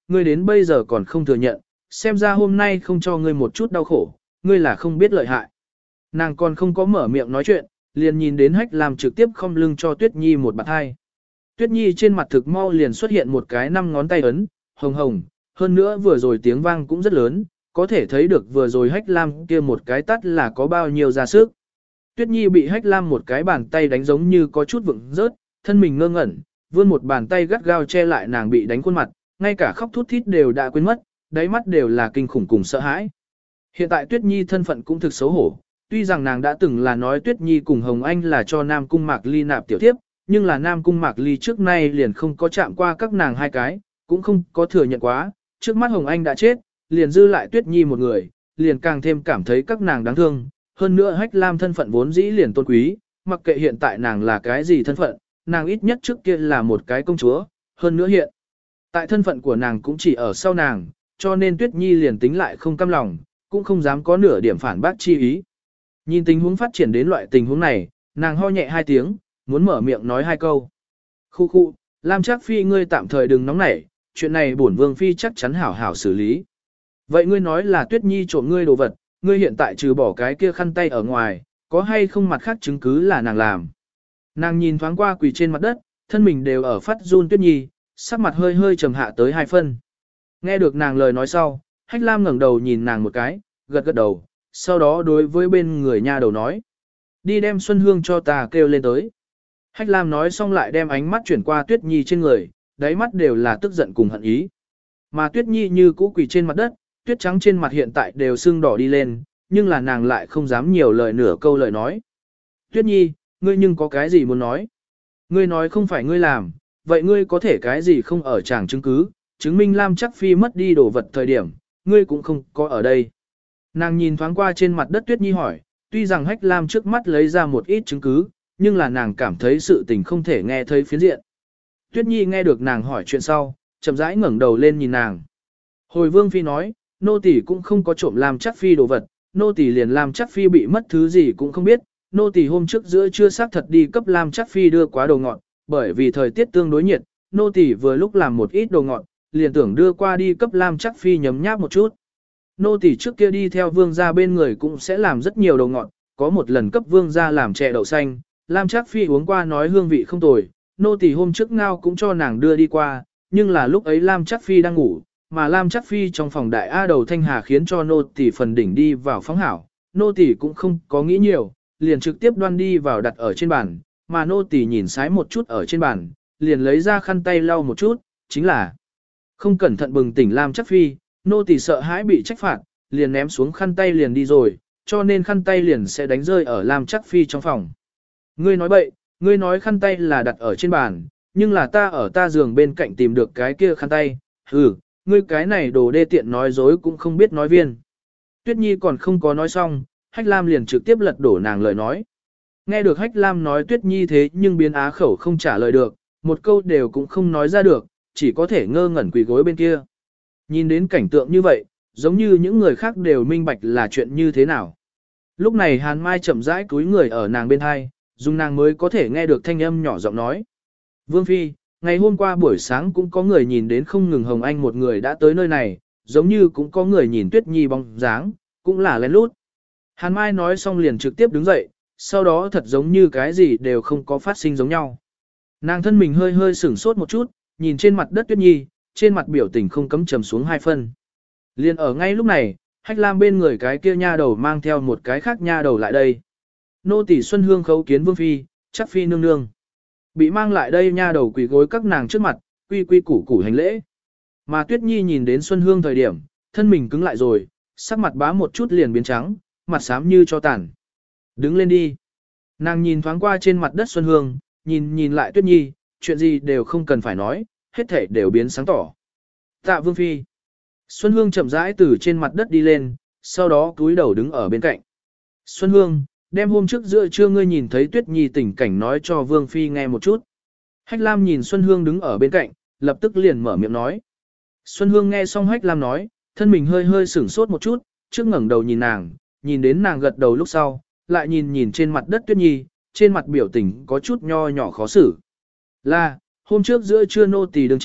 ngươi đến bây giờ còn không thừa nhận, xem ra hôm nay không cho ngươi một chút đau khổ, ngươi là không biết lợi hại. Nàng còn không có mở miệng nói chuyện, liền nhìn đến Hách Lam trực tiếp không lưng cho Tuyết Nhi một bạt hai. Tuyết Nhi trên mặt thực mau liền xuất hiện một cái năm ngón tay ấn, hồng hồng, hơn nữa vừa rồi tiếng vang cũng rất lớn, có thể thấy được vừa rồi Hách Lam kia một cái tắt là có bao nhiêu ra sức. Tuyết Nhi bị Hách Lam một cái bàn tay đánh giống như có chút vựng rớt, thân mình ngơ ngẩn, vươn một bàn tay gắt gao che lại nàng bị đánh khuôn mặt, ngay cả khóc thút thít đều đã quên mất, đáy mắt đều là kinh khủng cùng sợ hãi. Hiện tại Tuyết Nhi thân phận cũng thực xấu hổ, tuy rằng nàng đã từng là nói Tuyết Nhi cùng Hồng Anh là cho Nam Cung Mạc Ly nạp tiểu thiếp, nhưng là Nam Cung Mạc Ly trước nay liền không có chạm qua các nàng hai cái, cũng không có thừa nhận quá, trước mắt Hồng Anh đã chết, liền dư lại Tuyết Nhi một người, liền càng thêm cảm thấy các nàng đáng thương, hơn nữa Hách Lam thân phận vốn dĩ liền tôn quý, mặc kệ hiện tại nàng là cái gì thân phận, nàng ít nhất trước kia là một cái công chúa, hơn nữa hiện tại thân phận của nàng cũng chỉ ở sau nàng, cho nên Tuyết Nhi liền tính lại không cam lòng, cũng không dám có nửa điểm phản bác chi ý. Nhìn tình huống phát triển đến loại tình huống này, nàng ho nhẹ hai tiếng, muốn mở miệng nói hai câu. Khu khu, Lam Trác Phi ngươi tạm thời đừng nóng nảy, chuyện này bổn Vương Phi chắc chắn hảo hảo xử lý. Vậy ngươi nói là Tuyết Nhi trộm ngươi đồ vật, ngươi hiện tại trừ bỏ cái kia khăn tay ở ngoài, có hay không mặt khác chứng cứ là nàng làm. Nàng nhìn thoáng qua quỳ trên mặt đất, thân mình đều ở phát run Tuyết Nhi, sắc mặt hơi hơi trầm hạ tới hai phân. Nghe được nàng lời nói sau, Hách Lam ngẩng đầu nhìn nàng một cái, gật gật đầu, sau đó đối với bên người nha đầu nói. Đi đem Xuân Hương cho ta kêu lên tới. Hách Lam nói xong lại đem ánh mắt chuyển qua Tuyết Nhi trên người, đáy mắt đều là tức giận cùng hận ý. Mà Tuyết Nhi như cũ quỳ trên mặt đất, tuyết trắng trên mặt hiện tại đều sưng đỏ đi lên, nhưng là nàng lại không dám nhiều lời nửa câu lời nói. Tuyết Nhi, ngươi nhưng có cái gì muốn nói? Ngươi nói không phải ngươi làm, vậy ngươi có thể cái gì không ở tràng chứng cứ, chứng minh Lam Trác Phi mất đi đồ vật thời điểm, ngươi cũng không có ở đây. Nàng nhìn thoáng qua trên mặt đất Tuyết Nhi hỏi, tuy rằng Hách Lam trước mắt lấy ra một ít chứng cứ, nhưng là nàng cảm thấy sự tình không thể nghe thấy phiến diện. Tuyết Nhi nghe được nàng hỏi chuyện sau, chậm rãi ngẩng đầu lên nhìn nàng. Hồi Vương Phi nói, nô tỳ cũng không có trộm Lam Trác Phi đồ vật, nô tỳ liền Lam Trác Phi bị mất thứ gì cũng không biết, nô tỳ hôm trước giữa trưa xác thật đi cấp Lam Trác Phi đưa quá đồ ngọt, bởi vì thời tiết tương đối nhiệt, nô tỳ vừa lúc làm một ít đồ ngọt, liền tưởng đưa qua đi cấp Lam Trác Phi nhấm nháp một chút. Nô tỳ trước kia đi theo vương gia bên người cũng sẽ làm rất nhiều đồ ngọt, có một lần cấp vương gia làm chè đậu xanh, Lam Trác Phi uống qua nói hương vị không tồi, nô tỳ hôm trước ngao cũng cho nàng đưa đi qua, nhưng là lúc ấy Lam Trác Phi đang ngủ, mà Lam Trác Phi trong phòng đại A đầu thanh hà khiến cho nô tỳ phần đỉnh đi vào phóng hảo, nô tỳ cũng không có nghĩ nhiều, liền trực tiếp đoan đi vào đặt ở trên bàn, mà nô tỳ nhìn sái một chút ở trên bàn, liền lấy ra khăn tay lau một chút, chính là không cẩn thận bừng tỉnh Lam Trác Phi, nô tỳ sợ hãi bị trách phạt, liền ném xuống khăn tay liền đi rồi, cho nên khăn tay liền sẽ đánh rơi ở Lam Trác Phi trong phòng. Ngươi nói bậy, ngươi nói khăn tay là đặt ở trên bàn, nhưng là ta ở ta giường bên cạnh tìm được cái kia khăn tay, hừ, ngươi cái này đồ đê tiện nói dối cũng không biết nói viên. Tuyết Nhi còn không có nói xong, Hách Lam liền trực tiếp lật đổ nàng lời nói. Nghe được Hách Lam nói Tuyết Nhi thế nhưng biến á khẩu không trả lời được, một câu đều cũng không nói ra được, chỉ có thể ngơ ngẩn quỳ gối bên kia. Nhìn đến cảnh tượng như vậy, giống như những người khác đều minh bạch là chuyện như thế nào. Lúc này Hàn Mai chậm rãi cúi người ở nàng bên hai, dùng nàng mới có thể nghe được thanh âm nhỏ giọng nói. Vương Phi, ngày hôm qua buổi sáng cũng có người nhìn đến không ngừng Hồng Anh một người đã tới nơi này, giống như cũng có người nhìn Tuyết Nhi bóng dáng, cũng là lén lút. Hàn Mai nói xong liền trực tiếp đứng dậy, sau đó thật giống như cái gì đều không có phát sinh giống nhau. Nàng thân mình hơi hơi sửng sốt một chút, nhìn trên mặt đất Tuyết Nhi, trên mặt biểu tình không cấm trầm xuống hai phân. Liên ở ngay lúc này, Hách Lam bên người cái kia nha đầu mang theo một cái khác nha đầu lại đây. Nô tỳ Xuân Hương khấu kiến Vương Phi, Trác Phi nương nương. Bị mang lại đây nha đầu quỳ gối các nàng trước mặt, quy quy củ củ hành lễ. Mà Tuyết Nhi nhìn đến Xuân Hương thời điểm, thân mình cứng lại rồi, sắc mặt bá một chút liền biến trắng, mặt xám như cho tàn. Đứng lên đi. Nàng nhìn thoáng qua trên mặt đất Xuân Hương, nhìn nhìn lại Tuyết Nhi, chuyện gì đều không cần phải nói, hết thể đều biến sáng tỏ. Tạ Vương Phi. Xuân Hương chậm rãi từ trên mặt đất đi lên, sau đó cúi đầu đứng ở bên cạnh. Xuân Hương, đem hôm trước giữa trưa ngươi nhìn thấy Tuyết Nhi tình cảnh nói cho Vương Phi nghe một chút. Hách Lam nhìn Xuân Hương đứng ở bên cạnh, lập tức liền mở miệng nói. Xuân Hương nghe xong Hách Lam nói, thân mình hơi hơi sửng sốt một chút, trước ngẩng đầu nhìn nàng, nhìn đến nàng gật đầu lúc sau, lại nhìn nhìn trên mặt đất Tuyết Nhi, trên mặt biểu tình có chút nho nhỏ khó xử. Là, hôm trước giữa trưa nô tỳ đứng trị,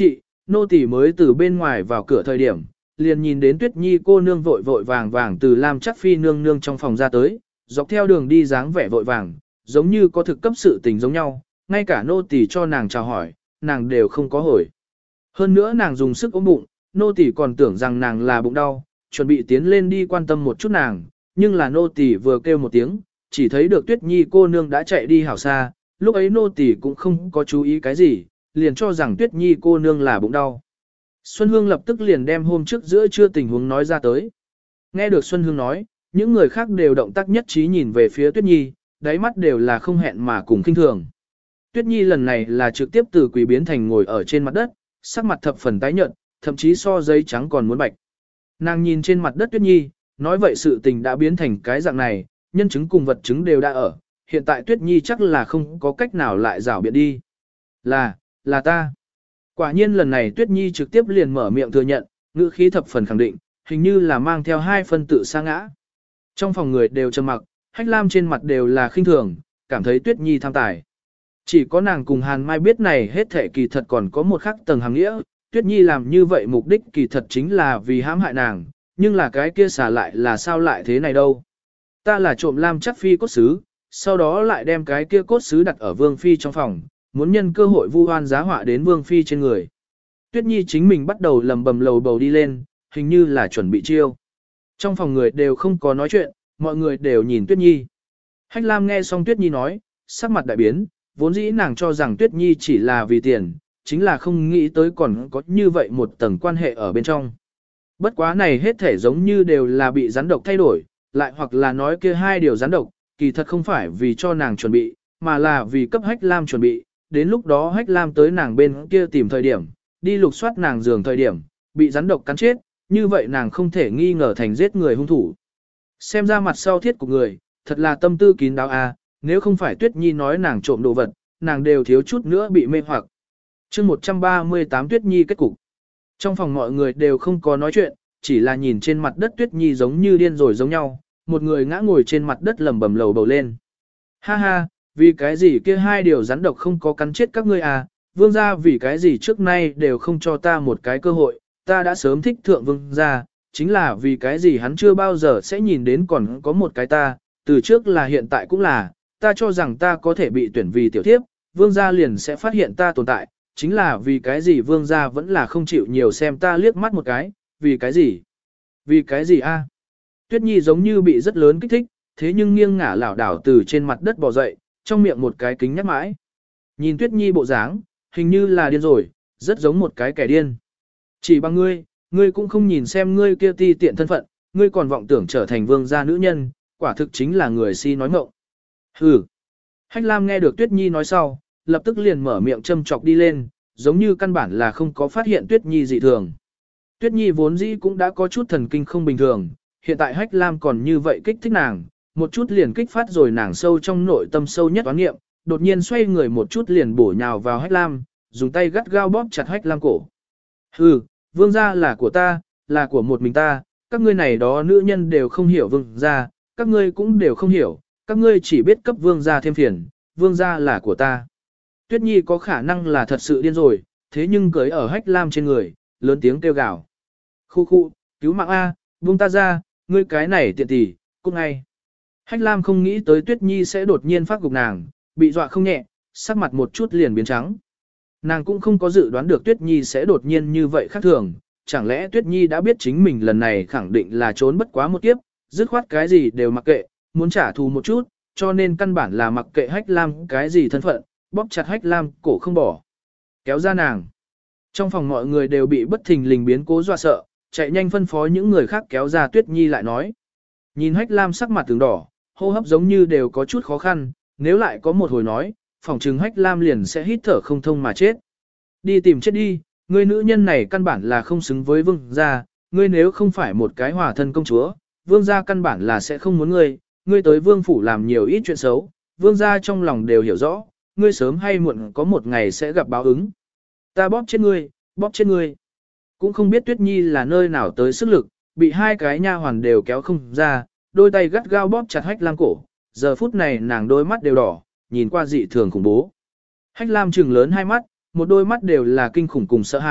nô tỳ mới từ bên ngoài vào cửa thời điểm, liền nhìn đến Tuyết Nhi cô nương vội vội vàng vàng từ Lam Chắc Phi nương nương trong phòng ra tới, dọc theo đường đi dáng vẻ vội vàng, giống như có thực cấp sự tình giống nhau, ngay cả nô tỳ cho nàng chào hỏi, nàng đều không có hồi. Hơn nữa nàng dùng sức ôm bụng, nô tỳ còn tưởng rằng nàng là bụng đau, chuẩn bị tiến lên đi quan tâm một chút nàng, nhưng là nô tỳ vừa kêu một tiếng, chỉ thấy được Tuyết Nhi cô nương đã chạy đi hảo xa, lúc ấy nô tỳ cũng không có chú ý cái gì, liền cho rằng Tuyết Nhi cô nương là bụng đau. Xuân Hương lập tức liền đem hôm trước giữa trưa tình huống nói ra tới. Nghe được Xuân Hương nói, những người khác đều động tác nhất trí nhìn về phía Tuyết Nhi, đáy mắt đều là không hẹn mà cùng kinh thường. Tuyết Nhi lần này là trực tiếp từ quỳ biến thành ngồi ở trên mặt đất, sắc mặt thập phần tái nhợt, thậm chí so giấy trắng còn muốn bạch. Nàng nhìn trên mặt đất Tuyết Nhi, nói vậy sự tình đã biến thành cái dạng này, nhân chứng cùng vật chứng đều đã ở, hiện tại Tuyết Nhi chắc là không có cách nào lại rảo biện đi. Là, là ta. Quả nhiên lần này Tuyết Nhi trực tiếp liền mở miệng thừa nhận, ngữ khí thập phần khẳng định, hình như là mang theo hai phân tự sa ngã. Trong phòng người đều trầm mặc, Hách Lam trên mặt đều là khinh thường, cảm thấy Tuyết Nhi tham tài. Chỉ có nàng cùng Hàn Mai biết này hết thể kỳ thật còn có một khắc tầng hàng nghĩa, Tuyết Nhi làm như vậy mục đích kỳ thật chính là vì hãm hại nàng, nhưng là cái kia xả lại là sao lại thế này đâu. Ta là trộm Lam Chắc Phi cốt sứ, sau đó lại đem cái kia cốt sứ đặt ở Vương Phi trong phòng, muốn nhân cơ hội vu oan giá họa đến Vương Phi trên người. Tuyết Nhi chính mình bắt đầu lầm bầm lầu bầu đi lên, hình như là chuẩn bị chiêu. Trong phòng người đều không có nói chuyện, mọi người đều nhìn Tuyết Nhi. Hách Lam nghe xong Tuyết Nhi nói, sắc mặt đại biến, vốn dĩ nàng cho rằng Tuyết Nhi chỉ là vì tiền, chính là không nghĩ tới còn có như vậy một tầng quan hệ ở bên trong. Bất quá này hết thể giống như đều là bị rắn độc thay đổi, lại hoặc là nói kia hai điều rắn độc, kỳ thật không phải vì cho nàng chuẩn bị, mà là vì cấp Hách Lam chuẩn bị, đến lúc đó Hách Lam tới nàng bên kia tìm thời điểm, đi lục soát nàng giường thời điểm, bị rắn độc cắn chết, như vậy nàng không thể nghi ngờ thành giết người hung thủ. Xem ra mặt sau thiết của người, thật là tâm tư kín đáo a, nếu không phải Tuyết Nhi nói nàng trộm đồ vật, nàng đều thiếu chút nữa bị mê hoặc. Chương một trăm ba mươi tám Tuyết Nhi kết cục. Trong phòng mọi người đều không có nói chuyện, chỉ là nhìn trên mặt đất Tuyết Nhi giống như điên rồi giống nhau, một người ngã ngồi trên mặt đất lầm bầm lầu bầu lên. Ha ha, vì cái gì kia hai điều rắn độc không có cắn chết các ngươi à, vương gia vì cái gì trước nay đều không cho ta một cái cơ hội, ta đã sớm thích thượng vương gia, chính là vì cái gì hắn chưa bao giờ sẽ nhìn đến còn có một cái ta, từ trước là hiện tại cũng là, ta cho rằng ta có thể bị tuyển vì tiểu thiếp, vương gia liền sẽ phát hiện ta tồn tại, chính là vì cái gì vương gia vẫn là không chịu nhiều xem ta liếc mắt một cái, vì cái gì? Vì cái gì a? Tuyết Nhi giống như bị rất lớn kích thích, thế nhưng nghiêng ngả lảo đảo từ trên mặt đất bò dậy, trong miệng một cái kính nhắc mãi. Nhìn Tuyết Nhi bộ dáng, hình như là điên rồi, rất giống một cái kẻ điên. Chỉ bằng ngươi, ngươi cũng không nhìn xem ngươi kia ti tiện thân phận, ngươi còn vọng tưởng trở thành vương gia nữ nhân, quả thực chính là người si nói ngọng. Hừ. Hách Lam nghe được Tuyết Nhi nói sau, lập tức liền mở miệng châm chọc đi lên, giống như căn bản là không có phát hiện Tuyết Nhi dị thường. Tuyết Nhi vốn dĩ cũng đã có chút thần kinh không bình thường, hiện tại Hách Lam còn như vậy kích thích nàng, một chút liền kích phát rồi nàng sâu trong nội tâm sâu nhất toán nghiệm, đột nhiên xoay người một chút liền bổ nhào vào Hách Lam, dùng tay gắt gao bóp chặt Hách Lam cổ. Hừ, vương gia là của ta, là của một mình ta, các ngươi này đó nữ nhân đều không hiểu vương gia, các ngươi cũng đều không hiểu, các ngươi chỉ biết cấp vương gia thêm phiền, vương gia là của ta. Tuyết Nhi có khả năng là thật sự điên rồi, thế nhưng cưới ở Hách Lam trên người, lớn tiếng kêu gào. Khu khu, cứu mạng A, buông ta ra, ngươi cái này tiện tỷ, cút ngay. Hách Lam không nghĩ tới Tuyết Nhi sẽ đột nhiên phát gục nàng, bị dọa không nhẹ, sắc mặt một chút liền biến trắng. Nàng cũng không có dự đoán được Tuyết Nhi sẽ đột nhiên như vậy khác thường, chẳng lẽ Tuyết Nhi đã biết chính mình lần này khẳng định là trốn bất quá một kiếp, dứt khoát cái gì đều mặc kệ, muốn trả thù một chút, cho nên căn bản là mặc kệ Hách Lam cái gì thân phận, bóp chặt Hách Lam cổ không bỏ. Kéo ra nàng. Trong phòng mọi người đều bị bất thình lình biến cố dọa sợ, chạy nhanh phân phó những người khác kéo ra Tuyết Nhi lại nói. Nhìn Hách Lam sắc mặt từng đỏ, hô hấp giống như đều có chút khó khăn, nếu lại có một hồi nói, phòng trừng Hách Lam liền sẽ hít thở không thông mà chết. Đi tìm chết đi, ngươi nữ nhân này căn bản là không xứng với vương gia, ngươi nếu không phải một cái hòa thân công chúa, vương gia căn bản là sẽ không muốn ngươi, ngươi tới vương phủ làm nhiều ít chuyện xấu, vương gia trong lòng đều hiểu rõ, ngươi sớm hay muộn có một ngày sẽ gặp báo ứng. Ta bóp chết ngươi, bóp chết ngươi. Cũng không biết Tuyết Nhi là nơi nào tới sức lực, bị hai cái nha hoàn đều kéo không ra, đôi tay gắt gao bóp chặt Hách Lam cổ, giờ phút này nàng đôi mắt đều đỏ, nhìn qua dị thường khủng bố. Hách Lam trừng lớn hai mắt, một đôi mắt đều là kinh khủng cùng sợ hãi,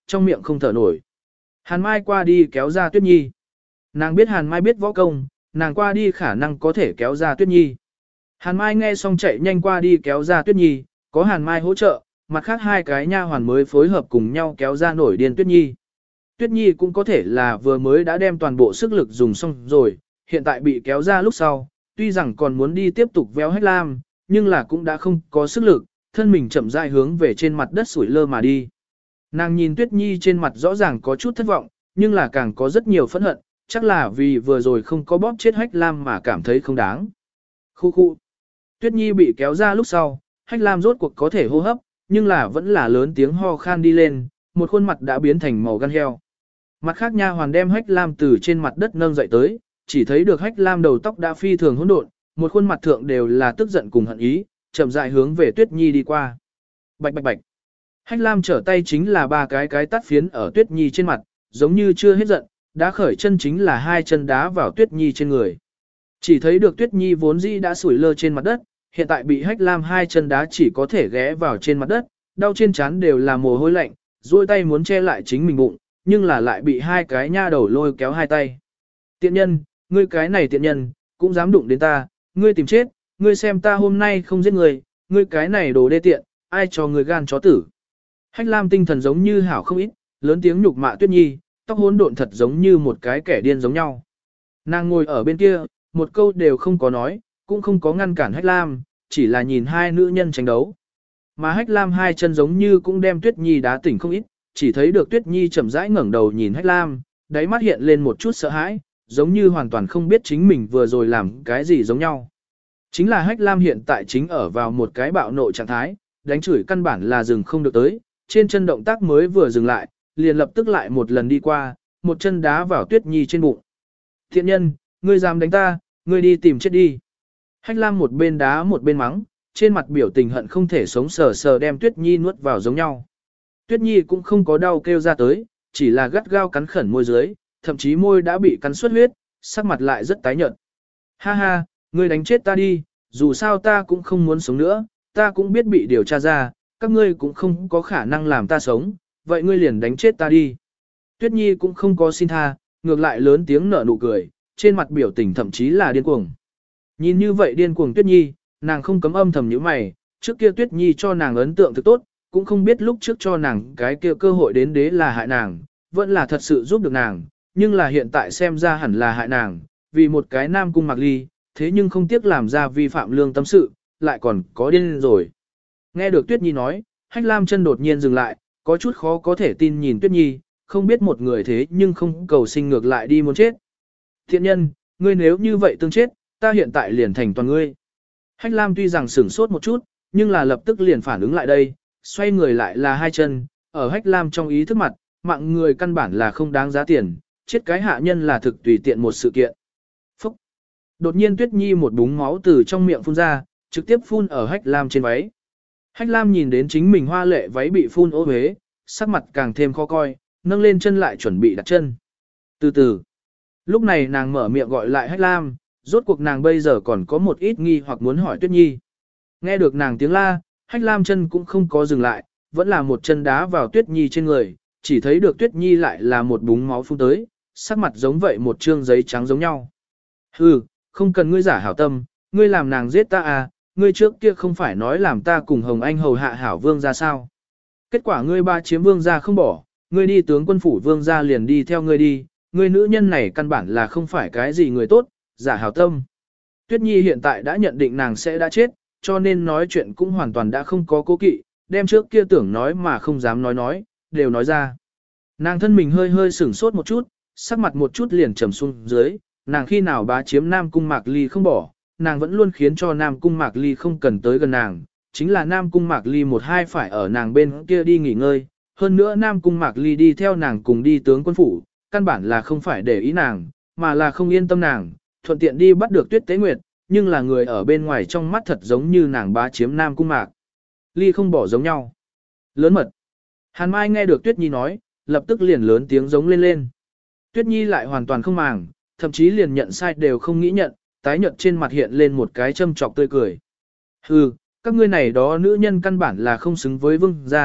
trong miệng không thở nổi. Hàn Mai qua đi kéo ra Tuyết Nhi. Nàng biết Hàn Mai biết võ công, nàng qua đi khả năng có thể kéo ra Tuyết Nhi. Hàn Mai nghe xong chạy nhanh qua đi kéo ra Tuyết Nhi, có Hàn Mai hỗ trợ, mặt khác hai cái nha hoàn mới phối hợp cùng nhau kéo ra nổi điên Tuyết Nhi. Tuyết Nhi cũng có thể là vừa mới đã đem toàn bộ sức lực dùng xong rồi, hiện tại bị kéo ra lúc sau, tuy rằng còn muốn đi tiếp tục véo Hách Lam, nhưng là cũng đã không có sức lực, thân mình chậm rãi hướng về trên mặt đất sủi lơ mà đi. Nàng nhìn Tuyết Nhi trên mặt rõ ràng có chút thất vọng, nhưng là càng có rất nhiều phẫn hận, chắc là vì vừa rồi không có bóp chết Hách Lam mà cảm thấy không đáng. Khu khu. Tuyết Nhi bị kéo ra lúc sau, Hách Lam rốt cuộc có thể hô hấp, nhưng là vẫn là lớn tiếng ho khan đi lên, một khuôn mặt đã biến thành màu gan heo. Mặt khác nha hoàn đem Hách Lam từ trên mặt đất nâng dậy tới, chỉ thấy được Hách Lam đầu tóc đã phi thường hỗn độn, một khuôn mặt thượng đều là tức giận cùng hận ý, chậm rãi hướng về Tuyết Nhi đi qua. Bạch bạch bạch. Hách Lam trở tay chính là ba cái cái tát phiến ở Tuyết Nhi trên mặt, giống như chưa hết giận, đá khởi chân chính là hai chân đá vào Tuyết Nhi trên người. Chỉ thấy được Tuyết Nhi vốn dĩ đã sủi lơ trên mặt đất, hiện tại bị Hách Lam hai chân đá chỉ có thể ghé vào trên mặt đất, đau trên trán đều là mồ hôi lạnh, duỗi tay muốn che lại chính mình bụng, nhưng là lại bị hai cái nha đầu lôi kéo hai tay. Tiện nhân, ngươi cái này tiện nhân, cũng dám đụng đến ta, ngươi tìm chết, ngươi xem ta hôm nay không giết ngươi, ngươi cái này đồ đê tiện, ai cho ngươi gan chó tử. Hách Lam tinh thần giống như hảo không ít, lớn tiếng nhục mạ Tuyết Nhi, tóc hỗn độn thật giống như một cái kẻ điên giống nhau. Nàng ngồi ở bên kia, một câu đều không có nói, cũng không có ngăn cản Hách Lam, chỉ là nhìn hai nữ nhân tranh đấu. Mà Hách Lam hai chân giống như cũng đem Tuyết Nhi đá tỉnh không ít, chỉ thấy được Tuyết Nhi chậm rãi ngẩng đầu nhìn Hách Lam, đáy mắt hiện lên một chút sợ hãi, giống như hoàn toàn không biết chính mình vừa rồi làm cái gì giống nhau. Chính là Hách Lam hiện tại chính ở vào một cái bạo nộ trạng thái, đánh chửi căn bản là dừng không được tới, trên chân động tác mới vừa dừng lại, liền lập tức lại một lần đi qua, một chân đá vào Tuyết Nhi trên bụng. Thiện nhân, ngươi dám đánh ta, ngươi đi tìm chết đi. Hách Lam một bên đá một bên mắng, trên mặt biểu tình hận không thể sống sờ sờ đem Tuyết Nhi nuốt vào giống nhau. Tuyết Nhi cũng không có đau kêu ra tới, chỉ là gắt gao cắn khẩn môi dưới, thậm chí môi đã bị cắn xuất huyết, sắc mặt lại rất tái nhợt. Ha ha, ngươi đánh chết ta đi, dù sao ta cũng không muốn sống nữa, ta cũng biết bị điều tra ra, các ngươi cũng không có khả năng làm ta sống, vậy ngươi liền đánh chết ta đi. Tuyết Nhi cũng không có xin tha, ngược lại lớn tiếng nở nụ cười, trên mặt biểu tình thậm chí là điên cuồng. Nhìn như vậy điên cuồng Tuyết Nhi, nàng không cấm âm thầm nhíu mày, trước kia Tuyết Nhi cho nàng ấn tượng thực tốt, cũng không biết lúc trước cho nàng cái kia cơ hội đến đế là hại nàng, vẫn là thật sự giúp được nàng, nhưng là hiện tại xem ra hẳn là hại nàng, vì một cái nam cung Mạc Ly, thế nhưng không tiếc làm ra vi phạm lương tâm sự, lại còn có điên rồi. Nghe được Tuyết Nhi nói, Hách Lam chân đột nhiên dừng lại, có chút khó có thể tin nhìn Tuyết Nhi, không biết một người thế nhưng không cầu sinh ngược lại đi muốn chết. Thiện nhân, ngươi nếu như vậy tương chết, ta hiện tại liền thành toàn ngươi. Hách Lam tuy rằng sửng sốt một chút, nhưng là lập tức liền phản ứng lại đây, xoay người lại là hai chân, ở Hách Lam trong ý thức mặt, mạng người căn bản là không đáng giá tiền, chết cái hạ nhân là thực tùy tiện một sự kiện. Phúc! Đột nhiên Tuyết Nhi một búng máu từ trong miệng phun ra, trực tiếp phun ở Hách Lam trên váy. Hách Lam nhìn đến chính mình hoa lệ váy bị phun ố huế, sắc mặt càng thêm khó coi, nâng lên chân lại chuẩn bị đặt chân. Từ từ, lúc này nàng mở miệng gọi lại Hách Lam, rốt cuộc nàng bây giờ còn có một ít nghi hoặc muốn hỏi Tuyết Nhi. Nghe được nàng tiếng la, Hách Lam chân cũng không có dừng lại, vẫn là một chân đá vào Tuyết Nhi trên người, chỉ thấy được Tuyết Nhi lại là một búng máu phun tới, sắc mặt giống vậy một trương giấy trắng giống nhau. Hừ, không cần ngươi giả hảo tâm, ngươi làm nàng giết ta à, ngươi trước kia không phải nói làm ta cùng Hồng Anh hầu hạ hảo vương ra sao. Kết quả ngươi ba chiếm vương ra không bỏ, ngươi đi tướng quân phủ vương ra liền đi theo ngươi đi, ngươi nữ nhân này căn bản là không phải cái gì người tốt, giả hảo tâm. Tuyết Nhi hiện tại đã nhận định nàng sẽ đã chết, cho nên nói chuyện cũng hoàn toàn đã không có cố kỵ, đem trước kia tưởng nói mà không dám nói nói, đều nói ra. Nàng thân mình hơi hơi sửng sốt một chút, sắc mặt một chút liền trầm xuống dưới, nàng khi nào bá chiếm Nam Cung Mạc Ly không bỏ, nàng vẫn luôn khiến cho Nam Cung Mạc Ly không cần tới gần nàng, chính là Nam Cung Mạc Ly một hai phải ở nàng bên kia đi nghỉ ngơi, hơn nữa Nam Cung Mạc Ly đi theo nàng cùng đi tướng quân phủ, căn bản là không phải để ý nàng, mà là không yên tâm nàng, thuận tiện đi bắt được Tuyết Tế Nguyệt, nhưng là người ở bên ngoài trong mắt thật giống như nàng bá chiếm Nam Cung Mạc Ly không bỏ giống nhau. Lớn mật. Hàn Mai nghe được Tuyết Nhi nói, lập tức liền lớn tiếng giống lên lên. Tuyết Nhi lại hoàn toàn không màng, thậm chí liền nhận sai đều không nghĩ nhận, tái nhợt trên mặt hiện lên một cái châm chọc tươi cười. Hừ, các ngươi này đó nữ nhân căn bản là không xứng với vương gia,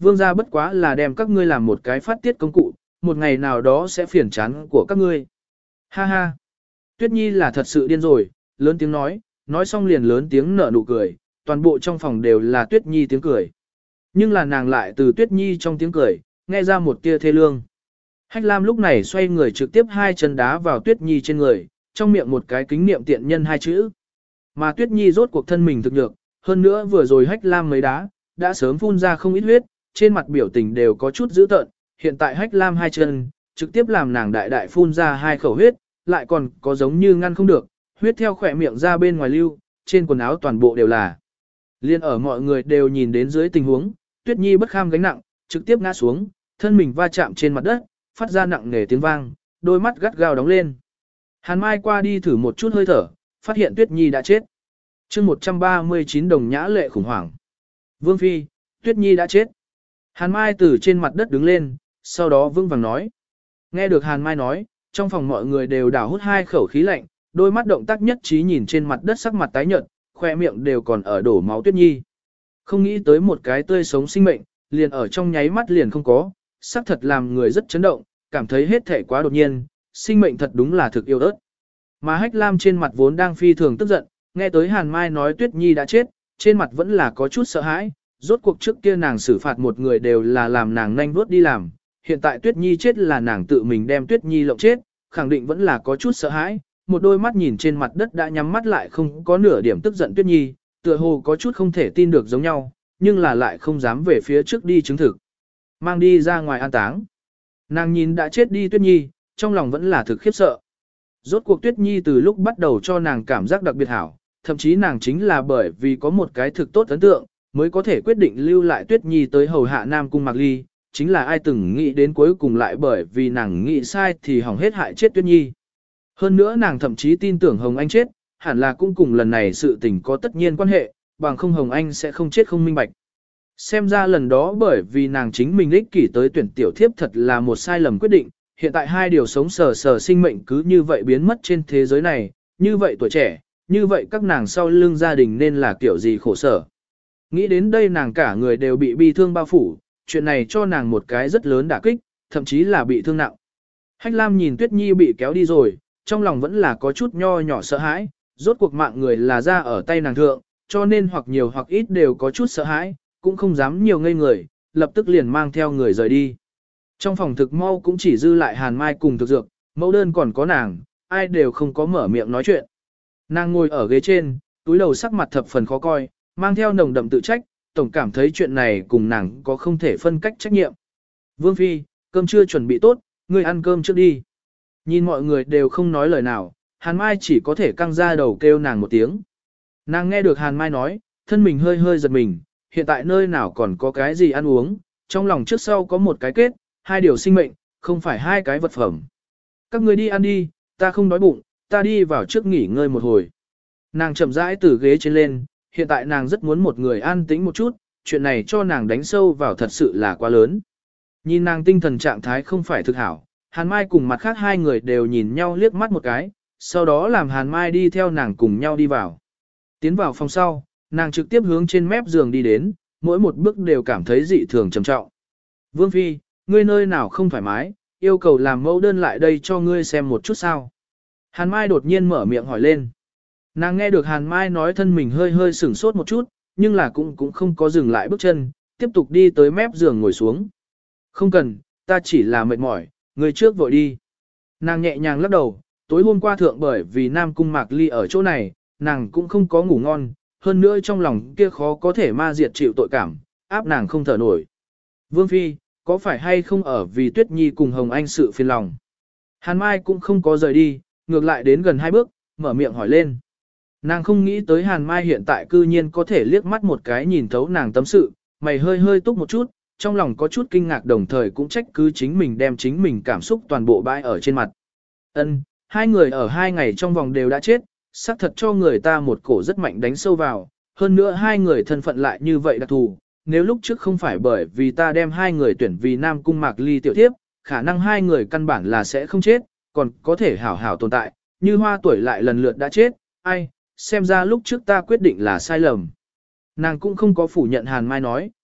vương gia bất quá là đem các ngươi làm một cái phát tiết công cụ, một ngày nào đó sẽ phiền chán của các ngươi. Ha ha. Tuyết Nhi là thật sự điên rồi, lớn tiếng nói, nói xong liền lớn tiếng nở nụ cười, toàn bộ trong phòng đều là Tuyết Nhi tiếng cười. Nhưng là nàng lại từ Tuyết Nhi trong tiếng cười, nghe ra một tia thê lương. Hách Lam lúc này xoay người trực tiếp hai chân đá vào Tuyết Nhi trên người, trong miệng một cái kính niệm tiện nhân hai chữ. Mà Tuyết Nhi rốt cuộc thân mình thực nhược, hơn nữa vừa rồi Hách Lam mấy đá, đã sớm phun ra không ít huyết, trên mặt biểu tình đều có chút dữ tợn, hiện tại Hách Lam hai chân, trực tiếp làm nàng đại đại phun ra hai khẩu huyết, lại còn có giống như ngăn không được, huyết theo khỏe miệng ra bên ngoài lưu, trên quần áo toàn bộ đều là. Liên ở mọi người đều nhìn đến dưới tình huống, Tuyết Nhi bất kham gánh nặng, trực tiếp ngã xuống, thân mình va chạm trên mặt đất, phát ra nặng nề tiếng vang, đôi mắt gắt gao đóng lên. Hàn Mai qua đi thử một chút hơi thở, phát hiện Tuyết Nhi đã chết. chương một trăm ba mươi chín đồng nhã lệ khủng hoảng. Vương Phi, Tuyết Nhi đã chết. Hàn Mai từ trên mặt đất đứng lên, sau đó vững vàng nói. Nghe được Hàn Mai nói, trong phòng mọi người đều đảo hút hai khẩu khí lạnh, đôi mắt động tác nhất trí nhìn trên mặt đất sắc mặt tái nhợt, khoe miệng đều còn ở đổ máu Tuyết Nhi. Không nghĩ tới một cái tươi sống sinh mệnh, liền ở trong nháy mắt liền không có, xác thật làm người rất chấn động, cảm thấy hết thể quá đột nhiên, sinh mệnh thật đúng là thực yêu ớt. Mà Hách Lam trên mặt vốn đang phi thường tức giận, nghe tới Hàn Mai nói Tuyết Nhi đã chết, trên mặt vẫn là có chút sợ hãi, rốt cuộc trước kia nàng xử phạt một người đều là làm nàng nhanh vuốt đi làm, hiện tại Tuyết Nhi chết là nàng tự mình đem Tuyết Nhi lộng chết, khẳng định vẫn là có chút sợ hãi, một đôi mắt nhìn trên mặt đất đã nhắm mắt lại không có nửa điểm tức giận Tuyết Nhi, tựa hồ có chút không thể tin được giống nhau, nhưng là lại không dám về phía trước đi chứng thực. Mang đi ra ngoài an táng. Nàng nhìn đã chết đi Tuyết Nhi, trong lòng vẫn là thực khiếp sợ. Rốt cuộc Tuyết Nhi từ lúc bắt đầu cho nàng cảm giác đặc biệt hảo, thậm chí nàng chính là bởi vì có một cái thực tốt ấn tượng, mới có thể quyết định lưu lại Tuyết Nhi tới hầu hạ Nam Cung Mạc Ly, chính là ai từng nghĩ đến cuối cùng lại bởi vì nàng nghĩ sai thì hỏng hết hại chết Tuyết Nhi. Hơn nữa nàng thậm chí tin tưởng Hồng Anh chết, hẳn là cũng cùng lần này sự tình có tất nhiên quan hệ, bằng không Hồng Anh sẽ không chết không minh bạch. Xem ra lần đó bởi vì nàng chính mình ích kỷ tới tuyển tiểu thiếp thật là một sai lầm quyết định, hiện tại hai điều sống sờ sờ sinh mệnh cứ như vậy biến mất trên thế giới này, như vậy tuổi trẻ, như vậy các nàng sau lưng gia đình nên là kiểu gì khổ sở. Nghĩ đến đây nàng cả người đều bị bi thương bao phủ, chuyện này cho nàng một cái rất lớn đả kích, thậm chí là bị thương nặng. Hách Lam nhìn Tuyết Nhi bị kéo đi rồi, trong lòng vẫn là có chút nho nhỏ sợ hãi, rốt cuộc mạng người là ra ở tay nàng thượng, cho nên hoặc nhiều hoặc ít đều có chút sợ hãi, cũng không dám nhiều ngây người, lập tức liền mang theo người rời đi. Trong phòng thực mau cũng chỉ dư lại Hàn Mai cùng thực dược, mẫu đơn còn có nàng, ai đều không có mở miệng nói chuyện. Nàng ngồi ở ghế trên, túi đầu sắc mặt thập phần khó coi, mang theo nồng đậm tự trách, tổng cảm thấy chuyện này cùng nàng có không thể phân cách trách nhiệm. Vương Phi, cơm chưa chuẩn bị tốt, ngươi ăn cơm trước đi. Nhìn mọi người đều không nói lời nào, Hàn Mai chỉ có thể căng ra đầu kêu nàng một tiếng. Nàng nghe được Hàn Mai nói, thân mình hơi hơi giật mình, hiện tại nơi nào còn có cái gì ăn uống, trong lòng trước sau có một cái kết, hai điều sinh mệnh, không phải hai cái vật phẩm. Các người đi ăn đi, ta không đói bụng, ta đi vào trước nghỉ ngơi một hồi. Nàng chậm rãi từ ghế trên lên, hiện tại nàng rất muốn một người an tĩnh một chút, chuyện này cho nàng đánh sâu vào thật sự là quá lớn. Nhìn nàng tinh thần trạng thái không phải thực hảo, Hàn Mai cùng mặt khác hai người đều nhìn nhau liếc mắt một cái, sau đó làm Hàn Mai đi theo nàng cùng nhau đi vào. Tiến vào phòng sau, nàng trực tiếp hướng trên mép giường đi đến, mỗi một bước đều cảm thấy dị thường trầm trọng. Vương Phi, ngươi nơi nào không thoải mái, yêu cầu làm mẫu đơn lại đây cho ngươi xem một chút sao. Hàn Mai đột nhiên mở miệng hỏi lên. Nàng nghe được Hàn Mai nói thân mình hơi hơi sửng sốt một chút, nhưng là cũng cũng không có dừng lại bước chân, tiếp tục đi tới mép giường ngồi xuống. Không cần, ta chỉ là mệt mỏi, ngươi trước vội đi. Nàng nhẹ nhàng lắc đầu, tối hôm qua thượng bởi vì Nam Cung Mạc Ly ở chỗ này, nàng cũng không có ngủ ngon, hơn nữa trong lòng kia khó có thể ma diệt chịu tội cảm, áp nàng không thở nổi. Vương Phi, có phải hay không ở vì Tuyết Nhi cùng Hồng Anh sự phiền lòng? Hàn Mai cũng không có rời đi, ngược lại đến gần hai bước, mở miệng hỏi lên. Nàng không nghĩ tới Hàn Mai hiện tại cư nhiên có thể liếc mắt một cái nhìn thấu nàng tâm sự, mày hơi hơi túc một chút, trong lòng có chút kinh ngạc đồng thời cũng trách cứ chính mình đem chính mình cảm xúc toàn bộ bãi ở trên mặt. Ân, hai người ở hai ngày trong vòng đều đã chết, xác thật cho người ta một cổ rất mạnh đánh sâu vào, hơn nữa hai người thân phận lại như vậy đặc thù, nếu lúc trước không phải bởi vì ta đem hai người tuyển vì Nam Cung Mạc Ly tiểu thiếp, khả năng hai người căn bản là sẽ không chết, còn có thể hảo hảo tồn tại, như hoa tuổi lại lần lượt đã chết, ai, xem ra lúc trước ta quyết định là sai lầm. Nàng cũng không có phủ nhận Hàn Mai nói,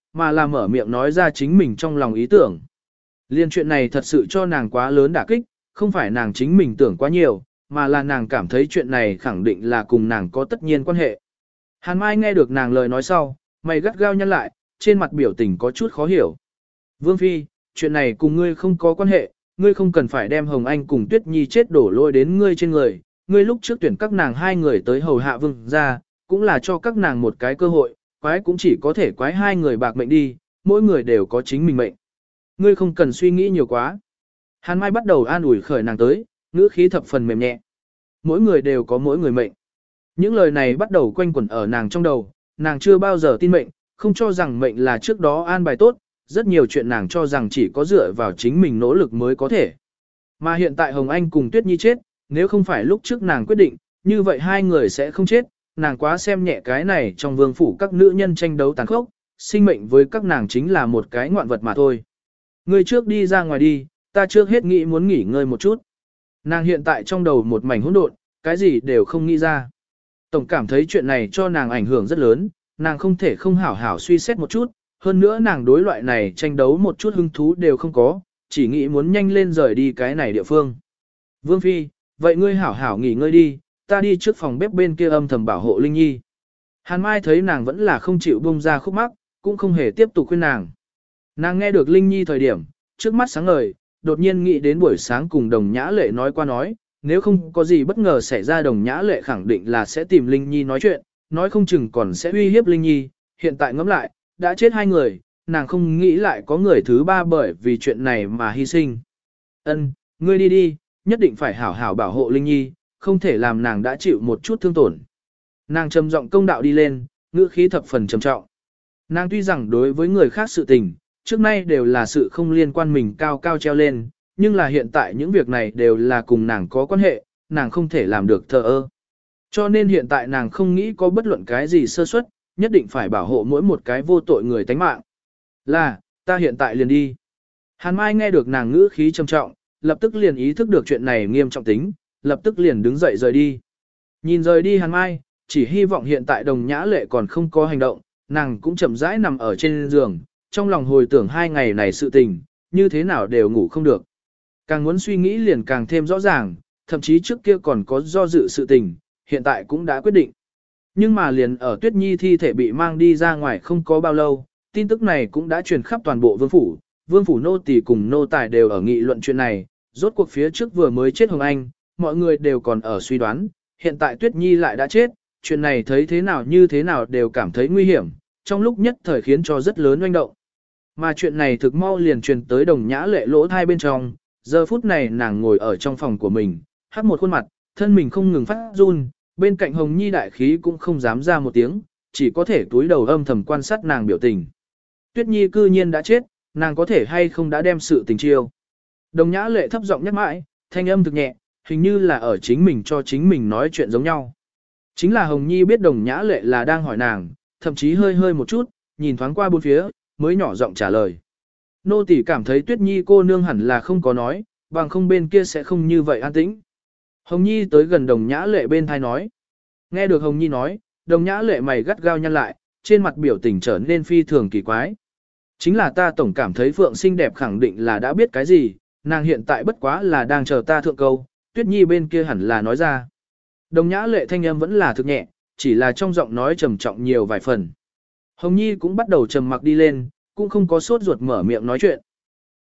mà là mở miệng nói ra chính mình trong lòng ý tưởng. Liên chuyện này thật sự cho nàng quá lớn đả kích, không phải nàng chính mình tưởng quá nhiều, mà là nàng cảm thấy chuyện này khẳng định là cùng nàng có tất nhiên quan hệ. Hàn Mai nghe được nàng lời nói sau, mày gắt gao nhăn lại, trên mặt biểu tình có chút khó hiểu. Vương Phi, chuyện này cùng ngươi không có quan hệ, ngươi không cần phải đem Hồng Anh cùng Tuyết Nhi chết đổ lôi đến ngươi trên người, ngươi lúc trước tuyển các nàng hai người tới hầu hạ vương ra, cũng là cho các nàng một cái cơ hội, quái cũng chỉ có thể quái hai người bạc mệnh đi, mỗi người đều có chính mình mệnh. Ngươi không cần suy nghĩ nhiều quá. Hàn Mai bắt đầu an ủi khởi nàng tới, ngữ khí thập phần mềm nhẹ. Mỗi người đều có mỗi người mệnh. Những lời này bắt đầu quanh quẩn ở nàng trong đầu, nàng chưa bao giờ tin mệnh, không cho rằng mệnh là trước đó an bài tốt, rất nhiều chuyện nàng cho rằng chỉ có dựa vào chính mình nỗ lực mới có thể. Mà hiện tại Hồng Anh cùng Tuyết Nhi chết, nếu không phải lúc trước nàng quyết định, như vậy hai người sẽ không chết, nàng quá xem nhẹ cái này trong vương phủ các nữ nhân tranh đấu tàn khốc, sinh mệnh với các nàng chính là một cái ngoạn vật mà thôi. Ngươi trước đi ra ngoài đi, ta trước hết nghĩ muốn nghỉ ngơi một chút. Nàng hiện tại trong đầu một mảnh hỗn độn, cái gì đều không nghĩ ra. Tổng cảm thấy chuyện này cho nàng ảnh hưởng rất lớn, nàng không thể không hảo hảo suy xét một chút, hơn nữa nàng đối loại này tranh đấu một chút hứng thú đều không có, chỉ nghĩ muốn nhanh lên rời đi cái này địa phương. Vương Phi, vậy ngươi hảo hảo nghỉ ngơi đi, ta đi trước phòng bếp bên kia âm thầm bảo hộ Linh Nhi. Hàn Mai thấy nàng vẫn là không chịu buông ra khúc mắc, cũng không hề tiếp tục khuyên nàng. Nàng nghe được Linh Nhi thời điểm, trước mắt sáng ngời, đột nhiên nghĩ đến buổi sáng cùng Đồng Nhã Lệ nói qua nói, nếu không có gì bất ngờ xảy ra Đồng Nhã Lệ khẳng định là sẽ tìm Linh Nhi nói chuyện, nói không chừng còn sẽ uy hiếp Linh Nhi, hiện tại ngẫm lại, đã chết hai người, nàng không nghĩ lại có người thứ ba bởi vì chuyện này mà hy sinh. Ân, ngươi đi đi, nhất định phải hảo hảo bảo hộ Linh Nhi, không thể làm nàng đã chịu một chút thương tổn. Nàng trầm giọng công đạo đi lên, ngữ khí thập phần trầm trọng. Nàng tuy rằng đối với người khác sự tình, trước nay đều là sự không liên quan mình cao cao treo lên, nhưng là hiện tại những việc này đều là cùng nàng có quan hệ, nàng không thể làm được thờ ơ. Cho nên hiện tại nàng không nghĩ có bất luận cái gì sơ suất, nhất định phải bảo hộ mỗi một cái vô tội người tánh mạng. Là, ta hiện tại liền đi. Hàn Mai nghe được nàng ngữ khí trầm trọng, lập tức liền ý thức được chuyện này nghiêm trọng tính, lập tức liền đứng dậy rời đi. Nhìn rời đi Hàn Mai, chỉ hy vọng hiện tại Đồng Nhã Lệ còn không có hành động, nàng cũng chậm rãi nằm ở trên giường, trong lòng hồi tưởng hai ngày này sự tình, như thế nào đều ngủ không được. Càng muốn suy nghĩ liền càng thêm rõ ràng, thậm chí trước kia còn có do dự sự tình, hiện tại cũng đã quyết định. Nhưng mà liền ở Tuyết Nhi thi thể bị mang đi ra ngoài không có bao lâu, tin tức này cũng đã truyền khắp toàn bộ vương phủ, vương phủ nô tỳ cùng nô tài đều ở nghị luận chuyện này, rốt cuộc phía trước vừa mới chết Hồng Anh, mọi người đều còn ở suy đoán, hiện tại Tuyết Nhi lại đã chết, chuyện này thấy thế nào như thế nào đều cảm thấy nguy hiểm, trong lúc nhất thời khiến cho rất lớn oanh động. Mà chuyện này thực mau liền truyền tới Đồng Nhã Lệ lỗ thai bên trong, giờ phút này nàng ngồi ở trong phòng của mình, hắc một khuôn mặt, thân mình không ngừng phát run, bên cạnh Hồng Nhi đại khí cũng không dám ra một tiếng, chỉ có thể túi đầu âm thầm quan sát nàng biểu tình. Tuyết Nhi cư nhiên đã chết, nàng có thể hay không đã đem sự tình chiêu. Đồng Nhã Lệ thấp giọng nhắc mãi, thanh âm thực nhẹ, hình như là ở chính mình cho chính mình nói chuyện giống nhau. Chính là Hồng Nhi biết Đồng Nhã Lệ là đang hỏi nàng, thậm chí hơi hơi một chút, nhìn thoáng qua bốn phía, mới nhỏ giọng trả lời. Nô tỳ cảm thấy Tuyết Nhi cô nương hẳn là không có nói, bằng không bên kia sẽ không như vậy an tĩnh. Hồng Nhi tới gần Đồng Nhã Lệ bên thai nói. Nghe được Hồng Nhi nói, Đồng Nhã Lệ mày gắt gao nhăn lại, trên mặt biểu tình trở nên phi thường kỳ quái. Chính là ta tổng cảm thấy Phượng xinh đẹp khẳng định là đã biết cái gì, nàng hiện tại bất quá là đang chờ ta thượng câu, Tuyết Nhi bên kia hẳn là nói ra. Đồng Nhã Lệ thanh âm vẫn là thực nhẹ, chỉ là trong giọng nói trầm trọng nhiều vài phần. Hồng Nhi cũng bắt đầu trầm mặc đi lên, cũng không có sốt ruột mở miệng nói chuyện.